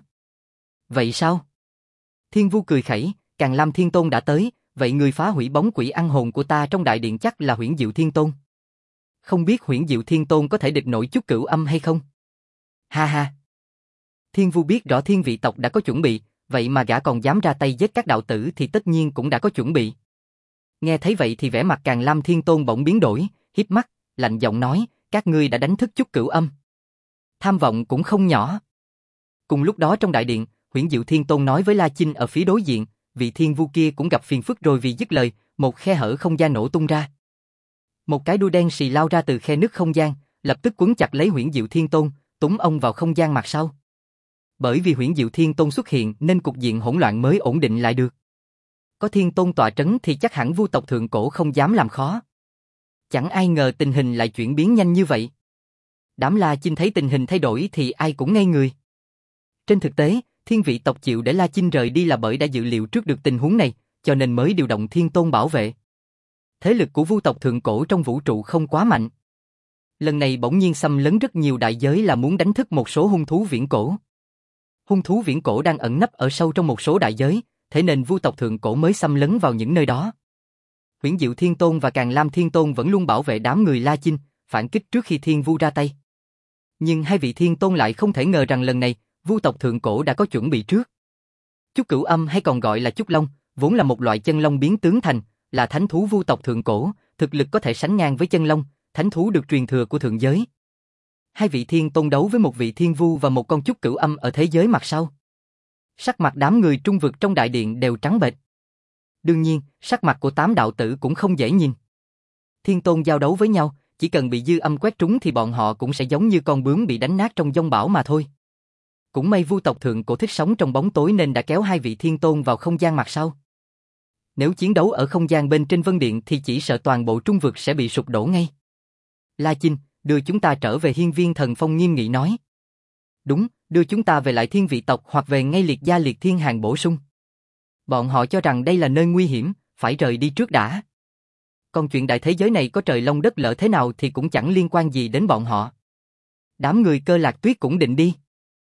Vậy sao? Thiên Vu cười khẩy, Càn Lam Thiên Tôn đã tới, vậy người phá hủy bóng quỷ ăn hồn của ta trong đại điện chắc là Huyễn Diệu Thiên Tôn. Không biết Huyễn Diệu Thiên Tôn có thể địch nổi chút cửu âm hay không? Ha ha. Thiên Vu biết rõ thiên vị tộc đã có chuẩn bị, vậy mà gã còn dám ra tay giết các đạo tử thì tất nhiên cũng đã có chuẩn bị. Nghe thấy vậy thì vẻ mặt Càn Lam Thiên Tôn bỗng biến đổi, híp mắt, lạnh giọng nói, các ngươi đã đánh thức chút cửu âm. Tham vọng cũng không nhỏ. Cùng lúc đó trong đại điện, Huyễn Diệu Thiên Tôn nói với La Chinh ở phía đối diện, vị Thiên Vu kia cũng gặp phiền phức rồi. Vì dứt lời, một khe hở không gian nổ tung ra. Một cái đuôi đen xì lao ra từ khe nứt không gian, lập tức quấn chặt lấy Huyễn Diệu Thiên Tôn, túm ông vào không gian mặt sau. Bởi vì Huyễn Diệu Thiên Tôn xuất hiện nên cục diện hỗn loạn mới ổn định lại được. Có Thiên Tôn tọa trấn thì chắc hẳn Vu tộc thượng cổ không dám làm khó. Chẳng ai ngờ tình hình lại chuyển biến nhanh như vậy. Đám La Chinh thấy tình hình thay đổi thì ai cũng ngây người. Trên thực tế, thiên vị tộc chịu để La Chinh rời đi là bởi đã dự liệu trước được tình huống này, cho nên mới điều động Thiên Tôn bảo vệ. Thế lực của Vu tộc thượng cổ trong vũ trụ không quá mạnh. Lần này bỗng nhiên xâm lấn rất nhiều đại giới là muốn đánh thức một số hung thú viễn cổ. Hung thú viễn cổ đang ẩn nấp ở sâu trong một số đại giới, thế nên Vu tộc thượng cổ mới xâm lấn vào những nơi đó. Huyễn Diệu Thiên Tôn và Càn Lam Thiên Tôn vẫn luôn bảo vệ đám người La Chinh, phản kích trước khi Thiên Vu ra tay. Nhưng hai vị Thiên Tôn lại không thể ngờ rằng lần này, Vu tộc thượng cổ đã có chuẩn bị trước. Chúc Cửu Âm hay còn gọi là Chúc Long, vốn là một loại chân long biến tướng thành, là thánh thú vu tộc thượng cổ, thực lực có thể sánh ngang với chân long, thánh thú được truyền thừa của thượng giới. Hai vị thiên tôn đấu với một vị thiên vu và một con chúc cửu âm ở thế giới mặt sau. Sắc mặt đám người trung vực trong đại điện đều trắng bệch. Đương nhiên, sắc mặt của tám đạo tử cũng không dễ nhìn. Thiên tôn giao đấu với nhau, chỉ cần bị dư âm quét trúng thì bọn họ cũng sẽ giống như con bướm bị đánh nát trong giông bão mà thôi. Cũng may vu tộc thượng cổ thích sống trong bóng tối nên đã kéo hai vị thiên tôn vào không gian mặt sau. Nếu chiến đấu ở không gian bên trên vân điện thì chỉ sợ toàn bộ trung vực sẽ bị sụp đổ ngay. La Chinh, đưa chúng ta trở về hiên viên thần phong nghiêm nghị nói. Đúng, đưa chúng ta về lại thiên vị tộc hoặc về ngay liệt gia liệt thiên hàng bổ sung. Bọn họ cho rằng đây là nơi nguy hiểm, phải rời đi trước đã. Còn chuyện đại thế giới này có trời long đất lỡ thế nào thì cũng chẳng liên quan gì đến bọn họ. Đám người Cơ Lạc Tuyết cũng định đi.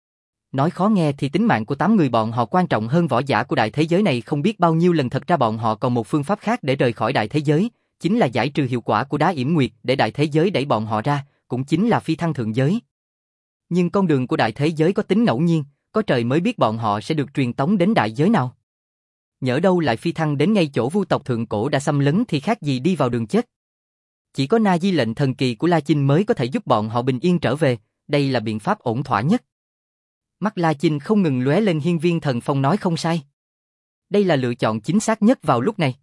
Nói khó nghe thì tính mạng của tám người bọn họ quan trọng hơn võ giả của đại thế giới này không biết bao nhiêu lần, thật ra bọn họ còn một phương pháp khác để rời khỏi đại thế giới, chính là giải trừ hiệu quả của đá yểm nguyệt để đại thế giới đẩy bọn họ ra, cũng chính là phi thăng thượng giới. Nhưng con đường của đại thế giới có tính ngẫu nhiên, có trời mới biết bọn họ sẽ được truyền tống đến đại giới nào. Nhỡ đâu lại phi thăng đến ngay chỗ vu tộc thượng cổ đã xâm lấn thì khác gì đi vào đường chết. Chỉ có na di lệnh thần kỳ của La Chinh mới có thể giúp bọn họ bình yên trở về, đây là biện pháp ổn thỏa nhất. Mắt La Chinh không ngừng lóe lên, hiên viên thần phong nói không sai. Đây là lựa chọn chính xác nhất vào lúc này.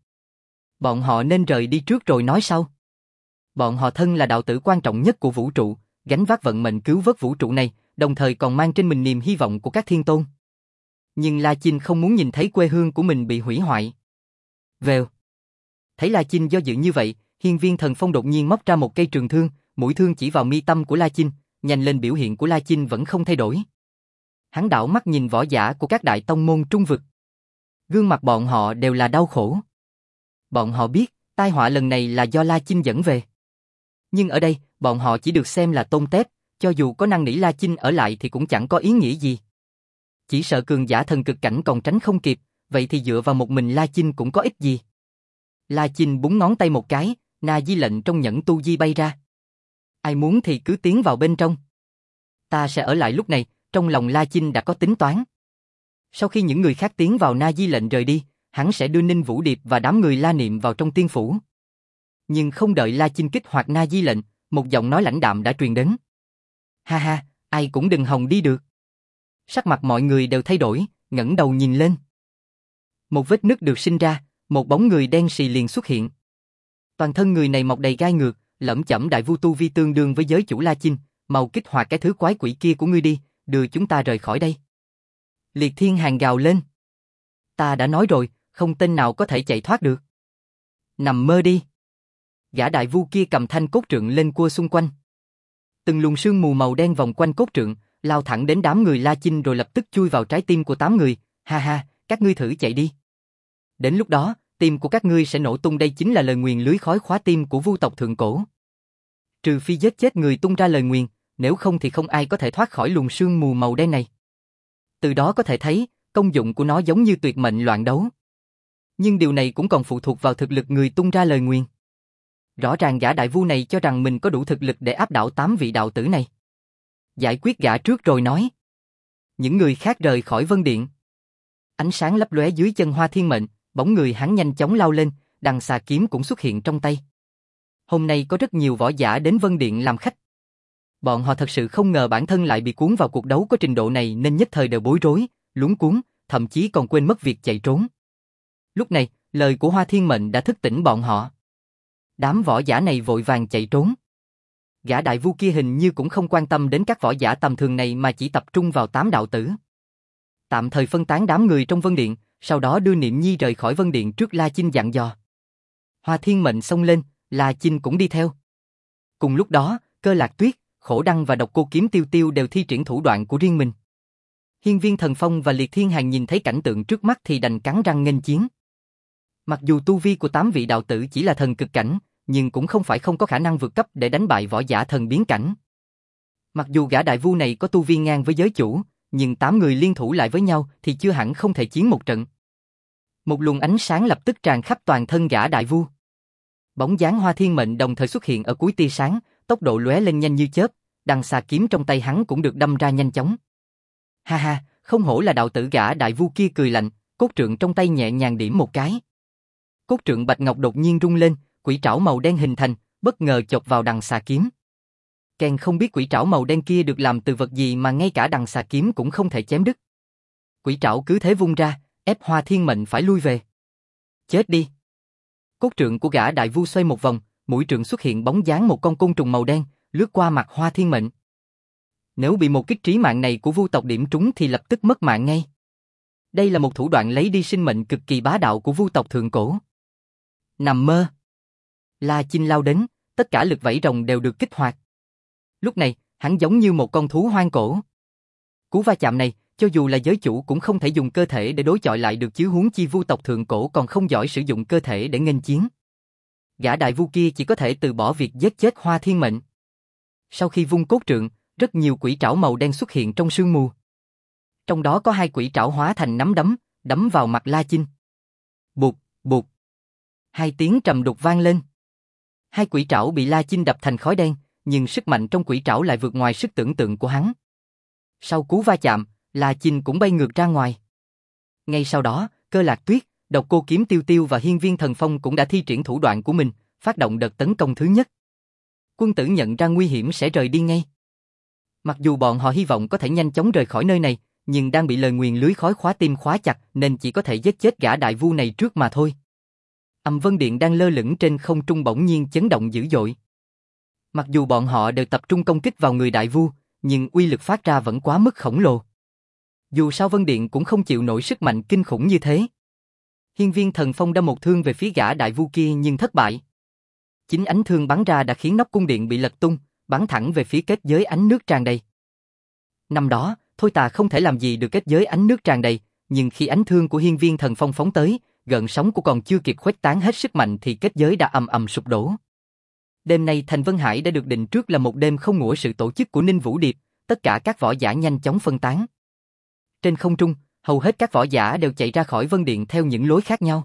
Bọn họ nên rời đi trước rồi nói sau. Bọn họ thân là đạo tử quan trọng nhất của vũ trụ, gánh vác vận mệnh cứu vớt vũ trụ này, đồng thời còn mang trên mình niềm hy vọng của các thiên tôn. Nhưng La Chinh không muốn nhìn thấy quê hương của mình bị hủy hoại. Vèo. Thấy La Chinh do dự như vậy, hiên viên thần phong đột nhiên móc ra một cây trường thương, mũi thương chỉ vào mi tâm của La Chinh, nhanh lên biểu hiện của La Chinh vẫn không thay đổi. Hắn đảo mắt nhìn võ giả của các đại tông môn trung vực. Gương mặt bọn họ đều là đau khổ. Bọn họ biết, tai họa lần này là do La Chinh dẫn về. Nhưng ở đây, bọn họ chỉ được xem là tôn tép, cho dù có năn nỉ La Chinh ở lại thì cũng chẳng có ý nghĩa gì. Chỉ sợ cường giả thần cực cảnh còn tránh không kịp, vậy thì dựa vào một mình La Chinh cũng có ích gì. La Chinh búng ngón tay một cái, na di lệnh trong nhẫn tu di bay ra. Ai muốn thì cứ tiến vào bên trong. Ta sẽ ở lại. Lúc này, trong lòng La Chinh đã có tính toán. Sau khi những người khác tiến vào na di lệnh rời đi, hắn sẽ đưa Ninh Vũ Điệp và đám người La Niệm vào trong tiên phủ. Nhưng không đợi La Chinh kích hoạt na di lệnh, một giọng nói lãnh đạm đã truyền đến. Ha ha, ai cũng đừng hòng đi được. Sắc mặt mọi người đều thay đổi, ngẩng đầu nhìn lên. Một vết nứt được sinh ra, một bóng người đen sì liền xuất hiện. Toàn thân người này mọc đầy gai ngược, lẩm chẩm đại vu tu vi tương đương với giới chủ La Chinh, mau kích hoạt cái thứ quái quỷ kia của ngươi đi, đưa chúng ta rời khỏi đây. Liệt Thiên Hàng gào lên. Ta đã nói rồi, không tên nào có thể chạy thoát được. Nằm mơ đi. Gã đại vu kia cầm thanh cốt trượng lên cua xung quanh. Từng luồng sương mù màu đen vòng quanh cốt trượng, lao thẳng đến đám người La Chinh rồi lập tức chui vào trái tim của tám người. Ha ha, các ngươi thử chạy đi. Đến lúc đó, tim của các ngươi sẽ nổ tung. Đây chính là lời nguyền lưới khói khóa tim của vu tộc thượng cổ. Trừ phi giết chết người tung ra lời nguyền, nếu không thì không ai có thể thoát khỏi luồng sương mù màu đen này. Từ đó có thể thấy, công dụng của nó giống như tuyệt mệnh loạn đấu. Nhưng điều này cũng còn phụ thuộc vào thực lực người tung ra lời nguyền. Rõ ràng gã đại vu này cho rằng mình có đủ thực lực để áp đảo tám vị đạo tử này. Giải quyết gã trước rồi nói. Những người khác rời khỏi vân điện. Ánh sáng lấp lóe dưới chân Hoa Thiên Mệnh, bóng người hắn nhanh chóng lao lên, đằng xà kiếm cũng xuất hiện trong tay. Hôm nay có rất nhiều võ giả đến vân điện làm khách. Bọn họ thật sự không ngờ bản thân lại bị cuốn vào cuộc đấu có trình độ này nên nhất thời đều bối rối, luống cuống, thậm chí còn quên mất việc chạy trốn. Lúc này, lời của Hoa Thiên Mệnh đã thức tỉnh bọn họ. Đám võ giả này vội vàng chạy trốn. Gã đại vu kia hình như cũng không quan tâm đến các võ giả tầm thường này mà chỉ tập trung vào tám đạo tử. Tạm thời phân tán đám người trong vân điện, sau đó đưa Niệm Nhi rời khỏi vân điện trước La Chinh dặn dò. Hoa Thiên Mệnh xông lên, La Chinh cũng đi theo. Cùng lúc đó, Cơ Lạc Tuyết, Khổ Đăng và Độc Cô Kiếm Tiêu Tiêu đều thi triển thủ đoạn của riêng mình. Hiên viên Thần Phong và Liệt Thiên Hàng nhìn thấy cảnh tượng trước mắt thì đành cắn răng nghênh chiến. Mặc dù tu vi của tám vị đạo tử chỉ là thần cực cảnh, nhưng cũng không phải không có khả năng vượt cấp để đánh bại võ giả thần biến cảnh. Mặc dù gã đại vu này có tu vi ngang với giới chủ, nhưng tám người liên thủ lại với nhau thì chưa hẳn không thể chiến một trận. Một luồng ánh sáng lập tức tràn khắp toàn thân gã đại vu. Bóng dáng Hoa Thiên Mệnh đồng thời xuất hiện ở cuối tia sáng, tốc độ lóe lên nhanh như chớp, đằng xà kiếm trong tay hắn cũng được đâm ra nhanh chóng. Ha ha, không hổ là đạo tử. Gã đại vu kia cười lạnh, cốt trượng trong tay nhẹ nhàng điểm một cái. Cốt trượng bạch ngọc đột nhiên rung lên, quỷ trảo màu đen hình thành, bất ngờ chộp vào đằng xà kiếm. Ken không biết quỷ trảo màu đen kia được làm từ vật gì mà ngay cả đằng xà kiếm cũng không thể chém đứt. Quỷ trảo cứ thế vung ra, ép Hoa Thiên Mệnh phải lui về. Chết đi! Cốt trượng của gã đại vu xoay một vòng, mũi trượng xuất hiện bóng dáng một con côn trùng màu đen, lướt qua mặt Hoa Thiên Mệnh. Nếu bị một kích trí mạng này của vu tộc điểm trúng thì lập tức mất mạng ngay. Đây là một thủ đoạn lấy đi sinh mệnh cực kỳ bá đạo của vu tộc thượng cổ. Nằm mơ! La Chinh lao đến, tất cả lực vảy rồng đều được kích hoạt. Lúc này, hắn giống như một con thú hoang cổ. Cú va chạm này, cho dù là giới chủ cũng không thể dùng cơ thể để đối chọi lại được chứ huống chi vu tộc thượng cổ còn không giỏi sử dụng cơ thể để nghênh chiến. Gã đại vu kia chỉ có thể từ bỏ việc giết chết Hoa Thiên Mệnh. Sau khi vung cốt trượng, rất nhiều quỷ trảo màu đen xuất hiện trong sương mù. Trong đó có hai quỷ trảo hóa thành nắm đấm, đấm vào mặt La Chinh. Bụt, bụt. Hai tiếng trầm đục vang lên. Hai quỷ trảo bị La Chinh đập thành khói đen, nhưng sức mạnh trong quỷ trảo lại vượt ngoài sức tưởng tượng của hắn. Sau cú va chạm, La Chinh cũng bay ngược ra ngoài. Ngay sau đó, Cơ Lạc Tuyết, Độc Cô Kiếm Tiêu Tiêu và Hiên Viên Thần Phong cũng đã thi triển thủ đoạn của mình, phát động đợt tấn công thứ nhất. Quân tử nhận ra nguy hiểm sẽ rời đi ngay. Mặc dù bọn họ hy vọng có thể nhanh chóng rời khỏi nơi này, nhưng đang bị lời nguyền lưới khói khóa tim khóa chặt nên chỉ có thể giết chết gã đại vu này trước mà thôi. Âm Vân Điện đang lơ lửng trên không trung bỗng nhiên chấn động dữ dội. Mặc dù bọn họ đều tập trung công kích vào người đại vu, nhưng uy lực phát ra vẫn quá mức khổng lồ. Dù sao Vân Điện cũng không chịu nổi sức mạnh kinh khủng như thế. Hiên Viên Thần Phong đâm một thương về phía gã đại vu kia nhưng thất bại. Chính ánh thương bắn ra đã khiến nóc cung điện bị lật tung, bắn thẳng về phía kết giới ánh nước tràn đầy. Năm đó, Thôi Tà không thể làm gì được kết giới ánh nước tràn đầy, nhưng khi ánh thương của Hiên Viên Thần Phong phóng tới, gợn sóng của còn chưa kịp khuếch tán hết sức mạnh thì kết giới đã ầm ầm sụp đổ. Đêm nay Thành Vân Hải đã được định trước là một đêm không ngủ sự tổ chức của Ninh Vũ Điệp, tất cả các võ giả nhanh chóng phân tán. Trên không trung, hầu hết các võ giả đều chạy ra khỏi Vân Điện theo những lối khác nhau.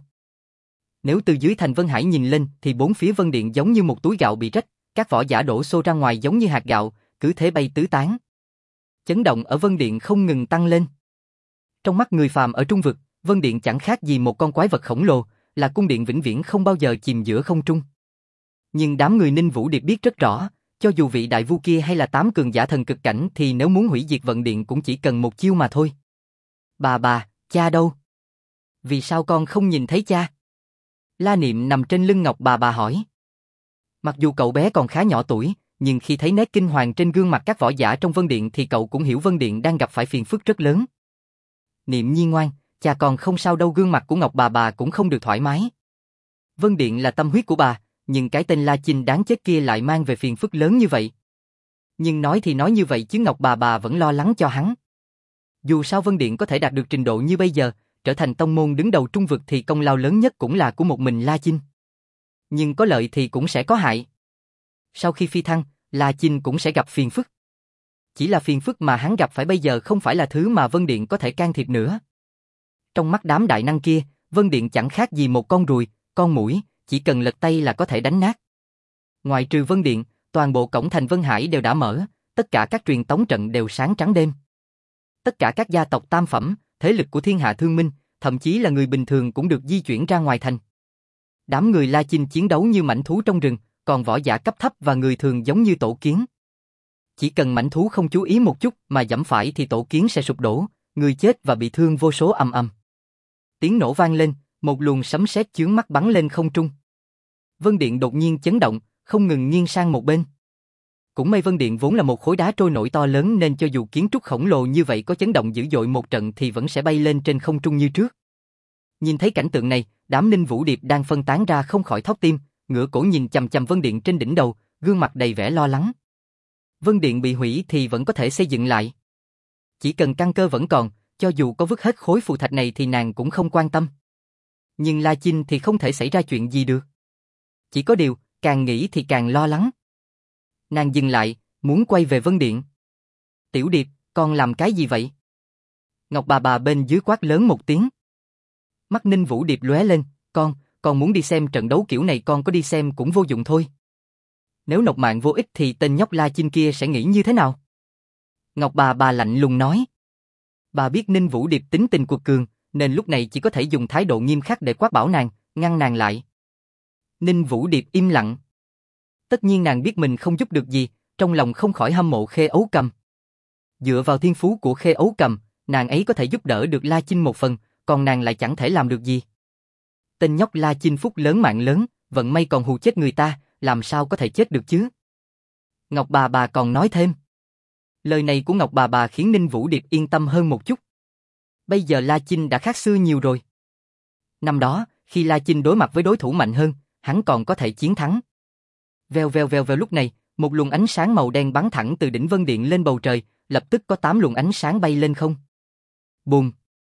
Nếu từ dưới Thành Vân Hải nhìn lên thì bốn phía Vân Điện giống như một túi gạo bị rách, các võ giả đổ xô ra ngoài giống như hạt gạo, cứ thế bay tứ tán. Chấn động ở Vân Điện không ngừng tăng lên. Trong mắt người phàm ở Trung Vực, Vân Điện chẳng khác gì một con quái vật khổng lồ, là cung điện vĩnh viễn không bao giờ chìm giữa không trung. Nhưng đám người Ninh Vũ Điệp biết rất rõ, cho dù vị đại vu kia hay là tám cường giả thần cực cảnh thì nếu muốn hủy diệt Vân Điện cũng chỉ cần một chiêu mà thôi. Bà bà, cha đâu? Vì sao con không nhìn thấy cha? La Niệm nằm trên lưng Ngọc bà bà hỏi. Mặc dù cậu bé còn khá nhỏ tuổi, nhưng khi thấy nét kinh hoàng trên gương mặt các võ giả trong Vân Điện thì cậu cũng hiểu Vân Điện đang gặp phải phiền phức rất lớn. Niệm Nhi ngoan, cha còn không sao đâu. Gương mặt của Ngọc bà bà cũng không được thoải mái. Vân Điện là tâm huyết của bà, nhưng cái tên La Chinh đáng chết kia lại mang về phiền phức lớn như vậy. Nhưng nói thì nói như vậy chứ Ngọc bà bà vẫn lo lắng cho hắn. Dù sao Vân Điện có thể đạt được trình độ như bây giờ, trở thành tông môn đứng đầu Trung Vực thì công lao lớn nhất cũng là của một mình La Chinh. Nhưng có lợi thì cũng sẽ có hại. Sau khi phi thăng, La Chinh cũng sẽ gặp phiền phức. Chỉ là phiền phức mà hắn gặp phải bây giờ không phải là thứ mà Vân Điện có thể can thiệp nữa. Trong mắt đám đại năng kia, Vân Điện chẳng khác gì một con ruồi, con muỗi, chỉ cần lật tay là có thể đánh nát. Ngoài trừ Vân Điện, toàn bộ cổng thành Vân Hải đều đã mở, tất cả các truyền tống trận đều sáng trắng đêm. Tất cả các gia tộc tam phẩm, thế lực của thiên hạ thương minh, thậm chí là người bình thường cũng được di chuyển ra ngoài thành. Đám người La Chinh chiến đấu như mãnh thú trong rừng, còn võ giả cấp thấp và người thường giống như tổ kiến. Chỉ cần mãnh thú không chú ý một chút mà giẫm phải thì tổ kiến sẽ sụp đổ, người chết và bị thương vô số ầm ầm. Tiếng nổ vang lên, một luồng sấm sét chướng mắt bắn lên không trung. Vân Điện đột nhiên chấn động, không ngừng nghiêng sang một bên. Cũng may Vân Điện vốn là một khối đá trôi nổi to lớn nên cho dù kiến trúc khổng lồ như vậy có chấn động dữ dội một trận thì vẫn sẽ bay lên trên không trung như trước. Nhìn thấy cảnh tượng này, đám Ninh Vũ Điệp đang phân tán ra không khỏi thót tim, ngửa cổ nhìn chằm chằm Vân Điện trên đỉnh đầu, gương mặt đầy vẻ lo lắng. Vân Điện bị hủy thì vẫn có thể xây dựng lại. Chỉ cần căn cơ vẫn còn, cho dù có vứt hết khối phù thạch này thì nàng cũng không quan tâm. Nhưng La Chinh thì không thể xảy ra chuyện gì được. Chỉ có điều, càng nghĩ thì càng lo lắng. Nàng dừng lại, muốn quay về Vân Điện. Tiểu Điệp, con làm cái gì vậy? Ngọc bà bà bên dưới quát lớn một tiếng. Mắt Ninh Vũ Điệp lóe lên, con, con muốn đi xem trận đấu kiểu này con có đi xem cũng vô dụng thôi. Nếu nộp mạng vô ích thì tên nhóc La Chinh kia sẽ nghĩ như thế nào? Ngọc bà bà lạnh lùng nói. Bà biết Ninh Vũ Điệp tính tình cuột cường, nên lúc này chỉ có thể dùng thái độ nghiêm khắc để quát bảo nàng, ngăn nàng lại. Ninh Vũ Điệp im lặng. Tất nhiên nàng biết mình không giúp được gì, trong lòng không khỏi hâm mộ Khê Ấu Cầm. Dựa vào thiên phú của Khê Ấu Cầm, nàng ấy có thể giúp đỡ được La Chinh một phần, còn nàng lại chẳng thể làm được gì. Tên nhóc La Chinh phúc lớn mạng lớn, vận may còn hù chết người ta, làm sao có thể chết được chứ? Ngọc bà bà còn nói thêm. Lời này của Ngọc bà bà khiến Ninh Vũ Điệp yên tâm hơn một chút. Bây giờ La Chinh đã khác xưa nhiều rồi. Năm đó, khi La Chinh đối mặt với đối thủ mạnh hơn, hắn còn có thể chiến thắng. Vèo vèo vèo vèo lúc này, một luồng ánh sáng màu đen bắn thẳng từ đỉnh Vân Điện lên bầu trời, lập tức có tám luồng ánh sáng bay lên không. Bùm!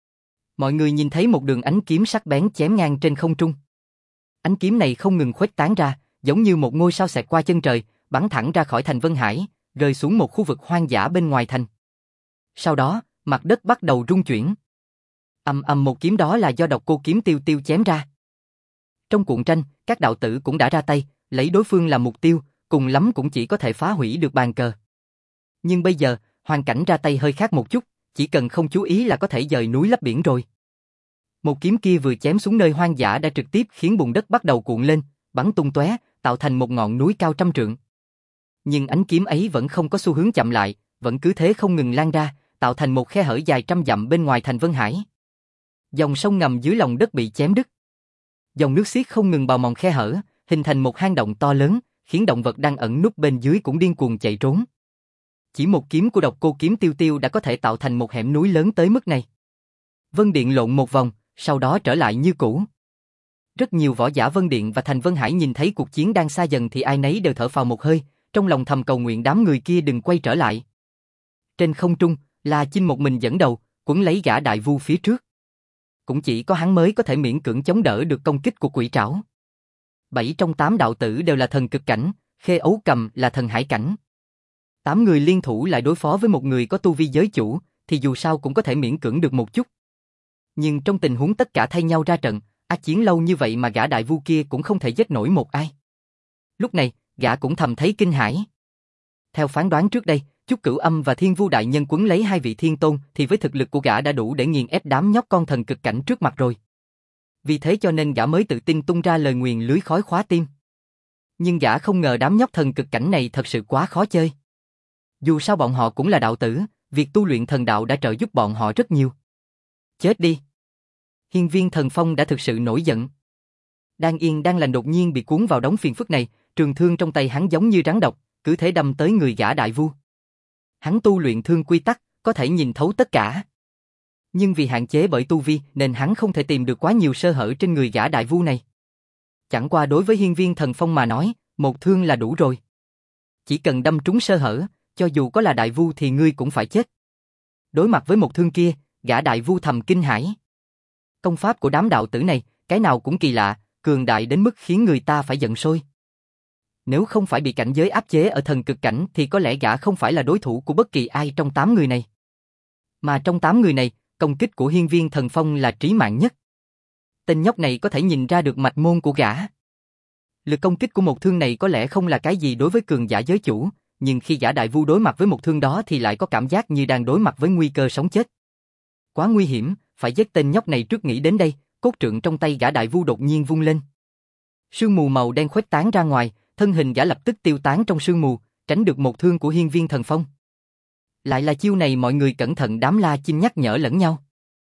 Mọi người nhìn thấy một đường ánh kiếm sắc bén chém ngang trên không trung. Ánh kiếm này không ngừng khuếch tán ra, giống như một ngôi sao xẹt qua chân trời, bắn thẳng ra khỏi thành Vân Hải, rơi xuống một khu vực hoang dã bên ngoài thành. Sau đó, mặt đất bắt đầu rung chuyển. Ầm ầm một kiếm đó là do Độc Cô Kiếm Tiêu Tiêu chém ra. Trong cuộn tranh, các đạo tử cũng đã ra tay, lấy đối phương làm mục tiêu, cùng lắm cũng chỉ có thể phá hủy được bàn cờ. Nhưng bây giờ, hoàn cảnh ra tay hơi khác một chút, chỉ cần không chú ý là có thể dời núi lấp biển rồi. Một kiếm kia vừa chém xuống nơi hoang dã đã trực tiếp khiến bùn đất bắt đầu cuộn lên, bắn tung tóe, tạo thành một ngọn núi cao trăm trượng. Nhưng ánh kiếm ấy vẫn không có xu hướng chậm lại, vẫn cứ thế không ngừng lan ra, tạo thành một khe hở dài trăm dặm bên ngoài thành Vân Hải. Dòng sông ngầm dưới lòng đất bị chém đứt. Dòng nước xiết không ngừng bào mòn khe hở, hình thành một hang động to lớn, khiến động vật đang ẩn núp bên dưới cũng điên cuồng chạy trốn. Chỉ một kiếm của Độc Cô Kiếm Tiêu Tiêu đã có thể tạo thành một hẻm núi lớn tới mức này. Vân Điện lộn một vòng, sau đó trở lại như cũ. Rất nhiều võ giả Vân Điện và thành Vân Hải nhìn thấy cuộc chiến đang xa dần thì ai nấy đều thở phào một hơi, trong lòng thầm cầu nguyện đám người kia đừng quay trở lại. Trên không trung, La Chinh một mình dẫn đầu, quấn lấy gã đại vu phía trước. Cũng chỉ có hắn mới có thể miễn cưỡng chống đỡ được công kích của quỷ trảo. Bảy trong tám đạo tử đều là thần cực cảnh, Khê Ấu Cầm là thần hải cảnh. Tám người liên thủ lại đối phó với một người có tu vi giới chủ, thì dù sao cũng có thể miễn cưỡng được một chút. Nhưng trong tình huống tất cả thay nhau ra trận, ác chiến lâu như vậy mà gã đại vu kia cũng không thể giết nổi một ai. Lúc này, gã cũng thầm thấy kinh hãi. Theo phán đoán trước đây, Chúc Cửu Âm và Thiên Vu đại nhân quấn lấy hai vị thiên tôn thì với thực lực của gã đã đủ để nghiền ép đám nhóc con thần cực cảnh trước mặt rồi. Vì thế cho nên gã mới tự tin tung ra lời nguyền lưới khói khóa tim. Nhưng gã không ngờ đám nhóc thần cực cảnh này thật sự quá khó chơi. Dù sao bọn họ cũng là đạo tử, việc tu luyện thần đạo đã trợ giúp bọn họ rất nhiều. Chết đi! Hiên Viên Thần Phong đã thực sự nổi giận. Đang yên đang lành đột nhiên bị cuốn vào đống phiền phức này, trường thương trong tay hắn giống như rắn độc, cứ thế đâm tới người gã đại vu. Hắn tu luyện thương quy tắc, có thể nhìn thấu tất cả. Nhưng vì hạn chế bởi tu vi nên hắn không thể tìm được quá nhiều sơ hở trên người gã đại vu này. Chẳng qua đối với Hiên Viên Thần Phong mà nói, một thương là đủ rồi. Chỉ cần đâm trúng sơ hở, cho dù có là đại vu thì ngươi cũng phải chết. Đối mặt với một thương kia, gã đại vu thầm kinh hãi. Công pháp của đám đạo tử này, cái nào cũng kỳ lạ, cường đại đến mức khiến người ta phải giận sôi. Nếu không phải bị cảnh giới áp chế ở thần cực cảnh thì có lẽ gã không phải là đối thủ của bất kỳ ai trong tám người này. Mà trong tám người này, công kích của Hiên Viên Thần Phong là trí mạng nhất. Tên nhóc này có thể nhìn ra được mạch môn của gã. Lực công kích của một thương này có lẽ không là cái gì đối với cường giả giới chủ, nhưng khi gã đại vu đối mặt với một thương đó thì lại có cảm giác như đang đối mặt với nguy cơ sống chết. Quá nguy hiểm, phải giết tên nhóc này trước. Nghĩ đến đây, cốt trượng trong tay gã đại vu đột nhiên vung lên. Sương mù màu đen khuếch tán ra ngoài, thân hình gã lập tức tiêu tán trong sương mù, tránh được một thương của Hiên Viên Thần Phong. Lại là chiêu này, mọi người cẩn thận, đám La Chinh nhắc nhở lẫn nhau.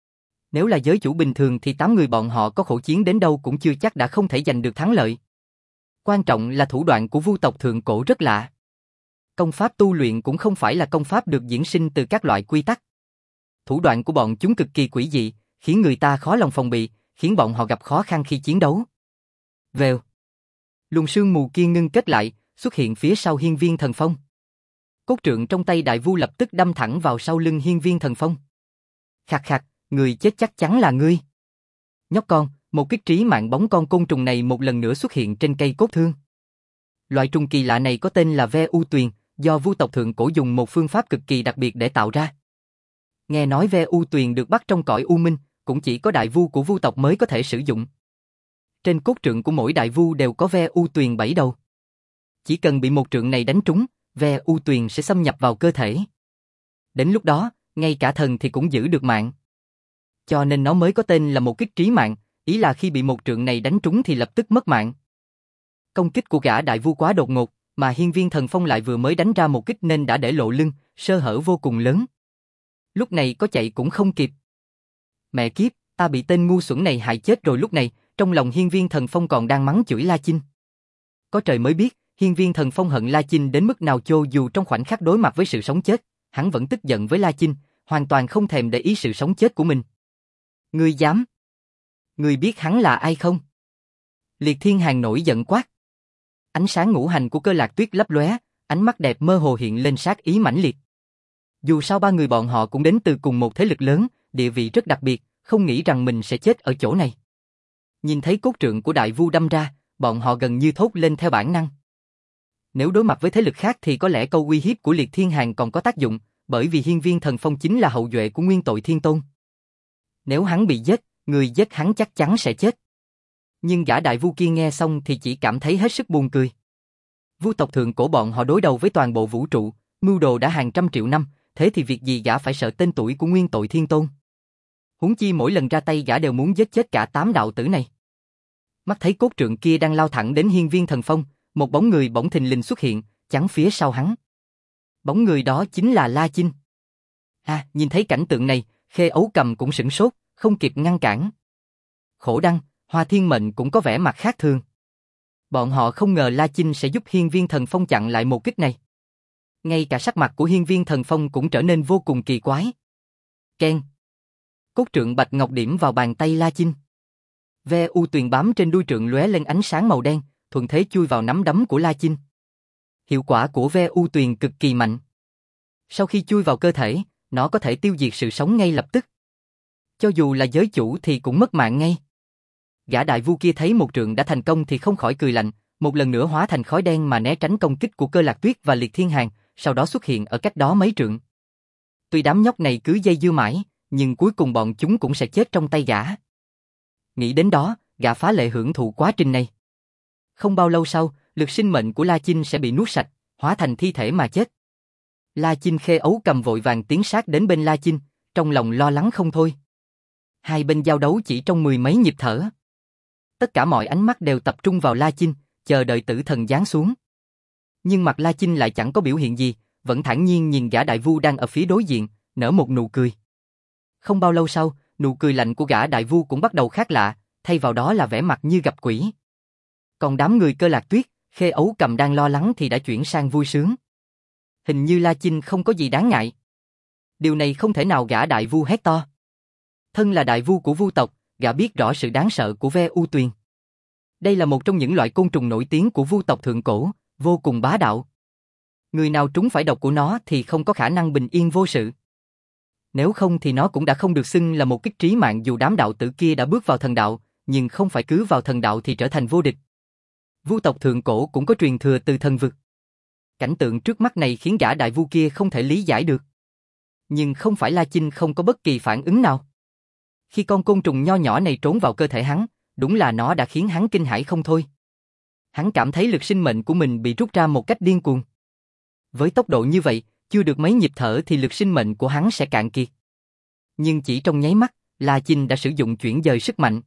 Nếu là giới chủ bình thường thì tám người bọn họ có khổ chiến đến đâu cũng chưa chắc đã không thể giành được thắng lợi. Quan trọng là thủ đoạn của vu tộc thượng cổ rất lạ. Công pháp tu luyện cũng không phải là công pháp được diễn sinh từ các loại quy tắc. Thủ đoạn của bọn chúng cực kỳ quỷ dị, khiến người ta khó lòng phòng bị, khiến bọn họ gặp khó khăn khi chiến đấu. Vèo. Luồng sương mù kia ngưng kết lại, xuất hiện phía sau Hiên Viên Thần Phong. Cốt trượng trong tay đại vu lập tức đâm thẳng vào sau lưng Hiên Viên Thần Phong. Khạc khạc, người chết chắc chắn là ngươi. Nhóc con, một kích trí mạng bóng con côn trùng này một lần nữa xuất hiện trên cây cốt thương. Loại trùng kỳ lạ này có tên là ve u tuyền, do vu tộc thượng cổ dùng một phương pháp cực kỳ đặc biệt để tạo ra. Nghe nói ve u tuyền được bắt trong cõi u minh, cũng chỉ có đại vu của vu tộc mới có thể sử dụng. Trên cốt trượng của mỗi đại vu đều có ve u tuyền bảy đầu. Chỉ cần bị một trượng này đánh trúng, ve u tuyền sẽ xâm nhập vào cơ thể. Đến lúc đó, ngay cả thần thì cũng giữ được mạng. Cho nên nó mới có tên là một kích trí mạng, ý là khi bị một trượng này đánh trúng thì lập tức mất mạng. Công kích của gã đại vu quá đột ngột, mà hiên viên thần phong lại vừa mới đánh ra một kích nên đã để lộ lưng, sơ hở vô cùng lớn. Lúc này có chạy cũng không kịp. Mẹ kiếp, ta bị tên ngu xuẩn này hại chết rồi. Lúc này, trong lòng hiên viên thần phong còn đang mắng chửi La Chinh. Có trời mới biết, hiên viên thần phong hận La Chinh đến mức nào. Cho dù trong khoảnh khắc đối mặt với sự sống chết, hắn vẫn tức giận với La Chinh, hoàn toàn không thèm để ý sự sống chết của mình. Ngươi dám? Ngươi biết hắn là ai không? Liệt Thiên Hàn nổi giận quát. Ánh sáng ngũ hành của Cơ Lạc Tuyết lấp lóe, ánh mắt đẹp mơ hồ hiện lên sát ý mãnh liệt. Dù sao ba người bọn họ cũng đến từ cùng một thế lực lớn, địa vị rất đặc biệt, không nghĩ rằng mình sẽ chết ở chỗ này. Nhìn thấy cốt trượng của đại vu đâm ra, bọn họ gần như thốt lên theo bản năng. Nếu đối mặt với thế lực khác thì có lẽ câu uy hiếp của Liệt Thiên Hàn còn có tác dụng, bởi vì hiên viên thần phong chính là hậu duệ của nguyên tội thiên tôn. Nếu hắn bị giết, người giết hắn chắc chắn sẽ chết. Nhưng gã đại vu kia nghe xong thì chỉ cảm thấy hết sức buồn cười. Vu tộc thượng cổ bọn họ đối đầu với toàn bộ vũ trụ, mưu đồ đã hàng trăm triệu năm, thế thì việc gì gã phải sợ tên tuổi của nguyên tội thiên tôn. Huống chi mỗi lần ra tay gã đều muốn giết chết cả tám đạo tử này. Mắt thấy cốt trượng kia đang lao thẳng đến hiên viên thần phong, một bóng người bỗng thình lình xuất hiện, chắn phía sau hắn. Bóng người đó chính là La Chinh. À, nhìn thấy cảnh tượng này, Khê Ấu Cầm cũng sửng sốt, không kịp ngăn cản. Khổ đăng, Hoa Thiên Mệnh cũng có vẻ mặt khác thường. Bọn họ không ngờ La Chinh sẽ giúp hiên viên thần phong chặn lại một kích này. Ngay cả sắc mặt của hiên viên thần phong cũng trở nên vô cùng kỳ quái. Keng. Cốt trượng bạch ngọc điểm vào bàn tay La Chinh. Ve u tuyền bám trên đuôi trượng lóe lên ánh sáng màu đen, thuận thế chui vào nắm đấm của La Chinh. Hiệu quả của ve u tuyền cực kỳ mạnh. Sau khi chui vào cơ thể, nó có thể tiêu diệt sự sống ngay lập tức. Cho dù là giới chủ thì cũng mất mạng ngay. Gã đại vu kia thấy một trượng đã thành công thì không khỏi cười lạnh, một lần nữa hóa thành khói đen mà né tránh công kích của Cơ Lạc Tuyết và Liệt Thiên Hàn, sau đó xuất hiện ở cách đó mấy trượng. Tuy đám nhóc này cứ dây dưa mãi, nhưng cuối cùng bọn chúng cũng sẽ chết trong tay gã. Nghĩ đến đó, gã phá lệ hưởng thụ quá trình này. Không bao lâu sau, lực sinh mệnh của La Chinh sẽ bị nuốt sạch, hóa thành thi thể mà chết. La Chinh Khê Ấu Cầm vội vàng tiến sát đến bên La Chinh, trong lòng lo lắng không thôi. Hai bên giao đấu chỉ trong mười mấy nhịp thở. Tất cả mọi ánh mắt đều tập trung vào La Chinh, chờ đợi tử thần giáng xuống. Nhưng mặt La Chinh lại chẳng có biểu hiện gì, vẫn thản nhiên nhìn gã đại vu đang ở phía đối diện, nở một nụ cười. Không bao lâu sau, nụ cười lạnh của gã đại vu cũng bắt đầu khác lạ, thay vào đó là vẻ mặt như gặp quỷ. Còn đám người Cơ Lạc Tuyết, Khê Ấu Cầm đang lo lắng thì đã chuyển sang vui sướng. Hình như La Chinh không có gì đáng ngại. Điều này không thể nào. Gã đại vu hét to. Thân là đại vu của vu tộc, gã biết rõ sự đáng sợ của ve u tuyền. Đây là một trong những loại côn trùng nổi tiếng của vu tộc thượng cổ, vô cùng bá đạo. Người nào trúng phải độc của nó thì không có khả năng bình yên vô sự. Nếu không thì nó cũng đã không được xưng là một kích trí mạng. Dù đám đạo tử kia đã bước vào thần đạo, nhưng không phải cứ vào thần đạo thì trở thành vô địch. Vu tộc thượng cổ cũng có truyền thừa từ thần vực. Cảnh tượng trước mắt này khiến gã đại vu kia không thể lý giải được. Nhưng không phải La Chinh không có bất kỳ phản ứng nào. Khi con côn trùng nho nhỏ này trốn vào cơ thể hắn, đúng là nó đã khiến hắn kinh hãi không thôi. Hắn cảm thấy lực sinh mệnh của mình bị rút ra một cách điên cuồng. Với tốc độ như vậy, chưa được mấy nhịp thở thì lực sinh mệnh của hắn sẽ cạn kiệt. Nhưng chỉ trong nháy mắt, La Chinh đã sử dụng chuyển dời sức mạnh.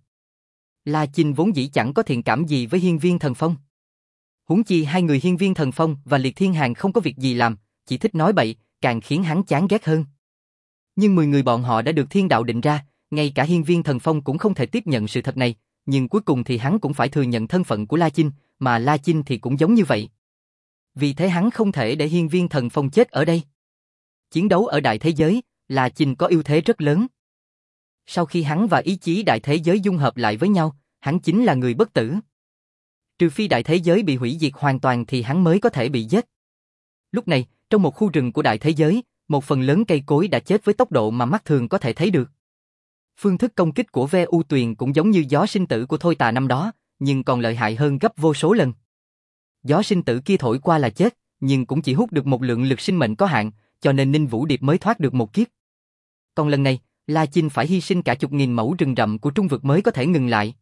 La Chinh vốn dĩ chẳng có thiện cảm gì với hiên viên thần phong. Huống chi hai người hiên viên thần phong và Liệt Thiên Hàn không có việc gì làm, chỉ thích nói bậy, càng khiến hắn chán ghét hơn. Nhưng mười người bọn họ đã được thiên đạo định ra, ngay cả hiên viên thần phong cũng không thể tiếp nhận sự thật này, nhưng cuối cùng thì hắn cũng phải thừa nhận thân phận của La Chinh, mà La Chinh thì cũng giống như vậy. Vì thế hắn không thể để hiên viên thần phong chết ở đây. Chiến đấu ở đại thế giới, La Chinh có ưu thế rất lớn. Sau khi hắn và ý chí đại thế giới dung hợp lại với nhau, hắn chính là người bất tử. Trừ phi đại thế giới bị hủy diệt hoàn toàn thì hắn mới có thể bị giết. Lúc này, trong một khu rừng của đại thế giới, một phần lớn cây cối đã chết với tốc độ mà mắt thường có thể thấy được. Phương thức công kích của ve u tuyền cũng giống như gió sinh tử của Thôi Tà năm đó, nhưng còn lợi hại hơn gấp vô số lần. Gió sinh tử kia thổi qua là chết, nhưng cũng chỉ hút được một lượng lực sinh mệnh có hạn, cho nên Ninh Vũ Điệp mới thoát được một kiếp. Còn lần này, La Chinh phải hy sinh cả chục nghìn mẫu rừng rậm của Trung vực mới có thể ngừng lại.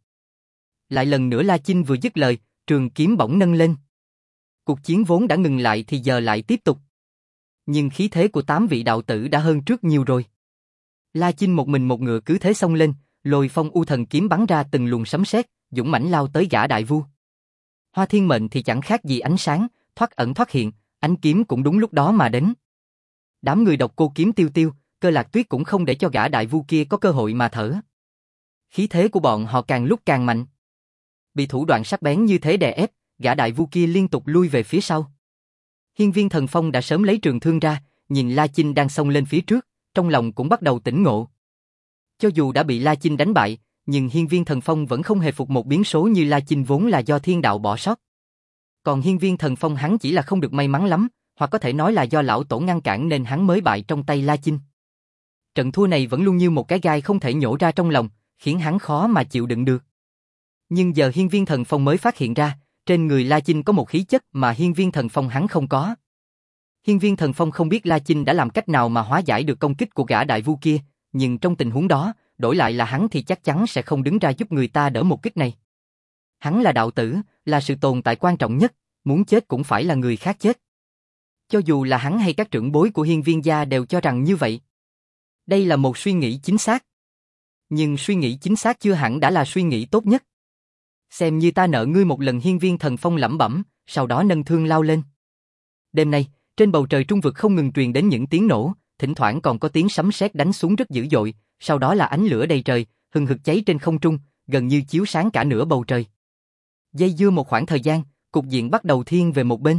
Lại lần nữa La Chinh vừa dứt lời, trường kiếm bỗng nâng lên. Cuộc chiến vốn đã ngừng lại thì giờ lại tiếp tục. Nhưng khí thế của tám vị đạo tử đã hơn trước nhiều rồi. La Chinh một mình một ngựa cứ thế xông lên, Lôi Phong U Thần kiếm bắn ra từng luồng sấm sét, dũng mãnh lao tới gã đại vu. Hoa Thiên Mệnh thì chẳng khác gì ánh sáng, thoát ẩn thoát hiện, ánh kiếm cũng đúng lúc đó mà đến. Đám người Độc Cô Kiếm Tiêu Tiêu, Cơ Lạc Tuyết cũng không để cho gã đại vu kia có cơ hội mà thở. Khí thế của bọn họ càng lúc càng mạnh. Bị thủ đoạn sắc bén như thế đè ép, gã đại vu kia liên tục lui về phía sau. Hiên Viên Thần Phong đã sớm lấy trường thương ra, nhìn La Chinh đang xông lên phía trước, trong lòng cũng bắt đầu tỉnh ngộ. Cho dù đã bị La Chinh đánh bại, nhưng Hiên Viên Thần Phong vẫn không hề phục một biến số như La Chinh vốn là do thiên đạo bỏ sót. Còn Hiên Viên Thần Phong hắn chỉ là không được may mắn lắm, hoặc có thể nói là do lão tổ ngăn cản nên hắn mới bại trong tay La Chinh. Trận thua này vẫn luôn như một cái gai không thể nhổ ra trong lòng, khiến hắn khó mà chịu đựng được. Nhưng giờ Hiên Viên Thần Phong mới phát hiện ra, trên người La Chinh có một khí chất mà Hiên Viên Thần Phong hắn không có. Hiên Viên Thần Phong không biết La Chinh đã làm cách nào mà hóa giải được công kích của gã đại vu kia, nhưng trong tình huống đó, đổi lại là hắn thì chắc chắn sẽ không đứng ra giúp người ta đỡ một kích này. Hắn là đạo tử, là sự tồn tại quan trọng nhất, muốn chết cũng phải là người khác chết. Cho dù là hắn hay các trưởng bối của Hiên Viên gia đều cho rằng như vậy. Đây là một suy nghĩ chính xác. Nhưng suy nghĩ chính xác chưa hẳn đã là suy nghĩ tốt nhất. Xem như ta nợ ngươi một lần. Hiên Viên Thần Phong lẩm bẩm, sau đó nâng thương lao lên. Đêm nay, trên bầu trời trung vực không ngừng truyền đến những tiếng nổ, thỉnh thoảng còn có tiếng sấm sét đánh xuống rất dữ dội, sau đó là ánh lửa đầy trời, hừng hực cháy trên không trung, gần như chiếu sáng cả nửa bầu trời. Dây dưa một khoảng thời gian, cục diện bắt đầu thiên về một bên.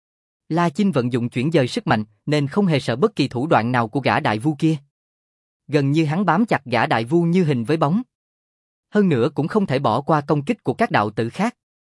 La Chinh vận dụng chuyển dời sức mạnh, nên không hề sợ bất kỳ thủ đoạn nào của gã đại vu kia. Gần như hắn bám chặt gã đại vu như hình với bóng. Hơn nữa cũng không thể bỏ qua công kích của các đạo tử khác.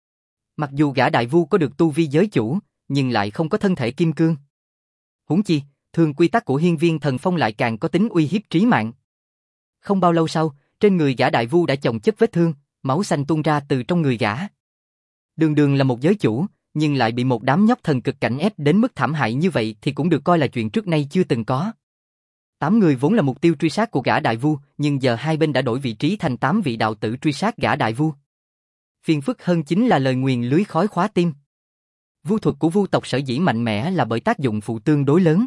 Mặc dù gã đại vu có được tu vi giới chủ, nhưng lại không có thân thể kim cương. Huống chi, thường quy tắc của Hiên Viên Thần Phong lại càng có tính uy hiếp trí mạng. Không bao lâu sau, trên người gã đại vu đã chồng chất vết thương, máu xanh tuôn ra từ trong người gã. Đường đường là một giới chủ, nhưng lại bị một đám nhóc thần cực cảnh ép đến mức thảm hại như vậy thì cũng được coi là chuyện trước nay chưa từng có. Tám người vốn là mục tiêu truy sát của gã đại vu, nhưng giờ hai bên đã đổi vị trí thành tám vị đạo tử truy sát gã đại vu. Phiền phức hơn chính là lời nguyền lưới khói khóa tim. Vu thuật của vu tộc sở dĩ mạnh mẽ là bởi tác dụng phụ tương đối lớn.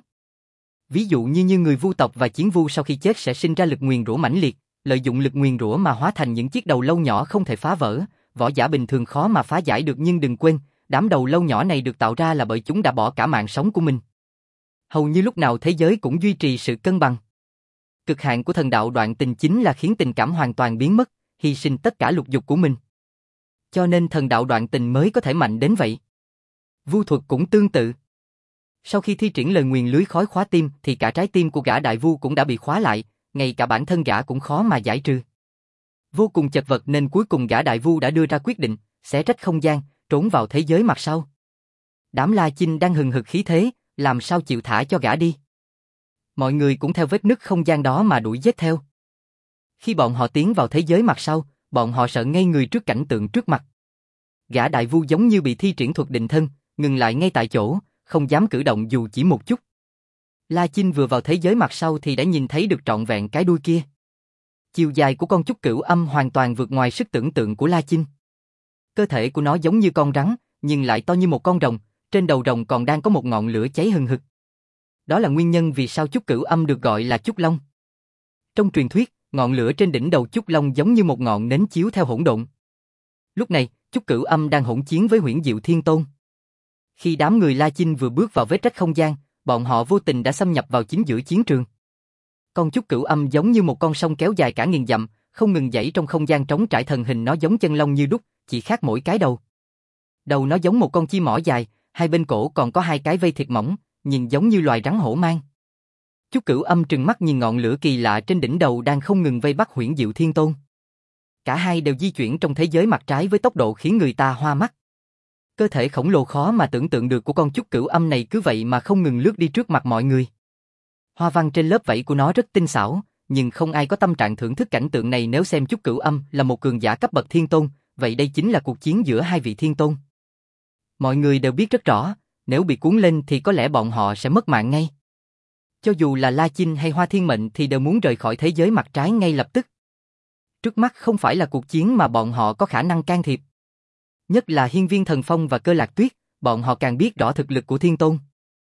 Ví dụ như như người vu tộc và chiến vu sau khi chết sẽ sinh ra lực nguyền rủa mãnh liệt, lợi dụng lực nguyền rủa mà hóa thành những chiếc đầu lâu nhỏ không thể phá vỡ, võ giả bình thường khó mà phá giải được. Nhưng đừng quên, đám đầu lâu nhỏ này được tạo ra là bởi chúng đã bỏ cả mạng sống của mình. Hầu như lúc nào thế giới cũng duy trì sự cân bằng. Cực hạn của thần đạo đoạn tình chính là khiến tình cảm hoàn toàn biến mất, hy sinh tất cả lục dục của mình. Cho nên thần đạo đoạn tình mới có thể mạnh đến vậy. Vu thuật cũng tương tự. Sau khi thi triển lời nguyền lưới khói khóa tim thì cả trái tim của gã đại vu cũng đã bị khóa lại, ngay cả bản thân gã cũng khó mà giải trừ. Vô cùng chật vật nên cuối cùng gã đại vu đã đưa ra quyết định, xé rách không gian, trốn vào thế giới mặt sau. Đám La Chinh đang hừng hực khí thế, làm sao chịu thả cho gã đi. Mọi người cũng theo vết nứt không gian đó mà đuổi giết theo. Khi bọn họ tiến vào thế giới mặt sau, bọn họ sợ ngây người trước cảnh tượng trước mặt. Gã đại vu giống như bị thi triển thuật định thân, ngừng lại ngay tại chỗ, không dám cử động dù chỉ một chút. La Chinh vừa vào thế giới mặt sau thì đã nhìn thấy được trọn vẹn cái đuôi kia. Chiều dài của con trúc cửu âm hoàn toàn vượt ngoài sức tưởng tượng của La Chinh. Cơ thể của nó giống như con rắn, nhưng lại to như một con rồng, trên đầu rồng còn đang có một ngọn lửa cháy hừng hực. Đó là nguyên nhân vì sao trúc cửu âm được gọi là trúc long. Trong truyền thuyết, ngọn lửa trên đỉnh đầu trúc long giống như một ngọn nến chiếu theo hỗn độn. Lúc này, trúc cửu âm đang hỗn chiến với Huyễn Diệu Thiên Tôn. Khi đám người La Chinh vừa bước vào vết rách không gian, bọn họ vô tình đã xâm nhập vào chính giữa chiến trường. Con trúc cửu âm giống như một con sông kéo dài cả nghìn dặm, không ngừng dãy trong không gian trống trải. Thần hình nó giống chân long như đúc, chỉ khác mỗi cái đầu. Đầu nó giống một con chim mỏ dài, hai bên cổ còn có hai cái vây thịt mỏng, nhìn giống như loài rắn hổ mang. Trúc cửu âm trừng mắt nhìn ngọn lửa kỳ lạ trên đỉnh đầu đang không ngừng vây bắt Huyễn Diệu Thiên Tôn. Cả hai đều di chuyển trong thế giới mặt trái với tốc độ khiến người ta hoa mắt. Cơ thể khổng lồ khó mà tưởng tượng được của con trúc cửu âm này cứ vậy mà không ngừng lướt đi trước mặt mọi người. Hoa văn trên lớp vảy của nó rất tinh xảo, nhưng không ai có tâm trạng thưởng thức cảnh tượng này. Nếu xem trúc cửu âm là một cường giả cấp bậc thiên tôn, vậy đây chính là cuộc chiến giữa hai vị thiên tôn. Mọi người đều biết rất rõ, nếu bị cuốn lên thì có lẽ bọn họ sẽ mất mạng ngay. Cho dù là La Chinh hay Hoa Thiên Mệnh thì đều muốn rời khỏi thế giới mặt trái ngay lập tức. Trước mắt không phải là cuộc chiến mà bọn họ có khả năng can thiệp. Nhất là Hiên Viên Thần Phong và Cơ Lạc Tuyết, bọn họ càng biết rõ thực lực của Thiên Tôn.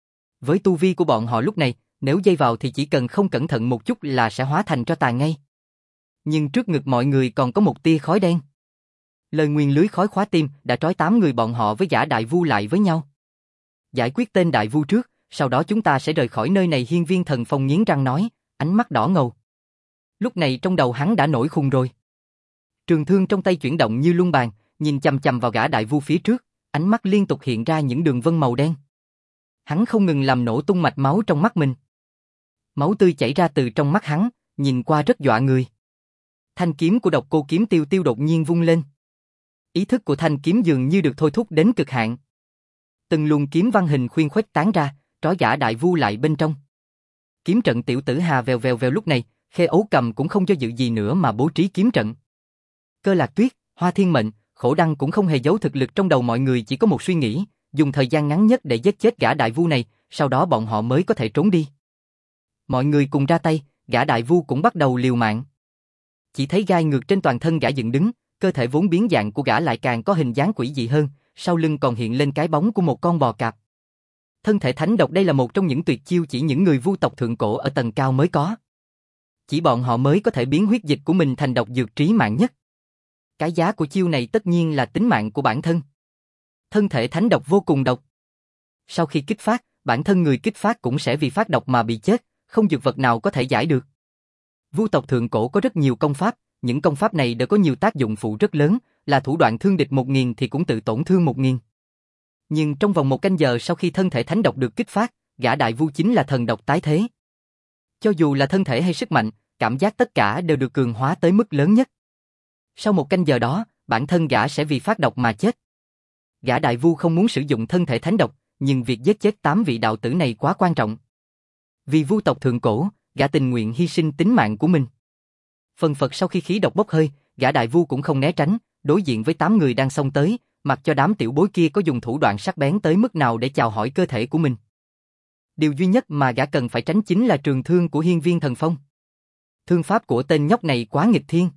Với tu vi của bọn họ lúc này, nếu dây vào thì chỉ cần không cẩn thận một chút là sẽ hóa thành tro tàn ngay. Nhưng trước ngực mọi người còn có một tia khói đen. Lời nguyền lưới khói khóa tim đã trói tám người bọn họ với gã đại vu lại với nhau. Giải quyết tên đại vu trước, sau đó chúng ta sẽ rời khỏi nơi này. Hiên Viên Thần Phong nghiến răng nói, ánh mắt đỏ ngầu. Lúc này trong đầu hắn đã nổi khùng rồi. Trường thương trong tay chuyển động như luân bàn, nhìn chằm chằm vào gã đại vu phía trước, ánh mắt liên tục hiện ra những đường vân màu đen. Hắn không ngừng làm nổ tung mạch máu trong mắt mình. Máu tươi chảy ra từ trong mắt hắn, nhìn qua rất dọa người. Thanh kiếm của Độc Cô Kiếm Tiêu Tiêu đột nhiên vung lên. Ý thức của thanh kiếm dường như được thôi thúc đến cực hạn. Từng luồng kiếm văn hình khuyên khuếch tán ra, trói gã đại vu lại bên trong. Kiếm trận tiểu tử Hà vèo vèo vèo. Lúc này, Khê Ấu Cầm cũng không do dự gì nữa mà bố trí kiếm trận. Cơ Lạc Tuyết, Hoa Thiên Mệnh, Khổ Đăng cũng không hề giấu thực lực trong đầu mọi người, chỉ có một suy nghĩ, dùng thời gian ngắn nhất để giết chết gã đại vu này, sau đó bọn họ mới có thể trốn đi. Mọi người cùng ra tay, gã đại vu cũng bắt đầu liều mạng. Chỉ thấy gai ngược trên toàn thân gã dựng đứng, cơ thể vốn biến dạng của gã lại càng có hình dáng quỷ dị hơn, sau lưng còn hiện lên cái bóng của một con bò cạp. Thân thể thánh độc đây là một trong những tuyệt chiêu chỉ những người vu tộc thượng cổ ở tầng cao mới có. Chỉ bọn họ mới có thể biến huyết dịch của mình thành độc dược trí mạng nhất. Cái giá của chiêu này tất nhiên là tính mạng của bản thân. Thân thể thánh độc vô cùng độc. Sau khi kích phát, bản thân người kích phát cũng sẽ vì phát độc mà bị chết, không dược vật nào có thể giải được. Vu tộc thượng cổ có rất nhiều công pháp, những công pháp này đều có nhiều tác dụng phụ rất lớn, là thủ đoạn thương địch một nghìn thì cũng tự tổn thương một nghìn. Nhưng trong vòng một canh giờ sau khi thân thể thánh độc được kích phát, gã đại vu chính là thần độc tái thế. Cho dù là thân thể hay sức mạnh, cảm giác tất cả đều được cường hóa tới mức lớn nhất. Sau một canh giờ đó, bản thân gã sẽ vì phát độc mà chết. Gã đại vu không muốn sử dụng thân thể thánh độc, nhưng việc giết chết tám vị đạo tử này quá quan trọng. Vì vu tộc thượng cổ, gã tình nguyện hy sinh tính mạng của mình. Phần phật sau khi khí độc bốc hơi, gã đại vu cũng không né tránh, đối diện với tám người đang xông tới, mặc cho đám tiểu bối kia có dùng thủ đoạn sắc bén tới mức nào để chào hỏi cơ thể của mình. Điều duy nhất mà gã cần phải tránh chính là trường thương của Hiên Viên Thần Phong. Thương pháp của tên nhóc này quá nghịch thiên.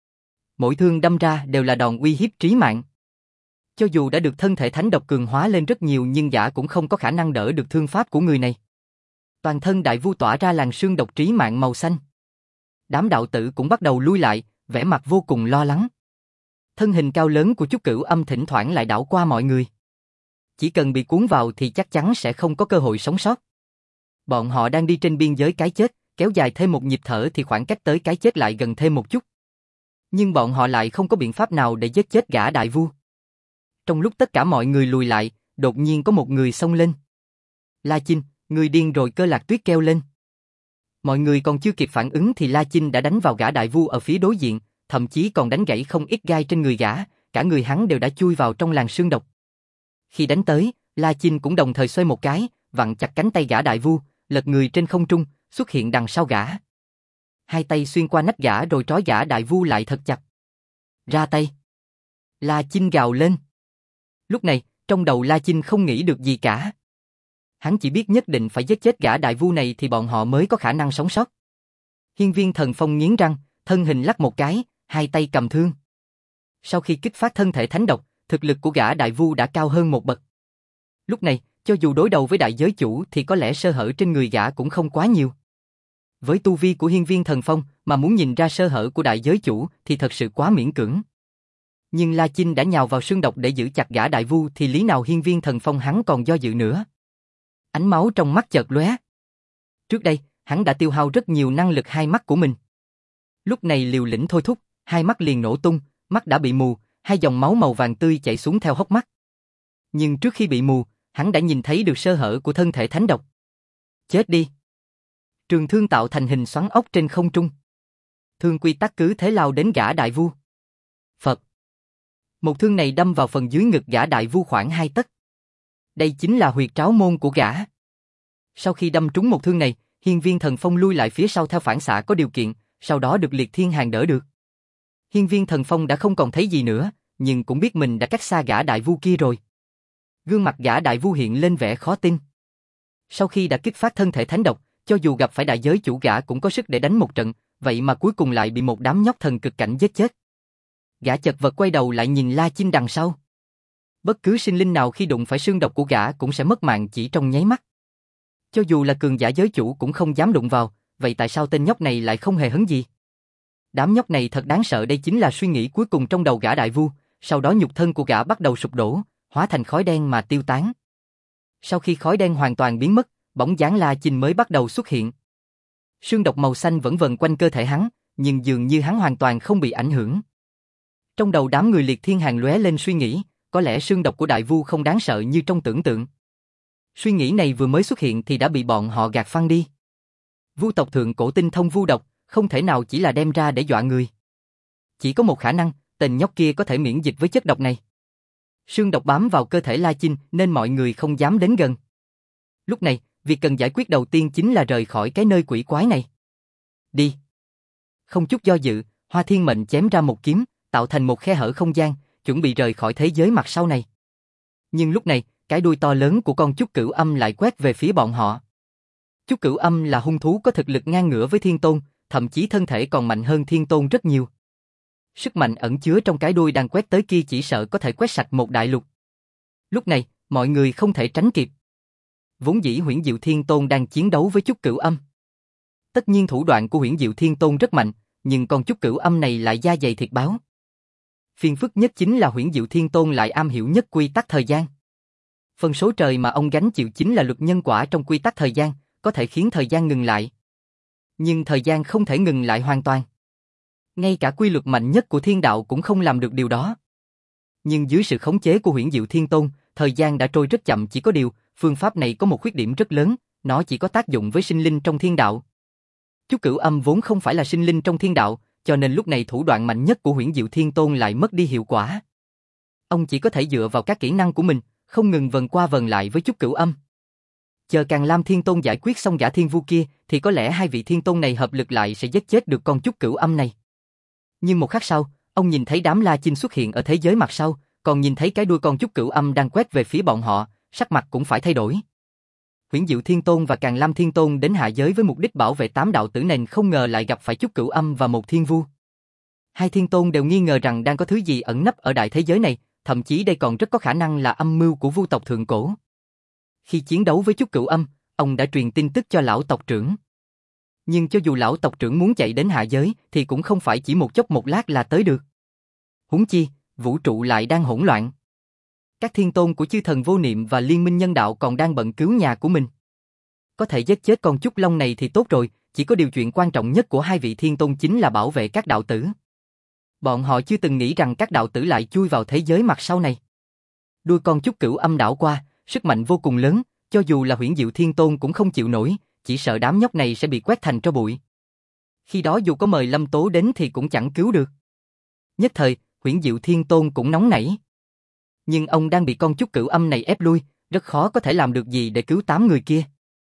Mỗi thương đâm ra đều là đòn uy hiếp trí mạng. Cho dù đã được thân thể thánh độc cường hóa lên rất nhiều nhưng gã cũng không có khả năng đỡ được thương pháp của người này. Toàn thân đại vu tỏa ra làn sương độc trí mạng màu xanh. Đám đạo tử cũng bắt đầu lui lại, vẻ mặt vô cùng lo lắng. Thân hình cao lớn của Chúc Cửu Âm thỉnh thoảng lại đảo qua mọi người. Chỉ cần bị cuốn vào thì chắc chắn sẽ không có cơ hội sống sót. Bọn họ đang đi trên biên giới cái chết, kéo dài thêm một nhịp thở thì khoảng cách tới cái chết lại gần thêm một chút. Nhưng bọn họ lại không có biện pháp nào để giết chết gã đại vu. Trong lúc tất cả mọi người lùi lại, đột nhiên có một người xông lên. La Chinh, người điên rồi, Cơ Lạc Tuyết kêu lên. Mọi người còn chưa kịp phản ứng thì La Chinh đã đánh vào gã đại vu ở phía đối diện, thậm chí còn đánh gãy không ít gai trên người gã, cả người hắn đều đã chui vào trong làn sương độc. Khi đánh tới, La Chinh cũng đồng thời xoay một cái, vặn chặt cánh tay gã đại vu, lật người trên không trung, xuất hiện đằng sau gã. Hai tay xuyên qua nách gã rồi trói gã đại vu lại thật chặt. Ra tay! La Chinh gào lên. Lúc này, trong đầu La Chinh không nghĩ được gì cả. Hắn chỉ biết nhất định phải giết chết gã đại vu này thì bọn họ mới có khả năng sống sót. Hiên Viên Thần Phong nghiến răng, thân hình lắc một cái, hai tay cầm thương. Sau khi kích phát thân thể thánh độc, thực lực của gã đại vu đã cao hơn một bậc. Lúc này, cho dù đối đầu với đại giới chủ thì có lẽ sơ hở trên người gã cũng không quá nhiều. Với tu vi của Hiên Viên Thần Phong mà muốn nhìn ra sơ hở của đại giới chủ thì thật sự quá miễn cưỡng. Nhưng La Chinh đã nhào vào sương độc để giữ chặt gã đại vu thì lý nào Hiên Viên Thần Phong hắn còn do dự nữa. Ánh máu trong mắt chợt lóe. Trước đây, hắn đã tiêu hao rất nhiều năng lực hai mắt của mình. Lúc này liều lĩnh thôi thúc, hai mắt liền nổ tung, mắt đã bị mù, hai dòng máu màu vàng tươi chảy xuống theo hốc mắt. Nhưng trước khi bị mù, hắn đã nhìn thấy được sơ hở của thân thể thánh độc. Chết đi! Trường thương tạo thành hình xoắn ốc trên không trung. Thương quy tắc cứ thế lao đến gã đại vu. Phật! Một thương này đâm vào phần dưới ngực gã đại vu khoảng hai tấc. Đây chính là huyệt tráo môn của gã. Sau khi đâm trúng một thương này, Hiên Viên Thần Phong lui lại phía sau theo phản xạ có điều kiện, sau đó được Liệt Thiên Hàn đỡ được. Hiên Viên Thần Phong đã không còn thấy gì nữa, nhưng cũng biết mình đã cách xa gã đại vu kia rồi. Gương mặt gã đại vu hiện lên vẻ khó tin. Sau khi đã kích phát thân thể thánh độc, cho dù gặp phải đại giới chủ gã cũng có sức để đánh một trận, vậy mà cuối cùng lại bị một đám nhóc thần cực cảnh giết chết. Gã chật vật quay đầu lại nhìn La Chinh đằng sau. Bất cứ sinh linh nào khi đụng phải xương độc của gã cũng sẽ mất mạng chỉ trong nháy mắt. Cho dù là cường giả giới chủ cũng không dám đụng vào, vậy tại sao tên nhóc này lại không hề hấn gì? Đám nhóc này thật đáng sợ, đây chính là suy nghĩ cuối cùng trong đầu gã đại vu, sau đó nhục thân của gã bắt đầu sụp đổ, hóa thành khói đen mà tiêu tán. Sau khi khói đen hoàn toàn biến mất, bóng dáng La Chinh mới bắt đầu xuất hiện. Sương độc màu xanh vẫn vần quanh cơ thể hắn, nhưng dường như hắn hoàn toàn không bị ảnh hưởng. Trong đầu đám người Liệt Thiên Hàn lóe lên suy nghĩ, có lẽ sương độc của đại vu không đáng sợ như trong tưởng tượng. Suy nghĩ này vừa mới xuất hiện thì đã bị bọn họ gạt phăng đi. Vu tộc thượng cổ tinh thông vu độc, không thể nào chỉ là đem ra để dọa người. Chỉ có một khả năng, tên nhóc kia có thể miễn dịch với chất độc này. Sương độc bám vào cơ thể La Chinh nên mọi người không dám đến gần. Lúc này, việc cần giải quyết đầu tiên chính là rời khỏi cái nơi quỷ quái này. Đi. Không chút do dự, Hoa Thiên Mệnh chém ra một kiếm, tạo thành một khe hở không gian, chuẩn bị rời khỏi thế giới mặt sau này. Nhưng lúc này, cái đuôi to lớn của con Chúc Cửu Âm lại quét về phía bọn họ. Chúc Cửu Âm là hung thú có thực lực ngang ngửa với Thiên Tôn, thậm chí thân thể còn mạnh hơn Thiên Tôn rất nhiều. Sức mạnh ẩn chứa trong cái đuôi đang quét tới kia chỉ sợ có thể quét sạch một đại lục. Lúc này, mọi người không thể tránh kịp. Vốn dĩ Huyễn Diệu Thiên Tôn đang chiến đấu với Chúc Cửu Âm. Tất nhiên thủ đoạn của Huyễn Diệu Thiên Tôn rất mạnh, nhưng con Chúc Cửu Âm này lại da dày thịt báo. Phiền phức nhất chính là Huyễn Diệu Thiên Tôn lại am hiểu nhất quy tắc thời gian. Phần số trời mà ông gánh chịu chính là luật nhân quả trong quy tắc thời gian, có thể khiến thời gian ngừng lại. Nhưng thời gian không thể ngừng lại hoàn toàn. Ngay cả quy luật mạnh nhất của thiên đạo cũng không làm được điều đó. Nhưng dưới sự khống chế của Huyễn Diệu Thiên Tôn, thời gian đã trôi rất chậm, chỉ có điều, phương pháp này có một khuyết điểm rất lớn, nó chỉ có tác dụng với sinh linh trong thiên đạo. Chúc Cửu Âm vốn không phải là sinh linh trong thiên đạo, cho nên lúc này thủ đoạn mạnh nhất của Huyễn Diệu Thiên Tôn lại mất đi hiệu quả. Ông chỉ có thể dựa vào các kỹ năng của mình, không ngừng vần qua vần lại với Chúc Cửu Âm. Chờ Càn Lam Thiên Tôn giải quyết xong gã thiên vu kia, thì có lẽ hai vị thiên tôn này hợp lực lại sẽ giết chết được con Chúc Cửu Âm này. Nhưng một khắc sau, ông nhìn thấy đám La Chinh xuất hiện ở thế giới mặt sau, còn nhìn thấy cái đuôi con Chúc Cửu Âm đang quét về phía bọn họ, sắc mặt cũng phải thay đổi. Huyễn Diệu Thiên Tôn và Càn Lam Thiên Tôn đến hạ giới với mục đích bảo vệ tám đạo tử nền, không ngờ lại gặp phải Chúc Cửu Âm và một thiên vu. Hai thiên tôn đều nghi ngờ rằng đang có thứ gì ẩn nấp ở đại thế giới này, thậm chí đây còn rất có khả năng là âm mưu của vu tộc thượng cổ. Khi chiến đấu với Chúc Cửu Âm, ông đã truyền tin tức cho lão tộc trưởng. Nhưng cho dù lão tộc trưởng muốn chạy đến hạ giới thì cũng không phải chỉ một chốc một lát là tới được. Huống chi, vũ trụ lại đang hỗn loạn. Các thiên tôn của chư thần vô niệm và liên minh nhân đạo còn đang bận cứu nhà của mình. Có thể giết chết con Chúc Long này thì tốt rồi, chỉ có điều chuyện quan trọng nhất của hai vị thiên tôn chính là bảo vệ các đạo tử. Bọn họ chưa từng nghĩ rằng các đạo tử lại chui vào thế giới mặt sau này. Đuôi con Chúc Cửu Âm đảo qua, sức mạnh vô cùng lớn, cho dù là Huyễn Diệu Thiên Tôn cũng không chịu nổi, chỉ sợ đám nhóc này sẽ bị quét thành tro bụi. Khi đó dù có mời Lâm Tố đến thì cũng chẳng cứu được. Nhất thời, Huyễn Diệu Thiên Tôn cũng nóng nảy. Nhưng ông đang bị con Chúc Cửu Âm này ép lui, rất khó có thể làm được gì để cứu tám người kia.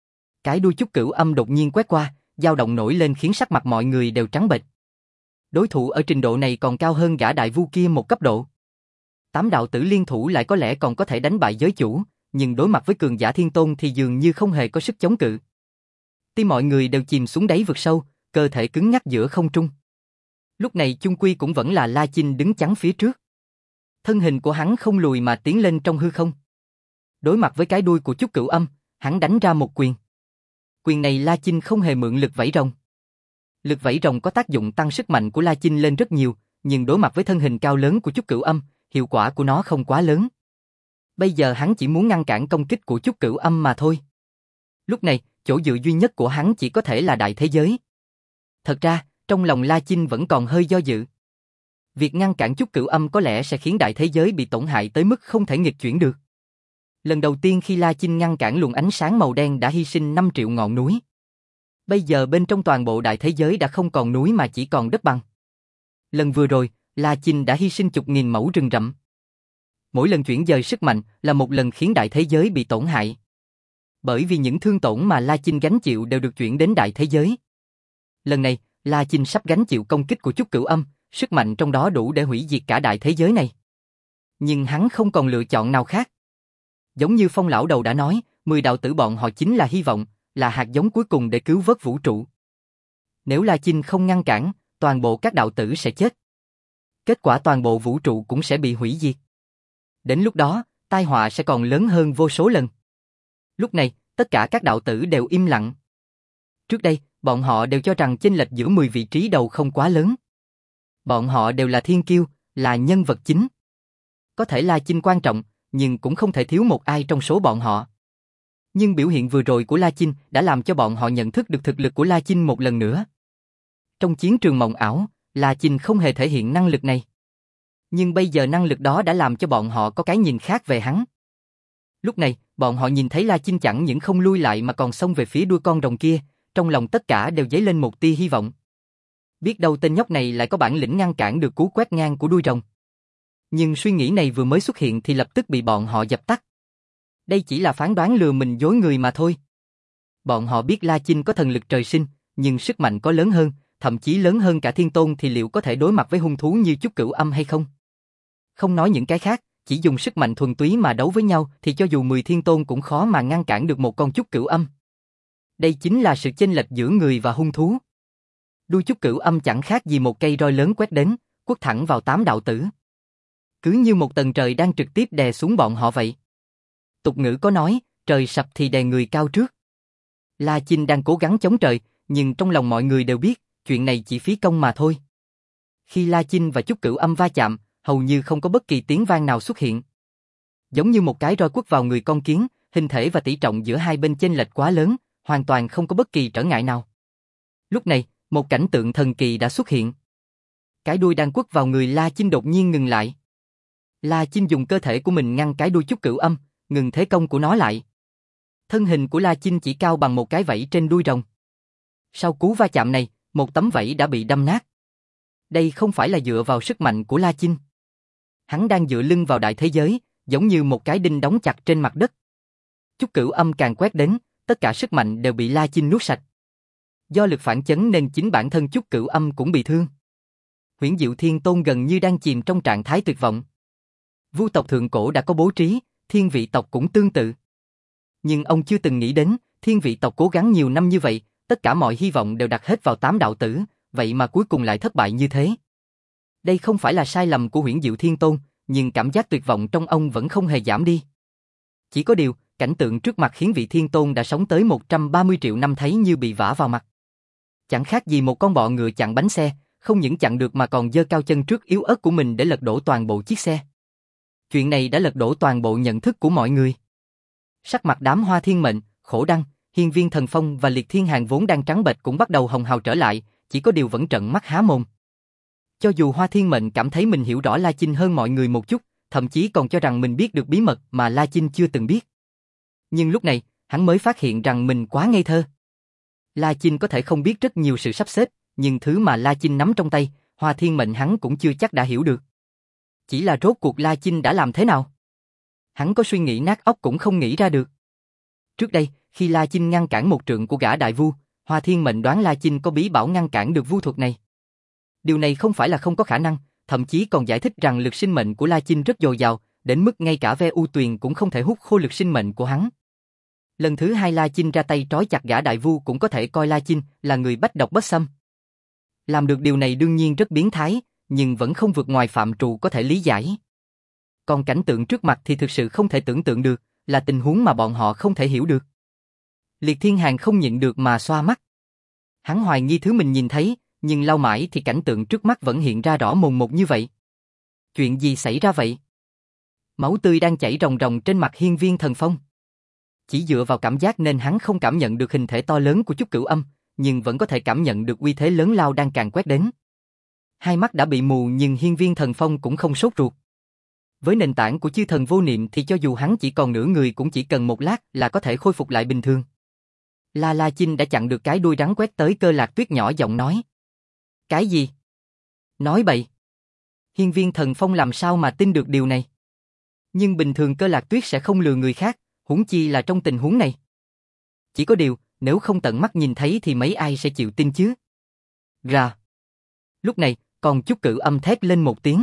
Cái đuôi Chúc Cửu Âm đột nhiên quét qua, dao động nổi lên khiến sắc mặt mọi người đều trắng bệch. Đối thủ ở trình độ này còn cao hơn gã đại vu kia một cấp độ. Tám đạo tử liên thủ lại có lẽ còn có thể đánh bại giới chủ, nhưng đối mặt với cường giả thiên tôn thì dường như không hề có sức chống cự. Tim mọi người đều chìm xuống đáy vực sâu, cơ thể cứng nhắc giữa không trung. Lúc này chung quy cũng vẫn là La Chinh đứng chắn phía trước. Thân hình của hắn không lùi mà tiến lên trong hư không. Đối mặt với cái đuôi của Chúc Cửu Âm, hắn đánh ra một quyền. Quyền này La Chinh không hề mượn lực vẫy rồng. Lực vẫy rồng có tác dụng tăng sức mạnh của La Chinh lên rất nhiều, nhưng đối mặt với thân hình cao lớn của Chúc Cửu Âm, hiệu quả của nó không quá lớn. Bây giờ hắn chỉ muốn ngăn cản công kích của Chúc Cửu Âm mà thôi. Lúc này, chỗ dựa duy nhất của hắn chỉ có thể là đại thế giới. Thật ra, trong lòng La Chinh vẫn còn hơi do dự. Việc ngăn cản Chúc Cửu Âm có lẽ sẽ khiến đại thế giới bị tổn hại tới mức không thể nghịch chuyển được. Lần đầu tiên khi La Chinh ngăn cản luồng ánh sáng màu đen đã hy sinh năm triệu ngọn núi. Bây giờ bên trong toàn bộ đại thế giới đã không còn núi mà chỉ còn đất bằng. Lần vừa rồi, La Chinh đã hy sinh chục nghìn mẫu rừng rậm. Mỗi lần chuyển dời sức mạnh là một lần khiến đại thế giới bị tổn hại. Bởi vì những thương tổn mà La Chinh gánh chịu đều được chuyển đến đại thế giới. Lần này, La Chinh sắp gánh chịu công kích của Chúc Cửu Âm, sức mạnh trong đó đủ để hủy diệt cả đại thế giới này. Nhưng hắn không còn lựa chọn nào khác. Giống như Phong lão đầu đã nói, mười đạo tử bọn họ chính là hy vọng, là hạt giống cuối cùng để cứu vớt vũ trụ. Nếu La Chinh không ngăn cản, toàn bộ các đạo tử sẽ chết. Kết quả toàn bộ vũ trụ cũng sẽ bị hủy diệt. Đến lúc đó, tai họa sẽ còn lớn hơn vô số lần. Lúc này, tất cả các đạo tử đều im lặng. Trước đây, bọn họ đều cho rằng chênh lệch giữa mười vị trí đầu không quá lớn. Bọn họ đều là thiên kiêu, là nhân vật chính. Có thể La Chinh quan trọng, nhưng cũng không thể thiếu một ai trong số bọn họ. Nhưng biểu hiện vừa rồi của La Chinh đã làm cho bọn họ nhận thức được thực lực của La Chinh một lần nữa. Trong chiến trường mộng ảo, La Chinh không hề thể hiện năng lực này. Nhưng bây giờ năng lực đó đã làm cho bọn họ có cái nhìn khác về hắn. Lúc này, bọn họ nhìn thấy La Chinh chẳng những không lui lại mà còn xông về phía đuôi con rồng kia, trong lòng tất cả đều dấy lên một tia hy vọng. Biết đâu tên nhóc này lại có bản lĩnh ngăn cản được cú quét ngang của đuôi rồng. Nhưng suy nghĩ này vừa mới xuất hiện thì lập tức bị bọn họ dập tắt. Đây chỉ là phán đoán lừa mình dối người mà thôi. Bọn họ biết La Chinh có thần lực trời sinh, nhưng sức mạnh có lớn hơn, thậm chí lớn hơn cả Thiên Tôn thì liệu có thể đối mặt với hung thú như Chúc Cửu Âm hay không? Không nói những cái khác, chỉ dùng sức mạnh thuần túy mà đấu với nhau thì cho dù mười Thiên Tôn cũng khó mà ngăn cản được một con Chúc Cửu Âm. Đây chính là sự chênh lệch giữa người và hung thú. Đuôi Chúc Cửu Âm chẳng khác gì một cây roi lớn quét đến, quất thẳng vào tám đạo tử. Cứ như một tầng trời đang trực tiếp đè xuống bọn họ vậy. Tục ngữ có nói, trời sập thì đè người cao trước. La Chinh đang cố gắng chống trời, nhưng trong lòng mọi người đều biết, chuyện này chỉ phí công mà thôi. Khi La Chinh và Chúc Cửu Âm va chạm, hầu như không có bất kỳ tiếng vang nào xuất hiện. Giống như một cái roi quất vào người con kiến, hình thể và tỷ trọng giữa hai bên chênh lệch quá lớn, hoàn toàn không có bất kỳ trở ngại nào. Lúc này, một cảnh tượng thần kỳ đã xuất hiện. Cái đuôi đang quất vào người La Chinh đột nhiên ngừng lại. La Chinh dùng cơ thể của mình ngăn cái đuôi Chúc Cửu Âm, ngừng thế công của nó lại. Thân hình của La Chinh chỉ cao bằng một cái vảy trên đuôi rồng. Sau cú va chạm này, một tấm vảy đã bị đâm nát. Đây không phải là dựa vào sức mạnh của La Chinh. Hắn đang dựa lưng vào đại thế giới, giống như một cái đinh đóng chặt trên mặt đất. Chúc Cửu Âm càng quét đến, tất cả sức mạnh đều bị La Chinh nuốt sạch. Do lực phản chấn nên chính bản thân Chúc Cửu Âm cũng bị thương. Huyễn Diệu Thiên Tôn gần như đang chìm trong trạng thái tuyệt vọng. Vu tộc thượng cổ đã có bố trí, thiên vị tộc cũng tương tự. Nhưng ông chưa từng nghĩ đến, thiên vị tộc cố gắng nhiều năm như vậy, tất cả mọi hy vọng đều đặt hết vào tám đạo tử, vậy mà cuối cùng lại thất bại như thế. Đây không phải là sai lầm của Huyễn Diệu Thiên Tôn, nhưng cảm giác tuyệt vọng trong ông vẫn không hề giảm đi. Chỉ có điều, cảnh tượng trước mặt khiến vị Thiên Tôn đã sống tới một trăm ba mươi triệu năm thấy như bị vả vào mặt. Chẳng khác gì một con bọ ngựa chặn bánh xe, không những chặn được mà còn giơ cao chân trước yếu ớt của mình để lật đổ toàn bộ chiếc xe. Chuyện này đã lật đổ toàn bộ nhận thức của mọi người. Sắc mặt đám Hoa Thiên Mệnh, Khổ Đăng, Hiên Viên Thần Phong và Liệt Thiên Hàn vốn đang trắng bệch cũng bắt đầu hồng hào trở lại, chỉ có điều vẫn trợn mắt há mồm. Cho dù Hoa Thiên Mệnh cảm thấy mình hiểu rõ La Chinh hơn mọi người một chút, thậm chí còn cho rằng mình biết được bí mật mà La Chinh chưa từng biết. Nhưng lúc này, hắn mới phát hiện rằng mình quá ngây thơ. La Chinh có thể không biết rất nhiều sự sắp xếp, nhưng thứ mà La Chinh nắm trong tay, Hoa Thiên Mệnh hắn cũng chưa chắc đã hiểu được. Chỉ là rốt cuộc La Chinh đã làm thế nào? Hắn có suy nghĩ nát óc cũng không nghĩ ra được. Trước đây, khi La Chinh ngăn cản một trượng của gã đại vu, Hoa Thiên Mệnh đoán La Chinh có bí bảo ngăn cản được vu thuật này. Điều này không phải là không có khả năng, thậm chí còn giải thích rằng lực sinh mệnh của La Chinh rất dồi dào, đến mức ngay cả ve u tuyền cũng không thể hút khô lực sinh mệnh của hắn. Lần thứ hai La Chinh ra tay trói chặt gã đại vu cũng có thể coi La Chinh là người bách độc bất xâm. Làm được điều này đương nhiên rất biến thái, nhưng vẫn không vượt ngoài phạm trù có thể lý giải. Còn cảnh tượng trước mặt thì thực sự không thể tưởng tượng được, là tình huống mà bọn họ không thể hiểu được. Liệt Thiên Hàn không nhịn được mà xoa mắt. Hắn hoài nghi thứ mình nhìn thấy, nhưng lau mãi thì cảnh tượng trước mắt vẫn hiện ra rõ mồn một như vậy. Chuyện gì xảy ra vậy? Máu tươi đang chảy ròng ròng trên mặt Hiên Viên Thần Phong. Chỉ dựa vào cảm giác nên hắn không cảm nhận được hình thể to lớn của Chúc Cửu Âm, nhưng vẫn có thể cảm nhận được uy thế lớn lao đang càng quét đến. Hai mắt đã bị mù nhưng Hiên Viên Thần Phong cũng không sốt ruột. Với nền tảng của chư thần vô niệm thì cho dù hắn chỉ còn nửa người cũng chỉ cần một lát là có thể khôi phục lại bình thường. La La Chinh đã chặn được cái đuôi rắn quét tới Cơ Lạc Tuyết nhỏ giọng nói. Cái gì? Nói bậy. Hiên Viên Thần Phong làm sao mà tin được điều này? Nhưng bình thường Cơ Lạc Tuyết sẽ không lừa người khác, huống chi là trong tình huống này. Chỉ có điều, nếu không tận mắt nhìn thấy thì mấy ai sẽ chịu tin chứ? Rà. Lúc này, còn Chúc Cửu Âm thét lên một tiếng.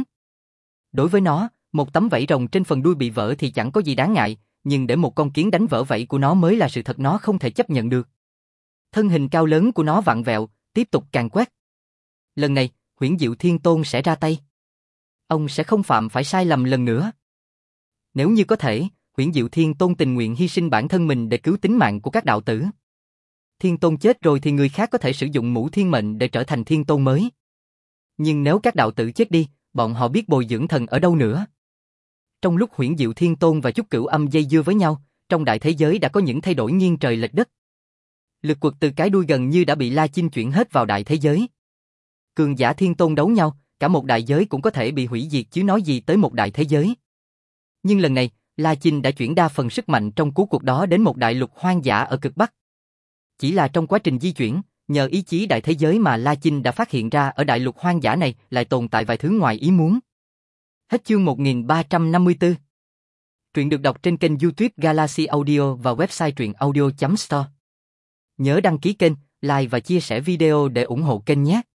Đối với nó, một tấm vảy rồng trên phần đuôi bị vỡ thì chẳng có gì đáng ngại, nhưng để một con kiến đánh vỡ vảy của nó mới là sự thật nó không thể chấp nhận được. Thân hình cao lớn của nó vặn vẹo, tiếp tục càn quét. Lần này, Huyễn Diệu Thiên Tôn sẽ ra tay. Ông sẽ không phạm phải sai lầm lần nữa. Nếu như có thể, Huyễn Diệu Thiên Tôn tình nguyện hy sinh bản thân mình để cứu tính mạng của các đạo tử. Thiên Tôn chết rồi thì người khác có thể sử dụng Mũ Thiên Mệnh để trở thành Thiên Tôn mới. Nhưng nếu các đạo tử chết đi, bọn họ biết bồi dưỡng thần ở đâu nữa? Trong lúc Huyễn Diệu Thiên Tôn và Chúc Cửu Âm dây dưa với nhau, trong đại thế giới đã có những thay đổi nghiêng trời lệch đất. Lực quật từ cái đuôi gần như đã bị La Chinh chuyển hết vào đại thế giới. Cường giả thiên tôn đấu nhau, cả một đại giới cũng có thể bị hủy diệt chứ nói gì tới một đại thế giới. Nhưng lần này, La Chinh đã chuyển đa phần sức mạnh trong cuộc cuộc đó đến một đại lục hoang dã ở cực Bắc. Chỉ là trong quá trình di chuyển, nhờ ý chí đại thế giới mà La Chinh đã phát hiện ra ở đại lục hoang dã này lại tồn tại vài thứ ngoài ý muốn. Hết chương một nghìn ba trăm năm mươi tư. Truyện được đọc trên kênh YouTube Galaxy Audio và website truyện audio chấm store. Nhớ đăng ký kênh, like và chia sẻ video để ủng hộ kênh nhé.